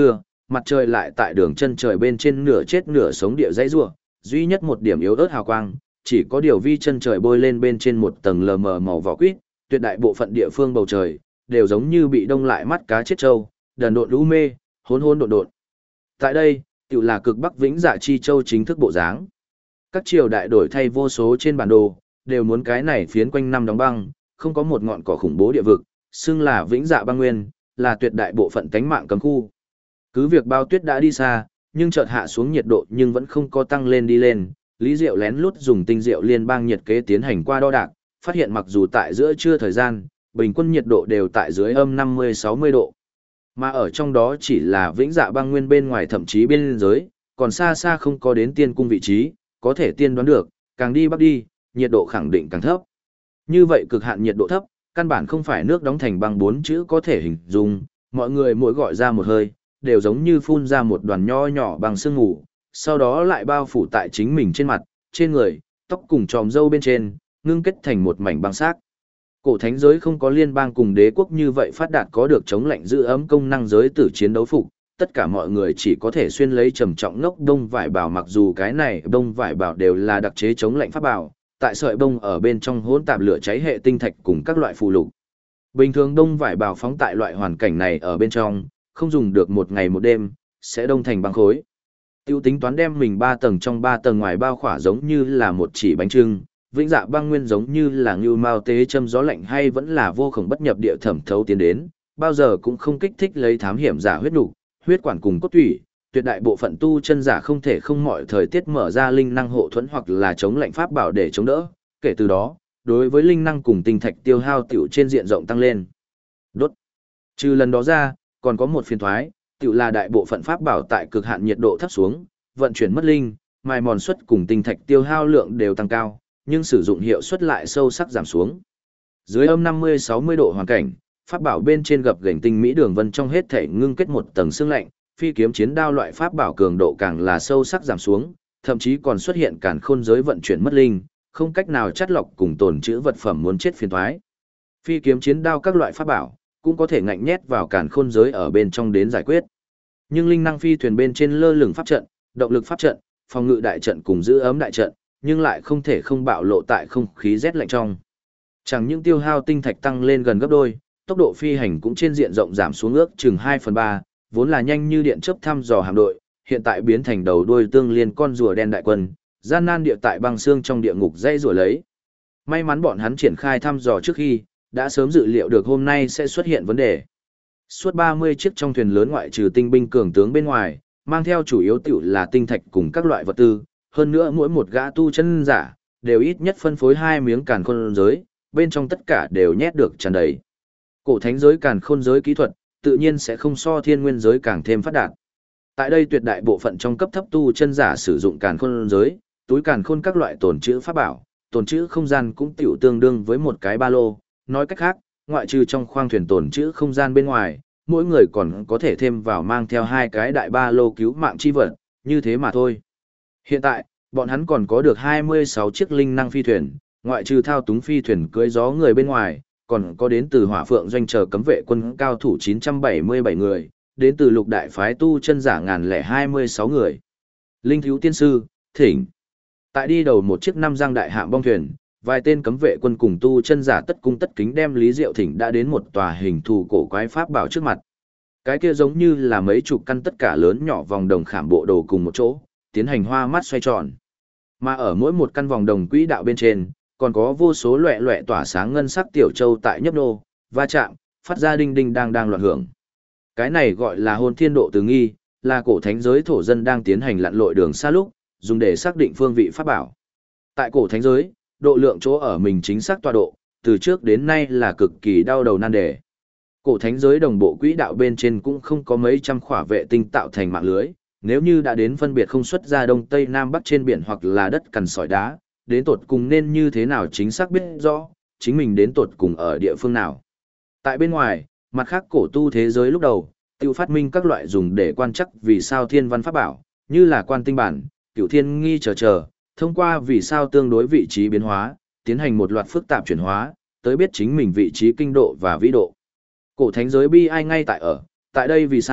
mặt trời lại tại đường chân trời bên trên nửa chết nửa sống địa dãy rủa, duy nhất một điểm yếu ớt hào quang, chỉ có điều vi chân trời bôi lên bên trên một tầng lờ mờ màu vỏ quýt, tuyệt đại bộ phận địa phương bầu trời đều giống như bị đông lại mắt cá chết trâu, đần độn lũ mê, hỗn hỗn độn độn. Tại đây, tựu là cực Bắc Vĩnh Dạ Chi Châu chính thức bộ dáng. Các triều đại đổi thay vô số trên bản đồ, đều muốn cái này phiến quanh năm đóng băng, không có một ngọn cỏ khủng bố địa vực, xưng là Vĩnh Dạ băng nguyên, là tuyệt đại bộ phận tánh mạng cấm khu. Cứ việc bao tuyết đã đi xa, nhưng chợt hạ xuống nhiệt độ nhưng vẫn không có tăng lên đi lên. Lý Diệu lén lút dùng tinh diệu liên bang nhiệt kế tiến hành qua đo đạc, phát hiện mặc dù tại giữa trưa thời gian, bình quân nhiệt độ đều tại dưới âm 50-60 độ. Mà ở trong đó chỉ là Vĩnh Dạ băng nguyên bên ngoài thậm chí biên giới, còn xa xa không có đến tiên cung vị trí, có thể tiên đoán được, càng đi bắc đi, nhiệt độ khẳng định càng thấp. Như vậy cực hạn nhiệt độ thấp, căn bản không phải nước đóng thành băng 4 chữ có thể hình dung, mọi người mỗi gọi ra một hơi, đều giống như phun ra một đoàn nho nhỏ bằng sương mù, sau đó lại bao phủ tại chính mình trên mặt, trên người, tóc cùng tròm râu bên trên, ngưng kết thành một mảnh băng xác. Cổ thánh giới không có liên bang cùng đế quốc như vậy phát đạt có được chống lạnh giữ ấm công năng giới tử chiến đấu phục, tất cả mọi người chỉ có thể xuyên lấy trầm trọng ngốc đông vải bào, mặc dù cái này đông vải bào đều là đặc chế chống lạnh pháp bào, tại sợi bông ở bên trong hỗn tạp lửa cháy hệ tinh thạch cùng các loại phù lục. Bình thường đông vải bào phóng tại loại hoàn cảnh này ở bên trong, không dùng được một ngày một đêm, sẽ đông thành băng khối. Tiêu tính toán đem mình 3 tầng trong 3 tầng ngoài bao khỏa giống như là một chỉ bánh trưng, Vĩnh Dạ băng nguyên giống như là ngưu mao tế châm gió lạnh hay vẫn là vô khổng bất nhập địa thẩm thấu tiến đến, bao giờ cũng không kích thích lấy thám hiểm giả huyết nục, huyết quản cùng cốt tủy, tuyệt đại bộ phận tu chân giả không thể không mọi thời tiết mở ra linh năng hộ thuẫn hoặc là chống lạnh pháp bảo để chống đỡ, kể từ đó, đối với linh năng cùng tinh thạch tiêu hao tiểu trên diện rộng tăng lên. Đốt. Trừ lần đó ra, còn có một phiền thoái, tiểu là đại bộ phận pháp bảo tại cực hạn nhiệt độ thấp xuống, vận chuyển mất linh, mài mòn suất cùng tinh thạch tiêu hao lượng đều tăng cao, nhưng sử dụng hiệu suất lại sâu sắc giảm xuống. Dưới âm 50-60 độ hoàn cảnh, pháp bảo bên trên gập ghềnh tinh mỹ đường vân trong hết thể ngưng kết một tầng xương lạnh, phi kiếm chiến đao loại pháp bảo cường độ càng là sâu sắc giảm xuống, thậm chí còn xuất hiện càn khôn giới vận chuyển mất linh, không cách nào chắt lọc cùng tồn trữ vật phẩm muốn chết phiền toái. Phi kiếm chiến đao các loại pháp bảo cũng có thể ngạnh nhét vào càn khôn giới ở bên trong đến giải quyết. Nhưng linh năng phi thuyền bên trên lơ lửng pháp trận, động lực pháp trận, phòng ngự đại trận cùng giữ ấm đại trận, nhưng lại không thể không bạo lộ tại không khí rét lạnh trong. Chẳng những tiêu hao tinh thạch tăng lên gần gấp đôi, tốc độ phi hành cũng trên diện rộng giảm xuống ước chừng 2/3, vốn là nhanh như điện chớp thăm dò hạm đội, hiện tại biến thành đầu đuôi tương liên con rùa đen đại quân, gian nan địa tại băng xương trong địa ngục dây rùa lấy. May mắn bọn hắn triển khai thăm dò trước khi, đã sớm dự liệu được hôm nay sẽ xuất hiện vấn đề. Suốt 30 chiếc trong thuyền lớn ngoại trừ tinh binh cường tướng bên ngoài, mang theo chủ yếu tiểu là tinh thạch cùng các loại vật tư, hơn nữa mỗi một gã tu chân giả, đều ít nhất phân phối 2 miếng càn khôn giới, bên trong tất cả đều nhét được tràn đầy. Cổ thánh giới càn khôn giới kỹ thuật, tự nhiên sẽ không so thiên nguyên giới càng thêm phát đạt. Tại đây tuyệt đại bộ phận trong cấp thấp tu chân giả sử dụng càn khôn giới, túi càn khôn các loại tồn trữ pháp bảo, tồn trữ không gian cũng tiểu tương đương với một cái ba lô, nói cách khác, ngoại trừ trong khoang thuyền tồn trữ không gian bên ngoài, mỗi người còn có thể thêm vào mang theo 2 cái đại ba lô cứu mạng chi vật, như thế mà thôi. Hiện tại, bọn hắn còn có được 26 chiếc linh năng phi thuyền, ngoại trừ thao túng phi thuyền cưỡi gió người bên ngoài, còn có đến từ Hỏa Phượng doanh chờ cấm vệ quân cao thủ 977 người, đến từ lục đại phái tu chân giả 1026 người. Linh thiếu tiên sư, thỉnh. Tại đi đầu một chiếc 5 giang đại hạm bong thuyền, vài tên cấm vệ quân cùng tu chân giả tất cung tất kính đem Lý Diệu thỉnh đã đến một tòa hình thù cổ quái pháp bảo trước mặt. Cái kia giống như là mấy chục căn tất cả lớn nhỏ vòng đồng khảm bộ đồ cùng một chỗ, tiến hành hoa mắt xoay tròn. Mà ở mỗi một căn vòng đồng quỹ đạo bên trên, còn có vô số loẹ loẹ tỏa sáng ngân sắc tiểu châu tại nhấp nô, va chạm, phát ra đinh đinh đang loạn hưởng. Cái này gọi là hôn thiên độ từ nghi, là cổ thánh giới thổ dân đang tiến hành lặn lội đường xa lúc, dùng để xác định phương vị pháp bảo. Tại cổ thánh giới, độ lượng chỗ ở mình chính xác tọa độ, từ trước đến nay là cực kỳ đau đầu nan đề. Cổ thánh giới đồng bộ quỹ đạo bên trên cũng không có mấy trăm khỏa vệ tinh tạo thành mạng lưới, nếu như đã đến phân biệt không xuất ra đông tây nam bắc trên biển hoặc là đất cằn sỏi đá, đến tột cùng nên như thế nào chính xác biết rõ, chính mình đến tột cùng ở địa phương nào. Tại bên ngoài, mặt khác cổ tu thế giới lúc đầu, tiêu phát minh các loại dùng để quan chắc vì sao thiên văn pháp bảo, như là quan tinh bản, cửu thiên nghi chờ, thông qua vì sao tương đối vị trí biến hóa, tiến hành một loạt phức tạp chuyển hóa, tới biết chính mình vị trí kinh độ và vĩ độ. Cổ thánh giới bi ai ngay tại đây vì sao,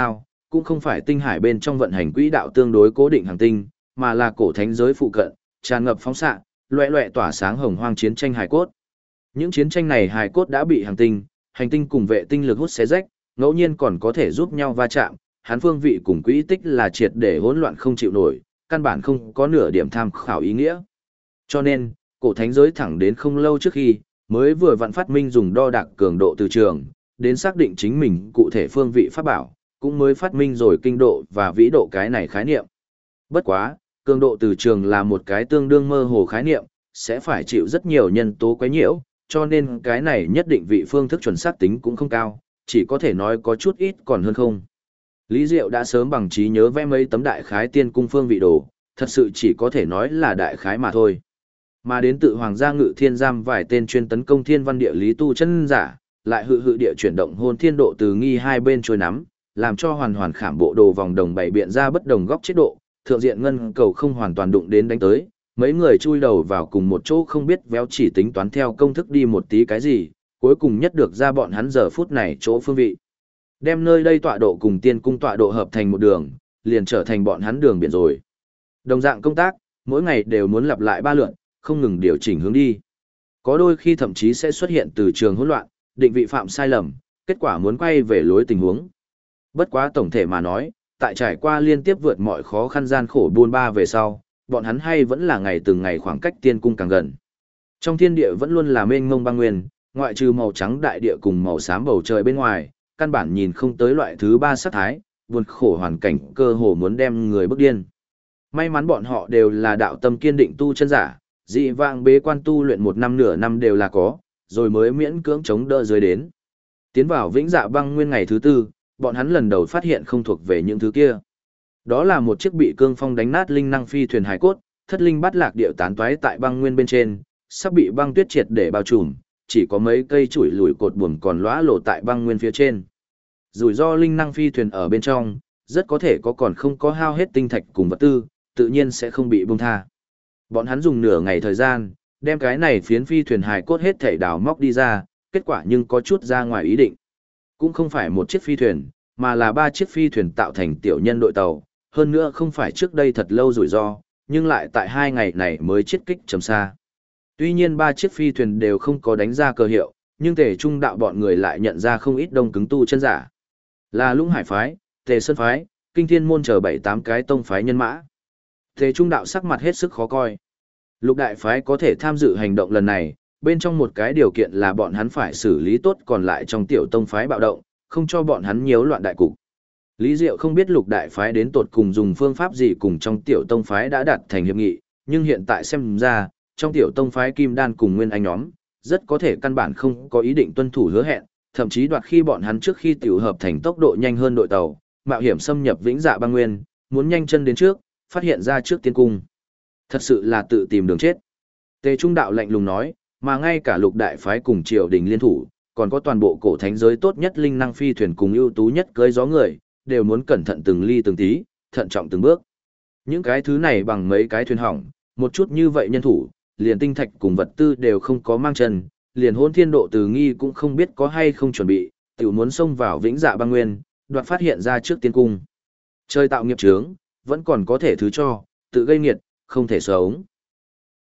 cũng không phải tinh hải bên trong vận hành quỹ đạo tương đối cố định hành tinh, mà là cổ thánh giới phụ cận, tràn ngập phóng xạ, loẻ loẻ tỏa sáng hồng hoang chiến tranh hài cốt. Những chiến tranh này hài cốt đã bị hành tinh cùng vệ tinh lực hút xé rách, ngẫu nhiên còn có thể giúp nhau va chạm, hắn phương vị cùng quỹ tích là triệt để hỗn loạn không chịu nổi, căn bản không có nửa điểm tham khảo ý nghĩa. Cho nên, cổ thánh giới thẳng đến không lâu trước khi, mới vừa vặn phát minh dùng đo đạc cường độ từ trường, đến xác định chính mình cụ thể phương vị pháp bảo, cũng mới phát minh rồi kinh độ và vĩ độ cái này khái niệm. Bất quá, cường độ từ trường là một cái tương đương mơ hồ khái niệm, sẽ phải chịu rất nhiều nhân tố quấy nhiễu, cho nên cái này nhất định vị phương thức chuẩn xác tính cũng không cao, chỉ có thể nói có chút ít còn hơn không. Lý Diệu đã sớm bằng trí nhớ vẽ mấy tấm đại khái tiên cung phương vị đồ, thật sự chỉ có thể nói là đại khái mà thôi. Mà đến tự Hoàng gia Ngự Thiên giam vài tên chuyên tấn công thiên văn địa lý tu chân giả, lại hự địa chuyển động hôn thiên độ từ nghi hai bên trôi nắm, làm cho hoàn hoàn khảm bộ đồ vòng đồng bảy biện ra bất đồng góc chế độ, thượng diện ngân cầu không hoàn toàn đụng đến đánh tới, mấy người chui đầu vào cùng một chỗ không biết véo chỉ tính toán theo công thức đi một tí cái gì, cuối cùng nhất được ra bọn hắn giờ phút này chỗ phương vị. Đem nơi đây tọa độ cùng tiên cung tọa độ hợp thành một đường, liền trở thành bọn hắn đường biển rồi. Đồng dạng công tác, mỗi ngày đều muốn lặp lại 3 lượt, không ngừng điều chỉnh hướng đi. Có đôi khi thậm chí sẽ xuất hiện từ trường hỗn loạn, định vị phạm sai lầm, kết quả muốn quay về lối tình huống. Bất quá tổng thể mà nói, tại trải qua liên tiếp vượt mọi khó khăn gian khổ buôn ba về sau, bọn hắn hay vẫn là ngày từng ngày khoảng cách tiên cung càng gần. Trong thiên địa vẫn luôn là mênh mông băng nguyên, ngoại trừ màu trắng đại địa cùng màu xám bầu trời bên ngoài, căn bản nhìn không tới loại thứ ba sắc thái, buồn khổ hoàn cảnh cơ hồ muốn đem người bức điên. May mắn bọn họ đều là đạo tâm kiên định tu chân giả, dị vãng bế quan tu luyện 1 năm nửa năm đều là có, rồi mới miễn cưỡng chống đỡ dưới đến. Tiến vào vĩnh dạ băng nguyên ngày thứ 4, bọn hắn lần đầu phát hiện không thuộc về những thứ kia. Đó là một chiếc bị cương phong đánh nát linh năng phi thuyền hải cốt, thất linh bát lạc điệu tán toái tại băng nguyên bên trên, sắp bị băng tuyết triệt để bao trùm, chỉ có mấy cây chuỗi lùi cột buồm còn lóa lộ tại băng nguyên phía trên. Rủi ro linh năng phi thuyền ở bên trong, rất có thể có còn không có hao hết tinh thạch cùng vật tư, tự nhiên sẽ không bị buông tha. Bọn hắn dùng nửa ngày thời gian, đem cái này phiến phi thuyền hài cốt hết thảy đào móc đi ra, kết quả nhưng có chút ra ngoài ý định. Cũng không phải một chiếc phi thuyền, mà là 3 chiếc phi thuyền tạo thành tiểu nhân đội tàu, hơn nữa không phải trước đây thật lâu rủi ro, nhưng lại tại 2 ngày này mới chiết kích trầm xa. Tuy nhiên 3 chiếc phi thuyền đều không có đánh ra cơ hiệu, nhưng Tề Trung đạo bọn người lại nhận ra không ít đông cứng tu chân giả. Là Lũng Hải phái, Tề Sơn phái, Kinh Thiên môn chờ 7-8 cái tông phái nhân mã. Tề Trung đạo sắc mặt hết sức khó coi. Lục đại phái có thể tham dự hành động lần này, bên trong một cái điều kiện là bọn hắn phải xử lý tốt còn lại trong tiểu tông phái bạo động, không cho bọn hắn nhiễu loạn đại cục. Lý Diệu không biết lục đại phái đến tột cùng dùng phương pháp gì cùng trong tiểu tông phái đã đạt thành hiệp nghị, nhưng hiện tại xem ra, trong tiểu tông phái Kim Đan cùng Nguyên Anh nhóm, rất có thể căn bản không có ý định tuân thủ hứa hẹn, thậm chí đoạt khi bọn hắn trước khi tiểu hợp thành tốc độ nhanh hơn đội tàu, mạo hiểm xâm nhập vĩnh dạ băng nguyên, muốn nhanh chân đến trước, phát hiện ra trước tiên cung. Thật sự là tự tìm đường chết. Tề Trung đạo lạnh lùng nói, mà ngay cả lục đại phái cùng triều đình liên thủ, còn có toàn bộ cổ thánh giới tốt nhất linh năng phi thuyền cùng ưu tú nhất cưới gió người, đều muốn cẩn thận từng ly từng tí, thận trọng từng bước. Những cái thứ này bằng mấy cái thuyền hỏng, một chút như vậy nhân thủ, liền tinh thạch cùng vật tư đều không có mang chân, liền hôn thiên độ từ nghi cũng không biết có hay không chuẩn bị, tiểu muốn xông vào vĩnh dạ băng nguyên, đoạt phát hiện ra trước tiên cung. Chơi tạo nghiệp chướng, vẫn còn có thể thứ cho, tự gây nghiệt, không thể sống.